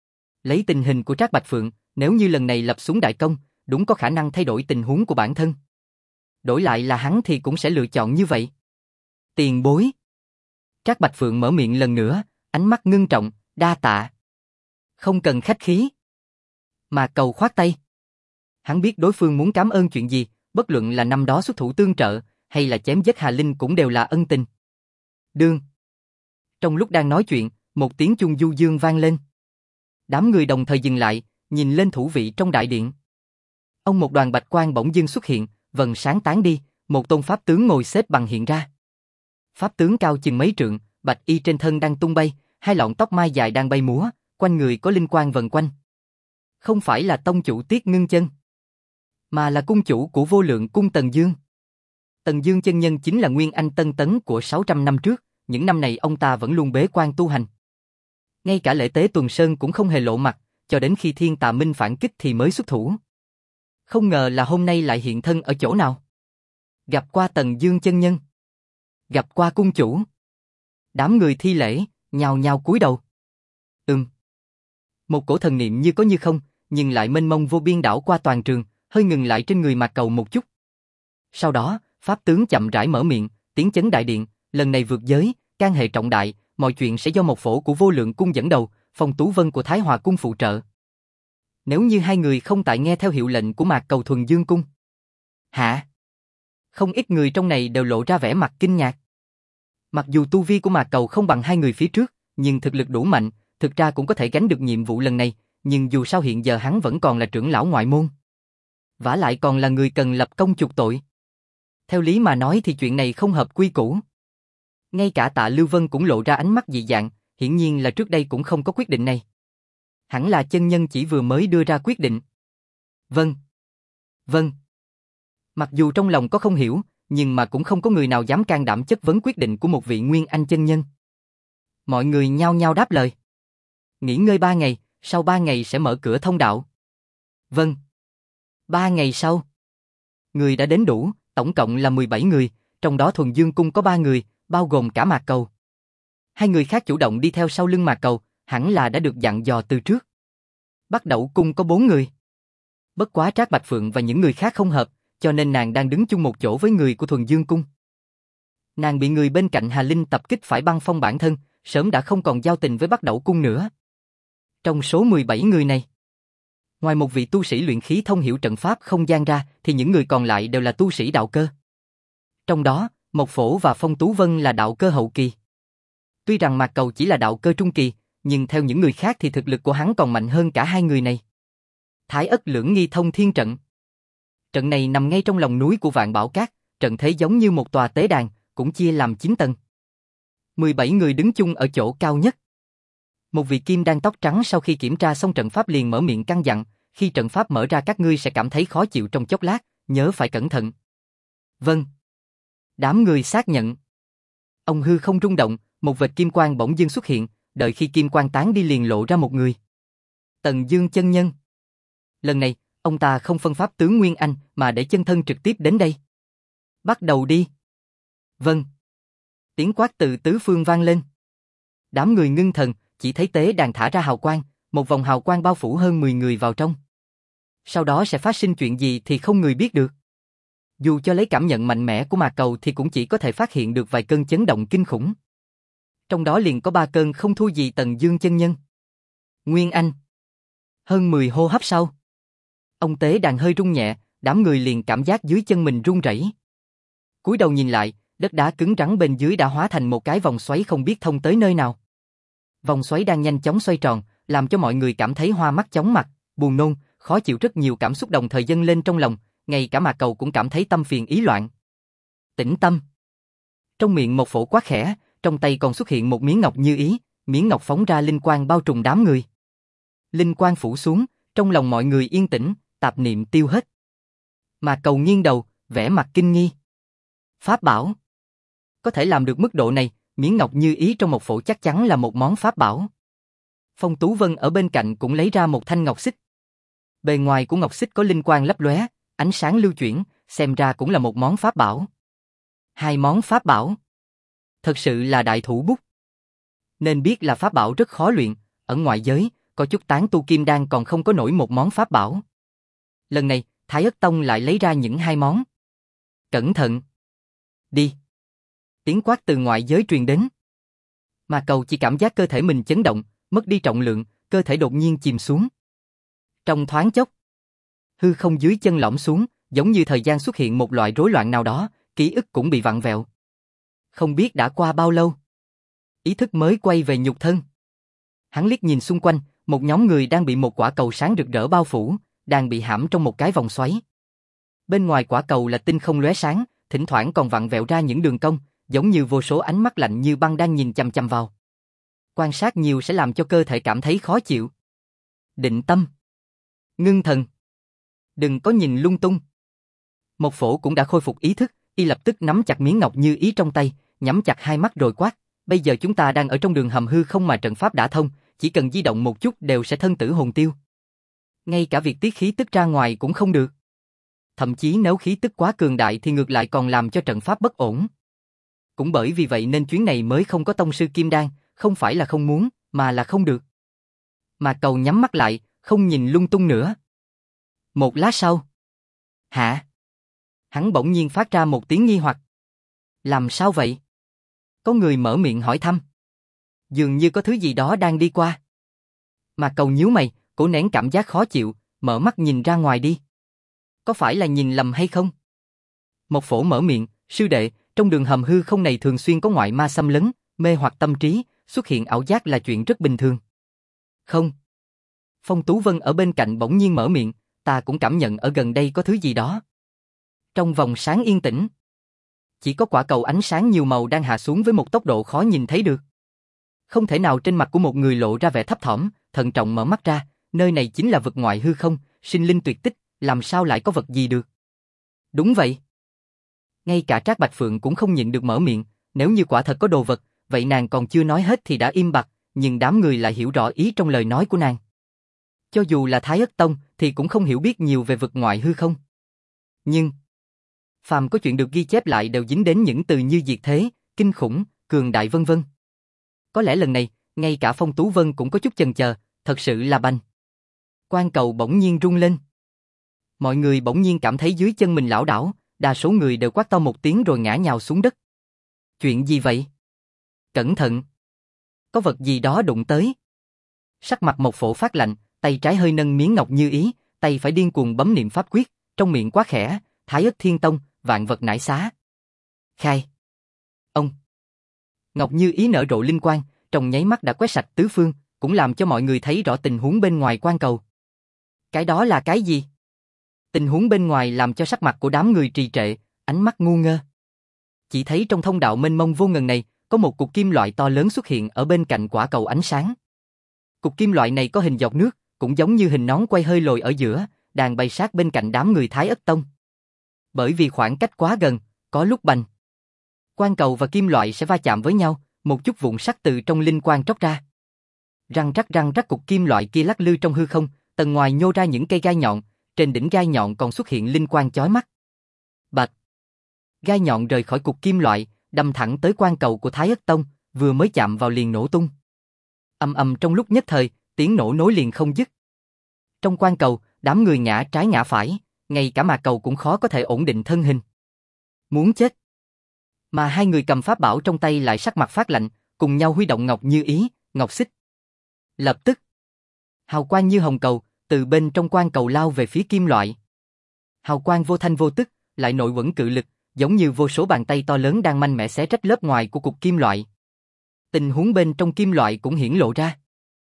Lấy tình hình của Trác Bạch Phượng, nếu như lần này lập xuống đại công, đúng có khả năng thay đổi tình huống của bản thân. Đổi lại là hắn thì cũng sẽ lựa chọn như vậy. Tiền bối. Trác Bạch Phượng mở miệng lần nữa, Ánh mắt ngưng trọng, đa tạ. Không cần khách khí. Mạc Cầu khoát tay. Hắn biết đối phương muốn cảm ơn chuyện gì, bất luận là năm đó xuất thủ tương trợ, hay là chém giết Hà Linh cũng đều là ân tình. Đương. Trong lúc đang nói chuyện, một tiếng chuông du dương vang lên. Đám người đồng thời dừng lại, nhìn lên thủ vị trong đại điện. Ông một đoàn bạch quang bỗng dưng xuất hiện, vầng sáng tán đi, một tôn pháp tướng ngồi xếp bằng hiện ra. Pháp tướng cao chừng mấy trượng, bạch y trên thân đang tung bay, hai lọn tóc mai dài đang bay múa, quanh người có linh quang vần quanh. Không phải là tông chủ Tiết Ngưng Chân, mà là cung chủ của Vô Lượng Cung Tần Dương. Tần Dương chân nhân chính là Nguyên Anh Tân Tấn của 600 năm trước, những năm này ông ta vẫn luôn bế quan tu hành. Ngay cả lễ tế Tuần Sơn cũng không hề lộ mặt, cho đến khi Thiên Tà Minh phản kích thì mới xuất thủ. Không ngờ là hôm nay lại hiện thân ở chỗ nào. Gặp qua Tần Dương chân nhân. Gặp qua cung chủ. Đám người thi lễ, nhào nhào cúi đầu. Một cổ thần niệm như có như không, nhưng lại mênh mông vô biên đảo qua toàn trường, hơi ngừng lại trên người Mạc Cầu một chút. Sau đó, pháp tướng chậm rãi mở miệng, tiếng chấn đại điện, lần này vượt giới, can hệ trọng đại, mọi chuyện sẽ do một phổ của Vô Lượng Cung dẫn đầu, Phong Tú Vân của Thái Hòa Cung phụ trợ. Nếu như hai người không tại nghe theo hiệu lệnh của Mạc Cầu Thuần Dương Cung. Hả? Không ít người trong này đều lộ ra vẻ mặt kinh ngạc. Mặc dù tu vi của Mạc Cầu không bằng hai người phía trước, nhưng thực lực đủ mạnh, thực ra cũng có thể gánh được nhiệm vụ lần này, nhưng dù sao hiện giờ hắn vẫn còn là trưởng lão ngoại môn. Vả lại còn là người cần lập công chuộc tội. Theo lý mà nói thì chuyện này không hợp quy củ. Ngay cả Tạ Lưu Vân cũng lộ ra ánh mắt dị dạng, hiển nhiên là trước đây cũng không có quyết định này. Hẳn là chân nhân chỉ vừa mới đưa ra quyết định. Vâng. Vâng. Mặc dù trong lòng có không hiểu, nhưng mà cũng không có người nào dám can đảm chất vấn quyết định của một vị Nguyên Anh chân nhân. Mọi người nhao nhao đáp lời. Nghỉ ngơi 3 ngày, sau 3 ngày sẽ mở cửa thông đạo. Vâng. 3 ngày sau. Người đã đến đủ, tổng cộng là 17 người, trong đó Thuần Dương Cung có 3 người, bao gồm cả Mạc Cầu. Hai người khác chủ động đi theo sau lưng Mạc Cầu, hẳn là đã được dặn dò từ trước. Bắc Đẩu Cung có 4 người. Bất quá Trác Bạch Phượng và những người khác không hợp, cho nên nàng đang đứng chung một chỗ với người của Thuần Dương Cung. Nàng bị người bên cạnh Hà Linh tập kích phải băng phong bản thân, sớm đã không còn giao tình với Bắc Đẩu Cung nữa. Trong số 17 người này, ngoài một vị tu sĩ luyện khí thông hiểu trận pháp không gian ra, thì những người còn lại đều là tu sĩ đạo cơ. Trong đó, Mộc Phổ và Phong Tú Vân là đạo cơ hậu kỳ. Tuy rằng Mạc Cầu chỉ là đạo cơ trung kỳ, nhưng theo những người khác thì thực lực của hắn còn mạnh hơn cả hai người này. Thái Ất Lưỡng Nghi Thông Thiên Trận. Trận này nằm ngay trong lòng núi của Vạn Bảo Các, trận thế giống như một tòa tế đàn, cũng chia làm 9 tầng. 17 người đứng chung ở chỗ cao nhất. Một vị kim đan tóc trắng sau khi kiểm tra xong trận pháp liền mở miệng căn dặn, khi trận pháp mở ra các ngươi sẽ cảm thấy khó chịu trong chốc lát, nhớ phải cẩn thận. Vâng. Đám người xác nhận. Ông hư không rung động, một vệt kim quang bỗng dưng xuất hiện, đợi khi kim quang tán đi liền lộ ra một người. Tần Dương chân nhân. Lần này, ông ta không phân pháp tướng Nguyên Anh mà để chân thân trực tiếp đến đây. Bắt đầu đi. Vâng. Tiếng quát từ tứ phương vang lên. Đám người ngưng thần, chỉ thấy tế đàn thả ra hào quang, một vòng hào quang bao phủ hơn 10 người vào trong. Sau đó sẽ phát sinh chuyện gì thì không người biết được. Dù cho lấy cảm nhận mạnh mẽ của Mạc Cầu thì cũng chỉ có thể phát hiện được vài cơn chấn động kinh khủng. Trong đó liền có 3 cơn không thua gì Tần Dương chân nhân. Nguyên Anh. Hơn 10 hô hấp sau, ông tế đàn hơi rung nhẹ, đám người liền cảm giác dưới chân mình rung rẩy. Cúi đầu nhìn lại, đất đá cứng rắn bên dưới đã hóa thành một cái vòng xoáy không biết thông tới nơi nào. Vòng xoáy đang nhanh chóng xoay tròn, làm cho mọi người cảm thấy hoa mắt chóng mặt, buồn nôn, khó chịu, rất nhiều cảm xúc đồng thời dâng lên trong lòng, ngay cả Mạc Cầu cũng cảm thấy tâm phiền ý loạn. Tĩnh tâm. Trong miệng một phổ quát khẽ, trong tay còn xuất hiện một miếng ngọc như ý, miếng ngọc phóng ra linh quang bao trùm đám người. Linh quang phủ xuống, trong lòng mọi người yên tĩnh, tạp niệm tiêu hết. Mạc Cầu nghiêng đầu, vẻ mặt kinh nghi. Pháp bảo. Có thể làm được mức độ này, miếng ngọc như ý trong một phổ chắc chắn là một món pháp bảo. Phong Tú Vân ở bên cạnh cũng lấy ra một thanh ngọc xích. Bề ngoài của ngọc xích có linh quang lấp lóe, ánh sáng lưu chuyển, xem ra cũng là một món pháp bảo. 2 món pháp bảo. Thật sự là đại thủ bút. Nên biết là pháp bảo rất khó luyện, ở ngoại giới, có chút tán tu kim đan còn không có nổi một món pháp bảo. Lần này, Thái Ất Tông lại lấy ra những 2 món. Cẩn thận. Đi. Tiếng quát từ ngoại giới truyền đến. Mà Cầu chỉ cảm giác cơ thể mình chấn động, mất đi trọng lượng, cơ thể đột nhiên chìm xuống. Trong thoáng chốc, hư không dưới chân lõm xuống, giống như thời gian xuất hiện một loại rối loạn nào đó, ký ức cũng bị vặn vẹo. Không biết đã qua bao lâu, ý thức mới quay về nhục thân. Hắn liếc nhìn xung quanh, một nhóm người đang bị một quả cầu sáng rực rỡ bao phủ, đang bị hãm trong một cái vòng xoáy. Bên ngoài quả cầu là tinh không lóe sáng, thỉnh thoảng còn vặn vẹo ra những đường cong, giống như vô số ánh mắt lạnh như băng đang nhìn chằm chằm vào. Quan sát nhiều sẽ làm cho cơ thể cảm thấy khó chịu. Định tâm. Ngưng thần. Đừng có nhìn lung tung. Một Phổ cũng đã khôi phục ý thức, y lập tức nắm chặt miếng ngọc như ý trong tay, nhắm chặt hai mắt rồi quát. Bây giờ chúng ta đang ở trong đường hầm hư không mà trận pháp đã thông, chỉ cần di động một chút đều sẽ thân tử hồn tiêu. Ngay cả việc tiết khí tức ra ngoài cũng không được. Thậm chí nếu khí tức quá cường đại thì ngược lại còn làm cho trận pháp bất ổn. Cũng bởi vì vậy nên chuyến này mới không có tông sư Kim Đan, không phải là không muốn, mà là không được. Mà Cầu nhắm mắt lại, không nhìn lung tung nữa. Một lát sau. Hả? Hắn bỗng nhiên phát ra một tiếng nghi hoặc. Làm sao vậy? Có người mở miệng hỏi thăm. Dường như có thứ gì đó đang đi qua. Mà Cầu nhíu mày, cố nén cảm giác khó chịu, mở mắt nhìn ra ngoài đi. Có phải là nhìn lầm hay không? Một Phổ mở miệng, sư đệ, trong đường hầm hư không này thường xuyên có ngoại ma xâm lấn, mê hoặc tâm trí, xuất hiện ảo giác là chuyện rất bình thường. Không. Phong Tú Vân ở bên cạnh bỗng nhiên mở miệng, ta cũng cảm nhận ở gần đây có thứ gì đó. Trong vòng sáng yên tĩnh, chỉ có quả cầu ánh sáng nhiều màu đang hạ xuống với một tốc độ khó nhìn thấy được. Không thể nào. Trên mặt của một người lộ ra vẻ thấp thỏm, thận trọng mở mắt ra, nơi này chính là vực ngoại hư không, sinh linh tuyệt tích, làm sao lại có vật gì được? Đúng vậy. Ngay cả Trác Bạch Phượng cũng không nhịn được mở miệng, nếu như quả thật có đồ vật, vậy nàng còn chưa nói hết thì đã im bặt, nhưng đám người lại hiểu rõ ý trong lời nói của nàng. Cho dù là Thái Ất Tông thì cũng không hiểu biết nhiều về vực ngoại hư không. Nhưng phàm có chuyện được ghi chép lại đều dính đến những từ như diệt thế, kinh khủng, cường đại vân vân. Có lẽ lần này, ngay cả Phong Tú Vân cũng có chút chần chờ, thật sự là bành. Quan cầu bỗng nhiên rung lên. Mọi người bỗng nhiên cảm thấy dưới chân mình lảo đảo, đa số người đều quát to một tiếng rồi ngã nhào xuống đất. Chuyện gì vậy? Cẩn thận! Có vật gì đó đụng tới. Sắc mặt Một Phổ phát lạnh, tay trái hơi nâng miếng ngọc như ý, tay phải điên cuồng bấm niệm pháp quyết, trong miệng quá khẽ, Thái Ất Thiên Tông, vạn vật nải xá. Khai! Ông! Ngọc như ý nở rộ linh quang, trong nháy mắt đã quét sạch tứ phương, cũng làm cho mọi người thấy rõ tình huống bên ngoài quan cầu. Cái đó là cái gì? Tình huống bên ngoài làm cho sắc mặt của đám người trì trệ, ánh mắt ngu ngơ. Chỉ thấy trong thông đạo mênh mông vô ngần này, có một cục kim loại to lớn xuất hiện ở bên cạnh quả cầu ánh sáng. Cục kim loại này có hình giọt nước, cũng giống như hình nón quay hơi lồi ở giữa, đang bay sát bên cạnh đám người Thái Ất Tông. Bởi vì khoảng cách quá gần, có lúc bành. Quang cầu và kim loại sẽ va chạm với nhau, một chút vụn sắt từ trong linh quang tróc ra. Răng rắc cục kim loại kia lắc lư trong hư không, tầng ngoài nhô ra những cây gai nhọn, trên đỉnh gai nhọn còn xuất hiện linh quang chói mắt. Bạch! Gai nhọn rời khỏi cục kim loại, đâm thẳng tới quang cầu của Thái Ất Tông, vừa mới chạm vào liền nổ tung. Ầm ầm trong lúc nhất thời, tiếng nổ nối liền không dứt. Trong quang cầu, đám người ngã trái ngã phải, ngay cả Mạc Cầu cũng khó có thể ổn định thân hình. Muốn chết. Mà hai người cầm pháp bảo trong tay lại sắc mặt phát lạnh, cùng nhau huy động ngọc như ý, ngọc xích. Lập tức, hào quang như hồng cầu, từ bên trong quang cầu lao về phía kim loại. Hào quang vô thanh vô tức, lại nội quẩn cự lực, giống như vô số bàn tay to lớn đang manh mẽ xé rách lớp ngoài của cục kim loại. Tình huống bên trong kim loại cũng hiển lộ ra.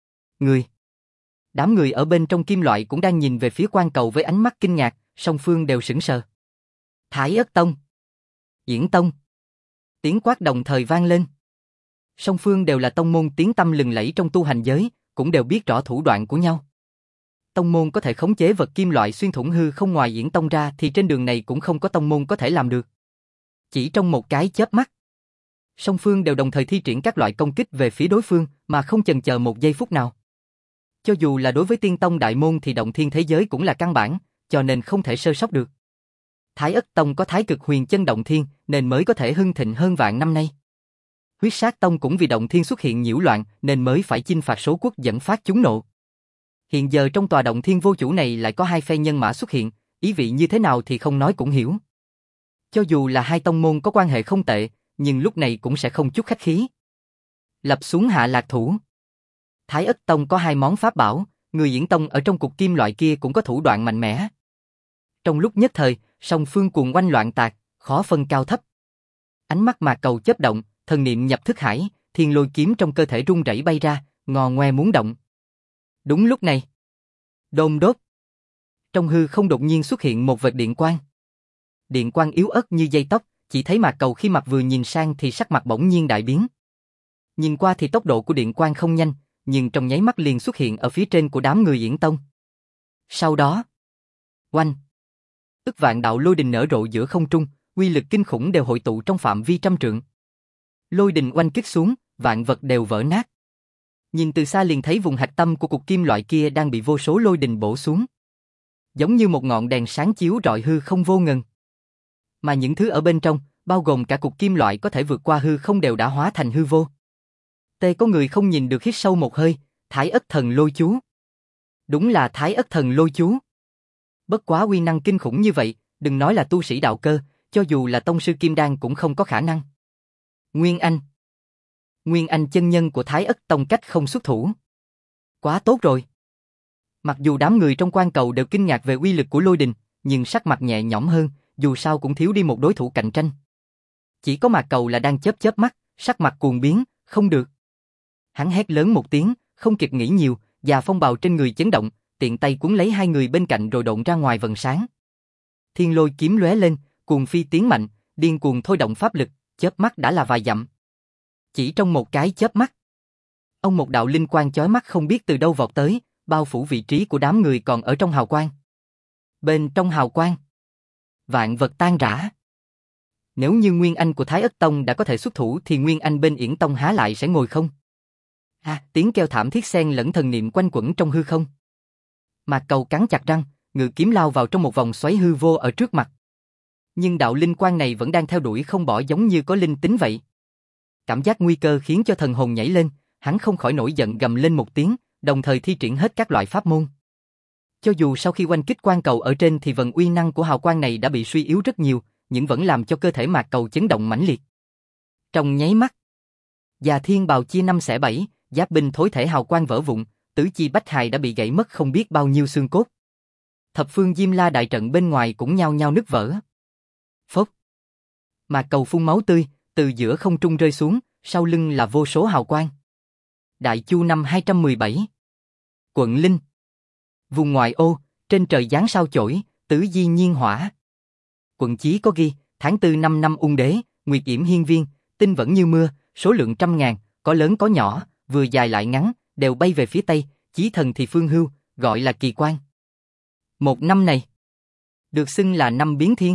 Đám người ở bên trong kim loại cũng đang nhìn về phía quang cầu với ánh mắt kinh ngạc, song phương đều sững sờ. Thái Ất Tông, Yển Tông. Tiếng quát đồng thời vang lên. Song phương đều là tông môn tiếng tăm lừng lẫy trong tu hành giới, cũng đều biết rõ thủ đoạn của nhau. Tông môn có thể khống chế vật kim loại xuyên thủng hư không ngoài Yển Tông ra thì trên đường này cũng không có tông môn có thể làm được. Chỉ trong một cái chớp mắt, song phương đều đồng thời thi triển các loại công kích về phía đối phương mà không chần chờ một giây phút nào. Cho dù là đối với Tiên Tông đại môn thì động thiên thế giới cũng là căn bản, cho nên không thể sơ sót được. Thái Ất Tông có Thái Cực Huyền Chân động thiên nên mới có thể hưng thịnh hơn vạn năm nay. Huyết Sát Tông cũng vì động thiên xuất hiện nhiễu loạn nên mới phải chinh phạt số quốc dẫn phát chúng nộ. Hiện giờ trong tòa động thiên vô chủ này lại có hai phe nhân mã xuất hiện, ý vị như thế nào thì không nói cũng hiểu. Cho dù là hai tông môn có quan hệ không tệ, nhưng lúc này cũng sẽ không chút khách khí. Lập xuống hạ lạc thủ. Thái Ất Tông có 2 món pháp bảo, người Diễn Tông ở trong cục kim loại kia cũng có thủ đoạn mạnh mẽ. Trong lúc nhất thời, song phương cuồng oanh loạn tạc, khó phân cao thấp. Ánh mắt Mạc Cầu chớp động, thần niệm nhập thức hải, thiên lôi kiếm trong cơ thể rung rẩy bay ra, ngò ngoe muốn động. Đúng lúc này, đôn đốt. Trong hư không đột nhiên xuất hiện một vệt điện quang. Điện quang yếu ớt như dây tóc, chỉ thấy Mạc Cầu khi mặt vừa nhìn sang thì sắc mặt bỗng nhiên đại biến. Nhìn qua thì tốc độ của điện quang không nhanh, nhưng trong nháy mắt liền xuất hiện ở phía trên của đám người Diễn Tông. Sau đó, oanh, ức vạn đạo lôi đình nở rộ giữa không trung, uy lực kinh khủng đều hội tụ trong phạm vi trăm trượng. Lôi đình oanh kích xuống, vạn vật đều vỡ nát. Nhìn từ xa liền thấy vùng hạch tâm của cục kim loại kia đang bị vô số lôi đình bổ xuống. Giống như một ngọn đèn sáng chiếu rọi hư không vô ngần. Mà những thứ ở bên trong, bao gồm cả cục kim loại có thể vượt qua hư không đều đã hóa thành hư vô. Có người không nhìn được hít sâu một hơi, Thái Ất Thần Lôi Chú. Đúng là Thái Ất Thần Lôi Chú. Bất quá uy năng kinh khủng như vậy, đừng nói là tu sĩ đạo cơ, cho dù là tông sư kim đan cũng không có khả năng. Nguyên Anh chân nhân của Thái Ất Tông cách không xuất thủ. Quá tốt rồi. Mặc dù đám người trong quan cầu đều kinh ngạc về uy lực của lôi đình, nhưng sắc mặt nhẹ nhõm hơn, dù sao cũng thiếu đi một đối thủ cạnh tranh. Chỉ có Mạc Cầu là đang chớp mắt, sắc mặt cuồng biến, không được. Hắn hét lớn một tiếng, không kịp nghĩ nhiều, và phong bào trên người chấn động, tiện tay cuốn lấy 2 người bên cạnh rồi độn ra ngoài vầng sáng. Thiên lôi kiếm lóe lên, cuồng phi tiến mạnh, điên cuồng thôi động pháp lực, chớp mắt đã là vài dặm. Chỉ trong một cái chớp mắt, một đạo linh quang chói mắt không biết từ đâu vọt tới, bao phủ vị trí của đám người còn ở trong hào quang. Bên trong hào quang, vạn vật tan rã. Nếu như Nguyên Anh của Thái Ất Tông đã có thể xuất thủ thì Nguyên Anh bên Yển Tông há lại sẽ ngồi không? Tiếng kêu thảm thiết xen lẫn thần niệm quanh quẩn trong hư không. Mạc Cầu cắn chặt răng, ngự kiếm lao vào trong một vòng xoáy hư vô ở trước mặt. Nhưng đạo linh quang này vẫn đang theo đuổi không bỏ, giống như có linh tính vậy. Cảm giác nguy cơ khiến cho thần hồn nhảy lên, hắn không khỏi nổi giận gầm lên một tiếng, đồng thời thi triển hết các loại pháp môn. Cho dù sau khi oanh kích quan cầu ở trên thì vận uy năng của hào quang này đã bị suy yếu rất nhiều, nhưng vẫn làm cho cơ thể Mạc Cầu chấn động mãnh liệt. Trong nháy mắt, Già Thiên Bào chia 5 xẻ 7, giáp binh thối thể hào quang vỡ vụn, tứ chi bách hài đã bị gãy mất không biết bao nhiêu xương cốt. Thập phương Diêm La đại trận bên ngoài cũng nhao nhao nứt vỡ. Phốc. Mạc Cầu phun máu tươi, từ giữa không trung rơi xuống, sau lưng là vô số hào quang. Đại Chu năm 217. Quận Linh. Vùng ngoại ô, trên trời giáng sao chổi, tứ di nhiên hỏa. Quận chí có ghi, tháng 4 năm Ung Đế, Nguyệt Yểm Hiên Viên, tinh vẫn như mưa, số lượng trăm ngàn, có lớn có nhỏ, vừa dài lại ngắn, đều bay về phía tây, chí thần thì phương hưu, gọi là kỳ quan. Một năm này, được xưng là năm biến thiên.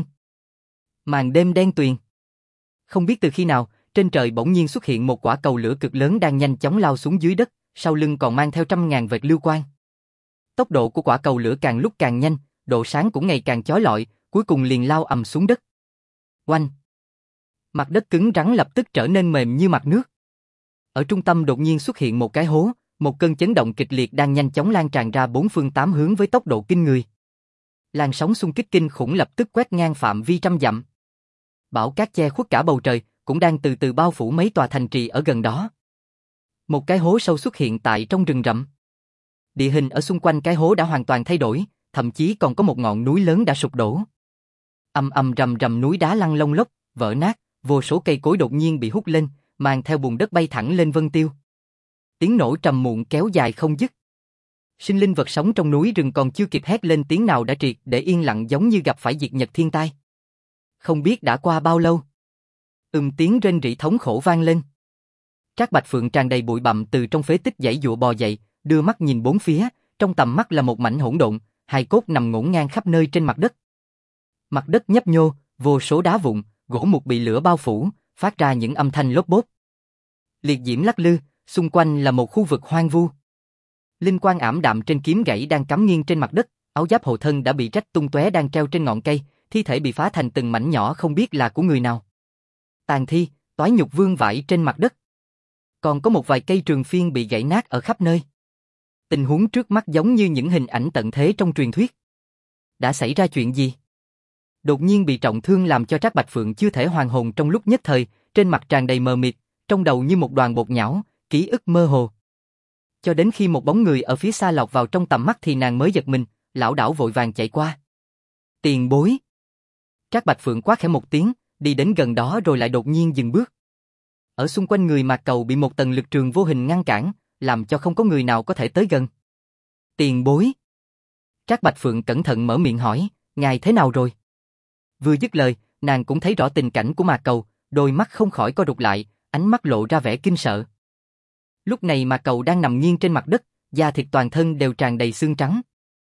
Màn đêm đen tuyền. Không biết từ khi nào, trên trời bỗng nhiên xuất hiện một quả cầu lửa cực lớn đang nhanh chóng lao xuống dưới đất, sau lưng còn mang theo trăm ngàn vệt lưu quang. Tốc độ của quả cầu lửa càng lúc càng nhanh, độ sáng cũng ngày càng chói lọi, cuối cùng liền lao ầm xuống đất. Oanh! Mặt đất cứng rắn lập tức trở nên mềm như mặt nước. Ở trung tâm đột nhiên xuất hiện một cái hố, một cơn chấn động kịch liệt đang nhanh chóng lan tràn ra 4 phương 8 hướng với tốc độ kinh người. Làn sóng xung kích kinh khủng lập tức quét ngang phạm vi trăm dặm. Bão cát che khuất cả bầu trời, cũng đang từ từ bao phủ mấy tòa thành trì ở gần đó. Một cái hố sâu xuất hiện tại trong rừng rậm. Địa hình ở xung quanh cái hố đã hoàn toàn thay đổi, thậm chí còn có một ngọn núi lớn đã sụp đổ. Ầm ầm rầm rầm, núi đá lăn lông lốc, vỡ nát, vô số cây cối đột nhiên bị hút lên, mang theo bùn đất bay thẳng lên vân tiêu. Tiếng nổ trầm muộn kéo dài không dứt. Sinh linh vật sống trong núi rừng còn chưa kịp hét lên tiếng nào đã triệt để yên lặng, giống như gặp phải diệt nhật thiên tai. Không biết đã qua bao lâu. Tiếng rên rỉ thống khổ vang lên. Trác Bạch Phượng tràn đầy bụi bặm từ trong phế tích giãy giụa bò dậy, đưa mắt nhìn bốn phía, trong tầm mắt là một mảnh hỗn độn, hài cốt nằm ngổn ngang khắp nơi trên mặt đất. Mặt đất nhấp nhô, vô số đá vụn, gỗ mục bị lửa bao phủ, phát ra những âm thanh lốp bốp. Liệt diễm lắc lư, xung quanh là một khu vực hoang vu. Linh quang ảm đạm trên kiếm gãy đang cắm nghiêng trên mặt đất, áo giáp hộ thân đã bị rách tung tóe đang treo trên ngọn cây, thi thể bị phá thành từng mảnh nhỏ không biết là của người nào. Tàn thi, toái nhục vương vãi trên mặt đất. Còn có một vài cây trường phiên bị gãy nát ở khắp nơi. Tình huống trước mắt giống như những hình ảnh tận thế trong truyền thuyết. Đã xảy ra chuyện gì? Đột nhiên bị trọng thương làm cho Trác Bạch Phượng chưa thể hoàn hồn, trong lúc nhất thời, trên mặt tràn đầy mờ mịt, trong đầu như một đoàn bột nhão, ký ức mơ hồ. Cho đến khi một bóng người ở phía xa lọt vào trong tầm mắt thì nàng mới giật mình, lảo đảo vội vàng chạy qua. Tiền bối. Trác Bạch Phượng quát khẽ một tiếng, đi đến gần đó rồi lại đột nhiên dừng bước. Ở xung quanh người Mạc Cầu bị một tầng lực trường vô hình ngăn cản, làm cho không có người nào có thể tới gần. Tiền bối. Trác Bạch Phượng cẩn thận mở miệng hỏi, ngài thế nào rồi? Vừa dứt lời, nàng cũng thấy rõ tình cảnh của Mạc Cầu, đôi mắt không khỏi co rụt lại, ánh mắt lộ ra vẻ kinh sợ. Lúc này Mạc Cầu đang nằm nghiêng trên mặt đất, da thịt toàn thân đều tràn đầy xương trắng.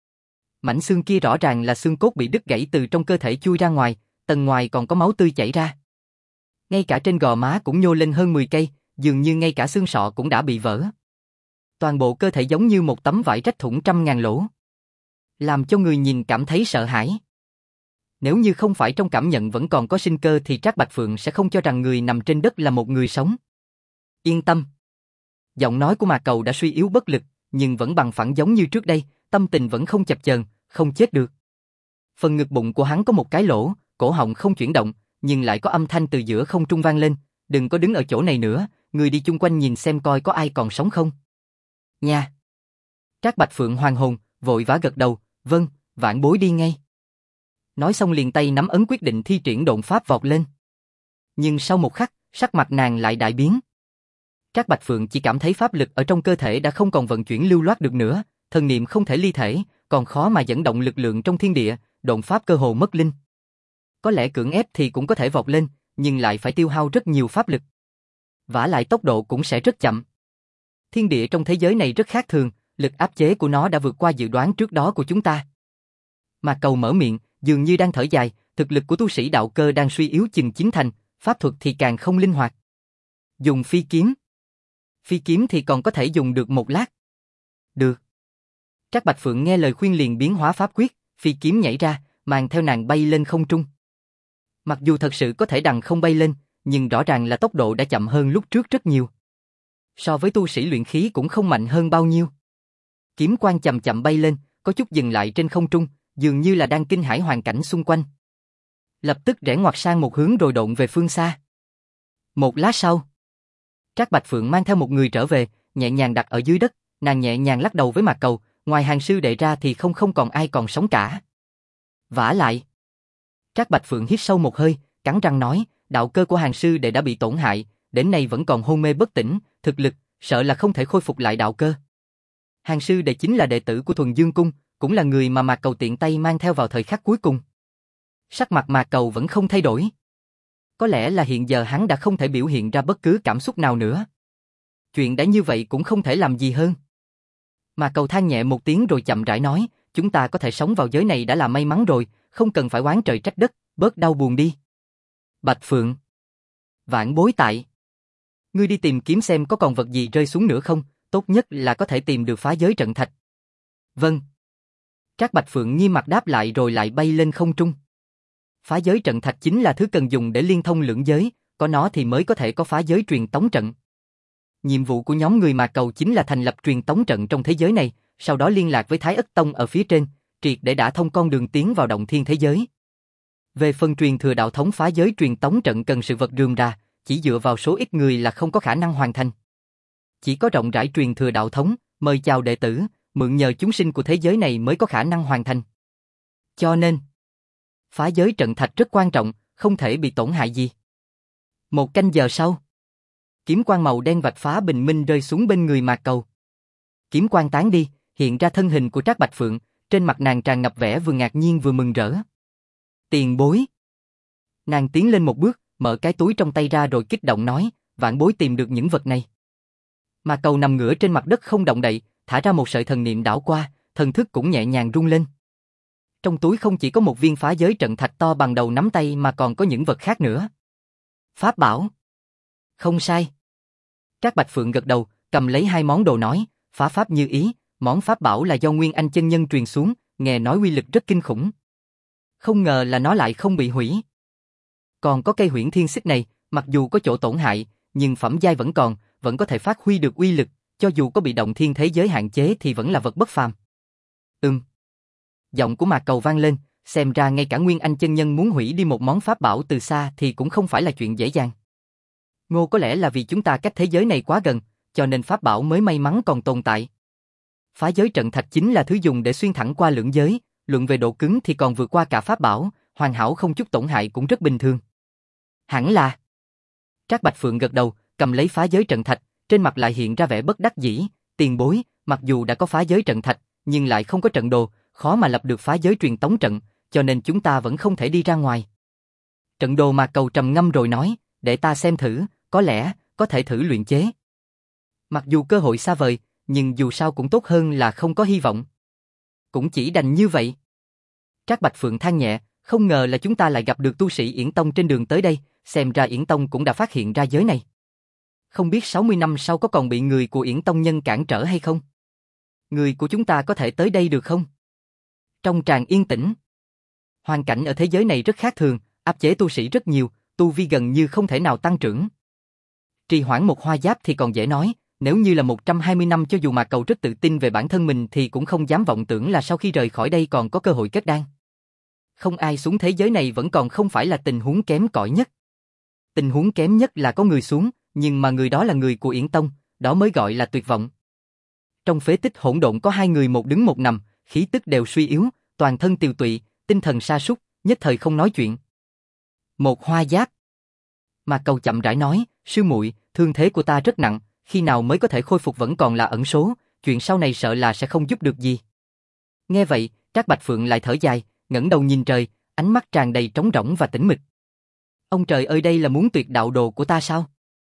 Mảnh xương kia rõ ràng là xương cốt bị đứt gãy từ trong cơ thể chui ra ngoài, tầng ngoài còn có máu tươi chảy ra. Ngay cả trên gò má cũng nhô lên hơn 10 cây, dường như ngay cả xương sọ cũng đã bị vỡ. Toàn bộ cơ thể giống như một tấm vải rách thủng trăm ngàn lỗ, làm cho người nhìn cảm thấy sợ hãi. Nếu như không phải trong cảm nhận vẫn còn có sinh cơ thì Trác Bạch Phượng sẽ không cho rằng người nằm trên đất là một người sống. Yên tâm. Giọng nói của Mạc Cầu đã suy yếu bất lực, nhưng vẫn bằng phẳng giống như trước đây, tâm tình vẫn không chập chờn, không chết được. Phần ngực bụng của hắn có một cái lỗ, cổ họng không chuyển động, nhưng lại có âm thanh từ giữa không trung vang lên, đừng có đứng ở chỗ này nữa, người đi chung quanh nhìn xem coi có ai còn sống không. Nha. Trác Bạch Phượng hoàn hồn, vội vã gật đầu, vâng, vãn bối đi ngay. Nói xong liền tay nắm ấn quyết định thi triển độn pháp vọt lên. Nhưng sau một khắc, sắc mặt nàng lại đại biến. Trác Bạch Phượng chỉ cảm thấy pháp lực ở trong cơ thể đã không còn vận chuyển lưu loát được nữa, thần niệm không thể ly thể, còn khó mà dẫn động lực lượng trong thiên địa, độn pháp cơ hồ mất linh. Có lẽ cưỡng ép thì cũng có thể vọt lên, nhưng lại phải tiêu hao rất nhiều pháp lực. Vả lại tốc độ cũng sẽ rất chậm. Thiên địa trong thế giới này rất khác thường, lực áp chế của nó đã vượt qua dự đoán trước đó của chúng ta. Mạc Cầu mở miệng, dường như đang thở dài, thực lực của tu sĩ đạo cơ đang suy yếu chừng chín thành, pháp thuật thì càng không linh hoạt. Dùng phi kiếm. Phi kiếm thì còn có thể dùng được một lát. Được. Trác Bạch Phượng nghe lời khuyên liền biến hóa pháp quyết, phi kiếm nhảy ra, mang theo nàng bay lên không trung. Mặc dù thật sự có thể đằng không bay lên, nhưng rõ ràng là tốc độ đã chậm hơn lúc trước rất nhiều. So với tu sĩ luyện khí cũng không mạnh hơn bao nhiêu. Kiếm quang chậm chậm bay lên, có chút dừng lại trên không trung, dường như là đang kinh hãi hoàn cảnh xung quanh. Lập tức rẽ ngoặt sang một hướng rồi độn về phương xa. Một lát sau, Trác Bạch Phượng mang theo một người trở về, nhẹ nhàng đặt ở dưới đất, nàng nhẹ nhàng lắc đầu với Mạc Cầu, ngoài hàng sư đệ ra thì không còn ai còn sống cả. Vả lại. Trác Bạch Phượng hít sâu một hơi, cắn răng nói, đạo cơ của hàng sư đệ đã bị tổn hại, đến nay vẫn còn hôn mê bất tỉnh, thực lực, sợ là không thể khôi phục lại đạo cơ. Hàng sư đệ chính là đệ tử của Thuần Dương Cung, cũng là người mà Mạc Cầu tiện tay mang theo vào thời khắc cuối cùng. Sắc mặt Mạc Cầu vẫn không thay đổi. Có lẽ là hiện giờ hắn đã không thể biểu hiện ra bất cứ cảm xúc nào nữa. Chuyện đã như vậy cũng không thể làm gì hơn. Mạc Cầu than nhẹ một tiếng rồi chậm rãi nói, chúng ta có thể sống vào giới này đã là may mắn rồi, không cần phải oán trời trách đất, bớt đau buồn đi. Bạch Phượng. Vãn bối tại. Ngươi đi tìm kiếm xem có còn vật gì rơi xuống nữa không, tốt nhất là có thể tìm được phá giới trận thạch. Vâng. Trác Bạch Phượng nghiêm mặt đáp lại rồi lại bay lên không trung. Phá giới trận thạch chính là thứ cần dùng để liên thông lưỡng giới, có nó thì mới có thể có phá giới truyền tống trận. Nhiệm vụ của nhóm người Mạc Cầu chính là thành lập truyền tống trận trong thế giới này, sau đó liên lạc với Thái Ất Tông ở phía trên, triệt để đả thông con đường tiến vào động thiên thế giới. Về phần truyền thừa đạo thống phá giới truyền tống trận cần sự vật rườm rà, chỉ dựa vào số ít người là không có khả năng hoàn thành. Chỉ có rộng rãi truyền thừa đạo thống, mời chào đệ tử, mượn nhờ chúng sinh của thế giới này mới có khả năng hoàn thành. Cho nên, phá giới trận thạch rất quan trọng, không thể bị tổn hại gì. Một canh giờ sau, kiếm quang màu đen vạch phá bình minh rơi xuống bên người Mạc Cầu. Kiếm quang tán đi, hiện ra thân hình của Trác Bạch Phượng, trên mặt nàng tràn ngập vẻ vừa ngạc nhiên vừa mừng rỡ. Tiền bối. Nàng tiến lên một bước, mở cái túi trong tay ra rồi kích động nói, vãn bối tìm được những vật này. Mạc Cầu nằm ngửa trên mặt đất không động đậy, thả ra một sợi thần niệm đảo qua, thần thức cũng nhẹ nhàng rung lên. Trong túi không chỉ có một viên phá giới trận thạch to bằng đầu nắm tay mà còn có những vật khác nữa. Pháp bảo. Không sai. Trác Bạch Phượng gật đầu, cầm lấy hai món đồ nói, phá pháp như ý, món pháp bảo là do Nguyên Anh chân nhân truyền xuống, nghe nói uy lực rất kinh khủng. Không ngờ là nó lại không bị hủy. Còn có cây Huyễn Thiên Xích này, mặc dù có chỗ tổn hại, nhưng phẩm giai vẫn còn, vẫn có thể phát huy được uy lực, cho dù có bị động thiên thế giới hạn chế thì vẫn là vật bất phàm. Giọng của Mạc Cầu vang lên, xem ra ngay cả Nguyên Anh chân nhân muốn hủy đi một món pháp bảo từ xa thì cũng không phải là chuyện dễ dàng. Ngô có lẽ là vì chúng ta cách thế giới này quá gần, cho nên pháp bảo mới may mắn còn tồn tại. Phá giới trận thạch chính là thứ dùng để xuyên thẳng qua lưỡng giới, luận về độ cứng thì còn vượt qua cả pháp bảo, hoàn hảo không chút tổn hại cũng rất bình thường. Hẳn là. Trác Bạch Phượng gật đầu, cầm lấy phá giới trận thạch, trên mặt lại hiện ra vẻ bất đắc dĩ, tiền bối, mặc dù đã có phá giới trận thạch, nhưng lại không có trận đồ, khó mà lập được phá giới truyền tống trận, cho nên chúng ta vẫn không thể đi ra ngoài. Trận đồ Mạc Cầu trầm ngâm rồi nói, để ta xem thử, có lẽ, có thể thử luyện chế. Mặc dù cơ hội xa vời, nhưng dù sao cũng tốt hơn là không có hy vọng. Cũng chỉ đành như vậy. Trác Bạch Phượng than nhẹ, không ngờ là chúng ta lại gặp được tu sĩ Yển Tông trên đường tới đây, xem ra Yển Tông cũng đã phát hiện ra giới này. Không biết 60 năm sau có còn bị người của Yển Tông nhân cản trở hay không? Người của chúng ta có thể tới đây được không? Trong tràng yên tĩnh, hoàn cảnh ở thế giới này rất khác thường, áp chế tu sĩ rất nhiều, tu vi gần như không thể nào tăng trưởng. Trì hoãn một hoa giáp thì còn dễ nói, nếu như là 120 năm cho dù mà Cầu rất tự tin về bản thân mình thì cũng không dám vọng tưởng là sau khi rời khỏi đây còn có cơ hội kết đan. Không ai xuống thế giới này vẫn còn không phải là tình huống kém cỏi nhất. Tình huống kém nhất là có người xuống, nhưng mà người đó là người của Yển Tông, đó mới gọi là tuyệt vọng. Trong phế tích hỗn độn có hai người một đứng một nằm, khí tức đều suy yếu, toàn thân tiều tụy, tinh thần sa sút, nhất thời không nói chuyện. Một hoa giáp. Mà Cầu chậm rãi nói, sư muội, thương thế của ta rất nặng, khi nào mới có thể khôi phục vẫn còn là ẩn số, chuyện sau này sợ là sẽ không giúp được gì. Nghe vậy, Trác Bạch Phượng lại thở dài, ngẩng đầu nhìn trời, ánh mắt tràn đầy trống rỗng và tĩnh mịch. Ông trời ơi, đây là muốn tuyệt đạo đồ của ta sao?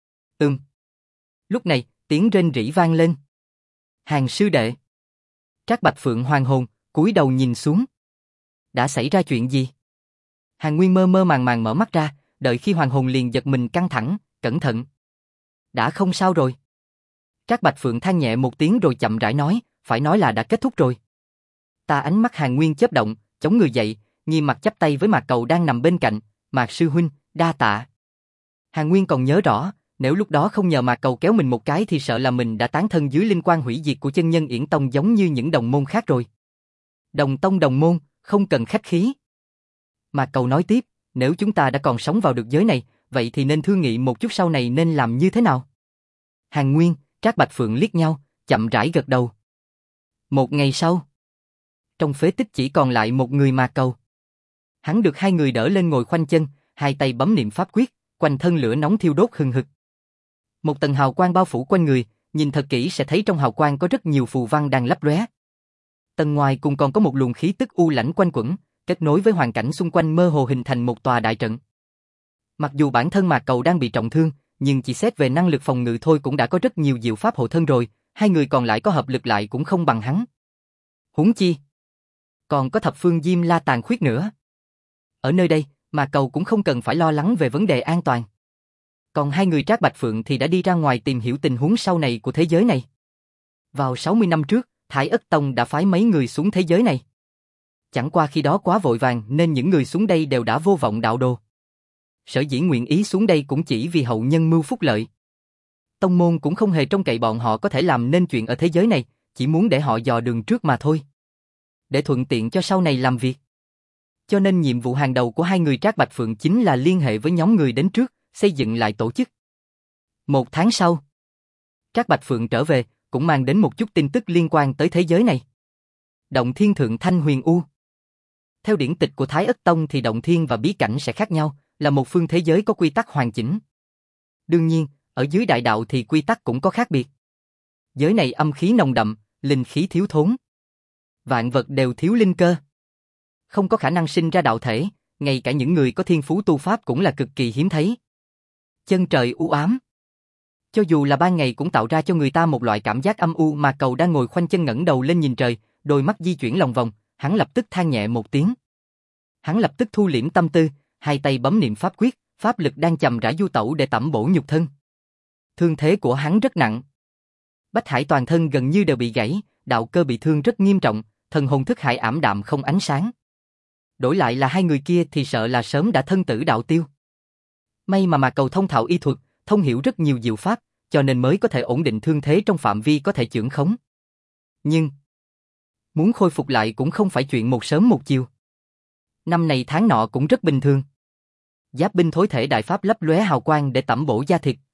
Lúc này, tiếng rên rỉ vang lên. Hàng sư đệ. Trác Bạch Phượng hoàn hồn, cúi đầu nhìn xuống. Đã xảy ra chuyện gì? Hàng Nguyên mơ mơ màng màng mở mắt ra, đợi khi hoàn hồn liền giật mình căng thẳng, cẩn thận. Đã không sao rồi. Trác Bạch Phượng than nhẹ một tiếng rồi chậm rãi nói, phải nói là đã kết thúc rồi. Ánh mắt Hàng Nguyên chớp động, chống người dậy, nghiêm mặt chắp tay với Mạc Cầu đang nằm bên cạnh, Mạc sư huynh, đa tạ. Hàng Nguyên còn nhớ rõ, nếu lúc đó không nhờ Mạc Cầu kéo mình một cái thì sợ là mình đã tán thân dưới linh quan hủy diệt của chân nhân Yển Tông giống như những đồng môn khác rồi. Đồng tông đồng môn, không cần khách khí. Mạc Cầu nói tiếp, nếu chúng ta đã còn sống vào được giới này, vậy thì nên thương nghị một chút sau này nên làm như thế nào. Hàng Nguyên, Trác Bạch Phượng liếc nhau, chậm rãi gật đầu. Một ngày sau, trong phế tích chỉ còn lại một người Mạc Cầu. Hắn được hai người đỡ lên ngồi khoanh chân, hai tay bấm niệm pháp quyết, quanh thân lửa nóng thiêu đốt hừng hực. Một tầng hào quang bao phủ quanh người, nhìn thật kỹ sẽ thấy trong hào quang có rất nhiều phù văn đang lấp lóe. Tầng ngoài cùng còn có một luồng khí tức u lãnh quanh quẩn, kết nối với hoàn cảnh xung quanh mơ hồ hình thành một tòa đại trận. Mặc dù bản thân Mạc Cầu đang bị trọng thương, nhưng chỉ xét về năng lực phòng ngự thôi cũng đã có rất nhiều diệu pháp hộ thân rồi, hai người còn lại có hợp lực lại cũng không bằng hắn. Huống chi, còn có thập phương Diêm La tàn khuyết nữa. Ở nơi đây, Mạc Cầu cũng không cần phải lo lắng về vấn đề an toàn. Còn hai người Trác Bạch Phượng thì đã đi ra ngoài tìm hiểu tình huống sau này của thế giới này. Vào 60 năm trước, Thái Ất Tông đã phái mấy người xuống thế giới này. Chẳng qua khi đó quá vội vàng nên những người xuống đây đều đã vô vọng đạo đồ. Sở dĩ nguyện ý xuống đây cũng chỉ vì hậu nhân mưu phúc lợi. Tông môn cũng không hề trông cậy bọn họ có thể làm nên chuyện ở thế giới này, chỉ muốn để họ dò đường trước mà thôi. Để thuận tiện cho sau này làm việc. Cho nên nhiệm vụ hàng đầu của hai người Trác Bạch Phượng chính là liên hệ với nhóm người đến trước, xây dựng lại tổ chức. Một tháng sau, Trác Bạch Phượng trở về, cũng mang đến một chút tin tức liên quan tới thế giới này. Động Thiên Thượng Thanh Huyền U. Theo điển tịch của Thái Ất Tông thì động thiên và bí cảnh sẽ khác nhau, là một phương thế giới có quy tắc hoàn chỉnh. Đương nhiên, ở dưới đại đạo thì quy tắc cũng có khác biệt. Giới này âm khí nồng đậm, linh khí thiếu thốn. Vạn vật đều thiếu linh cơ. Không có khả năng sinh ra đạo thể, ngay cả những người có thiên phú tu pháp cũng là cực kỳ hiếm thấy. Chân trời u ám. Cho dù là ban ngày cũng tạo ra cho người ta một loại cảm giác âm u. Mà Cầu đang ngồi khoanh chân ngẩng đầu lên nhìn trời, đôi mắt di chuyển lòng vòng, hắn lập tức than nhẹ một tiếng. Hắn lập tức thu liễm tâm tư, hai tay bấm niệm pháp quyết, pháp lực đang chậm rãi du tẩu để tẩm bổ nhục thân. Thương thế của hắn rất nặng. Bách hải toàn thân gần như đều bị gãy, đạo cơ bị thương rất nghiêm trọng, thần hồn thức hải ảm đạm không ánh sáng. Đổi lại là hai người kia thì sợ là sớm đã thân tử đạo tiêu. May mà Cầu thông thạo y thuật, thông hiểu rất nhiều diệu pháp, cho nên mới có thể ổn định thương thế trong phạm vi có thể chưởng khống. Nhưng muốn khôi phục lại cũng không phải chuyện một sớm một chiều. Năm này tháng nọ cũng rất bình thường. Giáp binh thối thể đại pháp lấp lóe hào quang để tẩm bổ da thịt,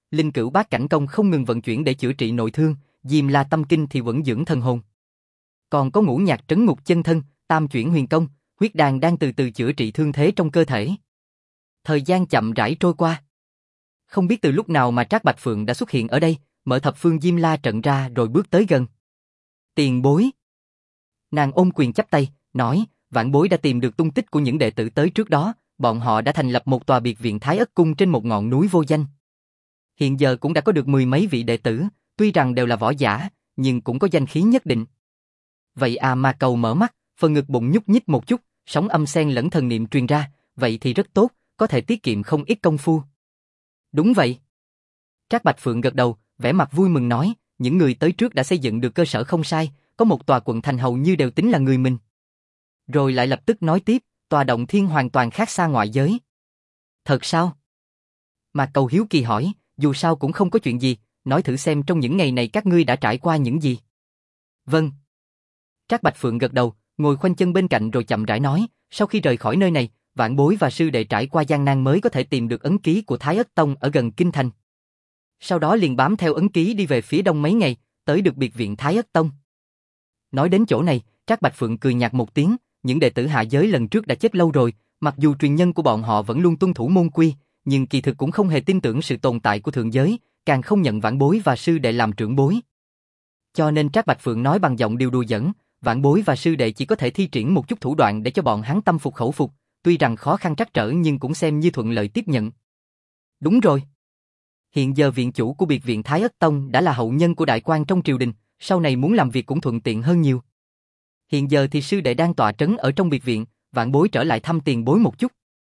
Linh Cửu Bát Cảnh Công không ngừng vận chuyển để chữa trị nội thương, Diêm La Tâm Kinh thì vẫn dưỡng thần hồn. Còn có Ngũ Nhạc Trấn Ngục Chân Thân, Tam Chuyển Huyền Công, huyết đàn đang từ từ chữa trị thương thế trong cơ thể. Thời gian chậm rãi trôi qua. Không biết từ lúc nào mà Trác Bạch Phượng đã xuất hiện ở đây, mở thập phương Diêm La trận ra rồi bước tới gần. Tiền bối. Nàng ôm quyền chắp tay, nói, vãn bối đã tìm được tung tích của những đệ tử tới trước đó, bọn họ đã thành lập một tòa biệt viện Thái Ất Cung trên một ngọn núi vô danh. Hiện giờ cũng đã có được 10 mấy vị đệ tử, tuy rằng đều là võ giả, nhưng cũng có danh khí nhất định. Vậy à, Ma Cầu mở mắt, phần ngực bụng nhúc nhích một chút, sóng âm xen lẫn thần niệm truyền ra, vậy thì rất tốt, có thể tiết kiệm không ít công phu. Đúng vậy. Trác Bạch Phượng gật đầu, vẻ mặt vui mừng nói, những người tới trước đã xây dựng được cơ sở không sai, có một tòa quận thành hầu như đều tính là người mình. Rồi lại lập tức nói tiếp, tòa động thiên hoàn toàn khác xa ngoại giới. Thật sao? Ma Cầu hiếu kỳ hỏi, dù sao cũng không có chuyện gì, nói thử xem trong những ngày này các ngươi đã trải qua những gì. Vâng. Trác Bạch Phượng gật đầu, ngồi khoanh chân bên cạnh rồi chậm rãi nói, sau khi rời khỏi nơi này, vãn bối và sư đệ trải qua gian nan mới có thể tìm được ấn ký của Thái Ất Tông ở gần Kinh Thành. Sau đó liền bám theo ấn ký đi về phía đông mấy ngày, tới được biệt viện Thái Ất Tông. Nói đến chỗ này, Trác Bạch Phượng cười nhạt một tiếng, những đệ tử hạ giới lần trước đã chết lâu rồi, mặc dù truyền nhân của bọn họ vẫn luôn tuân thủ môn quy, nhưng kỳ thực cũng không hề tin tưởng sự tồn tại của thượng giới, càng không nhận vãn bối và sư đệ làm trưởng bối. Cho nên Trác Bạch Phượng nói bằng giọng điệu đùa giỡn, vãn bối và sư đệ chỉ có thể thi triển một chút thủ đoạn để cho bọn hắn tâm phục khẩu phục, tuy rằng khó khăn trắc trở nhưng cũng xem như thuận lợi tiếp nhận. Đúng rồi. Hiện giờ viện chủ của biệt viện Thái Ất Tông đã là hậu nhân của đại quan trong triều đình, sau này muốn làm việc cũng thuận tiện hơn nhiều. Hiện giờ thì sư đệ đang tọa trấn ở trong biệt viện, vãn bối trở lại thăm tiền bối một chút.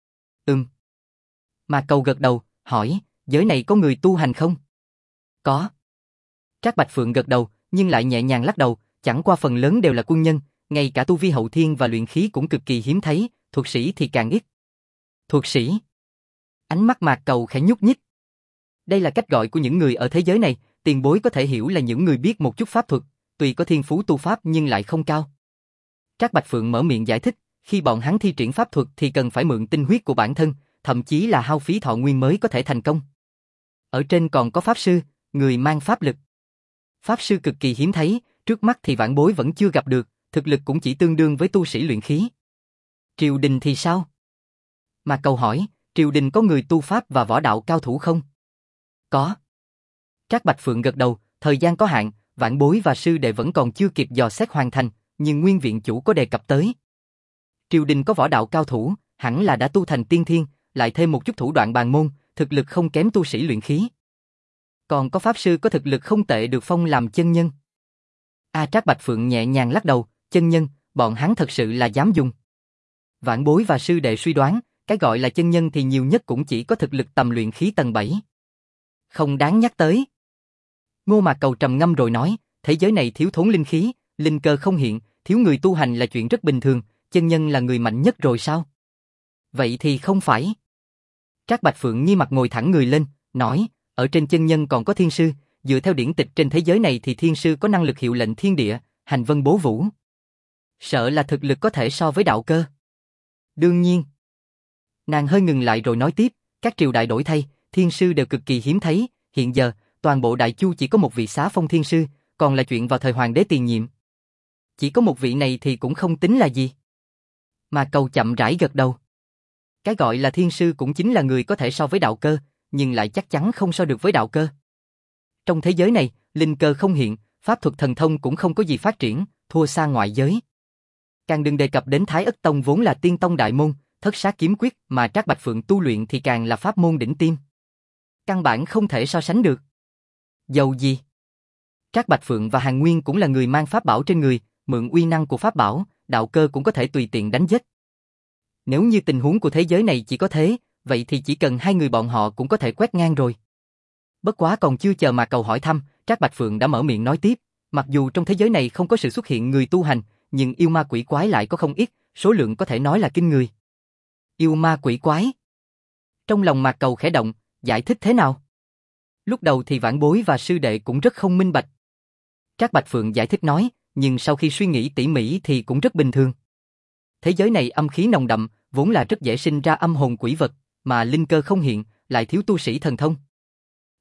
Ma Cầu gật đầu, hỏi, giới này có người tu hành không? Có. Trác Bạch Phượng gật đầu, nhưng lại nhẹ nhàng lắc đầu, chẳng qua phần lớn đều là quân nhân, ngay cả tu vi hậu thiên và luyện khí cũng cực kỳ hiếm thấy, thuật sĩ thì càng ít. Thuật sĩ? Ánh mắt Ma Cầu khẽ nhúc nhích. Đây là cách gọi của những người ở thế giới này, tiền bối có thể hiểu là những người biết một chút pháp thuật, tuy có thiên phú tu pháp nhưng lại không cao. Trác Bạch Phượng mở miệng giải thích, khi bọn hắn thi triển pháp thuật thì cần phải mượn tinh huyết của bản thân, thậm chí là hao phí thọ nguyên mới có thể thành công. Ở trên còn có pháp sư, người mang pháp lực. Pháp sư cực kỳ hiếm thấy, trước mắt thì vãn bối vẫn chưa gặp được, thực lực cũng chỉ tương đương với tu sĩ luyện khí. Triều đình thì sao? Ma Cầu hỏi, triều đình có người tu pháp và võ đạo cao thủ không? Có. Trác Bạch Phượng gật đầu, thời gian có hạn, vãn bối và sư đệ vẫn còn chưa kịp dò xét hoàn thành, nhưng nguyên viện chủ có đề cập tới. Triều đình có võ đạo cao thủ, hẳn là đã tu thành tiên thiên, lại thêm một chút thủ đoạn bàn môn, thực lực không kém tu sĩ luyện khí. Còn có pháp sư có thực lực không tệ được phong làm chân nhân. Trác Bạch Phượng nhẹ nhàng lắc đầu, chân nhân, bọn hắn thật sự là dám dùng. Vãn bối và sư đệ suy đoán, cái gọi là chân nhân thì nhiều nhất cũng chỉ có thực lực tầm luyện khí tầng 7. Không đáng nhắc tới. Ngô Ma Cầu trầm ngâm rồi nói, thế giới này thiếu thốn linh khí, linh cơ không hiện, thiếu người tu hành là chuyện rất bình thường, chân nhân là người mạnh nhất rồi sao? Vậy thì không phải. Trác Bạch Phượng nghi mặt ngồi thẳng người lên, nói, ở trên chân nhân còn có thiên sư, dựa theo điển tịch trên thế giới này thì thiên sư có năng lực hiệu lệnh thiên địa, hành vân bố vũ. Sợ là thực lực có thể so với đạo cơ. Đương nhiên. Nàng hơi ngừng lại rồi nói tiếp, các triều đại đổi thay, thiên sư đều cực kỳ hiếm thấy, hiện giờ, toàn bộ Đại Chu chỉ có một vị Xá Phong thiên sư, còn là chuyện vào thời hoàng đế tiền nhiệm. Chỉ có một vị này thì cũng không tính là gì. Ma Cầu chậm rãi gật đầu. Cái gọi là thiên sư cũng chính là người có thể so với đạo cơ, nhưng lại chắc chắn không so được với đạo cơ. Trong thế giới này, linh cơ không hiện, pháp thuật thần thông cũng không có gì phát triển, thua xa ngoại giới. Càng đừng đề cập đến Thái Ất Tông vốn là tiên tông đại môn, thất sát kiếm quyết mà Trác Bạch Phượng tu luyện thì càng là pháp môn đỉnh tiêm. Căn bản không thể so sánh được. Dầu gì? Trác Bạch Phượng và Hàn Nguyên cũng là người mang pháp bảo trên người, mượn uy năng của pháp bảo, đạo cơ cũng có thể tùy tiện đánh giết. Nếu như tình huống của thế giới này chỉ có thế, vậy thì chỉ cần hai người bọn họ cũng có thể quét ngang rồi. Bất quá còn chưa chờ Ma Cầu hỏi thăm, Trác Bạch Phượng đã mở miệng nói tiếp, mặc dù trong thế giới này không có sự xuất hiện người tu hành, nhưng yêu ma quỷ quái lại có không ít, số lượng có thể nói là kinh người. Yêu ma quỷ quái? Trong lòng Ma Cầu khẽ động, giải thích thế nào? Lúc đầu thì vãn bối và sư đệ cũng rất không minh bạch. Trác Bạch Phượng giải thích nói, nhưng sau khi suy nghĩ tỉ mỉ thì cũng rất bình thường. Thế giới này âm khí nồng đậm, vốn là rất dễ sinh ra âm hồn quỷ vật, mà linh cơ không hiện, lại thiếu tu sĩ thần thông.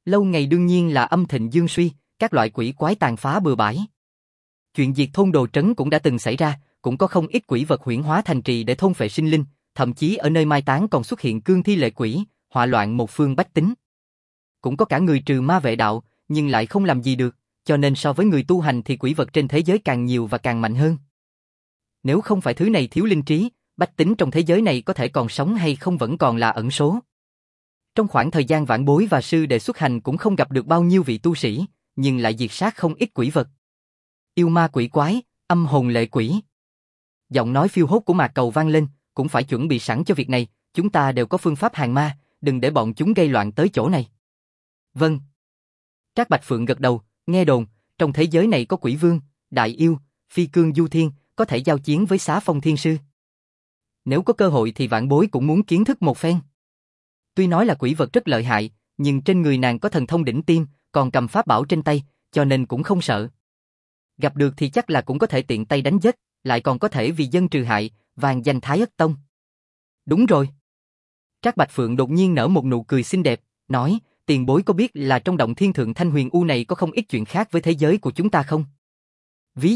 Lâu ngày đương nhiên là âm thịnh dương suy, các loại quỷ quái tàn phá bừa bãi. Chuyện diệt thôn Đồ Trấn cũng đã từng xảy ra, cũng có không ít quỷ vật huyễn hóa thành trì để thôn phệ sinh linh, thậm chí ở nơi mai táng còn xuất hiện cương thi lệ quỷ, họa loạn một phương bách tính. Cũng có cả người trừ ma vệ đạo, nhưng lại không làm gì được, cho nên so với người tu hành thì quỷ vật trên thế giới càng nhiều và càng mạnh hơn. Nếu không phải thứ này thiếu linh trí, bách tính trong thế giới này có thể còn sống hay không vẫn còn là ẩn số. Trong khoảng thời gian Vãn Bối và sư đệ xuất hành cũng không gặp được bao nhiêu vị tu sĩ, nhưng lại diệt sát không ít quỷ vật. Yêu ma quỷ quái, âm hồn lệ quỷ. Giọng nói phiêu hốt của Mạc Cầu vang lên, cũng phải chuẩn bị sẵn cho việc này, chúng ta đều có phương pháp hàng ma, đừng để bọn chúng gây loạn tới chỗ này. Vâng. Trác Bạch Phượng gật đầu, nghe đồn, trong thế giới này có quỷ vương, đại yêu, phi cương du thiên, có thể giao chiến với Xá Phong Thiên Sư. Nếu có cơ hội thì Vãn Bối cũng muốn kiến thức một phen. Tuy nói là quỷ vật rất lợi hại, nhưng trên người nàng có thần thông đỉnh tiêm, còn cầm pháp bảo trên tay, cho nên cũng không sợ. Gặp được thì chắc là cũng có thể tiện tay đánh giết, lại còn có thể vì dân trừ hại, vang danh Thái Ất Tông. Đúng rồi. Trác Bạch Phượng đột nhiên nở một nụ cười xinh đẹp, nói, tiền bối có biết là trong động thiên thượng Thanh Huyền U này có không ít chuyện khác với thế giới của chúng ta không? Ví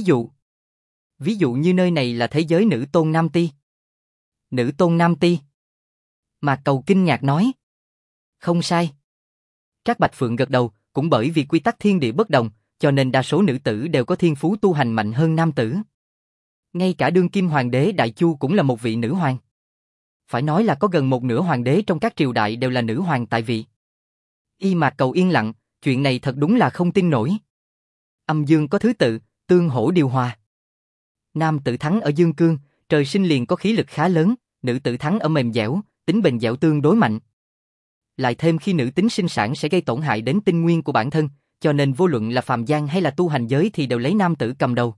dụ như nơi này là thế giới nữ tôn Nam Ti. Nữ tôn Nam Ti? Mạc Cầu kinh ngạc nói. Không sai. Trác Bạch Phượng gật đầu, cũng bởi vì quy tắc thiên địa bất đồng, cho nên đa số nữ tử đều có thiên phú tu hành mạnh hơn nam tử. Ngay cả đương kim hoàng đế Đại Chu cũng là một vị nữ hoàng. Phải nói là có gần một nửa hoàng đế trong các triều đại đều là nữ hoàng tại vị. Mạc Cầu yên lặng, chuyện này thật đúng là không tin nổi. Âm dương có thứ tự, tương hỗ điều hòa. Nam tử thắng ở dương cương, trời sinh liền có khí lực khá lớn, nữ tử thắng ở mềm dẻo, tính bền dẻo tương đối mạnh. Lại thêm khi nữ tính sinh sản sẽ gây tổn hại đến tinh nguyên của bản thân, cho nên vô luận là phàm gian hay là tu hành giới thì đều lấy nam tử cầm đầu.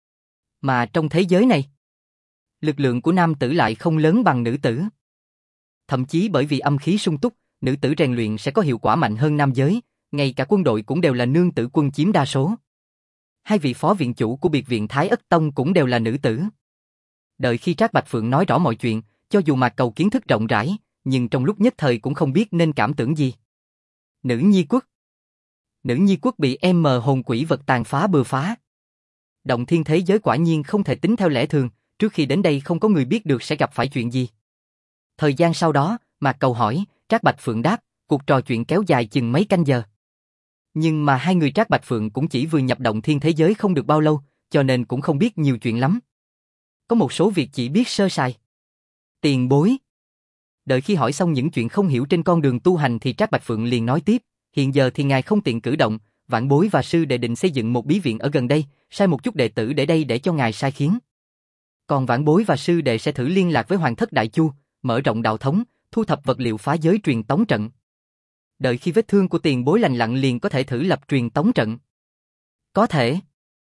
Mà trong thế giới này, lực lượng của nam tử lại không lớn bằng nữ tử. Thậm chí bởi vì âm khí sung túc, nữ tử rèn luyện sẽ có hiệu quả mạnh hơn nam giới, ngay cả quân đội cũng đều là nương tử quân chiếm đa số. Hai vị phó viện chủ của biệt viện Thái Ất Tông cũng đều là nữ tử. Đợi khi Trác Bạch Phượng nói rõ mọi chuyện, cho dù Mạc Cầu kiến thức rộng rãi, nhưng trong lúc nhất thời cũng không biết nên cảm tưởng gì. Nữ nhi quốc. Nữ nhi quốc bị hồn quỷ vật tàn phá bừa phá. Động thiên thế giới quả nhiên không thể tính theo lẽ thường, trước khi đến đây không có người biết được sẽ gặp phải chuyện gì. Thời gian sau đó, Mạc Cầu hỏi, Trác Bạch Phượng đáp, cuộc trò chuyện kéo dài chừng mấy canh giờ. Nhưng mà hai người Trác Bạch Phượng cũng chỉ vừa nhập động thiên thế giới không được bao lâu, cho nên cũng không biết nhiều chuyện lắm. Có một số việc chỉ biết sơ sài. Tiền bối. Đợi khi hỏi xong những chuyện không hiểu trên con đường tu hành thì Trác Bạch Phượng liền nói tiếp, hiện giờ thì ngài không tiện cử động, Vãn Bối và sư đệ định xây dựng một bí viện ở gần đây, sai một chút đệ tử để đây để cho ngài sai khiến. Còn Vãn Bối và sư đệ sẽ thử liên lạc với Hoàng thất Đại Chu, mở rộng đạo thống, thu thập vật liệu phá giới truyền tống trận. Đợi khi vết thương của tiền bối lành lặn liền có thể thử lập truyền tống trận. Có thể.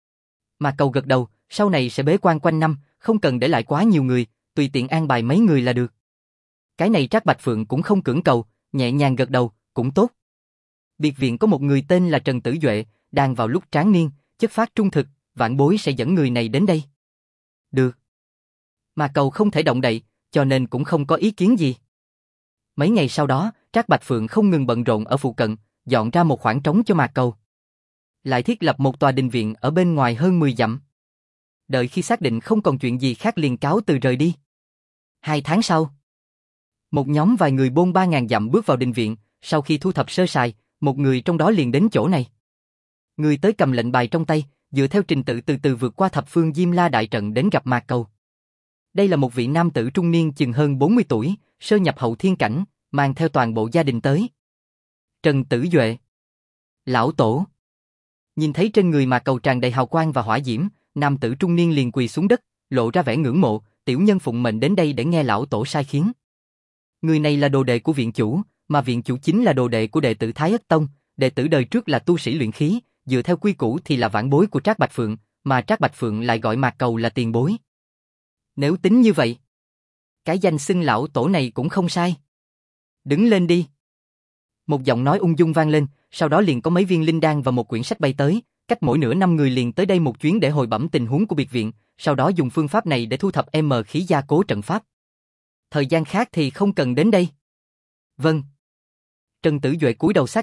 Mà Cầu gật đầu, sau này sẽ bế quan quanh năm, không cần để lại quá nhiều người, tùy tiện an bài mấy người là được. Cái này Trác Bạch Phượng cũng không cưỡng cầu, nhẹ nhàng gật đầu, cũng tốt. Biệt viện có một người tên là Trần Tử Duệ, đang vào lúc tráng niên, chất phác trung thực, Vãn Bối sẽ dẫn người này đến đây. Được. Mà Cầu không thể động đậy, cho nên cũng không có ý kiến gì. Mấy ngày sau đó, Trác Bạch Phượng không ngừng bận rộn ở phụ cận, dọn ra một khoảng trống cho Mạc Cầu. Lại thiết lập một tòa đình viện ở bên ngoài hơn 10 dặm. Đợi khi xác định không còn chuyện gì khác liền cáo từ rời đi. 2 tháng sau, một nhóm vài người bôn 3.000 dặm bước vào đình viện, sau khi thu thập sơ sài, một người trong đó liền đến chỗ này. Người tới cầm lệnh bài trong tay, dựa theo trình tự từ từ vượt qua thập phương Diêm La đại trận đến gặp Mạc Cầu. Đây là một vị nam tử trung niên chừng hơn 40 tuổi, sơ nhập hậu thiên cảnh, mang theo toàn bộ gia đình tới. Trần Tử Duệ. Lão Tổ. Nhìn thấy trên người Mạc Cầu tràn đầy hào quang và hỏa diễm, nam tử trung niên liền quỳ xuống đất, lộ ra vẻ ngưỡng mộ, tiểu nhân phụng mệnh đến đây để nghe lão tổ sai khiến. Người này là đồ đệ của viện chủ, mà viện chủ chính là đồ đệ của đệ tử Thái Ất Tông, đệ tử đời trước là tu sĩ luyện khí, dựa theo quy củ thì là vãn bối của Trác Bạch Phượng, mà Trác Bạch Phượng lại gọi Mạc Cầu là tiền bối. Nếu tính như vậy, cái danh xưng lão tổ này cũng không sai. Đứng lên đi. Một giọng nói ung dung vang lên, sau đó liền có mấy viên linh đan và một quyển sách bay tới, cách mỗi nửa năm người liền tới đây một chuyến để hồi bẩm tình huống của biệt viện, sau đó dùng phương pháp này để thu thập khí gia cố trận pháp. Thời gian khác thì không cần đến đây. Vâng. Trần Tử Duệ cúi đầu xác nhận,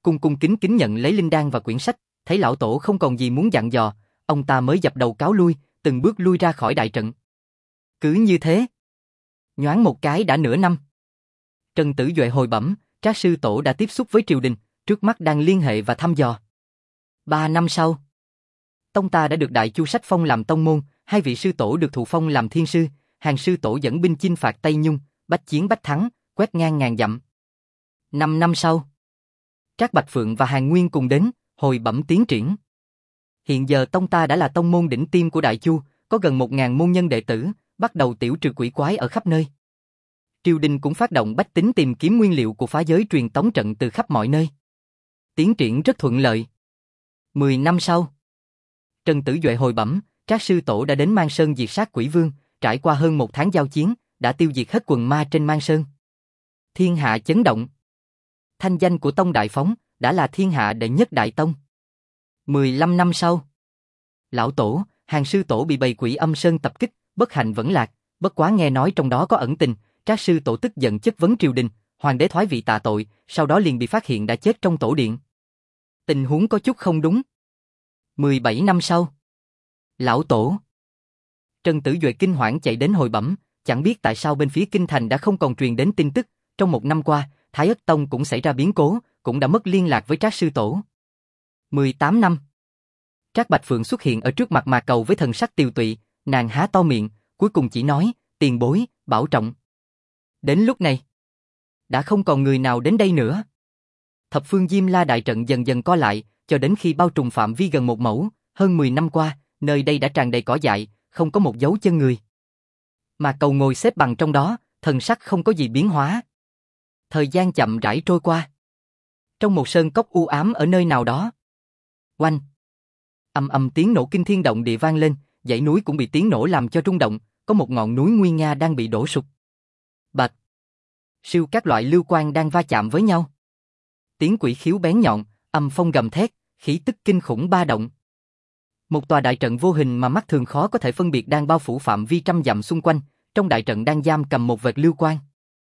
cung cung kính kính nhận lấy linh đan và quyển sách, thấy lão tổ không còn gì muốn dặn dò, ông ta mới dập đầu cáo lui, từng bước lui ra khỏi đại trận. Cứ như thế, nhoáng một cái đã nửa năm. Trần Tử Duệ hồi bẩm, Trác sư tổ đã tiếp xúc với triều đình, trước mắt đang liên hệ và thăm dò. 3 năm sau, tông ta đã được Đại Chu sách phong làm tông môn, hai vị sư tổ được thụ phong làm thiên sư, Hàng sư tổ dẫn binh chinh phạt Tây Nhung, bách chiến bách thắng, quét ngang ngàn dặm. 5 năm sau, Trác Bạch Phượng và Hàn Nguyên cùng đến, hồi bẩm tiến triển. Hiện giờ tông ta đã là tông môn đỉnh tiêm của Đại Chu, có gần 1000 môn nhân đệ tử, bắt đầu tiểu trừ quỷ quái ở khắp nơi. Triều đình cũng phát động bách tính tìm kiếm nguyên liệu của phá giới truyền tống trận từ khắp mọi nơi. Tiến triển rất thuận lợi. 10 năm sau, Trần Tử Duệ hồi bẩm, Trác sư tổ đã đến Mang Sơn diệt sát quỷ vương, trải qua hơn 1 tháng giao chiến, đã tiêu diệt hết quần ma trên Mang Sơn. Thiên hạ chấn động. Thanh danh của tông đại phóng, đã là thiên hạ đệ nhất đại tông. 15 năm sau, lão tổ, Hàng sư tổ bị bầy quỷ âm sơn tập kích, bất hạnh vẫn lạc, bất quá nghe nói trong đó có ẩn tình, Trác sư tổ tức giận chất vấn triều đình, hoàng đế thoái vị tạ tội, sau đó liền bị phát hiện đã chết trong tổ điện. Tình huống có chút không đúng. 17 năm sau, lão tổ Trần Tử Duệ kinh hoảng chạy đến hồi bẩm, chẳng biết tại sao bên phía kinh thành đã không còn truyền đến tin tức, trong 1 năm qua, Thái Ất Tông cũng xảy ra biến cố, cũng đã mất liên lạc với Trác sư tổ. 18 năm, Trác Bạch Phượng xuất hiện ở trước mặt Mà Cầu với thần sắc tiều tụy, nàng há to miệng, cuối cùng chỉ nói, tiền bối, bảo trọng. Đến lúc này, đã không còn người nào đến đây nữa. Thập phương Diêm La đại trận dần dần co lại, cho đến khi bao trùm phạm vi gần 1 mẫu, hơn 10 năm qua, nơi đây đã tràn đầy cỏ dại, không có một dấu chân người. Mà Cầu ngồi xếp bằng trong đó, thần sắc không có gì biến hóa. Thời gian chậm rãi trôi qua. Trong một sơn cốc u ám ở nơi nào đó. Oanh! Ầm ầm tiếng nổ kinh thiên động địa vang lên, dãy núi cũng bị tiếng nổ làm cho rung động, có một ngọn núi nguy nga đang bị đổ sụp. Bạch! Siêu các loại lưu quang đang va chạm với nhau. Tiếng quỷ khiếu bén nhọn, âm phong gầm thét, khí tức kinh khủng ba động. Một tòa đại trận vô hình mà mắt thường khó có thể phân biệt đang bao phủ phạm vi trăm dặm xung quanh, trong đại trận đang giam cầm một vệt lưu quang.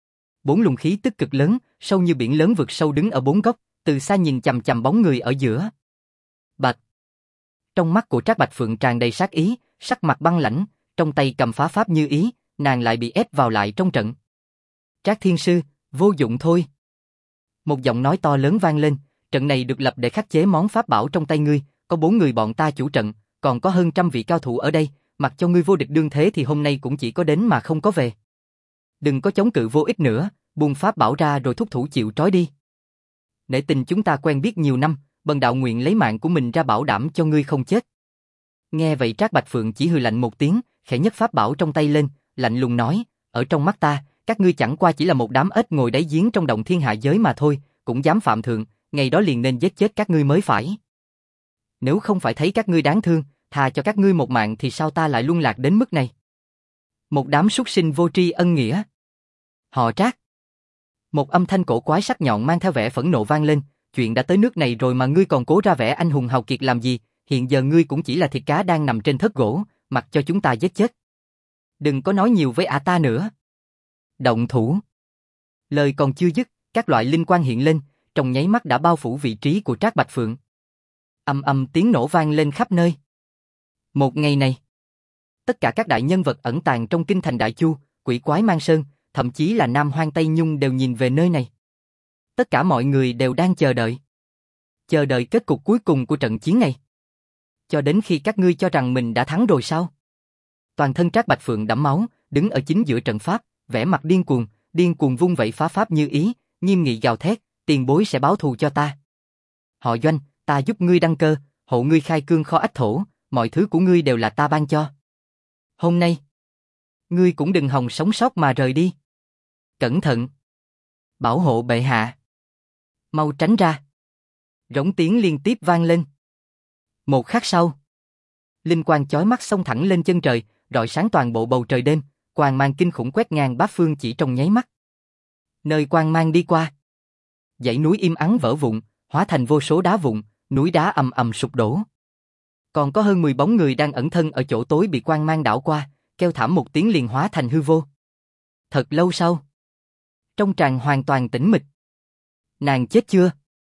4 luồng khí tức cực lớn, sâu như biển lớn vực sâu đứng ở 4 góc, từ xa nhìn chằm chằm bóng người ở giữa. Bạch! Trong mắt của Trác Bạch Phượng tràn đầy sát ý, sắc mặt băng lãnh, trong tay cầm phá pháp như ý, nàng lại bị ép vào lại trong trận. Trác thiên sư, vô dụng thôi. Một giọng nói to lớn vang lên, trận này được lập để khắc chế món pháp bảo trong tay ngươi, có 4 người bọn ta chủ trận, còn có hơn 100 vị cao thủ ở đây, mặc cho ngươi vô địch đương thế thì hôm nay cũng chỉ có đến mà không có về. Đừng có chống cự vô ích nữa, buông pháp bảo ra rồi thúc thủ chịu trói đi. Nể tình chúng ta quen biết nhiều năm, bần đạo nguyện lấy mạng của mình ra bảo đảm cho ngươi không chết. Nghe vậy Trác Bạch Phượng chỉ hừ lạnh một tiếng, khẽ nhấc pháp bảo trong tay lên, lạnh lùng nói, ở trong mắt ta, các ngươi chẳng qua chỉ là một đám ếch ngồi đáy giếng trong động thiên hạ giới mà thôi, cũng dám phạm thượng, ngày đó liền nên giết chết các ngươi mới phải. Nếu không phải thấy các ngươi đáng thương, thà cho các ngươi một mạng thì sao ta lại luân lạc đến mức này? Một đám súc sinh vô tri ân nghĩa. Họ Trác. Một âm thanh cổ quái sắc nhọn mang theo vẻ phẫn nộ vang lên, chuyện đã tới nước này rồi mà ngươi còn cố ra vẻ anh hùng hào kiệt làm gì, hiện giờ ngươi cũng chỉ là thịt cá đang nằm trên thớt gỗ, mặc cho chúng ta giết chết. Đừng có nói nhiều với ta nữa. Động thủ. Lời còn chưa dứt, các loại linh quang hiện lên, trong nháy mắt đã bao phủ vị trí của Trác Bạch Phượng. Ầm ầm tiếng nổ vang lên khắp nơi. Một ngày này, tất cả các đại nhân vật ẩn tàng trong kinh thành Đại Chu, quỷ quái Mang Sơn, thậm chí là Nam Hoang Tây Nhung đều nhìn về nơi này. Tất cả mọi người đều đang chờ đợi. Chờ đợi kết cục cuối cùng của trận chiến này. Cho đến khi các ngươi cho rằng mình đã thắng rồi sao? Toàn thân Trác Bạch Phượng đẫm máu, đứng ở chính giữa trận pháp, vẻ mặt điên cuồng vung vẩy phá pháp như ý, nghiêm nghị gào thét, tiền bối sẽ báo thù cho ta. Họ Doanh, ta giúp ngươi đăng cơ, hộ ngươi khai cương kho ách thổ, mọi thứ của ngươi đều là ta ban cho. Hôm nay, ngươi cũng đừng hòng sống sót mà rời đi. Cẩn thận. Bảo hộ bệ hạ. Mau tránh ra. Rống tiếng liên tiếp vang lên. Một khắc sau, linh quang chói mắt xông thẳng lên chân trời, rọi sáng toàn bộ bầu trời đêm, quang mang kinh khủng quét ngang bát phương chỉ trong nháy mắt. Nơi quang mang đi qua, dãy núi im ắng vỡ vụn, hóa thành vô số đá vụn, núi đá ầm ầm sụp đổ. Còn có hơn 10 bóng người đang ẩn thân ở chỗ tối bị quang mang đảo qua, kêu thảm một tiếng liền hóa thành hư vô. Thật lâu sau, trong tràng hoàn toàn tĩnh mịch. Nàng chết chưa?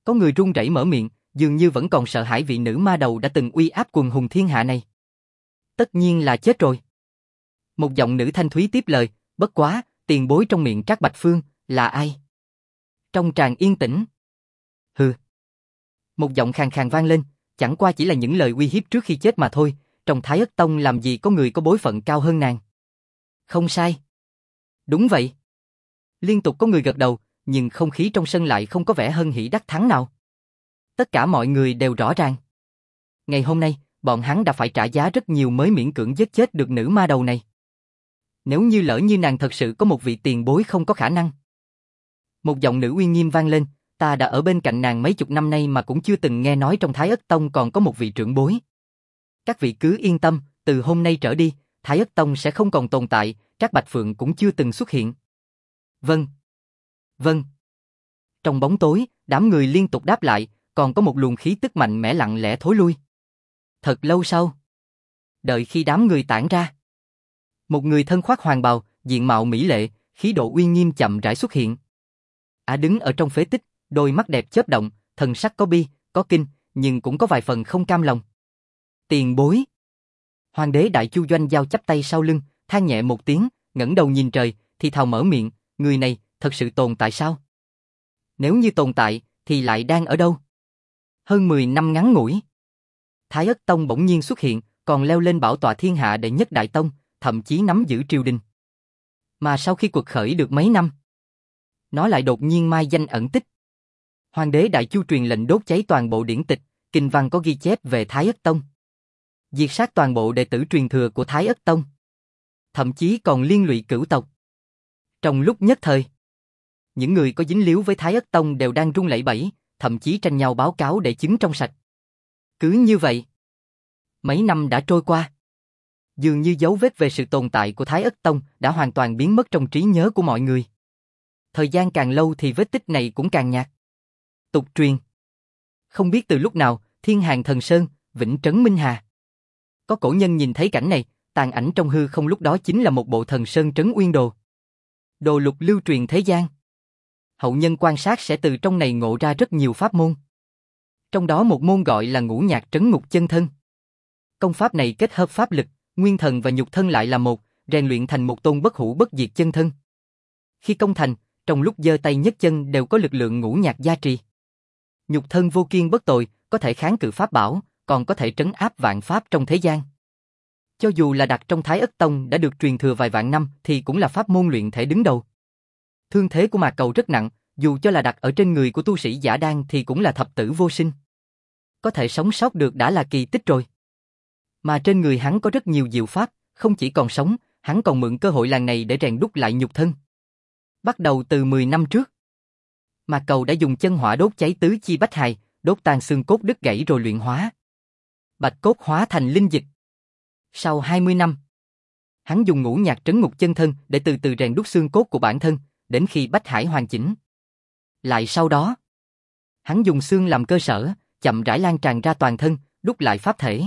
Có người run rẩy mở miệng, dường như vẫn còn sợ hãi vị nữ ma đầu đã từng uy áp quần hùng thiên hạ này. Tất nhiên là chết rồi. Một giọng nữ thanh thúy tiếp lời, bất quá, tiền bối trong miệng Trác Bạch Phương, là ai? Trong tràng yên tĩnh. Hừ. Một giọng khàn khàn vang lên, chẳng qua chỉ là những lời uy hiếp trước khi chết mà thôi, trong Thái Ất Tông làm gì có người có bối phận cao hơn nàng. Không sai. Đúng vậy. Liên tục có người gật đầu, nhưng không khí trong sân lại không có vẻ hân hỉ đắc thắng nào. Tất cả mọi người đều rõ ràng. Ngày hôm nay, bọn hắn đã phải trả giá rất nhiều mới miễn cưỡng giết chết được nữ ma đầu này. Nếu như lỡ như nàng thật sự có một vị tiền bối không có khả năng. Một giọng nữ uy nghiêm vang lên, ta đã ở bên cạnh nàng mấy chục năm nay mà cũng chưa từng nghe nói trong Thái Ất Tông còn có một vị trưởng bối. Các vị cứ yên tâm, từ hôm nay trở đi, Thái Ất Tông sẽ không còn tồn tại, Trác Bạch Phượng cũng chưa từng xuất hiện. Vâng. Vâng. Trong bóng tối, đám người liên tục đáp lại, còn có một luồng khí tức mạnh mẽ lặng lẽ thối lui. Thật lâu sau, đợi khi đám người tản ra, một người thân khoác hoàng bào, diện mạo mỹ lệ, khí độ uy nghiêm chậm rãi xuất hiện. Đứng ở trong phế tích, đôi mắt đẹp chớp động, thần sắc có bi, có kinh, nhưng cũng có vài phần không cam lòng. Tiền bối. Hoàng đế Đại Chu Doanh Giao chắp tay sau lưng, than nhẹ một tiếng, ngẩng đầu nhìn trời, thì thào mở miệng, người này thật sự tồn tại sao? Nếu như tồn tại, thì lại đang ở đâu? Hơn 10 năm ngắn ngủi, Thái Ất Tông bỗng nhiên xuất hiện, còn leo lên bảo tọa thiên hạ đệ nhất đại tông, thậm chí nắm giữ triều đình. Mà sau khi cuộc khởi được mấy năm, nó lại đột nhiên mai danh ẩn tích. Hoàng đế Đại Chu truyền lệnh đốt cháy toàn bộ điển tịch, kinh văn có ghi chép về Thái Ất Tông, diệt sát toàn bộ đệ tử truyền thừa của Thái Ất Tông, thậm chí còn liên lụy cửu tộc. Trong lúc nhất thời, những người có dính líu với Thái Ất Tông đều đang run lẩy bẩy, thậm chí tranh nhau báo cáo để chứng trong sạch. Cứ như vậy, mấy năm đã trôi qua. Dường như dấu vết về sự tồn tại của Thái Ất Tông đã hoàn toàn biến mất trong trí nhớ của mọi người. Thời gian càng lâu thì vết tích này cũng càng nhạt. Tục truyền. Không biết từ lúc nào, Thiên Hàng Thần Sơn, Vĩnh Trấn Minh Hà. Có cổ nhân nhìn thấy cảnh này, tàn ảnh trong hư không lúc đó chính là một bộ Thần Sơn Trấn Uyên Đồ. Đồ lục lưu truyền thế gian. Hậu nhân quan sát sẽ từ trong này ngộ ra rất nhiều pháp môn. Trong đó một môn gọi là Ngũ Nhạc Trấn Ngục Chân Thân. Công pháp này kết hợp pháp lực, nguyên thần và nhục thân lại là một, rèn luyện thành một tôn bất hủ bất diệt chân thân. Khi công thành, trong lúc giơ tay nhấc chân đều có lực lượng ngũ nhạc gia trì. Nhục thân vô kiên bất tồi, có thể kháng cự pháp bảo, còn có thể trấn áp vạn pháp trong thế gian. Cho dù là đặt trong Thái Ất Tông đã được truyền thừa vài vạn năm thì cũng là pháp môn luyện thể đứng đầu. Thương thế của Mạc Cầu rất nặng, dù cho là đặt ở trên người của tu sĩ giả đan thì cũng là thập tử vô sinh. Có thể sống sót được đã là kỳ tích rồi. Mà trên người hắn có rất nhiều diệu pháp, không chỉ còn sống, hắn còn mượn cơ hội lần này để rèn đúc lại nhục thân. Bắt đầu từ 10 năm trước, Mạc Cầu đã dùng chân hỏa đốt cháy tứ chi bách hài, đốt tan xương cốt đứt gãy rồi luyện hóa. Bạch cốt hóa thành linh dịch. Sau 20 năm, hắn dùng ngũ nhạc trấn ngục chân thân để từ từ rèn đúc xương cốt của bản thân, đến khi bách hải hoàn chỉnh. Lại sau đó, hắn dùng xương làm cơ sở, chậm rãi lan tràn ra toàn thân, đúc lại pháp thể.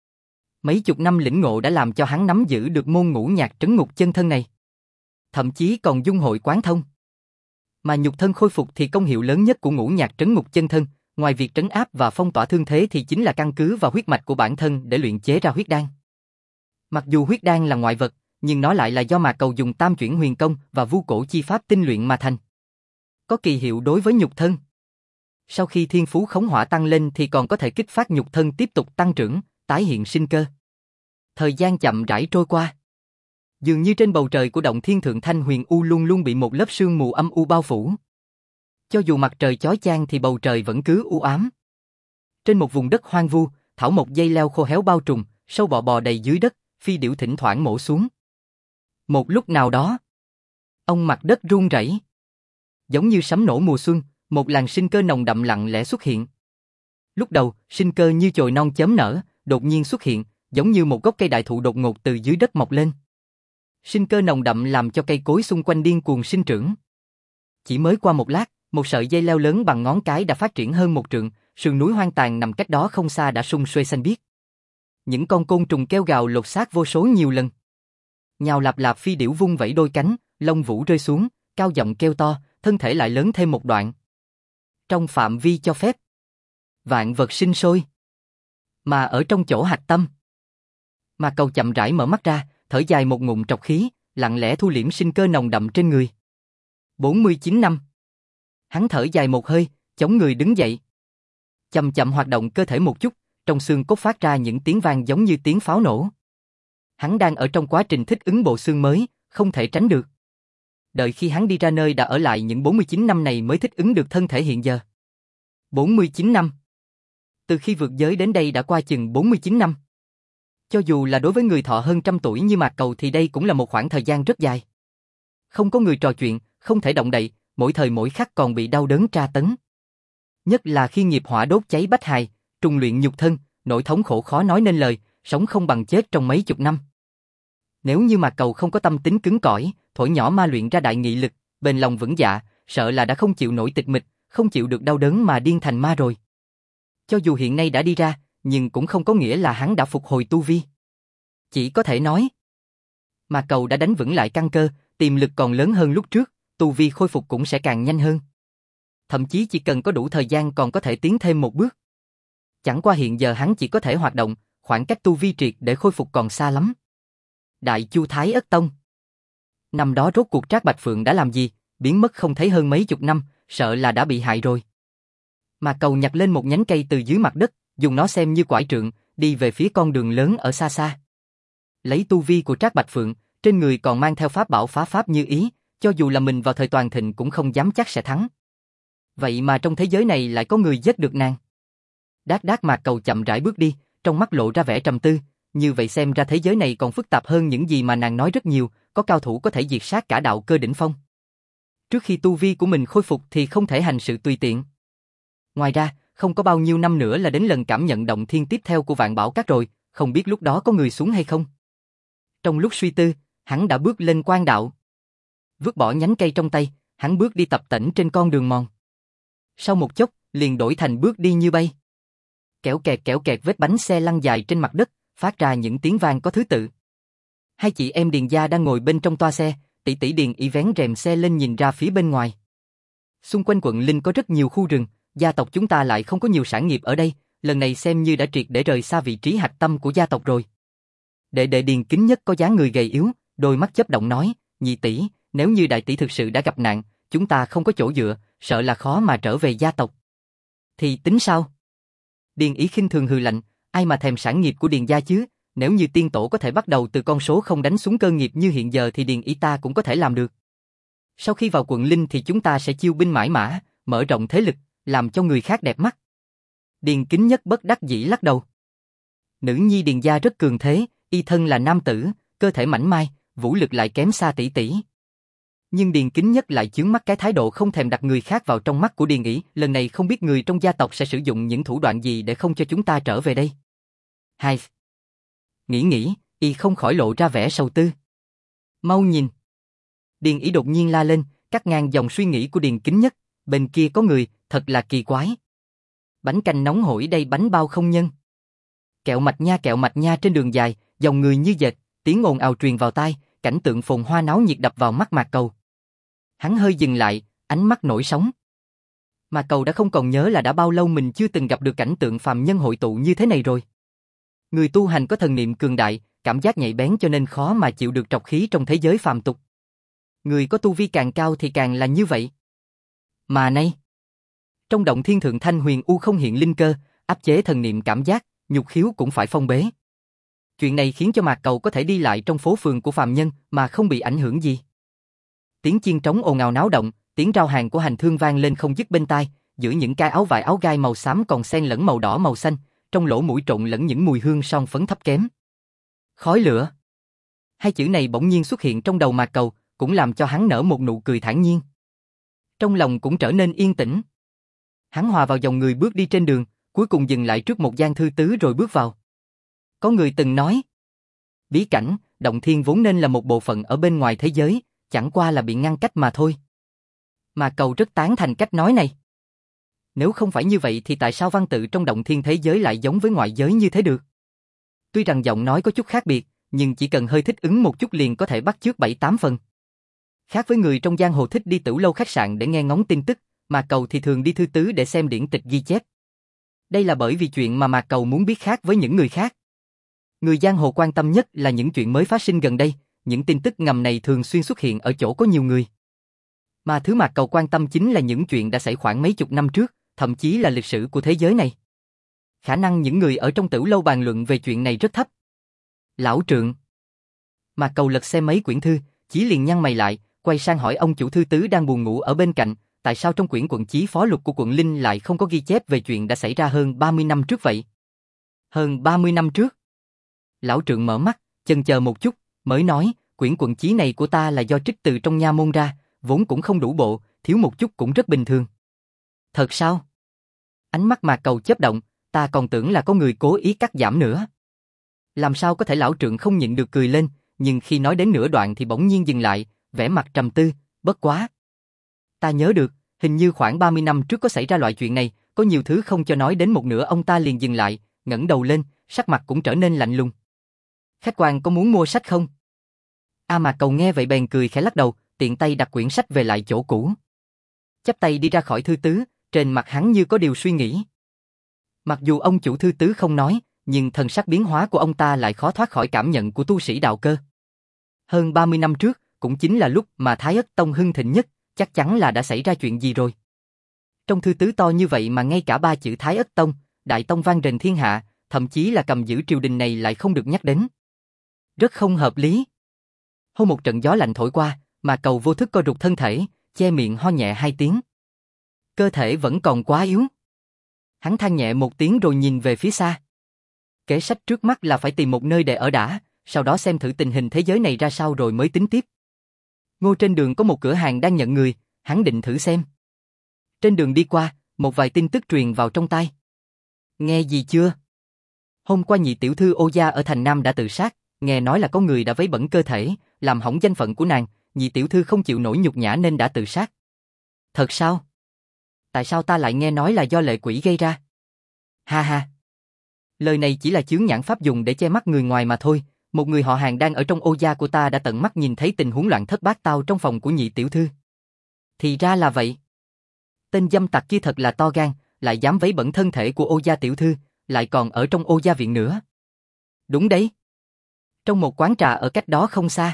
Mấy chục năm lĩnh ngộ đã làm cho hắn nắm giữ được môn ngũ nhạc trấn ngục chân thân này. Thậm chí còn dung hội quán thông. Mà nhục thân khôi phục thì công hiệu lớn nhất của ngũ nhạc trấn ngục chân thân, ngoài việc trấn áp và phong tỏa thương thế thì chính là căn cứ vào huyết mạch của bản thân để luyện chế ra huyết đan. Mặc dù huyết đan là ngoại vật, nhưng nó lại là do Mạc Cầu dùng tam chuyển huyền công và vu cổ chi pháp tinh luyện mà thành. Có kỳ hiệu đối với nhục thân. Sau khi thiên phú khống hỏa tăng lên thì còn có thể kích phát nhục thân tiếp tục tăng trưởng, tái hiện sinh cơ. Thời gian chậm rãi trôi qua. Dường như trên bầu trời của động thiên thượng thanh huyền u luôn luôn bị một lớp sương mù âm u bao phủ. Cho dù mặt trời chói chang thì bầu trời vẫn cứ u ám. Trên một vùng đất hoang vu, thảo mộc dây leo khô héo bao trùm, sâu bọ bò đầy dưới đất, phi điểu thỉnh thoảng mổ xuống. Một lúc nào đó, ông mặt đất run rẩy. Giống như sấm nổ mùa xuân, một làn sinh cơ nồng đậm lặng lẽ xuất hiện. Lúc đầu, sinh cơ như chồi non chớm nở, đột nhiên xuất hiện, giống như một gốc cây đại thụ đột ngột từ dưới đất mọc lên. Sinh cơ nồng đậm làm cho cây cối xung quanh điên cuồng sinh trưởng. Chỉ mới qua một lát, một sợi dây leo lớn bằng ngón cái đã phát triển hơn 1 trượng, sườn núi hoang tàn nằm cách đó không xa đã sum xuê xanh biếc. Những con côn trùng kêu gào lột xác vô số nhiều lần. Nhào lạp lạp phi điểu vung vẩy đôi cánh, lông vũ rơi xuống, cao giọng kêu to, thân thể lại lớn thêm một đoạn. Trong phạm vi cho phép, vạn vật sinh sôi. Mà ở trong chỗ hạch tâm. Mà Cầu chậm rãi mở mắt ra, thở dài một ngụm trọc khí, lặng lẽ thu liễm sinh cơ nồng đậm trên người. 49 năm. Hắn thở dài một hơi, chống người đứng dậy. Chậm chậm hoạt động cơ thể một chút, trong xương cốt phát ra những tiếng vang giống như tiếng pháo nổ. Hắn đang ở trong quá trình thích ứng bộ xương mới, không thể tránh được. Đợi khi hắn đi ra nơi đã ở lại những 49 năm này mới thích ứng được thân thể hiện giờ. 49 năm. Từ khi vượt giới đến đây đã qua chừng 49 năm. Cho dù là đối với người thọ hơn trăm tuổi như Mạc Cầu thì đây cũng là một khoảng thời gian rất dài. Không có người trò chuyện, không thể động đậy, mỗi thời mỗi khắc còn bị đau đớn tra tấn. Nhất là khi nghiệp hỏa đốt cháy bách hài, trùng luyện nhục thân, nỗi thống khổ khó nói nên lời, sống không bằng chết trong mấy chục năm. Nếu như Mạc Cầu không có tâm tính cứng cỏi, thổi nhỏ ma luyện ra đại nghị lực, bền lòng vững dạ, sợ là đã không chịu nổi tịch mịch, không chịu được đau đớn mà điên thành ma rồi. Cho dù hiện nay đã đi ra, nhưng cũng không có nghĩa là hắn đã phục hồi tu vi. Chỉ có thể nói, Mạc Cầu đã đánh vững lại căn cơ, tiềm lực còn lớn hơn lúc trước, tu vi khôi phục cũng sẽ càng nhanh hơn. Thậm chí chỉ cần có đủ thời gian còn có thể tiến thêm một bước. Chẳng qua hiện giờ hắn chỉ có thể hoạt động, khoảng cách tu vi triệt để khôi phục còn xa lắm. Đại Chu Thái Ất Tông. Năm đó rốt cuộc Trác Bạch Phượng đã làm gì, biến mất không thấy hơn mấy chục năm, sợ là đã bị hại rồi. Mạc Cầu nhặt lên một nhánh cây từ dưới mặt đất, dùng nó xem như quải trượng, đi về phía con đường lớn ở xa xa. Lấy tu vi của Trác Bạch Phượng, trên người còn mang theo pháp bảo phá pháp như ý, cho dù là mình vào thời toàn thịnh cũng không dám chắc sẽ thắng. Vậy mà trong thế giới này lại có người giết được nàng. Đát đát Mạc Cầu chậm rãi bước đi, trong mắt lộ ra vẻ trầm tư, như vậy xem ra thế giới này còn phức tạp hơn những gì mà nàng nói rất nhiều, có cao thủ có thể diệt sát cả đạo cơ đỉnh phong. Trước khi tu vi của mình khôi phục thì không thể hành sự tùy tiện. Ngoài ra, không có bao nhiêu năm nữa là đến lần cảm nhận động thiên tiếp theo của Vạn Bảo Các rồi, không biết lúc đó có người xuống hay không. Trong lúc suy tư, hắn đã bước lên quan đạo. Vứt bỏ nhánh cây trong tay, hắn bước đi tập tễnh trên con đường mòn. Sau một chốc, liền đổi thành bước đi như bay. Kéo kẹt vết bánh xe lăn dài trên mặt đất, phát ra những tiếng vang có thứ tự. Hai chị em Điền gia đang ngồi bên trong toa xe, tỷ tỷ Điền Ý vén rèm xe lên nhìn ra phía bên ngoài. Xung quanh quận Linh có rất nhiều khu rừng, gia tộc chúng ta lại không có nhiều sản nghiệp ở đây, lần này xem như đã triệt để rời xa vị trí hạch tâm của gia tộc rồi. Đệ đệ Điền Kính Nhất có dáng người gầy yếu, đôi mắt chớp động nói, nhị tỷ, nếu như đại tỷ thực sự đã gặp nạn, chúng ta không có chỗ dựa, sợ là khó mà trở về gia tộc. Thì tính sao? Điền Ý khinh thường hừ lạnh, ai mà thèm sản nghiệp của Điền gia chứ, nếu như tiên tổ có thể bắt đầu từ con số không đánh xuống cơ nghiệp như hiện giờ thì Điền Ý ta cũng có thể làm được. Sau khi vào quận Linh thì chúng ta sẽ chiêu binh mãi mã, mở rộng thế lực, làm cho người khác đẹp mắt. Điền Kính Nhất bất đắc dĩ lắc đầu. Nữ nhi Điền gia rất cường thế, y thân là nam tử, cơ thể mảnh mai, vũ lực lại kém xa tỷ tỷ. Nhưng Điền Kính Nhất lại chướng mắt cái thái độ không thèm đặt người khác vào trong mắt của Điền Ý, lần này không biết người trong gia tộc sẽ sử dụng những thủ đoạn gì để không cho chúng ta trở về đây. Hai. Nghĩ, y không khỏi lộ ra vẻ sầu tư. Mau nhìn. Điền Ý đột nhiên la lên, cắt ngang dòng suy nghĩ của Điền Kính Nhất, bên kia có người, thật là kỳ quái. Bánh canh nóng hổi đây bánh bao không nhân. Kẹo mạch nha trên đường dài, dòng người như dệt, tiếng ồn ào truyền vào tai, cảnh tượng phồn hoa náo nhiệt đập vào mắt Mạc Cầu. Hắn hơi dừng lại, ánh mắt nổi sóng. Mạc Cầu đã không còn nhớ là đã bao lâu mình chưa từng gặp được cảnh tượng phàm nhân hội tụ như thế này rồi. Người tu hành có thần niệm cường đại, cảm giác nhạy bén cho nên khó mà chịu được trọc khí trong thế giới phàm tục. Người có tu vi càng cao thì càng là như vậy. Mà nay, trong động thiên thượng thanh huyền u không hiện linh cơ, áp chế thần niệm cảm giác, nhục khiếu cũng phải phong bế. Chuyện này khiến cho Mạc Cầu có thể đi lại trong phố phường của phàm nhân mà không bị ảnh hưởng gì. Tiếng chiên trống ồn ào náo động, tiếng rao hàng của hành thương vang lên không dứt bên tai, giữa những cái áo vải áo gai màu xám còn xen lẫn màu đỏ màu xanh, trong lỗ mũi trộn lẫn những mùi hương son phấn thấp kém. Khói lửa. Hai chữ này bỗng nhiên xuất hiện trong đầu Mạc Cầu, cũng làm cho hắn nở một nụ cười thản nhiên. Trong lòng cũng trở nên yên tĩnh. Hắn hòa vào dòng người bước đi trên đường, cuối cùng dừng lại trước một gian thư tứ rồi bước vào. Có người từng nói, bí cảnh, động thiên vốn nên là một bộ phận ở bên ngoài thế giới, chẳng qua là bị ngăn cách mà thôi. Mạc Cầu rất tán thành cách nói này. Nếu không phải như vậy thì tại sao văn tự trong động thiên thế giới lại giống với ngoại giới như thế được? Tuy rằng giọng nói có chút khác biệt, nhưng chỉ cần hơi thích ứng một chút liền có thể bắt chước 7-8 phần. Khác với người trong giang hồ thích đi tửu lâu khách sạn để nghe ngóng tin tức, Mạc Cầu thì thường đi thư tứ để xem điển tịch ghi chép. Đây là bởi vì chuyện mà Mạc Cầu muốn biết khác với những người khác. Người giang hồ quan tâm nhất là những chuyện mới phát sinh gần đây, những tin tức ngầm này thường xuyên xuất hiện ở chỗ có nhiều người. Mà thứ Mạc Cầu quan tâm chính là những chuyện đã xảy khoảng mấy chục năm trước, thậm chí là lịch sử của thế giới này. Khả năng những người ở trong Tửu Lâu bàn luận về chuyện này rất thấp. Lão Trượng. Mạc Cầu lật xem mấy quyển thư, Chí liền nhăn mày lại, quay sang hỏi ông chủ thư tứ đang buồn ngủ ở bên cạnh, tại sao trong quyển quận chí phó luật của quận Linh lại không có ghi chép về chuyện đã xảy ra hơn 30 năm trước vậy? Hơn 30 năm trước? Lão Trượng mở mắt, chần chờ một chút, mới nói, quyển quận chí này của ta là do trích từ trong nha môn ra, vốn cũng không đủ bộ, thiếu một chút cũng rất bình thường. Thật sao? Ánh mắt Mạc Cầu chớp động, ta còn tưởng là có người cố ý cắt giảm nữa. Làm sao có thể? Lão Trượng không nhịn được cười lên, nhưng khi nói đến nửa đoạn thì bỗng nhiên dừng lại, vẻ mặt trầm tư, bất quá. Ta nhớ được, hình như khoảng 30 năm trước có xảy ra loại chuyện này, có nhiều thứ không cho nói đến một nửa ông ta liền dừng lại, ngẩng đầu lên, sắc mặt cũng trở nên lạnh lùng. Khách quan có muốn mua sách không? Mạc Cầu nghe vậy bèn cười khẽ lắc đầu, tiện tay đặt quyển sách về lại chỗ cũ. Chắp tay đi ra khỏi thư tứ, trên mặt hắn như có điều suy nghĩ. Mặc dù ông chủ thư tứ không nói, nhưng thần sắc biến hóa của ông ta lại khó thoát khỏi cảm nhận của tu sĩ đạo cơ. Hơn 30 năm trước, cũng chính là lúc mà Thái Ất Tông hưng thịnh nhất, chắc chắn là đã xảy ra chuyện gì rồi. Trong thư tứ to như vậy mà ngay cả ba chữ Thái Ất Tông, Đại Tông vang rền thiên hạ, thậm chí là cầm giữ triều đình này lại không được nhắc đến. Rất không hợp lý. Hôm một trận gió lạnh thổi qua, mà Cầu vô thức co rụt thân thể, che miệng ho nhẹ hai tiếng. Cơ thể vẫn còn quá yếu. Hắn than nhẹ một tiếng rồi nhìn về phía xa. Kế sách trước mắt là phải tìm một nơi để ở đã, sau đó xem thử tình hình thế giới này ra sao rồi mới tính tiếp. Ngô trên đường có một cửa hàng đang nhận người, hắn định thử xem. Trên đường đi qua, một vài tin tức truyền vào trong tai. Nghe gì chưa? Hôm qua nhị tiểu thư Ô gia ở thành Nam đã tự sát, nghe nói là có người đã vấy bẩn cơ thể, làm hỏng danh phận của nàng, nhị tiểu thư không chịu nổi nhục nhã nên đã tự sát. Thật sao? Tại sao ta lại nghe nói là do lệ quỷ gây ra? Ha ha. Lời này chỉ là chướng nhãn pháp dùng để che mắt người ngoài mà thôi, một người họ hàng đang ở trong Ô gia của ta đã tận mắt nhìn thấy tình huống loạn thất bát tao trong phòng của nhị tiểu thư. Thì ra là vậy. Tên dâm tặc kia thật là to gan, lại dám vấy bẩn thân thể của Ô gia tiểu thư, lại còn ở trong Ô gia viện nữa. Đúng đấy. Trong một quán trà ở cách đó không xa.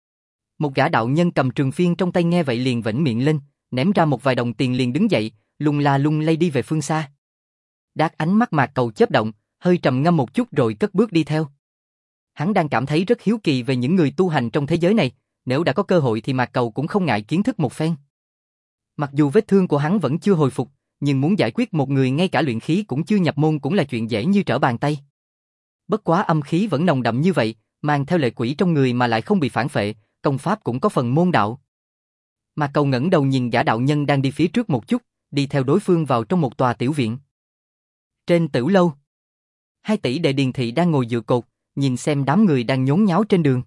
Một gã đạo nhân cầm trường phiên trong tay nghe vậy liền vểnh miệng lên, ném ra một vài đồng tiền liền đứng dậy, lung la lung lay đi về phương xa. Đát ánh mắt Mạc Cầu chớp động, hơi trầm ngâm một chút rồi cất bước đi theo. Hắn đang cảm thấy rất hiếu kỳ về những người tu hành trong thế giới này, nếu đã có cơ hội thì Mạc Cầu cũng không ngại kiến thức một phen. Mặc dù vết thương của hắn vẫn chưa hồi phục, nhưng muốn giải quyết một người ngay cả luyện khí cũng chưa nhập môn cũng là chuyện dễ như trở bàn tay. Bất quá âm khí vẫn nồng đậm như vậy, mang theo lệ quỷ trong người mà lại không bị phản phệ, công pháp cũng có phần môn đạo. Mạc Cầu ngẩng đầu nhìn gã đạo nhân đang đi phía trước một chút, đi theo đối phương vào trong một tòa tiểu viện. Trên Tửu Lâu, 2 tỷ đệ Điền thị đang ngồi dựa cột, nhìn xem đám người đang nhốn nháo trên đường.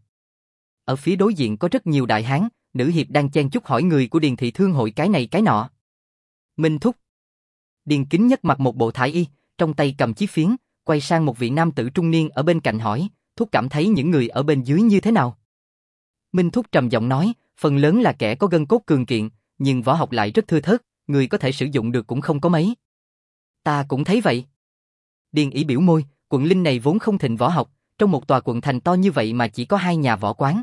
Ở phía đối diện có rất nhiều đại hán, nữ hiệp đang chen chúc hỏi người của Điền thị thương hội cái này cái nọ. Minh thúc. Điền Kính Nhất mặc một bộ thải y, trong tay cầm chiếc phiến, quay sang một vị nam tử trung niên ở bên cạnh hỏi, thúc cảm thấy những người ở bên dưới như thế nào? Minh thúc trầm giọng nói, phần lớn là kẻ có gân cốt cường kiện, nhưng võ học lại rất thưa thớt, người có thể sử dụng được cũng không có mấy. Ta cũng thấy vậy. Điền Ỷ biểu môi, quận Linh này vốn không thịnh võ học, trong một tòa quận thành to như vậy mà chỉ có 2 nhà võ quán.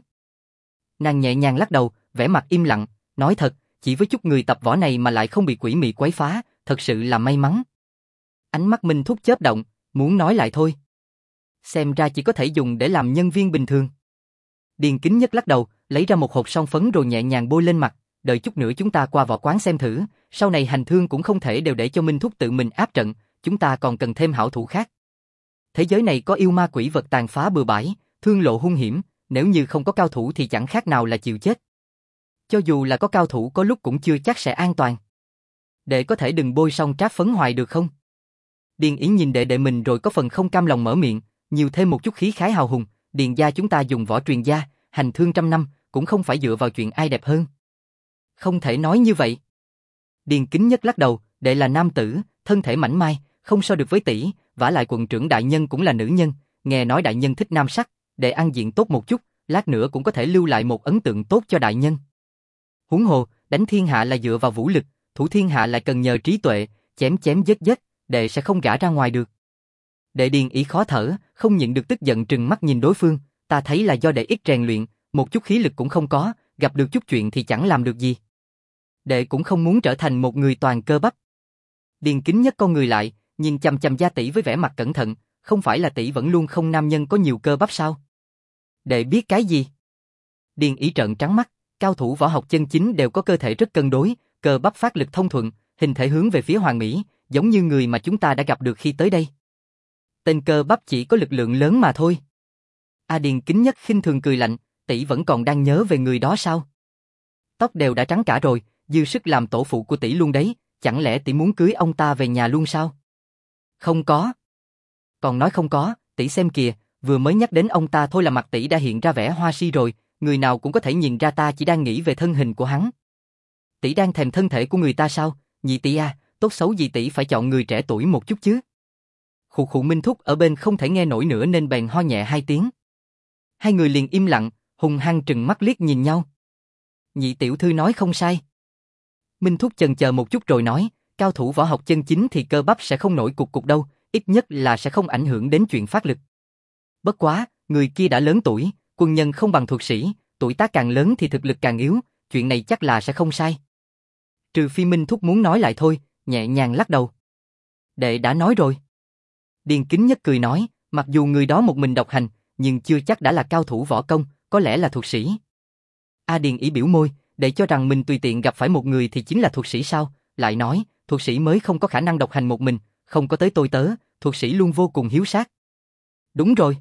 Nàng nhẹ nhàng lắc đầu, vẻ mặt im lặng, nói thật, chỉ với chút người tập võ này mà lại không bị quỷ mị quấy phá, thật sự là may mắn. Ánh mắt Minh thúc chớp động, muốn nói lại thôi. Xem ra chỉ có thể dùng để làm nhân viên bình thường. Điền Kính Nhất lắc đầu, lấy ra một hộp son phấn rồi nhẹ nhàng bôi lên mặt, đợi chút nữa chúng ta qua võ quán xem thử, sau này hành thương cũng không thể đều để cho Minh thúc tự mình áp trận, chúng ta còn cần thêm hảo thủ khác. Thế giới này có yêu ma quỷ vật tàn phá bừa bãi, thương lộ hung hiểm, nếu như không có cao thủ thì chẳng khác nào là chịu chết. Cho dù là có cao thủ có lúc cũng chưa chắc sẽ an toàn. Đệ có thể đừng bôi xong trát phấn hoài được không? Điền Ỷ nhìn đệ mình rồi có phần không cam lòng mở miệng, nhiều thêm một chút khí khái hào hùng, Điền gia chúng ta dùng võ truyền gia, hành thương trăm năm, cũng không phải dựa vào chuyện ai đẹp hơn. Không thể nói như vậy. Điền Kính Nhất lắc đầu, đệ là nam tử, thân thể mảnh mai, không so được với tỷ, vả lại quận trưởng đại nhân cũng là nữ nhân, nghe nói đại nhân thích nam sắc, để ăn diện tốt một chút, lát nữa cũng có thể lưu lại một ấn tượng tốt cho đại nhân. Huống hồ, đánh thiên hạ là dựa vào vũ lực, thủ thiên hạ lại cần nhờ trí tuệ, chém chém giết giết, đệ sẽ không gả ra ngoài được. Đệ Điền Ý khó thở, không nhịn được tức giận trừng mắt nhìn đối phương, ta thấy là do đệ ít rèn luyện, một chút khí lực cũng không có, gặp được chút chuyện thì chẳng làm được gì. Đệ cũng không muốn trở thành một người toàn cơ bắp. Điền Kính nhấc con người lại, nhìn chằm chằm Gia tỷ với vẻ mặt cẩn thận, không phải là tỷ vẫn luôn không nam nhân có nhiều cơ bắp sao? Đệ biết cái gì? Điền Ý trợn trắng mắt, cao thủ võ học chân chính đều có cơ thể rất cân đối, cơ bắp phát lực thông thuận, hình thể hướng về phía hoàn mỹ, giống như người mà chúng ta đã gặp được khi tới đây. Tên cơ bắp chỉ có lực lượng lớn mà thôi. Điền Kính Nhất khinh thường cười lạnh, tỷ vẫn còn đang nhớ về người đó sao? Tóc đều đã trắng cả rồi, dư sức làm tổ phụ của tỷ luôn đấy, chẳng lẽ tỷ muốn cưới ông ta về nhà luôn sao? Không có. Còn nói không có, tỷ xem kìa, vừa mới nhắc đến ông ta thôi là mặt tỷ đã hiện ra vẻ hoa si rồi, người nào cũng có thể nhìn ra ta chỉ đang nghĩ về thân hình của hắn. Tỷ đang thèm thân thể của người ta sao? Nhị tỷ à, tốt xấu gì tỷ phải chọn người trẻ tuổi một chút chứ. Khụ khụ Minh Thúc ở bên không thể nghe nổi nữa nên bèn ho nhẹ hai tiếng. Hai người liền im lặng, hung hăng trừng mắt liếc nhìn nhau. Nhị tiểu thư nói không sai. Minh Thúc chần chờ một chút rồi nói, cao thủ võ học chân chính thì cơ bắp sẽ không nổi cục cục đâu, ít nhất là sẽ không ảnh hưởng đến chuyện phát lực. Bất quá, người kia đã lớn tuổi, quân nhân không bằng thuật sĩ, tuổi tác càng lớn thì thực lực càng yếu, chuyện này chắc là sẽ không sai. Trừ phi Minh Thúc muốn nói lại thôi, nhẹ nhàng lắc đầu. Đệ đã nói rồi. Điền Kính Nhất cười nói, mặc dù người đó một mình độc hành, nhưng chưa chắc đã là cao thủ võ công, có lẽ là thuật sĩ. Điền Ý biểu môi, để cho rằng mình tùy tiện gặp phải một người thì chính là thuật sĩ sao, lại nói, thuật sĩ mới không có khả năng độc hành một mình, không có tới tôi tớ, thuật sĩ luôn vô cùng hiếu sát. Đúng rồi.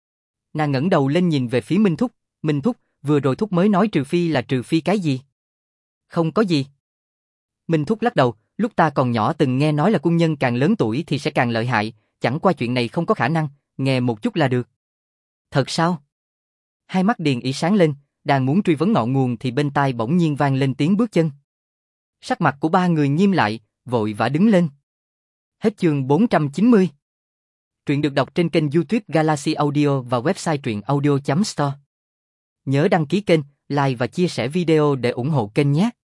Nàng ngẩng đầu lên nhìn về phía Minh Thúc, vừa rồi Thúc mới nói trừ phi cái gì? Không có gì. Minh Thúc lắc đầu, lúc ta còn nhỏ từng nghe nói là quân nhân càng lớn tuổi thì sẽ càng lợi hại, chẳng qua chuyện này không có khả năng, nghe một chút là được. Thật sao? Hai mắt Điền Ý sáng lên, đang muốn truy vấn ngọn nguồn thì bên tai bỗng nhiên vang lên tiếng bước chân. Sắc mặt của ba người nghiêm lại, vội vã đứng lên. Hết chương 490. Truyện được đọc trên kênh YouTube Galaxy Audio và website truyện audio.store. Nhớ đăng ký kênh, like và chia sẻ video để ủng hộ kênh nhé.